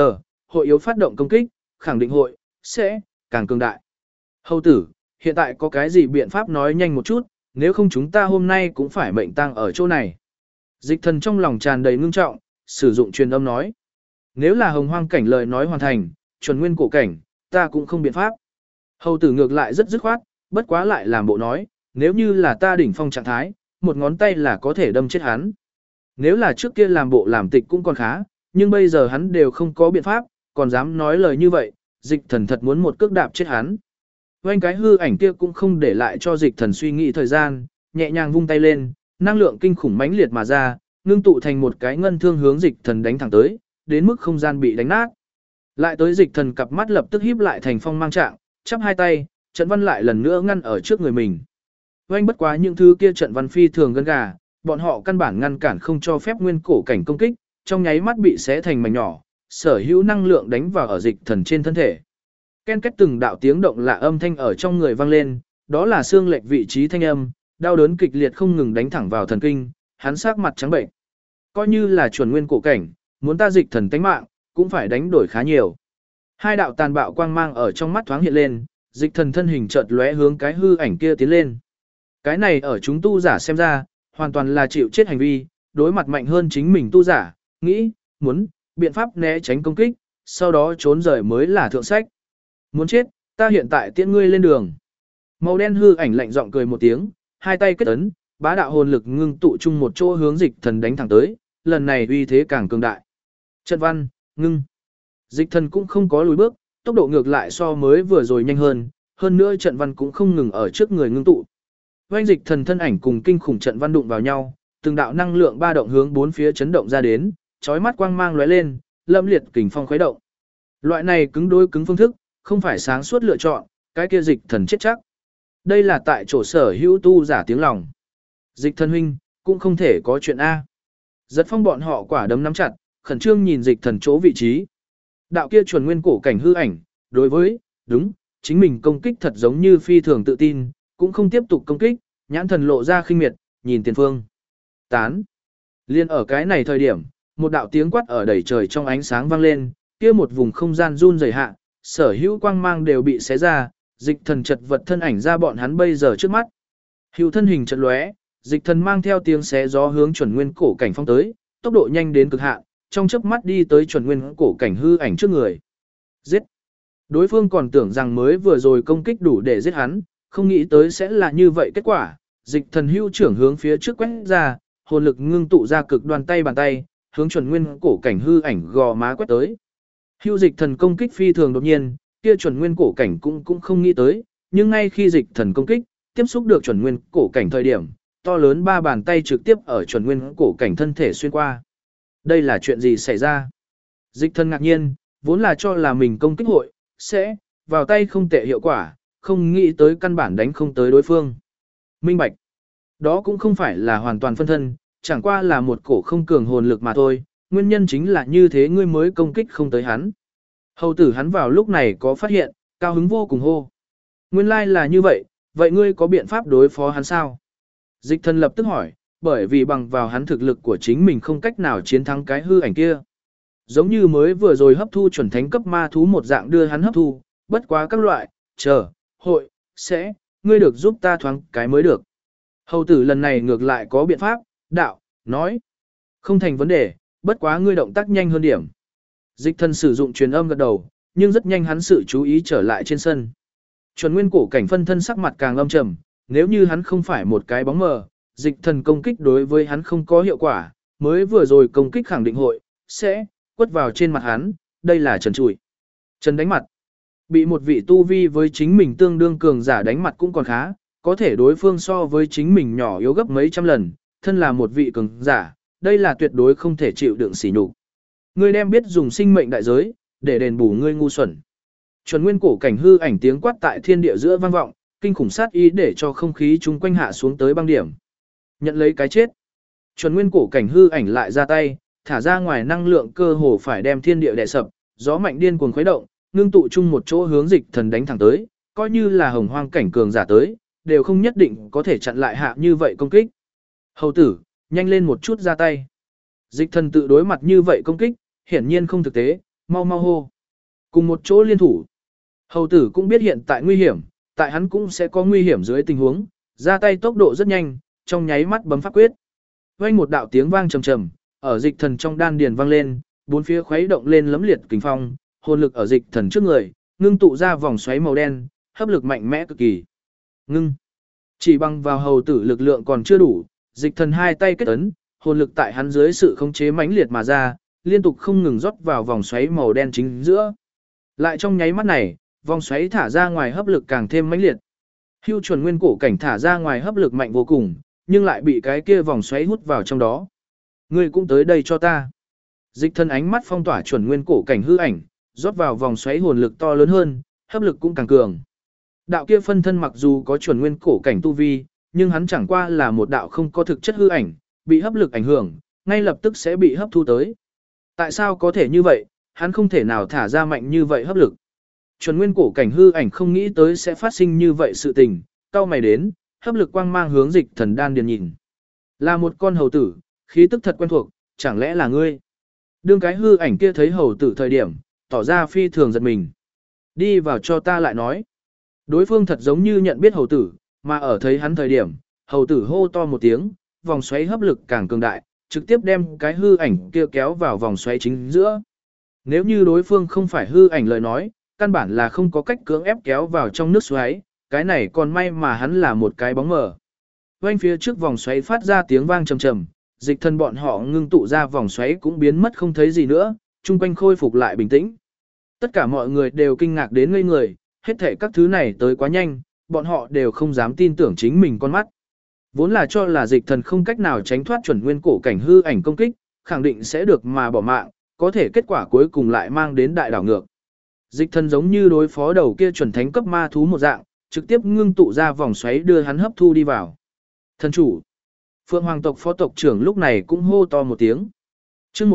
hội yếu phát động công kích, khẳng định hội, sẽ, càng cường đại. Hầu tử, hiện tại có cái gì biện pháp nói nhanh một chút, nếu không chúng ta hôm nay cũng phải mệnh tang ở chỗ này. Dịch thần trong lòng tràn đầy ngưng trọng, sử dụng truyền âm nói. Nếu là hồng hoang cảnh lời nói hoàn thành, chuẩn nguyên cổ cảnh, ta cũng không biện pháp. Hầu tử ngược lại rất dứt khoát, bất quá lại làm bộ nói, nếu như là ta đỉnh phong trạng thái, một ngón tay là có thể đâm chết hắn. Nếu là trước kia làm bộ làm tịch cũng còn khá, nhưng bây giờ hắn đều không có biện pháp, còn dám nói lời như vậy, dịch thần thật muốn một cước đạp chết hắn. Oanh cái hư ảnh kia cũng không để lại cho dịch thần suy nghĩ thời gian, nhẹ nhàng vung tay lên, năng lượng kinh khủng mãnh liệt mà ra, ngưng tụ thành một cái ngân thương hướng dịch thần đánh thẳng tới, đến mức không gian bị đánh nát. Lại tới dịch thần cặp mắt lập tức híp lại thành phong mang trạng, chắp hai tay, trận văn lại lần nữa ngăn ở trước người mình. Oanh bất quá những thứ kia trận văn phi thường gân gà, bọn họ căn bản ngăn cản không cho phép nguyên cổ cảnh công kích, trong nháy mắt bị xé thành mảnh nhỏ, sở hữu năng lượng đánh vào ở dịch thần trên thân thể. Ken két từng đạo tiếng động lạ âm thanh ở trong người vang lên, đó là xương lệch vị trí thanh âm, đau đớn kịch liệt không ngừng đánh thẳng vào thần kinh, hắn sắc mặt trắng bệnh. Coi như là chuẩn nguyên cổ cảnh, muốn ta dịch thần tánh mạng, cũng phải đánh đổi khá nhiều. Hai đạo tàn bạo quang mang ở trong mắt thoáng hiện lên, dịch thần thân hình chợt lóe hướng cái hư ảnh kia tiến lên. Cái này ở chúng tu giả xem ra, hoàn toàn là chịu chết hành vi, đối mặt mạnh hơn chính mình tu giả, nghĩ, muốn, biện pháp né tránh công kích, sau đó trốn rời mới là thượng sách. Muốn chết, ta hiện tại tiễn ngươi lên đường. Màu đen hư ảnh lạnh giọng cười một tiếng, hai tay kết ấn, bá đạo hồn lực ngưng tụ chung một chỗ hướng dịch thần đánh thẳng tới, lần này uy thế càng cường đại. Trận văn, ngưng. Dịch thần cũng không có lùi bước, tốc độ ngược lại so mới vừa rồi nhanh hơn nữa trận văn cũng không ngừng ở trước người ngưng tụ. Vành dịch thần thân ảnh cùng kinh khủng trận văn đụng vào nhau, từng đạo năng lượng ba động hướng bốn phía chấn động ra đến, chói mắt quang mang lóe lên, lâm liệt kình phong khuấy động. Loại này cứng đối cứng phương thức, không phải sáng suốt lựa chọn, cái kia dịch thần chết chắc. Đây là tại chỗ sở hữu tu giả tiếng lòng. Dịch thần huynh, cũng không thể có chuyện A. Giật phong bọn họ quả đấm nắm chặt, khẩn trương nhìn dịch thần chỗ vị trí. Đạo kia chuẩn nguyên cổ cảnh hư ảnh, đối với, đúng, chính mình công kích thật giống như phi thường tự tin, cũng không tiếp tục công kích, nhãn thần lộ ra khinh miệt, nhìn tiền phương. Tán. Liên ở cái này thời điểm, một đạo tiếng quát ở đầy trời trong ánh sáng vang lên, kia một vùng không gian run rẩy hạ, sở hữu quang mang đều bị xé ra, dịch thần chật vật thân ảnh ra bọn hắn bây giờ trước mắt. Hữu thân hình chật lóe, dịch thần mang theo tiếng xé gió hướng chuẩn nguyên cổ cảnh phong tới, tốc độ nhanh đến cực hạn, trong chớp mắt đi tới chuẩn nguyên cổ cảnh hư ảnh trước người. Giết! Đối phương còn tưởng rằng mới vừa rồi công kích đủ để giết hắn, không nghĩ tới sẽ là như vậy kết quả. Dịch thần hưu trưởng hướng phía trước quét ra, hồn lực ngưng tụ ra cực đoan tay bàn tay, hướng chuẩn nguyên cổ cảnh hư ảnh gò má quét tới. Hưu dịch thần công kích phi thường đột nhiên, kia chuẩn nguyên cổ cảnh cũng không nghĩ tới, nhưng ngay khi dịch thần công kích, tiếp xúc được chuẩn nguyên cổ cảnh thời điểm, to lớn ba bàn tay trực tiếp ở chuẩn nguyên cổ cảnh thân thể xuyên qua. Đây là chuyện gì xảy ra? Dịch thần ngạc nhiên, vốn là cho là mình công kích hội, sẽ, vào tay không tệ hiệu quả, không nghĩ tới căn bản đánh không tới đối phương. Minh bạch. Đó cũng không phải là hoàn toàn phân thân, chẳng qua là một cổ không cường hồn lực mà thôi, nguyên nhân chính là như thế ngươi mới công kích không tới hắn. Hầu tử hắn vào lúc này có phát hiện, cao hứng vô cùng hô. Nguyên lai là như vậy, vậy ngươi có biện pháp đối phó hắn sao? Dịch thần lập tức hỏi, bởi vì bằng vào hắn thực lực của chính mình không cách nào chiến thắng cái hư ảnh kia. Giống như mới vừa rồi hấp thu chuẩn thánh cấp ma thú một dạng đưa hắn hấp thu, bất quá các loại, hội, sẽ, ngươi được giúp ta thoáng cái mới được. Hầu tử lần này ngược lại có biện pháp, đạo, nói. Không thành vấn đề, bất quá ngươi động tác nhanh hơn điểm. Dịch thần sử dụng truyền âm gật đầu, nhưng rất nhanh hắn sự chú ý trở lại trên sân. Chuẩn nguyên cổ cảnh phân thân sắc mặt càng âm trầm, nếu như hắn không phải một cái bóng mờ, dịch thần công kích đối với hắn không có hiệu quả, mới vừa rồi công kích khẳng định hội, sẽ, quất vào trên mặt hắn, đây là trần trụi. Trần đánh mặt. Bị một vị tu vi với chính mình tương đương cường giả đánh mặt cũng còn khá, có thể đối phương so với chính mình nhỏ yếu gấp mấy trăm lần, thân là một vị cường giả, đây là tuyệt đối không thể chịu đựng sỉ nhục. Ngươi đem biết dùng sinh mệnh đại giới, để đền bù ngươi ngu xuẩn. Chuẩn nguyên cổ cảnh hư ảnh tiếng quát tại thiên địa giữa vang vọng, kinh khủng sát ý để cho không khí chung quanh hạ xuống tới băng điểm. Nhận lấy cái chết. Chuẩn nguyên cổ cảnh hư ảnh lại ra tay, thả ra ngoài năng lượng cơ hồ phải đem thiên địa đè sập, gió mạnh điên cuồng khuấy động, ngưng tụ chung một chỗ hướng dịch thần đánh thẳng tới, coi như là hồng hoang cảnh cường giả tới, đều không nhất định có thể chặn lại hạ như vậy công kích. Hầu tử, nhanh lên một chút ra tay. Dịch thần tự đối mặt như vậy công kích, hiển nhiên không thực tế, mau mau hô. Cùng một chỗ liên thủ. Hầu tử cũng biết hiện tại nguy hiểm, tại hắn cũng sẽ có nguy hiểm dưới tình huống, ra tay tốc độ rất nhanh, trong nháy mắt bấm pháp quyết. Vang một đạo tiếng vang trầm trầm, ở dịch thần trong đan điền vang lên, bốn phía khuấy động lên lấm liệt kình phong, hồn lực ở dịch thần trước người, ngưng tụ ra vòng xoáy màu đen, hấp lực mạnh mẽ cực kỳ. Ngưng. Chỉ bằng vào hầu tử lực lượng còn chưa đủ, dịch thần hai tay kết ấn, hồn lực tại hắn dưới sự khống chế mãnh liệt mà ra, liên tục không ngừng rót vào vòng xoáy màu đen chính giữa. Lại trong nháy mắt này, vòng xoáy thả ra ngoài hấp lực càng thêm mãnh liệt. Hưu chuẩn nguyên cổ cảnh thả ra ngoài hấp lực mạnh vô cùng, nhưng lại bị cái kia vòng xoáy hút vào trong đó. Ngươi cũng tới đây cho ta. Dịch thần ánh mắt phong tỏa chuẩn nguyên cổ cảnh hư ảnh, rót vào vòng xoáy hồn lực to lớn hơn, hấp lực cũng càng cường. Đạo kia phân thân mặc dù có chuẩn nguyên cổ cảnh tu vi, nhưng hắn chẳng qua là một đạo không có thực chất hư ảnh, bị hấp lực ảnh hưởng, ngay lập tức sẽ bị hấp thu tới. Tại sao có thể như vậy, hắn không thể nào thả ra mạnh như vậy hấp lực. Chuẩn nguyên cổ cảnh hư ảnh không nghĩ tới sẽ phát sinh như vậy sự tình, cao mày đến, hấp lực quang mang hướng dịch thần đan điền nhìn. Là một con hầu tử, khí tức thật quen thuộc, chẳng lẽ là ngươi? Đương cái hư ảnh kia thấy hầu tử thời điểm, tỏ ra phi thường giật mình. Đi vào cho ta lại nói. Đối phương thật giống như nhận biết hầu tử, mà ở thấy hắn thời điểm, hầu tử hô to một tiếng, vòng xoáy hấp lực càng cường đại, trực tiếp đem cái hư ảnh kia kéo vào vòng xoáy chính giữa. Nếu như đối phương không phải hư ảnh lời nói, căn bản là không có cách cưỡng ép kéo vào trong nước xoáy, cái này còn may mà hắn là một cái bóng mờ. quanh phía trước vòng xoáy phát ra tiếng vang trầm trầm, dịch thần bọn họ ngưng tụ ra vòng xoáy cũng biến mất không thấy gì nữa, chung quanh khôi phục lại bình tĩnh. Tất cả mọi người đều kinh ngạc đến ngây người, hết thảy các thứ này tới quá nhanh, bọn họ đều không dám tin tưởng chính mình con mắt. Vốn là cho là dịch thần không cách nào tránh thoát chuẩn nguyên cổ cảnh hư ảnh công kích, khẳng định sẽ được mà bỏ mạng, có thể kết quả cuối cùng lại mang đến đại đảo ngược. Dịch thần giống như đối phó đầu kia chuẩn thánh cấp ma thú một dạng, trực tiếp ngưng tụ ra vòng xoáy đưa hắn hấp thu đi vào. Thần chủ. Phượng Hoàng tộc phó tộc trưởng lúc này cũng hô to một tiếng. Chương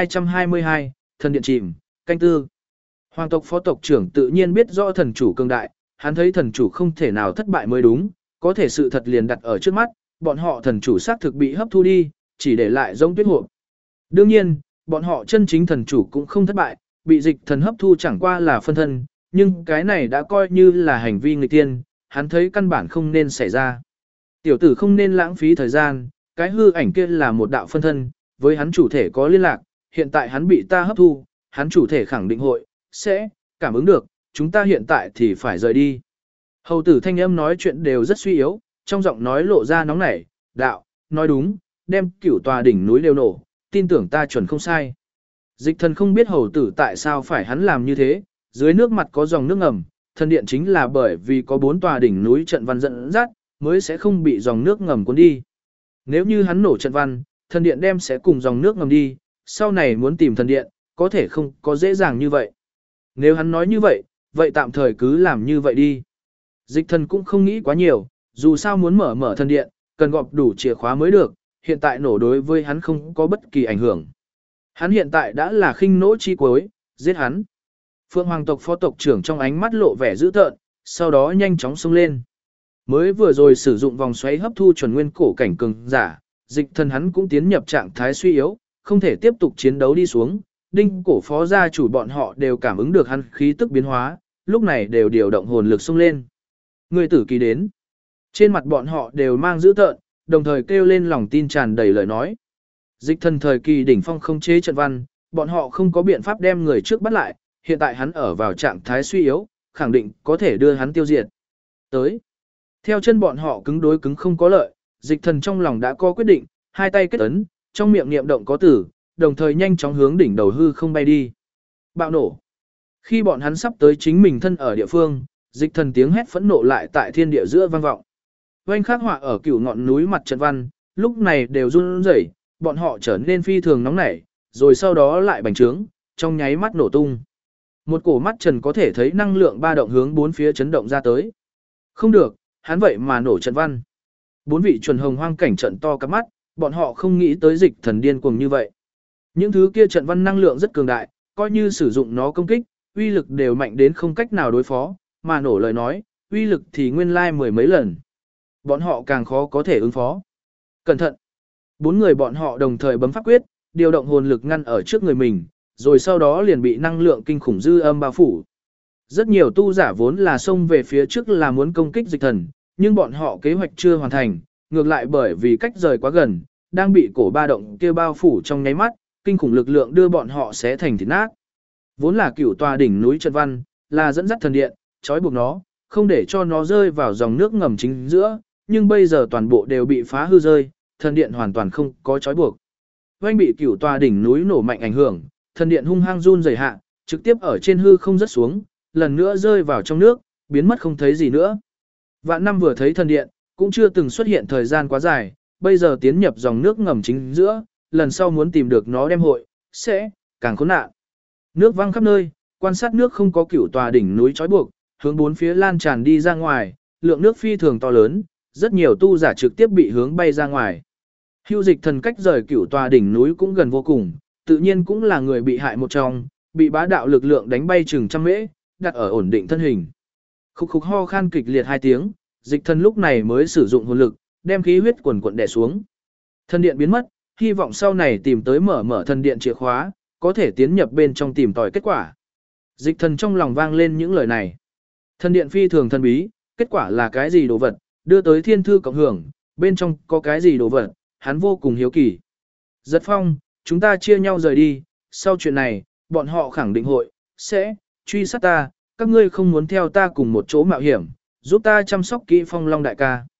1222, thần điện chìm, canh tư. Hoàng tộc phó tộc trưởng tự nhiên biết rõ thần chủ cường đại, hắn thấy thần chủ không thể nào thất bại mới đúng, có thể sự thật liền đặt ở trước mắt, bọn họ thần chủ xác thực bị hấp thu đi, chỉ để lại giống tuyết hộp. Đương nhiên, bọn họ chân chính thần chủ cũng không thất bại, bị dịch thần hấp thu chẳng qua là phân thân, nhưng cái này đã coi như là hành vi nghịch tiên, hắn thấy căn bản không nên xảy ra. Tiểu tử không nên lãng phí thời gian, cái hư ảnh kia là một đạo phân thân, với hắn chủ thể có liên lạc, hiện tại hắn bị ta hấp thu, hắn chủ thể khẳng định sẽ cảm ứng được, chúng ta hiện tại thì phải rời đi. Hầu tử thanh âm nói chuyện đều rất suy yếu, trong giọng nói lộ ra nóng nảy, đạo, nói đúng, đem cửu tòa đỉnh núi đều nổ, tin tưởng ta chuẩn không sai. Dịch thần không biết hầu tử tại sao phải hắn làm như thế, dưới nước mặt có dòng nước ngầm, thần điện chính là bởi vì có 4 tòa đỉnh núi trận văn dẫn dắt, mới sẽ không bị dòng nước ngầm cuốn đi. Nếu như hắn nổ trận văn, thần điện đem sẽ cùng dòng nước ngầm đi, sau này muốn tìm thần điện, có thể không có dễ dàng như vậy. Nếu hắn nói như vậy, vậy tạm thời cứ làm như vậy đi. Dịch thần cũng không nghĩ quá nhiều, dù sao muốn mở thần điện, cần gọp đủ chìa khóa mới được, hiện tại nổ đối với hắn không có bất kỳ ảnh hưởng. Hắn hiện tại đã là khinh nỗ chi cuối, giết hắn. Phượng Hoàng tộc phó tộc trưởng trong ánh mắt lộ vẻ dữ tợn, sau đó nhanh chóng xông lên. Mới vừa rồi sử dụng vòng xoáy hấp thu chuẩn nguyên cổ cảnh cường giả, dịch thần hắn cũng tiến nhập trạng thái suy yếu, không thể tiếp tục chiến đấu đi xuống. Đinh cổ phó gia chủ bọn họ đều cảm ứng được hắn khí tức biến hóa, lúc này đều điều động hồn lực xông lên. Người tử kỳ đến. Trên mặt bọn họ đều mang dữ tợn, đồng thời kêu lên lòng tin tràn đầy lời nói. Dịch thần thời kỳ đỉnh phong không chế trận văn, bọn họ không có biện pháp đem người trước bắt lại, hiện tại hắn ở vào trạng thái suy yếu, khẳng định có thể đưa hắn tiêu diệt. Tới. Theo chân bọn họ cứng đối cứng không có lợi, dịch thần trong lòng đã có quyết định, hai tay kết ấn, trong miệng niệm động có tử, đồng thời nhanh chóng hướng đỉnh đầu hư không bay đi. Bạo nổ. Khi bọn hắn sắp tới chính mình thân ở địa phương, dịch thần tiếng hét phẫn nộ lại tại thiên địa giữa vang vọng. Oanh khắc họa ở cửu ngọn núi mặt trận văn, lúc này đều run rẩy, bọn họ trở nên phi thường nóng nảy, rồi sau đó lại bành trướng, trong nháy mắt nổ tung. Một cổ mắt trần có thể thấy năng lượng ba động hướng bốn phía chấn động ra tới. Không được, hắn vậy mà nổ trận văn. 4 vị chuẩn hồng hoang cảnh trận to cắp mắt, bọn họ không nghĩ tới dịch thần điên cuồng như vậy. Những thứ kia trận văn năng lượng rất cường đại, coi như sử dụng nó công kích, uy lực đều mạnh đến không cách nào đối phó, mà nổ lời nói, uy lực thì nguyên lai 10 mấy lần. Bọn họ càng khó có thể ứng phó. Cẩn thận! 4 người bọn họ đồng thời bấm pháp quyết, điều động hồn lực ngăn ở trước người mình, rồi sau đó liền bị năng lượng kinh khủng dư âm bao phủ. Rất nhiều tu giả vốn là xông về phía trước là muốn công kích dịch thần, nhưng bọn họ kế hoạch chưa hoàn thành, ngược lại bởi vì cách rời quá gần, đang bị cổ ba động kia bao phủ trong nháy mắt, kinh khủng lực lượng đưa bọn họ xé thành thịt nát. Vốn là cửu tòa đỉnh núi trận văn, là dẫn dắt thần điện, trói buộc nó, không để cho nó rơi vào dòng nước ngầm chính giữa, nhưng bây giờ toàn bộ đều bị phá hư rơi, thần điện hoàn toàn không có trói buộc. Oanh bị cửu tòa đỉnh núi nổ mạnh ảnh hưởng, thần điện hung hăng run rẩy hạ, trực tiếp ở trên hư không rớt xuống, lần nữa rơi vào trong nước, biến mất không thấy gì nữa. Vạn năm vừa thấy thần điện, cũng chưa từng xuất hiện thời gian quá dài, bây giờ tiến nhập dòng nước ngầm chính giữa, lần sau muốn tìm được nó đem sẽ càng khốn nạn. Nước văng khắp nơi, quan sát nước không có cửu tòa đỉnh núi trói buộc, hướng bốn phía lan tràn đi ra ngoài, lượng nước phi thường to lớn, rất nhiều tu giả trực tiếp bị hướng bay ra ngoài. Hưu dịch thần cách rời cửu tòa đỉnh núi cũng gần vô cùng, tự nhiên cũng là người bị hại một trong, bị bá đạo lực lượng đánh bay chừng trăm mễ, đặt ở ổn định thân hình. Khục khục ho khan kịch liệt 2 tiếng, dịch thần lúc này mới sử dụng hồn lực, đem khí huyết quần quần đè xuống. Thần điện biến mất, hy vọng sau này tìm tới mở thần điện chìa khóa, có thể tiến nhập bên trong tìm tòi kết quả. Dịch thần trong lòng vang lên những lời này. Thần điện phi thường thần bí, kết quả là cái gì đồ vật, đưa tới thiên thư cộng hưởng, bên trong có cái gì đồ vật, hắn vô cùng hiếu kỳ. Giật phong, chúng ta chia nhau rời đi, sau chuyện này, bọn họ khẳng định sẽ truy sát ta, các ngươi không muốn theo ta cùng một chỗ mạo hiểm, giúp ta chăm sóc kỹ Phong Long đại ca.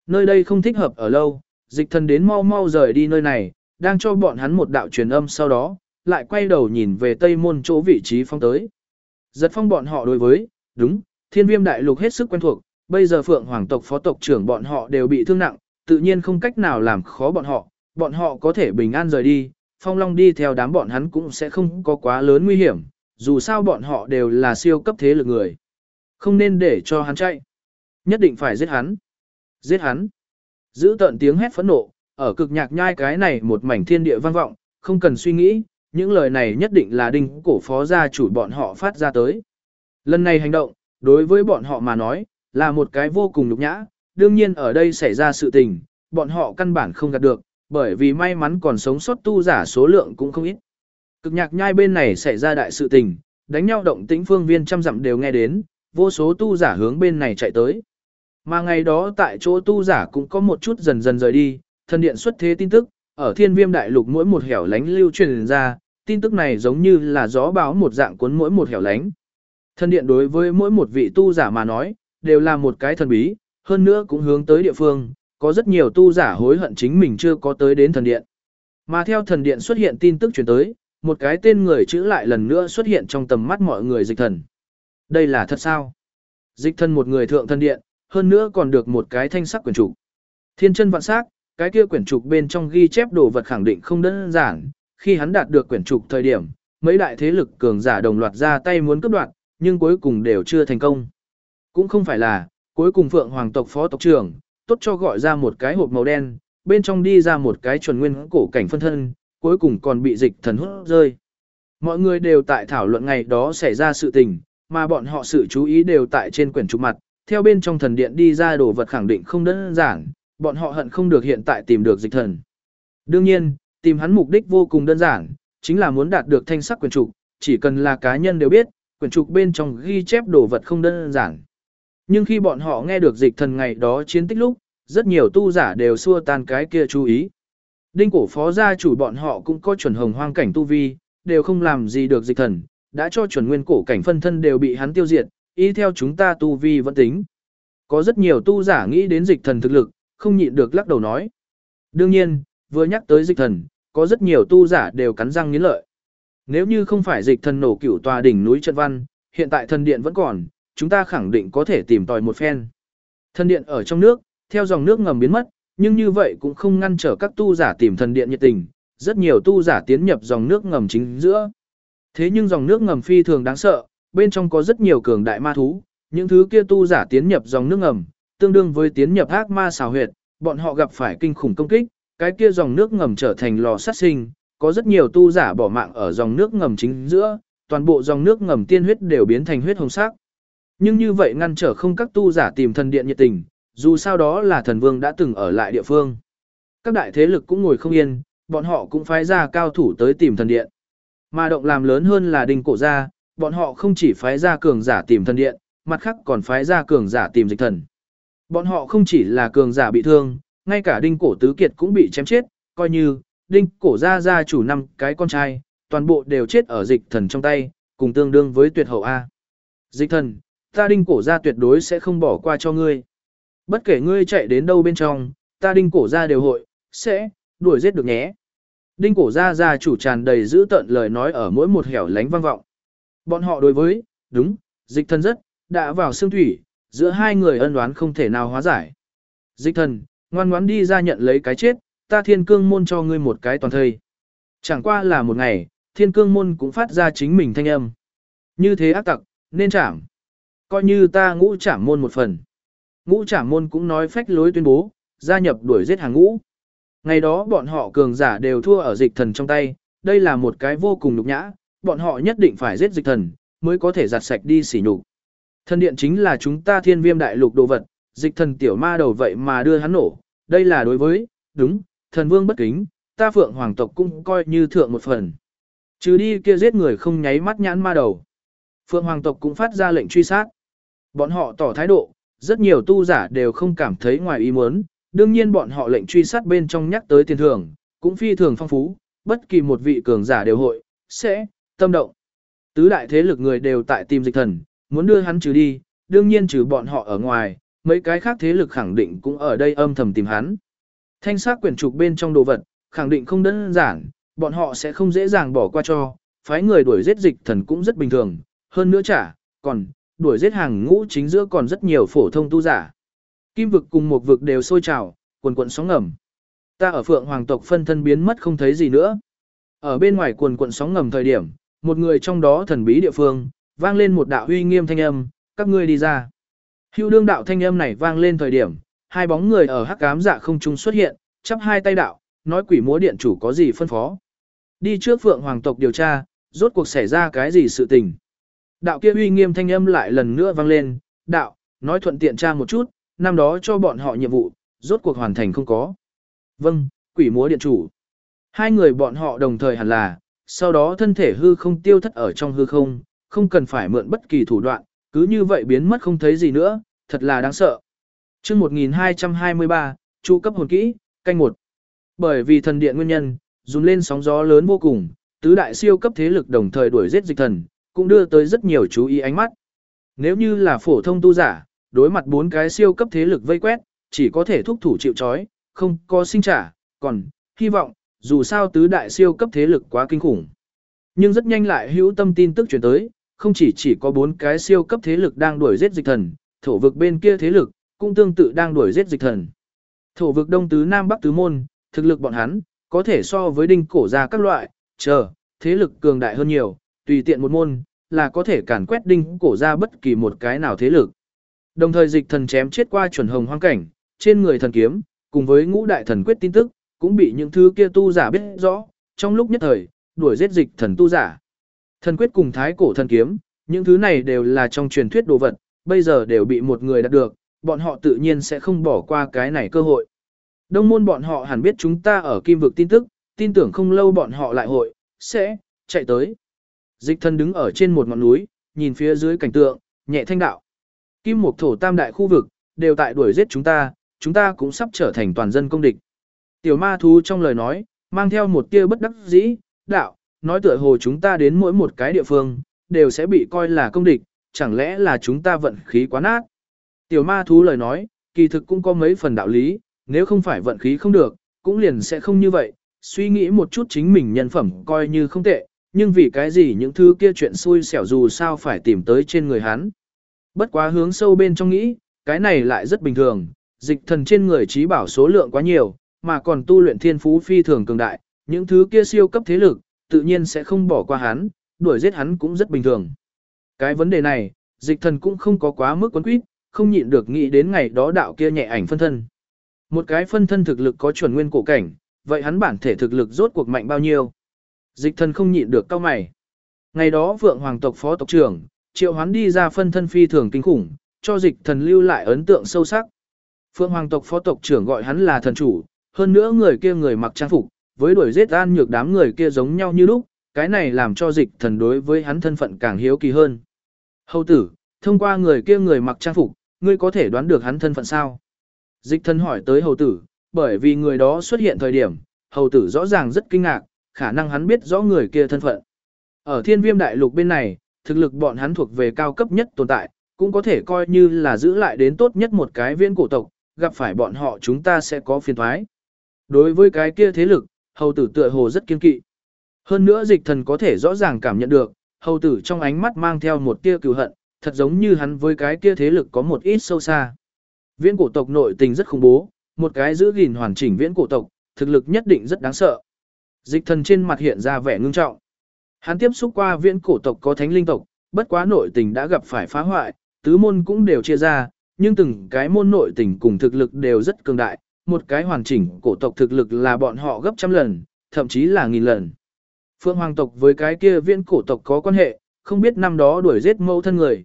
Nơi đây không thích hợp ở lâu, dịch thần đến mau mau rời đi nơi này, đang cho bọn hắn một đạo truyền âm sau đó, lại quay đầu nhìn về Tây Môn chỗ vị trí phong tới. Giật Phong bọn họ đối với, đúng, Thiên Viêm đại lục hết sức quen thuộc, bây giờ Phượng Hoàng tộc phó tộc trưởng bọn họ đều bị thương nặng, tự nhiên không cách nào làm khó bọn họ có thể bình an rời đi, Phong Long đi theo đám bọn hắn cũng sẽ không có quá lớn nguy hiểm, dù sao bọn họ đều là siêu cấp thế lực người. Không nên để cho hắn chạy, nhất định phải giết hắn. Giết hắn. Giữ tận tiếng hét phẫn nộ, ở cực nhạc nhai cái này một mảnh thiên địa vang vọng, không cần suy nghĩ, những lời này nhất định là đinh cổ phó gia chủ bọn họ phát ra tới. Lần này hành động, đối với bọn họ mà nói, là một cái vô cùng nhục nhã, đương nhiên ở đây xảy ra sự tình, bọn họ căn bản không gạt được, bởi vì may mắn còn sống sót tu giả số lượng cũng không ít. Cực nhạc nhai bên này xảy ra đại sự tình, đánh nhau động tĩnh phương viên trăm dặm đều nghe đến, vô số tu giả hướng bên này chạy tới. Mà ngày đó tại chỗ tu giả cũng có một chút dần dần rời đi, thần điện xuất thế tin tức, ở Thiên Viêm đại lục mỗi một hẻo lánh lưu truyền ra, tin tức này giống như là gió bão một dạng cuốn mỗi một hẻo lánh. Thần điện đối với mỗi một vị tu giả mà nói, đều là một cái thần bí, hơn nữa cũng hướng tới địa phương, có rất nhiều tu giả hối hận chính mình chưa có tới đến thần điện. Mà theo thần điện xuất hiện tin tức truyền tới, một cái tên người chữ lại lần nữa xuất hiện trong tầm mắt mọi người dịch thần. Đây là thật sao? Dịch thần một người thượng thần điện, hơn nữa còn được một cái thanh sắc quyển trục. Thiên chân vạn sắc, cái kia quyển trục bên trong ghi chép đồ vật khẳng định không đơn giản, khi hắn đạt được quyển trục thời điểm, mấy đại thế lực cường giả đồng loạt ra tay muốn cướp đoạt, nhưng cuối cùng đều chưa thành công. Cũng không phải là, cuối cùng Phượng Hoàng tộc phó tộc trưởng, tốt cho gọi ra một cái hộp màu đen, bên trong đi ra một cái chuẩn nguyên cổ cảnh phân thân, cuối cùng còn bị dịch thần hút rơi. Mọi người đều tại thảo luận ngày đó xảy ra sự tình, mà bọn họ sự chú ý đều tại trên quyển trục mặt, theo bên trong thần điện đi ra đồ vật khẳng định không đơn giản, bọn họ hận không được hiện tại tìm được dịch thần. Đương nhiên, tìm hắn mục đích vô cùng đơn giản, chính là muốn đạt được thanh sắc quyển trục, chỉ cần là cá nhân đều biết, quyển trục bên trong ghi chép đồ vật không đơn giản. Nhưng khi bọn họ nghe được dịch thần ngày đó chiến tích lúc, rất nhiều tu giả đều xua tan cái kia chú ý. Đinh cổ phó gia chủ bọn họ cũng có chuẩn hồng hoang cảnh tu vi, đều không làm gì được dịch thần, đã cho chuẩn nguyên cổ cảnh phân thân đều bị hắn tiêu diệt, y theo chúng ta tu vi vẫn tính. Có rất nhiều tu giả nghĩ đến dịch thần thực lực, không nhịn được lắc đầu nói. Đương nhiên, vừa nhắc tới dịch thần, có rất nhiều tu giả đều cắn răng nghiến lợi. Nếu như không phải dịch thần nổ cửu tòa đỉnh núi Trận Văn, hiện tại thần điện vẫn còn, chúng ta khẳng định có thể tìm tòi một phen. Thần điện ở trong nước, theo dòng nước ngầm biến mất, nhưng như vậy cũng không ngăn trở các tu giả tìm thần điện nhiệt tình, rất nhiều tu giả tiến nhập dòng nước ngầm chính giữa. Thế nhưng dòng nước ngầm phi thường đáng sợ, bên trong có rất nhiều cường đại ma thú, những thứ kia tu giả tiến nhập dòng nước ngầm, tương đương với tiến nhập ác ma xào huyệt, bọn họ gặp phải kinh khủng công kích, cái kia dòng nước ngầm trở thành lò sát sinh, có rất nhiều tu giả bỏ mạng ở dòng nước ngầm chính giữa, toàn bộ dòng nước ngầm tiên huyết đều biến thành huyết hồng sắc. Nhưng như vậy ngăn trở không các tu giả tìm thần điện nhiệt tình, dù sao đó là thần vương đã từng ở lại địa phương. Các đại thế lực cũng ngồi không yên, bọn họ cũng phái ra cao thủ tới tìm thần điện. Mà động làm lớn hơn là Đinh cổ gia, bọn họ không chỉ phái ra cường giả tìm thần điện, mặt khác còn phái ra cường giả tìm dịch thần. Bọn họ không chỉ là cường giả bị thương, ngay cả Đinh cổ tứ kiệt cũng bị chém chết, coi như Đinh cổ gia gia chủ 5 cái con trai, toàn bộ đều chết ở dịch thần trong tay, cùng tương đương với tuyệt hậu A. Dịch thần, ta Đinh cổ gia tuyệt đối sẽ không bỏ qua cho ngươi. Bất kể ngươi chạy đến đâu bên trong, ta Đinh cổ gia đều hội, sẽ, đuổi giết được nhé. Đinh cổ gia gia chủ tràn đầy giữ tợn lời nói ở mỗi một hẻo lánh vang vọng. Bọn họ đối với, đúng, dịch thần rất, đã vào xương thủy, giữa hai người ân oán không thể nào hóa giải. Dịch thần, ngoan ngoãn đi ra nhận lấy cái chết, ta thiên cương môn cho ngươi một cái toàn thây. Chẳng qua là một ngày, thiên cương môn cũng phát ra chính mình thanh âm. Như thế ác tặc, nên trảm. Coi như ta ngũ trảm môn một phần. Ngũ trảm môn cũng nói phách lối tuyên bố, gia nhập đuổi giết hàng ngũ. Ngày đó bọn họ cường giả đều thua ở dịch thần trong tay, đây là một cái vô cùng nhục nhã, bọn họ nhất định phải giết dịch thần, mới có thể giặt sạch đi sỉ nhục. Thần điện chính là chúng ta Thiên Viêm đại lục đồ vật, dịch thần tiểu ma đầu vậy mà đưa hắn nổ, đây là đối với, đúng, thần vương bất kính, ta Phượng Hoàng tộc cũng coi như thượng một phần. Chứ đi kia giết người không nháy mắt nhãn ma đầu. Phượng Hoàng tộc cũng phát ra lệnh truy sát. Bọn họ tỏ thái độ, rất nhiều tu giả đều không cảm thấy ngoài ý muốn, đương nhiên bọn họ lệnh truy sát bên trong nhắc tới tiền thưởng, cũng phi thường phong phú, bất kỳ một vị cường giả đều hội, sẽ, tâm động. Tứ đại thế lực người đều tại tìm dịch thần, muốn đưa hắn trừ đi, đương nhiên trừ bọn họ ở ngoài, mấy cái khác thế lực khẳng định cũng ở đây âm thầm tìm hắn. Thanh sắc quyển trục bên trong đồ vật, khẳng định không đơn giản, bọn họ sẽ không dễ dàng bỏ qua cho, phái người đuổi giết dịch thần cũng rất bình thường, hơn nữa còn, đuổi giết hàng ngũ chính giữa còn rất nhiều phổ thông tu giả. Kim vực cùng một vực đều sôi trào, quần quần sóng ngầm. Ta ở Phượng Hoàng tộc phân thân biến mất không thấy gì nữa. Ở bên ngoài quần quần sóng ngầm thời điểm, một người trong đó thần bí địa phương, vang lên một đạo uy nghiêm thanh âm, các ngươi đi ra. Hưu đương đạo thanh âm này vang lên thời điểm, hai bóng người ở hắc ám dạ không trung xuất hiện, chắp hai tay đạo, nói quỷ múa điện chủ có gì phân phó. Đi trước Phượng Hoàng tộc điều tra, rốt cuộc xảy ra cái gì sự tình. Đạo kia uy nghiêm thanh âm lại lần nữa vang lên, đạo, nói thuận tiện tra một chút, năm đó cho bọn họ nhiệm vụ, rốt cuộc hoàn thành không có. Vâng, quỷ múa điện chủ. Hai người bọn họ đồng thời hẳn là, sau đó thân thể hư không tiêu thất ở trong hư không, không cần phải mượn bất kỳ thủ đoạn, cứ như vậy biến mất không thấy gì nữa, thật là đáng sợ. Chương 1223, trụ cấp hồn kỹ, canh 1. Bởi vì thần điện nguyên nhân, dùn lên sóng gió lớn vô cùng, tứ đại siêu cấp thế lực đồng thời đuổi giết dịch thần, cũng đưa tới rất nhiều chú ý ánh mắt. Nếu như là phổ thông tu giả, đối mặt bốn cái siêu cấp thế lực vây quét, chỉ có thể thúc thủ chịu trói, không có sinh trả, còn hy vọng, dù sao tứ đại siêu cấp thế lực quá kinh khủng. Nhưng rất nhanh lại hữu tâm tin tức chuyển tới, không chỉ có bốn cái siêu cấp thế lực đang đuổi giết dịch thần, thổ vực bên kia thế lực cũng tương tự đang đuổi giết dịch thần. Thổ vực đông tứ nam bắc tứ môn, thực lực bọn hắn có thể so với đinh cổ gia các loại, thế lực cường đại hơn nhiều, tùy tiện một môn là có thể càn quét đinh cổ gia bất kỳ một cái nào thế lực. Đồng thời dịch thần chém chết qua chuẩn hồng hoang cảnh, trên người thần kiếm, cùng với ngũ đại thần quyết tin tức, cũng bị những thứ kia tu giả biết rõ, trong lúc nhất thời, đuổi giết dịch thần tu giả. Thần quyết cùng thái cổ thần kiếm, những thứ này đều là trong truyền thuyết đồ vật, bây giờ đều bị một người đạt được, bọn họ tự nhiên sẽ không bỏ qua cái này cơ hội. Đông môn bọn họ hẳn biết chúng ta ở kim vực tin tức, tin tưởng không lâu bọn họ lại sẽ chạy tới. Dịch thần đứng ở trên một ngọn núi, nhìn phía dưới cảnh tượng, nhẹ thanh đạo. Kim mộc thổ tam đại khu vực, đều tại đuổi giết chúng ta cũng sắp trở thành toàn dân công địch. Tiểu ma thú trong lời nói, mang theo một tia bất đắc dĩ, đạo, nói tựa hồ chúng ta đến mỗi một cái địa phương, đều sẽ bị coi là công địch, chẳng lẽ là chúng ta vận khí quá nát. Tiểu ma thú lời nói, kỳ thực cũng có mấy phần đạo lý, nếu không phải vận khí không được, cũng liền sẽ không như vậy, suy nghĩ một chút chính mình nhân phẩm coi như không tệ, nhưng vì cái gì những thứ kia chuyện xui xẻo dù sao phải tìm tới trên người hắn. Bất quá hướng sâu bên trong nghĩ, cái này lại rất bình thường, dịch thần trên người trí bảo số lượng quá nhiều, mà còn tu luyện thiên phú phi thường cường đại, những thứ kia siêu cấp thế lực, tự nhiên sẽ không bỏ qua hắn, đuổi giết hắn cũng rất bình thường. Cái vấn đề này, dịch thần cũng không có quá mức quấn quýt, không nhịn được nghĩ đến ngày đó đạo kia nhẹ ảnh phân thân. Một cái phân thân thực lực có chuẩn nguyên cổ cảnh, vậy hắn bản thể thực lực rốt cuộc mạnh bao nhiêu? Dịch thần không nhịn được cau mày. Ngày đó Phượng Hoàng tộc phó tộc trưởng, triệu hoán đi ra phân thân phi thường kinh khủng, cho dịch thần lưu lại ấn tượng sâu sắc. Phượng Hoàng tộc phó tộc trưởng gọi hắn là thần chủ, hơn nữa người kia người mặc trang phục, với đuổi giết an nhược đám người kia giống nhau như lúc, cái này làm cho dịch thần đối với hắn thân phận càng hiếu kỳ hơn. Hầu tử, thông qua người kia người mặc trang phục, ngươi có thể đoán được hắn thân phận sao? Dịch thần hỏi tới hầu tử, bởi vì người đó xuất hiện thời điểm, hầu tử rõ ràng rất kinh ngạc, khả năng hắn biết rõ người kia thân phận. Ở thiên viêm đại lục bên này, thực lực bọn hắn thuộc về cao cấp nhất tồn tại, cũng có thể coi như là giữ lại đến tốt nhất một cái viễn cổ tộc, gặp phải bọn họ chúng ta sẽ có phiền thoái. Đối với cái kia thế lực, hầu tử tựa hồ rất kiên kỵ. Hơn nữa dịch thần có thể rõ ràng cảm nhận được, hầu tử trong ánh mắt mang theo một tia cừu hận, thật giống như hắn với cái kia thế lực có một ít sâu xa. Viễn cổ tộc nội tình rất khủng bố, một cái giữ gìn hoàn chỉnh viễn cổ tộc, thực lực nhất định rất đáng sợ. Dịch thần trên mặt hiện ra vẻ ngưng trọng. Hắn tiếp xúc qua viễn cổ tộc có thánh linh tộc, bất quá nội tình đã gặp phải phá hoại, tứ môn cũng đều chia ra, nhưng từng cái môn nội tình cùng thực lực đều rất cường đại, một cái hoàn chỉnh cổ tộc thực lực là bọn họ gấp trăm lần, thậm chí là nghìn lần. Phượng Hoàng tộc với cái kia viễn cổ tộc có quan hệ, không biết năm đó đuổi giết mẫu thân người,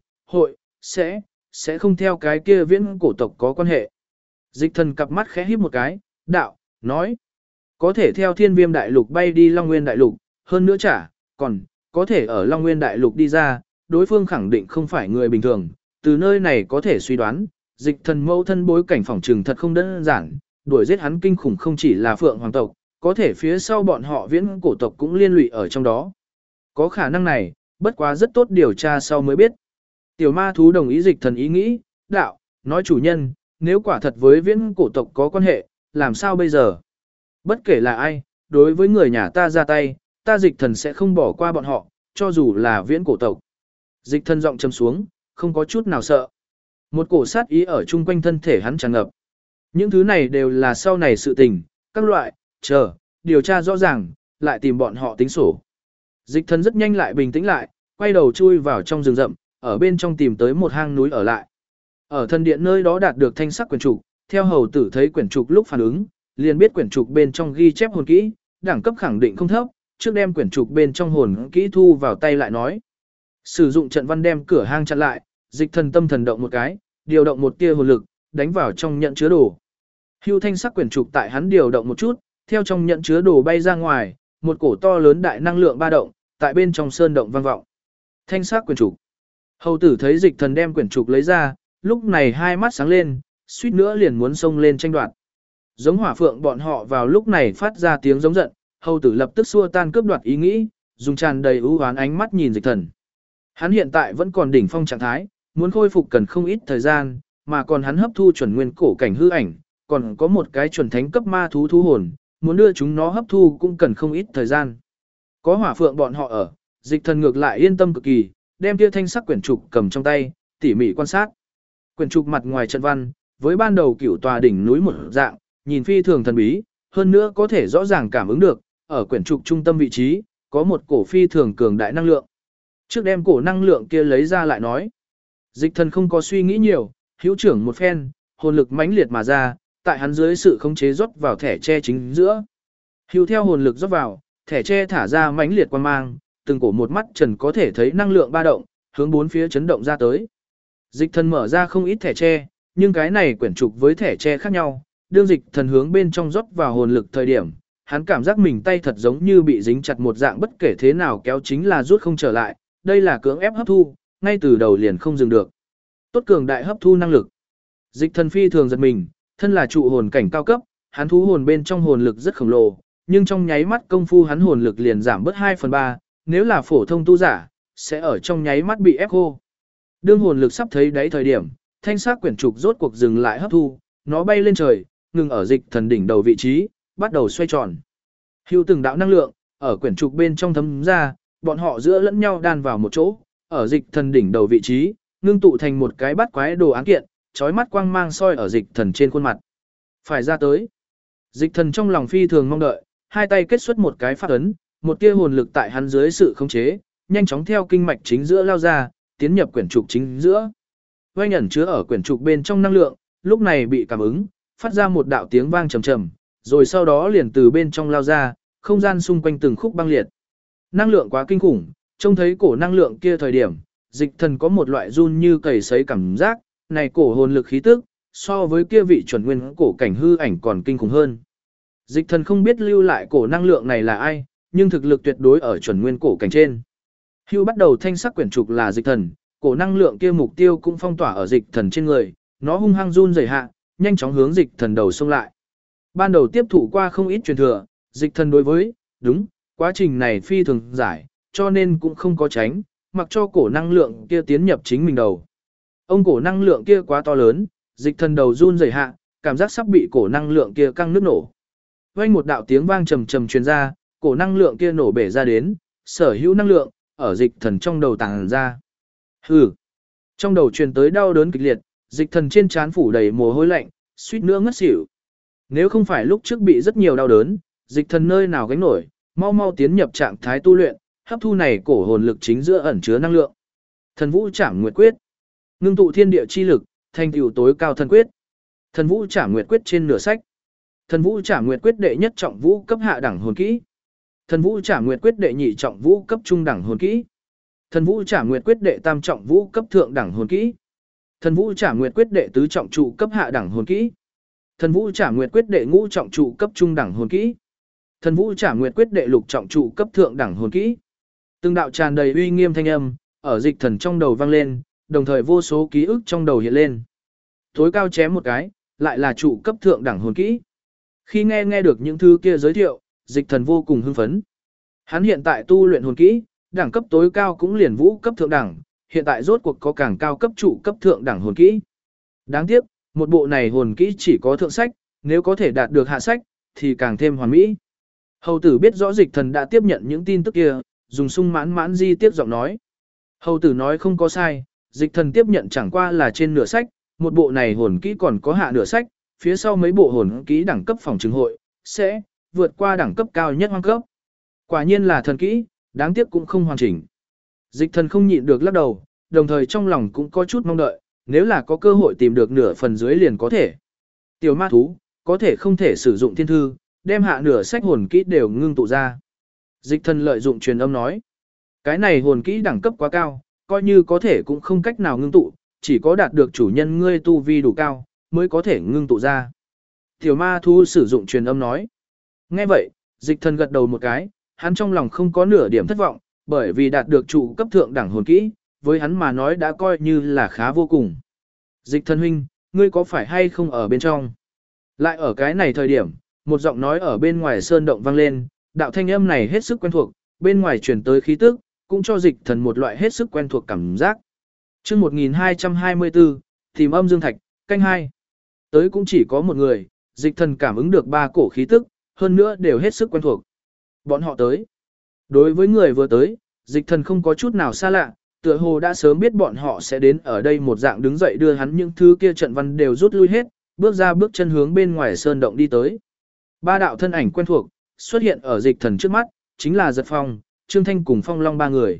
sẽ không theo cái kia viễn cổ tộc có quan hệ. Dịch thần cặp mắt khẽ híp một cái, đạo, nói, có thể theo thiên viêm đại lục bay đi Long Nguyên đại lục, hơn nữa còn, có thể ở Long Nguyên đại lục đi ra, đối phương khẳng định không phải người bình thường, từ nơi này có thể suy đoán, dịch thần mẫu thân bối cảnh phỏng trừng thật không đơn giản, đuổi giết hắn kinh khủng không chỉ là Phượng Hoàng tộc, có thể phía sau bọn họ viễn cổ tộc cũng liên lụy ở trong đó. Có khả năng này, bất quá rất tốt điều tra sau mới biết. Tiểu ma thú đồng ý dịch thần ý nghĩ, đạo, nói chủ nhân, nếu quả thật với viễn cổ tộc có quan hệ, làm sao bây giờ? Bất kể là ai, đối với người nhà ta ra tay, ta dịch thần sẽ không bỏ qua bọn họ, cho dù là viễn cổ tộc. Dịch thần giọng trầm xuống, không có chút nào sợ. Một cổ sát ý ở chung quanh thân thể hắn tràn ngập. Những thứ này đều là sau này sự tình, các loại, điều tra rõ ràng, lại tìm bọn họ tính sổ. Dịch thần rất nhanh lại bình tĩnh lại, quay đầu chui vào trong rừng rậm, ở bên trong tìm tới một hang núi ở lại. Ở thần điện nơi đó đạt được thanh sắc quyển trục, theo hầu tử thấy quyển trục lúc phản ứng, liền biết quyển trục bên trong ghi chép hồn kỹ, đẳng cấp khẳng định không thấp, trước đem quyển trục bên trong hồn kỹ thu vào tay lại nói. Sử dụng trận văn đem cửa hang chặn lại, dịch thần tâm thần động một cái, điều động một tia hồn lực, đánh vào trong nhận chứa đồ. Hưu thanh sắc quyển trục tại hắn điều động một chút, theo trong nhận chứa đồ bay ra ngoài, một cổ to lớn đại năng lượng ba động, tại bên trong sơn động vang vọng. Thanh sắc quyển trục. Hầu tử thấy dịch thần đem quyển trục lấy ra, lúc này hai mắt sáng lên, suýt nữa liền muốn xông lên tranh đoạt. Giống hỏa phượng bọn họ vào lúc này phát ra tiếng giống giận, hầu tử lập tức xua tan cướp đoạt ý nghĩ, dùng tràn đầy ưu hoán ánh mắt nhìn dịch thần. Hắn hiện tại vẫn còn đỉnh phong trạng thái, muốn khôi phục cần không ít thời gian, mà còn hắn hấp thu chuẩn nguyên cổ cảnh hư ảnh, còn có một cái chuẩn thánh cấp ma thú thú hồn, muốn đưa chúng nó hấp thu cũng cần không ít thời gian. Có hỏa phượng bọn họ ở, dịch thần ngược lại yên tâm cực kỳ, đem kia thanh sắc quyển trục cầm trong tay, tỉ mỉ quan sát. Quyển trục mặt ngoài trận văn, với ban đầu cửu tòa đỉnh núi một dạng, nhìn phi thường thần bí, hơn nữa có thể rõ ràng cảm ứng được, ở quyển trục trung tâm vị trí, có một cổ phi thường cường đại năng lượng. Trước đem cổ năng lượng kia lấy ra lại nói. Dịch thần không có suy nghĩ nhiều, hữu trưởng một phen, hồn lực mãnh liệt mà ra, tại hắn dưới sự khống chế rót vào thẻ tre chính giữa. Hữu theo hồn lực rót vào, thẻ tre thả ra mãnh liệt quang mang, từng cổ một mắt trần có thể thấy năng lượng ba động, hướng bốn phía chấn động ra tới. Dịch thần mở ra không ít thẻ tre, nhưng cái này quyển trục với thẻ tre khác nhau, đương dịch thần hướng bên trong rót vào hồn lực thời điểm, hắn cảm giác mình tay thật giống như bị dính chặt một dạng, bất kể thế nào kéo chính là rút không trở lại, đây là cưỡng ép hấp thu, ngay từ đầu liền không dừng được. Tốt cường đại hấp thu năng lực. Dịch thần phi thường giật mình, thân là trụ hồn cảnh cao cấp, hắn thú hồn bên trong hồn lực rất khổng lồ, nhưng trong nháy mắt công phu hắn hồn lực liền giảm bớt 2/3, nếu là phổ thông tu giả, sẽ ở trong nháy mắt bị ép khô. Đương hồn lực sắp thấy đáy thời điểm, thanh sắc quyển trục rốt cuộc dừng lại hấp thu, nó bay lên trời, ngừng ở dịch thần đỉnh đầu vị trí, bắt đầu xoay tròn. Hưu từng đạo năng lượng, ở quyển trục bên trong thấm ra, bọn họ giữa lẫn nhau đan vào một chỗ, ở dịch thần đỉnh đầu vị trí, ngưng tụ thành một cái bát quái đồ án kiện, chói mắt quang mang soi ở dịch thần trên khuôn mặt. Phải ra tới. Dịch thần trong lòng phi thường mong đợi, hai tay kết xuất một cái pháp ấn, một tia hồn lực tại hắn dưới sự khống chế, nhanh chóng theo kinh mạch chính giữa lao ra, tiến nhập quyển trục chính giữa. Vây ẩn chứa ở quyển trục bên trong năng lượng, lúc này bị cảm ứng, phát ra một đạo tiếng vang trầm trầm, rồi sau đó liền từ bên trong lao ra, không gian xung quanh từng khúc băng liệt. Năng lượng quá kinh khủng, trông thấy cổ năng lượng kia thời điểm, dịch thần có một loại run như cầy sấy cảm giác, này cổ hồn lực khí tức, so với kia vị chuẩn nguyên cổ cảnh hư ảnh còn kinh khủng hơn. Dịch thần không biết lưu lại cổ năng lượng này là ai, nhưng thực lực tuyệt đối ở chuẩn nguyên cổ cảnh trên. Hưu bắt đầu thanh sắc quyển trục là dịch thần, cổ năng lượng kia mục tiêu cũng phong tỏa ở dịch thần trên người, nó hung hăng run rẩy hạ, nhanh chóng hướng dịch thần đầu xông lại. Ban đầu tiếp thụ qua không ít truyền thừa, dịch thần đối với, đúng, quá trình này phi thường giải, cho nên cũng không có tránh, mặc cho cổ năng lượng kia tiến nhập chính mình đầu. Ông cổ năng lượng kia quá to lớn, dịch thần đầu run rẩy hạ, cảm giác sắp bị cổ năng lượng kia căng nứt nổ. Vang một đạo tiếng vang trầm trầm truyền ra, cổ năng lượng kia nổ bể ra đến, sở hữu năng lượng ở dịch thần trong đầu tàng ra. Hừ. Trong đầu truyền tới đau đớn kịch liệt, dịch thần trên trán phủ đầy mồ hôi lạnh, suýt nữa ngất xỉu. Nếu không phải lúc trước bị rất nhiều đau đớn, dịch thần nơi nào gánh nổi, mau mau tiến nhập trạng thái tu luyện, hấp thu này cổ hồn lực chính giữa ẩn chứa năng lượng. Thần Vũ Trảm Nguyệt Quyết, ngưng tụ thiên địa chi lực, thành tựu tối cao thần quyết. Thần Vũ Trảm Nguyệt Quyết trên nửa sách. Thần Vũ Trảm Nguyệt Quyết đệ nhất trọng vũ cấp hạ đẳng hồn kỹ. Thần Vũ Trảm Nguyệt Quyết đệ nhị trọng vũ cấp trung đẳng hồn kỹ. Thần Vũ Trảm Nguyệt Quyết đệ tam trọng vũ cấp thượng đẳng hồn kỹ. Thần Vũ Trảm Nguyệt Quyết đệ tứ trọng trụ cấp hạ đẳng hồn kỹ. Thần Vũ Trảm Nguyệt Quyết đệ ngũ trọng trụ cấp trung đẳng hồn kỹ. Thần Vũ Trảm Nguyệt Quyết đệ lục trọng trụ cấp thượng đẳng hồn kỹ. Từng đạo tràn đầy uy nghiêm thanh âm ở dịch thần trong đầu vang lên, đồng thời vô số ký ức trong đầu hiện lên. Tối cao chém một cái, lại là trụ cấp thượng đẳng hồn kỹ. Khi nghe được những thứ kia giới thiệu, dịch thần vô cùng hưng phấn. Hắn hiện tại tu luyện hồn kỹ, đẳng cấp tối cao cũng liền vũ cấp thượng đẳng, hiện tại rốt cuộc có càng cao cấp trụ cấp thượng đẳng hồn kỹ. Đáng tiếc, một bộ này hồn kỹ chỉ có thượng sách, nếu có thể đạt được hạ sách, thì càng thêm hoàn mỹ. Hầu tử biết rõ dịch thần đã tiếp nhận những tin tức kia, dùng sung mãn mãn di tiếp giọng nói. Hầu tử nói không có sai, dịch thần tiếp nhận chẳng qua là trên nửa sách, một bộ này hồn kỹ còn có hạ nửa sách, phía sau mấy bộ hồn kỹ đẳng cấp phòng trừng hội, sẽ vượt qua đẳng cấp cao nhất hoang cấp. Quả nhiên là thần kỹ, đáng tiếc cũng không hoàn chỉnh. Dịch thần không nhịn được lắc đầu, đồng thời trong lòng cũng có chút mong đợi, nếu là có cơ hội tìm được nửa phần dưới liền có thể. Tiểu ma thú, có thể không thể sử dụng thiên thư, đem hạ nửa sách hồn kỹ đều ngưng tụ ra. Dịch thần lợi dụng truyền âm nói, cái này hồn kỹ đẳng cấp quá cao, coi như có thể cũng không cách nào ngưng tụ, chỉ có đạt được chủ nhân ngươi tu vi đủ cao, mới có thể ngưng tụ ra. Tiểu ma thú sử dụng truyền âm nói. Nghe vậy, dịch thần gật đầu một cái, hắn trong lòng không có nửa điểm thất vọng, bởi vì đạt được trụ cấp thượng đẳng hồn kỹ, với hắn mà nói đã coi như là khá vô cùng. Dịch thần huynh, ngươi có phải hay không ở bên trong? Lại ở cái này thời điểm, một giọng nói ở bên ngoài sơn động vang lên, đạo thanh âm này hết sức quen thuộc, bên ngoài truyền tới khí tức, cũng cho dịch thần một loại hết sức quen thuộc cảm giác. Chương 1224, tìm âm dương thạch, canh 2. Tới cũng chỉ có một người, dịch thần cảm ứng được ba cổ khí tức, hơn nữa đều hết sức quen thuộc. Bọn họ tới. Đối với người vừa tới, dịch thần không có chút nào xa lạ, tựa hồ đã sớm biết bọn họ sẽ đến ở đây một dạng đứng dậy đưa hắn những thứ kia trận văn đều rút lui hết, bước ra bước chân hướng bên ngoài sơn động đi tới. Ba đạo thân ảnh quen thuộc, xuất hiện ở dịch thần trước mắt, chính là Giật Phong, Trương Thanh cùng Phong Long ba người.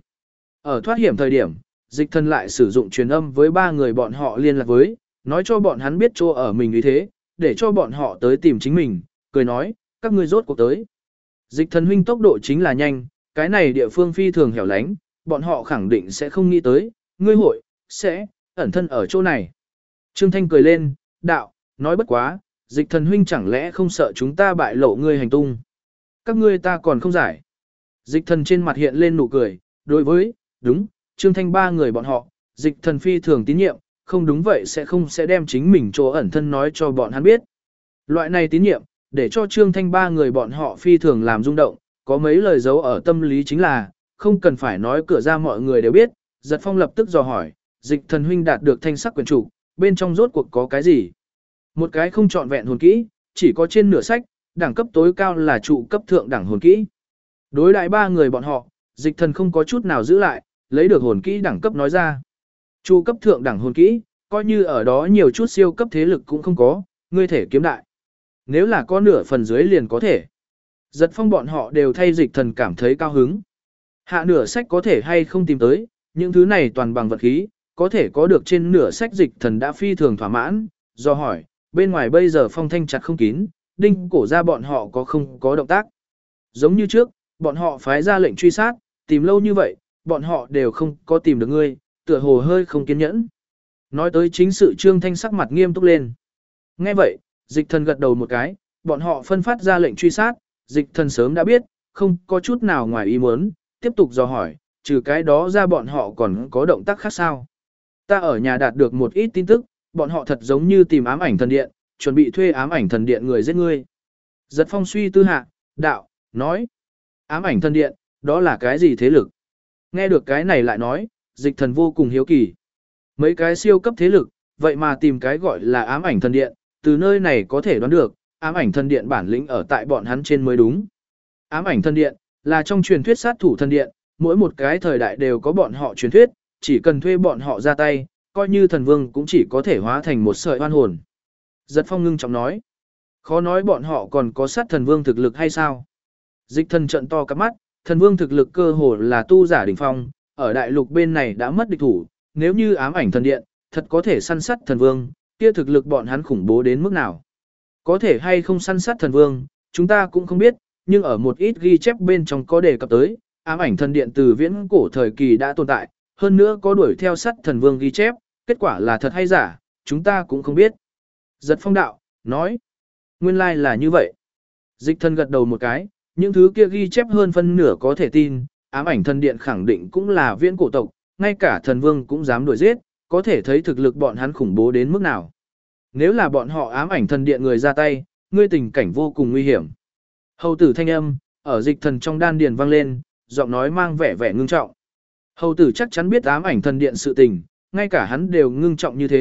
Ở thoát hiểm thời điểm, dịch thần lại sử dụng truyền âm với ba người bọn họ liên lạc với, nói cho bọn hắn biết chỗ ở mình như thế, để cho bọn họ tới tìm chính mình, cười nói, các ngươi rốt cuộc tới. Dịch thần huynh tốc độ chính là nhanh, cái này địa phương phi thường hẻo lánh, bọn họ khẳng định sẽ không nghĩ tới, ngươi hội, sẽ, ẩn thân ở chỗ này. Trương Thanh cười lên, đạo, nói bất quá, dịch thần huynh chẳng lẽ không sợ chúng ta bại lộ ngươi hành tung. Các ngươi ta còn không giải. Dịch thần trên mặt hiện lên nụ cười, đối với, đúng, Trương Thanh ba người bọn họ, dịch thần phi thường tín nhiệm, không đúng vậy sẽ không đem chính mình chỗ ẩn thân nói cho bọn hắn biết. Loại này tín nhiệm, để cho Trương Thanh ba người bọn họ phi thường làm rung động, có mấy lời giấu ở tâm lý chính là, không cần phải nói cửa ra mọi người đều biết, Giật Phong lập tức dò hỏi, dịch thần huynh đạt được thanh sắc quyền chủ, bên trong rốt cuộc có cái gì? Một cái không trọn vẹn hồn kỹ, chỉ có trên nửa sách, đẳng cấp tối cao là trụ cấp thượng đẳng hồn kỹ. Đối đại ba người bọn họ, dịch thần không có chút nào giữ lại, lấy được hồn kỹ đẳng cấp nói ra. Trụ cấp thượng đẳng hồn kỹ, coi như ở đó nhiều chút siêu cấp thế lực cũng không có, ngươi thể kiếm đại. Nếu là có nửa phần dưới liền có thể. Giật Phong bọn họ đều thay dịch thần cảm thấy cao hứng. Hạ nửa sách có thể hay không tìm tới, những thứ này toàn bằng vật khí, có thể có được trên nửa sách dịch thần đã phi thường thỏa mãn, do hỏi, bên ngoài bây giờ phong thanh chặt không kín, đinh cổ ra bọn họ có không có động tác. Giống như trước, bọn họ phái ra lệnh truy sát, tìm lâu như vậy, bọn họ đều không có tìm được ngươi, tựa hồ hơi không kiên nhẫn. Nói tới chính sự Trương Thanh sắc mặt nghiêm túc lên. Nghe vậy, dịch thần gật đầu một cái, bọn họ phân phát ra lệnh truy sát, dịch thần sớm đã biết, không có chút nào ngoài ý muốn, tiếp tục dò hỏi, trừ cái đó ra bọn họ còn có động tác khác sao. Ta ở nhà đạt được một ít tin tức, bọn họ thật giống như tìm ám ảnh thần điện, chuẩn bị thuê ám ảnh thần điện người giết ngươi. Giật Phong suy tư hạ, đạo, nói, ám ảnh thần điện, đó là cái gì thế lực? Nghe được cái này lại nói, dịch thần vô cùng hiếu kỳ. Mấy cái siêu cấp thế lực, vậy mà tìm cái gọi là ám ảnh thần điện, từ nơi này có thể đoán được, ám ảnh thần điện bản lĩnh ở tại bọn hắn trên mới đúng. Ám ảnh thần điện, là trong truyền thuyết sát thủ thần điện, mỗi một cái thời đại đều có bọn họ truyền thuyết, chỉ cần thuê bọn họ ra tay, coi như thần vương cũng chỉ có thể hóa thành một sợi oan hồn. Giật Phong ngưng trọng nói, khó nói bọn họ còn có sát thần vương thực lực hay sao? Dịch thần trận to cặp mắt, thần vương thực lực cơ hồ là tu giả đỉnh phong, ở đại lục bên này đã mất địch thủ, nếu như ám ảnh thần điện, thật có thể săn sát thần vương, kia thực lực bọn hắn khủng bố đến mức nào? Có thể hay không săn sát thần vương, chúng ta cũng không biết, nhưng ở một ít ghi chép bên trong có đề cập tới, ám ảnh thần điện từ viễn cổ thời kỳ đã tồn tại, hơn nữa có đuổi theo sát thần vương ghi chép, kết quả là thật hay giả, chúng ta cũng không biết. Giật Phong đạo, nói, nguyên lai là như vậy. Dịch thần gật đầu một cái, những thứ kia ghi chép hơn phân nửa có thể tin, ám ảnh thần điện khẳng định cũng là viễn cổ tộc, ngay cả thần vương cũng dám đuổi giết, có thể thấy thực lực bọn hắn khủng bố đến mức nào. Nếu là bọn họ ám ảnh thần điện người ra tay, ngươi tình cảnh vô cùng nguy hiểm. Hầu tử thanh âm, ở dịch thần trong đan điền vang lên, giọng nói mang vẻ vẻ ngưng trọng. Hầu tử chắc chắn biết ám ảnh thần điện sự tình, ngay cả hắn đều ngưng trọng như thế,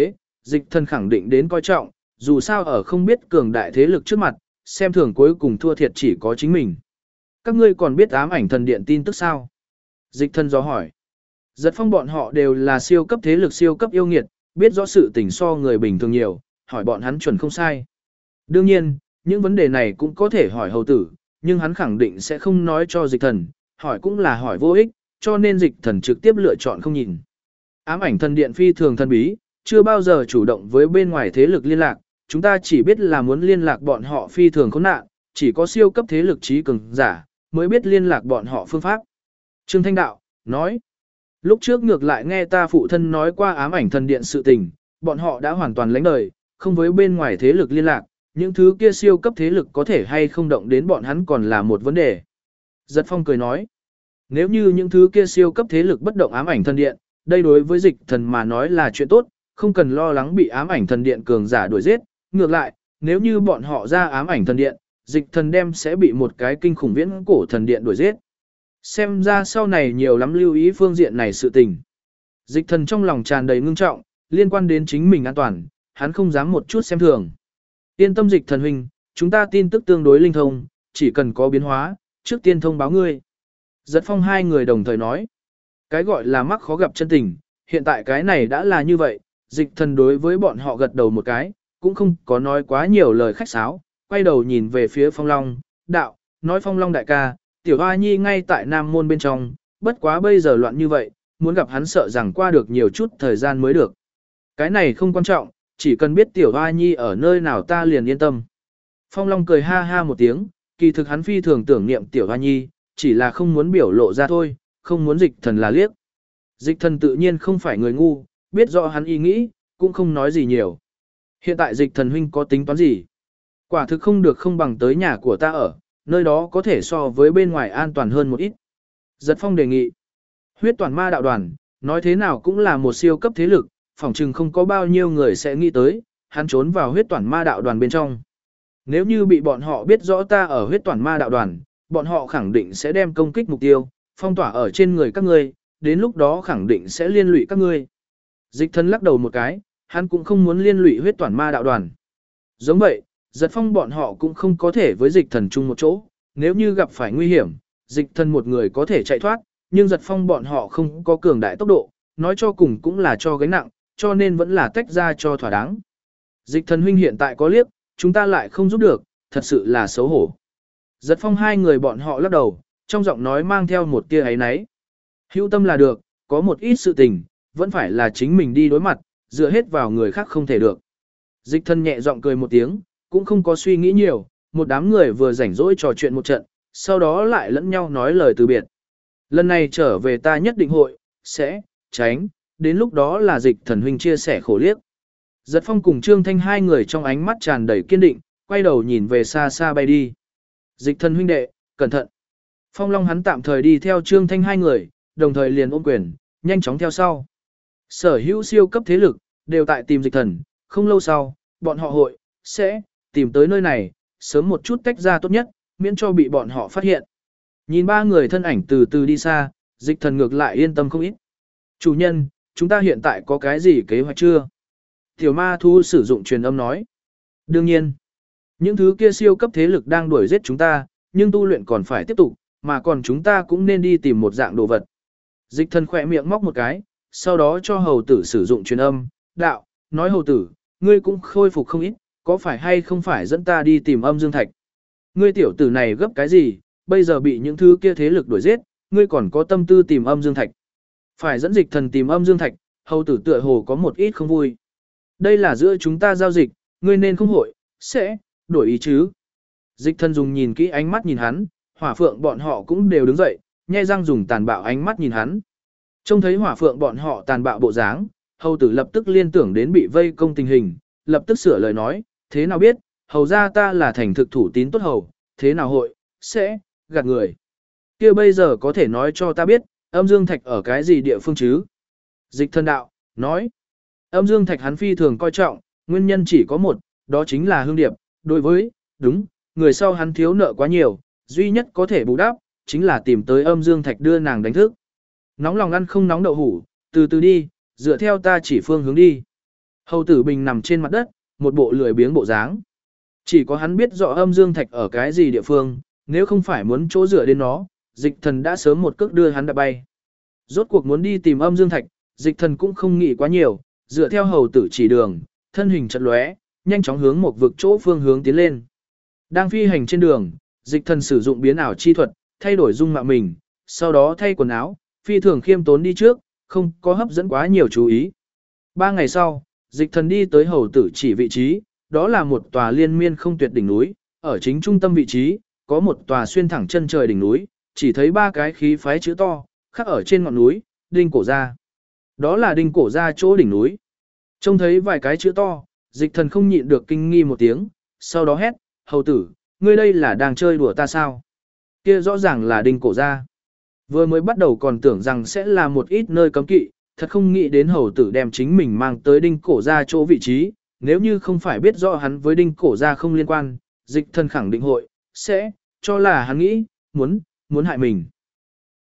dịch thần khẳng định đến coi trọng, dù sao ở không biết cường đại thế lực trước mặt, xem thường cuối cùng thua thiệt chỉ có chính mình. Các ngươi còn biết ám ảnh thần điện tin tức sao? Dịch thần dò hỏi. Giật Phong bọn họ đều là siêu cấp thế lực siêu cấp yêu nghiệt, biết rõ sự tình so người bình thường nhiều, hỏi bọn hắn chuẩn không sai. Đương nhiên, những vấn đề này cũng có thể hỏi hầu tử, nhưng hắn khẳng định sẽ không nói cho dịch thần, hỏi cũng là hỏi vô ích, cho nên dịch thần trực tiếp lựa chọn không nhìn. Ám ảnh thần điện phi thường thần bí, chưa bao giờ chủ động với bên ngoài thế lực liên lạc, chúng ta chỉ biết là muốn liên lạc bọn họ phi thường khốn nạn, chỉ có siêu cấp thế lực trí cường giả mới biết liên lạc bọn họ phương pháp. Trương Thanh Đạo nói, lúc trước ngược lại nghe ta phụ thân nói qua ám ảnh thần điện sự tình, bọn họ đã hoàn toàn lánh đời, không với bên ngoài thế lực liên lạc, những thứ kia siêu cấp thế lực có thể hay không động đến bọn hắn còn là một vấn đề. Giật Phong cười nói, nếu như những thứ kia siêu cấp thế lực bất động ám ảnh thần điện, đây đối với dịch thần mà nói là chuyện tốt, không cần lo lắng bị ám ảnh thần điện cường giả đuổi giết. Ngược lại, nếu như bọn họ ra ám ảnh thần điện, dịch thần đem sẽ bị một cái kinh khủng viễn cổ thần điện đuổi giết. Xem ra sau này nhiều lắm lưu ý phương diện này sự tình. Dịch thần trong lòng tràn đầy ngưng trọng, liên quan đến chính mình an toàn, hắn không dám một chút xem thường. Yên tâm dịch thần huynh, chúng ta tin tức tương đối linh thông, chỉ cần có biến hóa, trước tiên thông báo ngươi. Giật Phong hai người đồng thời nói, cái gọi là mắc khó gặp chân tình, hiện tại cái này đã là như vậy, dịch thần đối với bọn họ gật đầu một cái, cũng không có nói quá nhiều lời khách sáo, quay đầu nhìn về phía Phong Long, đạo, nói Phong Long đại ca, tiểu hoa nhi ngay tại Nam Môn bên trong, bất quá bây giờ loạn như vậy, muốn gặp hắn sợ rằng qua được nhiều chút thời gian mới được. Cái này không quan trọng, chỉ cần biết tiểu hoa nhi ở nơi nào ta liền yên tâm. Phong Long cười ha ha một tiếng, kỳ thực hắn phi thường tưởng niệm tiểu hoa nhi, chỉ là không muốn biểu lộ ra thôi, không muốn dịch thần là liếc. Dịch thần tự nhiên không phải người ngu, biết rõ hắn ý nghĩ, cũng không nói gì nhiều. Hiện tại dịch thần huynh có tính toán gì? Quả thực không được không bằng tới nhà của ta ở, nơi đó có thể so với bên ngoài an toàn hơn một ít. Giật Phong đề nghị. Huyết Toàn Ma đạo đoàn, nói thế nào cũng là một siêu cấp thế lực, phỏng chừng không có bao nhiêu người sẽ nghĩ tới, hắn trốn vào Huyết Toàn Ma đạo đoàn bên trong. Nếu như bị bọn họ biết rõ ta ở Huyết Toàn Ma đạo đoàn, bọn họ khẳng định sẽ đem công kích mục tiêu, phong tỏa ở trên người các ngươi, đến lúc đó khẳng định sẽ liên lụy các ngươi. Dịch thần lắc đầu một cái, hắn cũng không muốn liên lụy Huyết Toàn Ma đạo đoàn. Giống vậy, Giật Phong bọn họ cũng không có thể với dịch thần chung một chỗ, nếu như gặp phải nguy hiểm, dịch thần một người có thể chạy thoát, nhưng Giật Phong bọn họ không có cường đại tốc độ, nói cho cùng cũng là cho gánh nặng, cho nên vẫn là tách ra cho thỏa đáng. Dịch thần huynh hiện tại có liếc, chúng ta lại không giúp được, thật sự là xấu hổ. Giật Phong hai người bọn họ lắc đầu, trong giọng nói mang theo một tia ấy náy. Hữu tâm là được, có một ít sự tình, vẫn phải là chính mình đi đối mặt, dựa hết vào người khác không thể được. Dịch thần nhẹ giọng cười một tiếng, cũng không có suy nghĩ nhiều, một đám người vừa rảnh rỗi trò chuyện một trận, sau đó lại lẫn nhau nói lời từ biệt. Lần này trở về ta nhất định hội, sẽ, tránh, đến lúc đó là dịch thần huynh chia sẻ khổ liếc. Giật Phong cùng Trương Thanh hai người trong ánh mắt tràn đầy kiên định, quay đầu nhìn về xa xa bay đi. Dịch thần huynh đệ, cẩn thận. Phong Long hắn tạm thời đi theo Trương Thanh hai người, đồng thời liền ôm quyền, nhanh chóng theo sau. Sở hữu siêu cấp thế lực, đều tại tìm dịch thần, không lâu sau, bọn họ hội, sẽ, tìm tới nơi này, sớm một chút tách ra tốt nhất, miễn cho bị bọn họ phát hiện. Nhìn ba người thân ảnh từ từ đi xa, dịch thần ngược lại yên tâm không ít. Chủ nhân, chúng ta hiện tại có cái gì kế hoạch chưa? Tiểu ma thu sử dụng truyền âm nói. Đương nhiên, những thứ kia siêu cấp thế lực đang đuổi giết chúng ta, nhưng tu luyện còn phải tiếp tục, mà còn chúng ta cũng nên đi tìm một dạng đồ vật. Dịch thần khỏe miệng móc một cái, sau đó cho hầu tử sử dụng truyền âm, đạo, nói hầu tử, ngươi cũng khôi phục không ít, có phải hay không phải dẫn ta đi tìm âm dương thạch? Ngươi tiểu tử này gấp cái gì, bây giờ bị những thứ kia thế lực đuổi giết, ngươi còn có tâm tư tìm âm dương thạch. Phải dẫn dịch thần tìm âm dương thạch, hầu tử tựa hồ có một ít không vui. Đây là giữa chúng ta giao dịch, ngươi nên không hội, sẽ, đổi ý chứ. Dịch thần dùng nhìn kỹ ánh mắt nhìn hắn, hỏa phượng bọn họ cũng đều đứng dậy, nhe răng dùng tàn bạo ánh mắt nhìn hắn. Trông thấy hỏa phượng bọn họ tàn bạo bộ dáng, hầu tử lập tức liên tưởng đến bị vây công tình hình, lập tức sửa lời nói, thế nào biết, hầu ra ta là thành thực thủ tín tốt hầu, thế nào hội, sẽ, gạt người. Kia bây giờ có thể nói cho ta biết, âm dương thạch ở cái gì địa phương chứ? Dịch thần đạo, nói, âm dương thạch hắn phi thường coi trọng, nguyên nhân chỉ có một, đó chính là hương điệp, đối với, đúng, người sau hắn thiếu nợ quá nhiều, duy nhất có thể bù đắp, chính là tìm tới âm dương thạch đưa nàng đánh thức. Nóng lòng ăn không nóng đậu hủ, từ từ đi, dựa theo ta chỉ phương hướng đi. Hầu tử bình nằm trên mặt đất, một bộ lười biếng bộ dáng. Chỉ có hắn biết rõ âm dương thạch ở cái gì địa phương, nếu không phải muốn chỗ dựa đến nó, dịch thần đã sớm một cước đưa hắn đã bay. Rốt cuộc muốn đi tìm âm dương thạch, dịch thần cũng không nghĩ quá nhiều, dựa theo hầu tử chỉ đường, thân hình chật lóe, nhanh chóng hướng một vực chỗ phương hướng tiến lên. Đang phi hành trên đường, dịch thần sử dụng biến ảo chi thuật, thay đổi dung mạo mình, sau đó thay quần áo, phi thường khiêm tốn đi trước, không có hấp dẫn quá nhiều chú ý. 3 ngày sau, dịch thần đi tới hầu tử chỉ vị trí, đó là một tòa liên miên không tuyệt đỉnh núi, ở chính trung tâm vị trí, có một tòa xuyên thẳng chân trời đỉnh núi, chỉ thấy 3 cái khí phái chữ to, khắc ở trên ngọn núi, đinh cổ gia. Đó là đinh cổ gia chỗ đỉnh núi. Trông thấy vài cái chữ to, dịch thần không nhịn được kinh nghi một tiếng, sau đó hét, hầu tử, ngươi đây là đang chơi đùa ta sao? Kia rõ ràng là đinh cổ gia. Vừa mới bắt đầu còn tưởng rằng sẽ là một ít nơi cấm kỵ, thật không nghĩ đến hầu tử đem chính mình mang tới đinh cổ gia chỗ vị trí, nếu như không phải biết rõ hắn với đinh cổ gia không liên quan, dịch thần khẳng định hội, sẽ, cho là hắn nghĩ, muốn hại mình.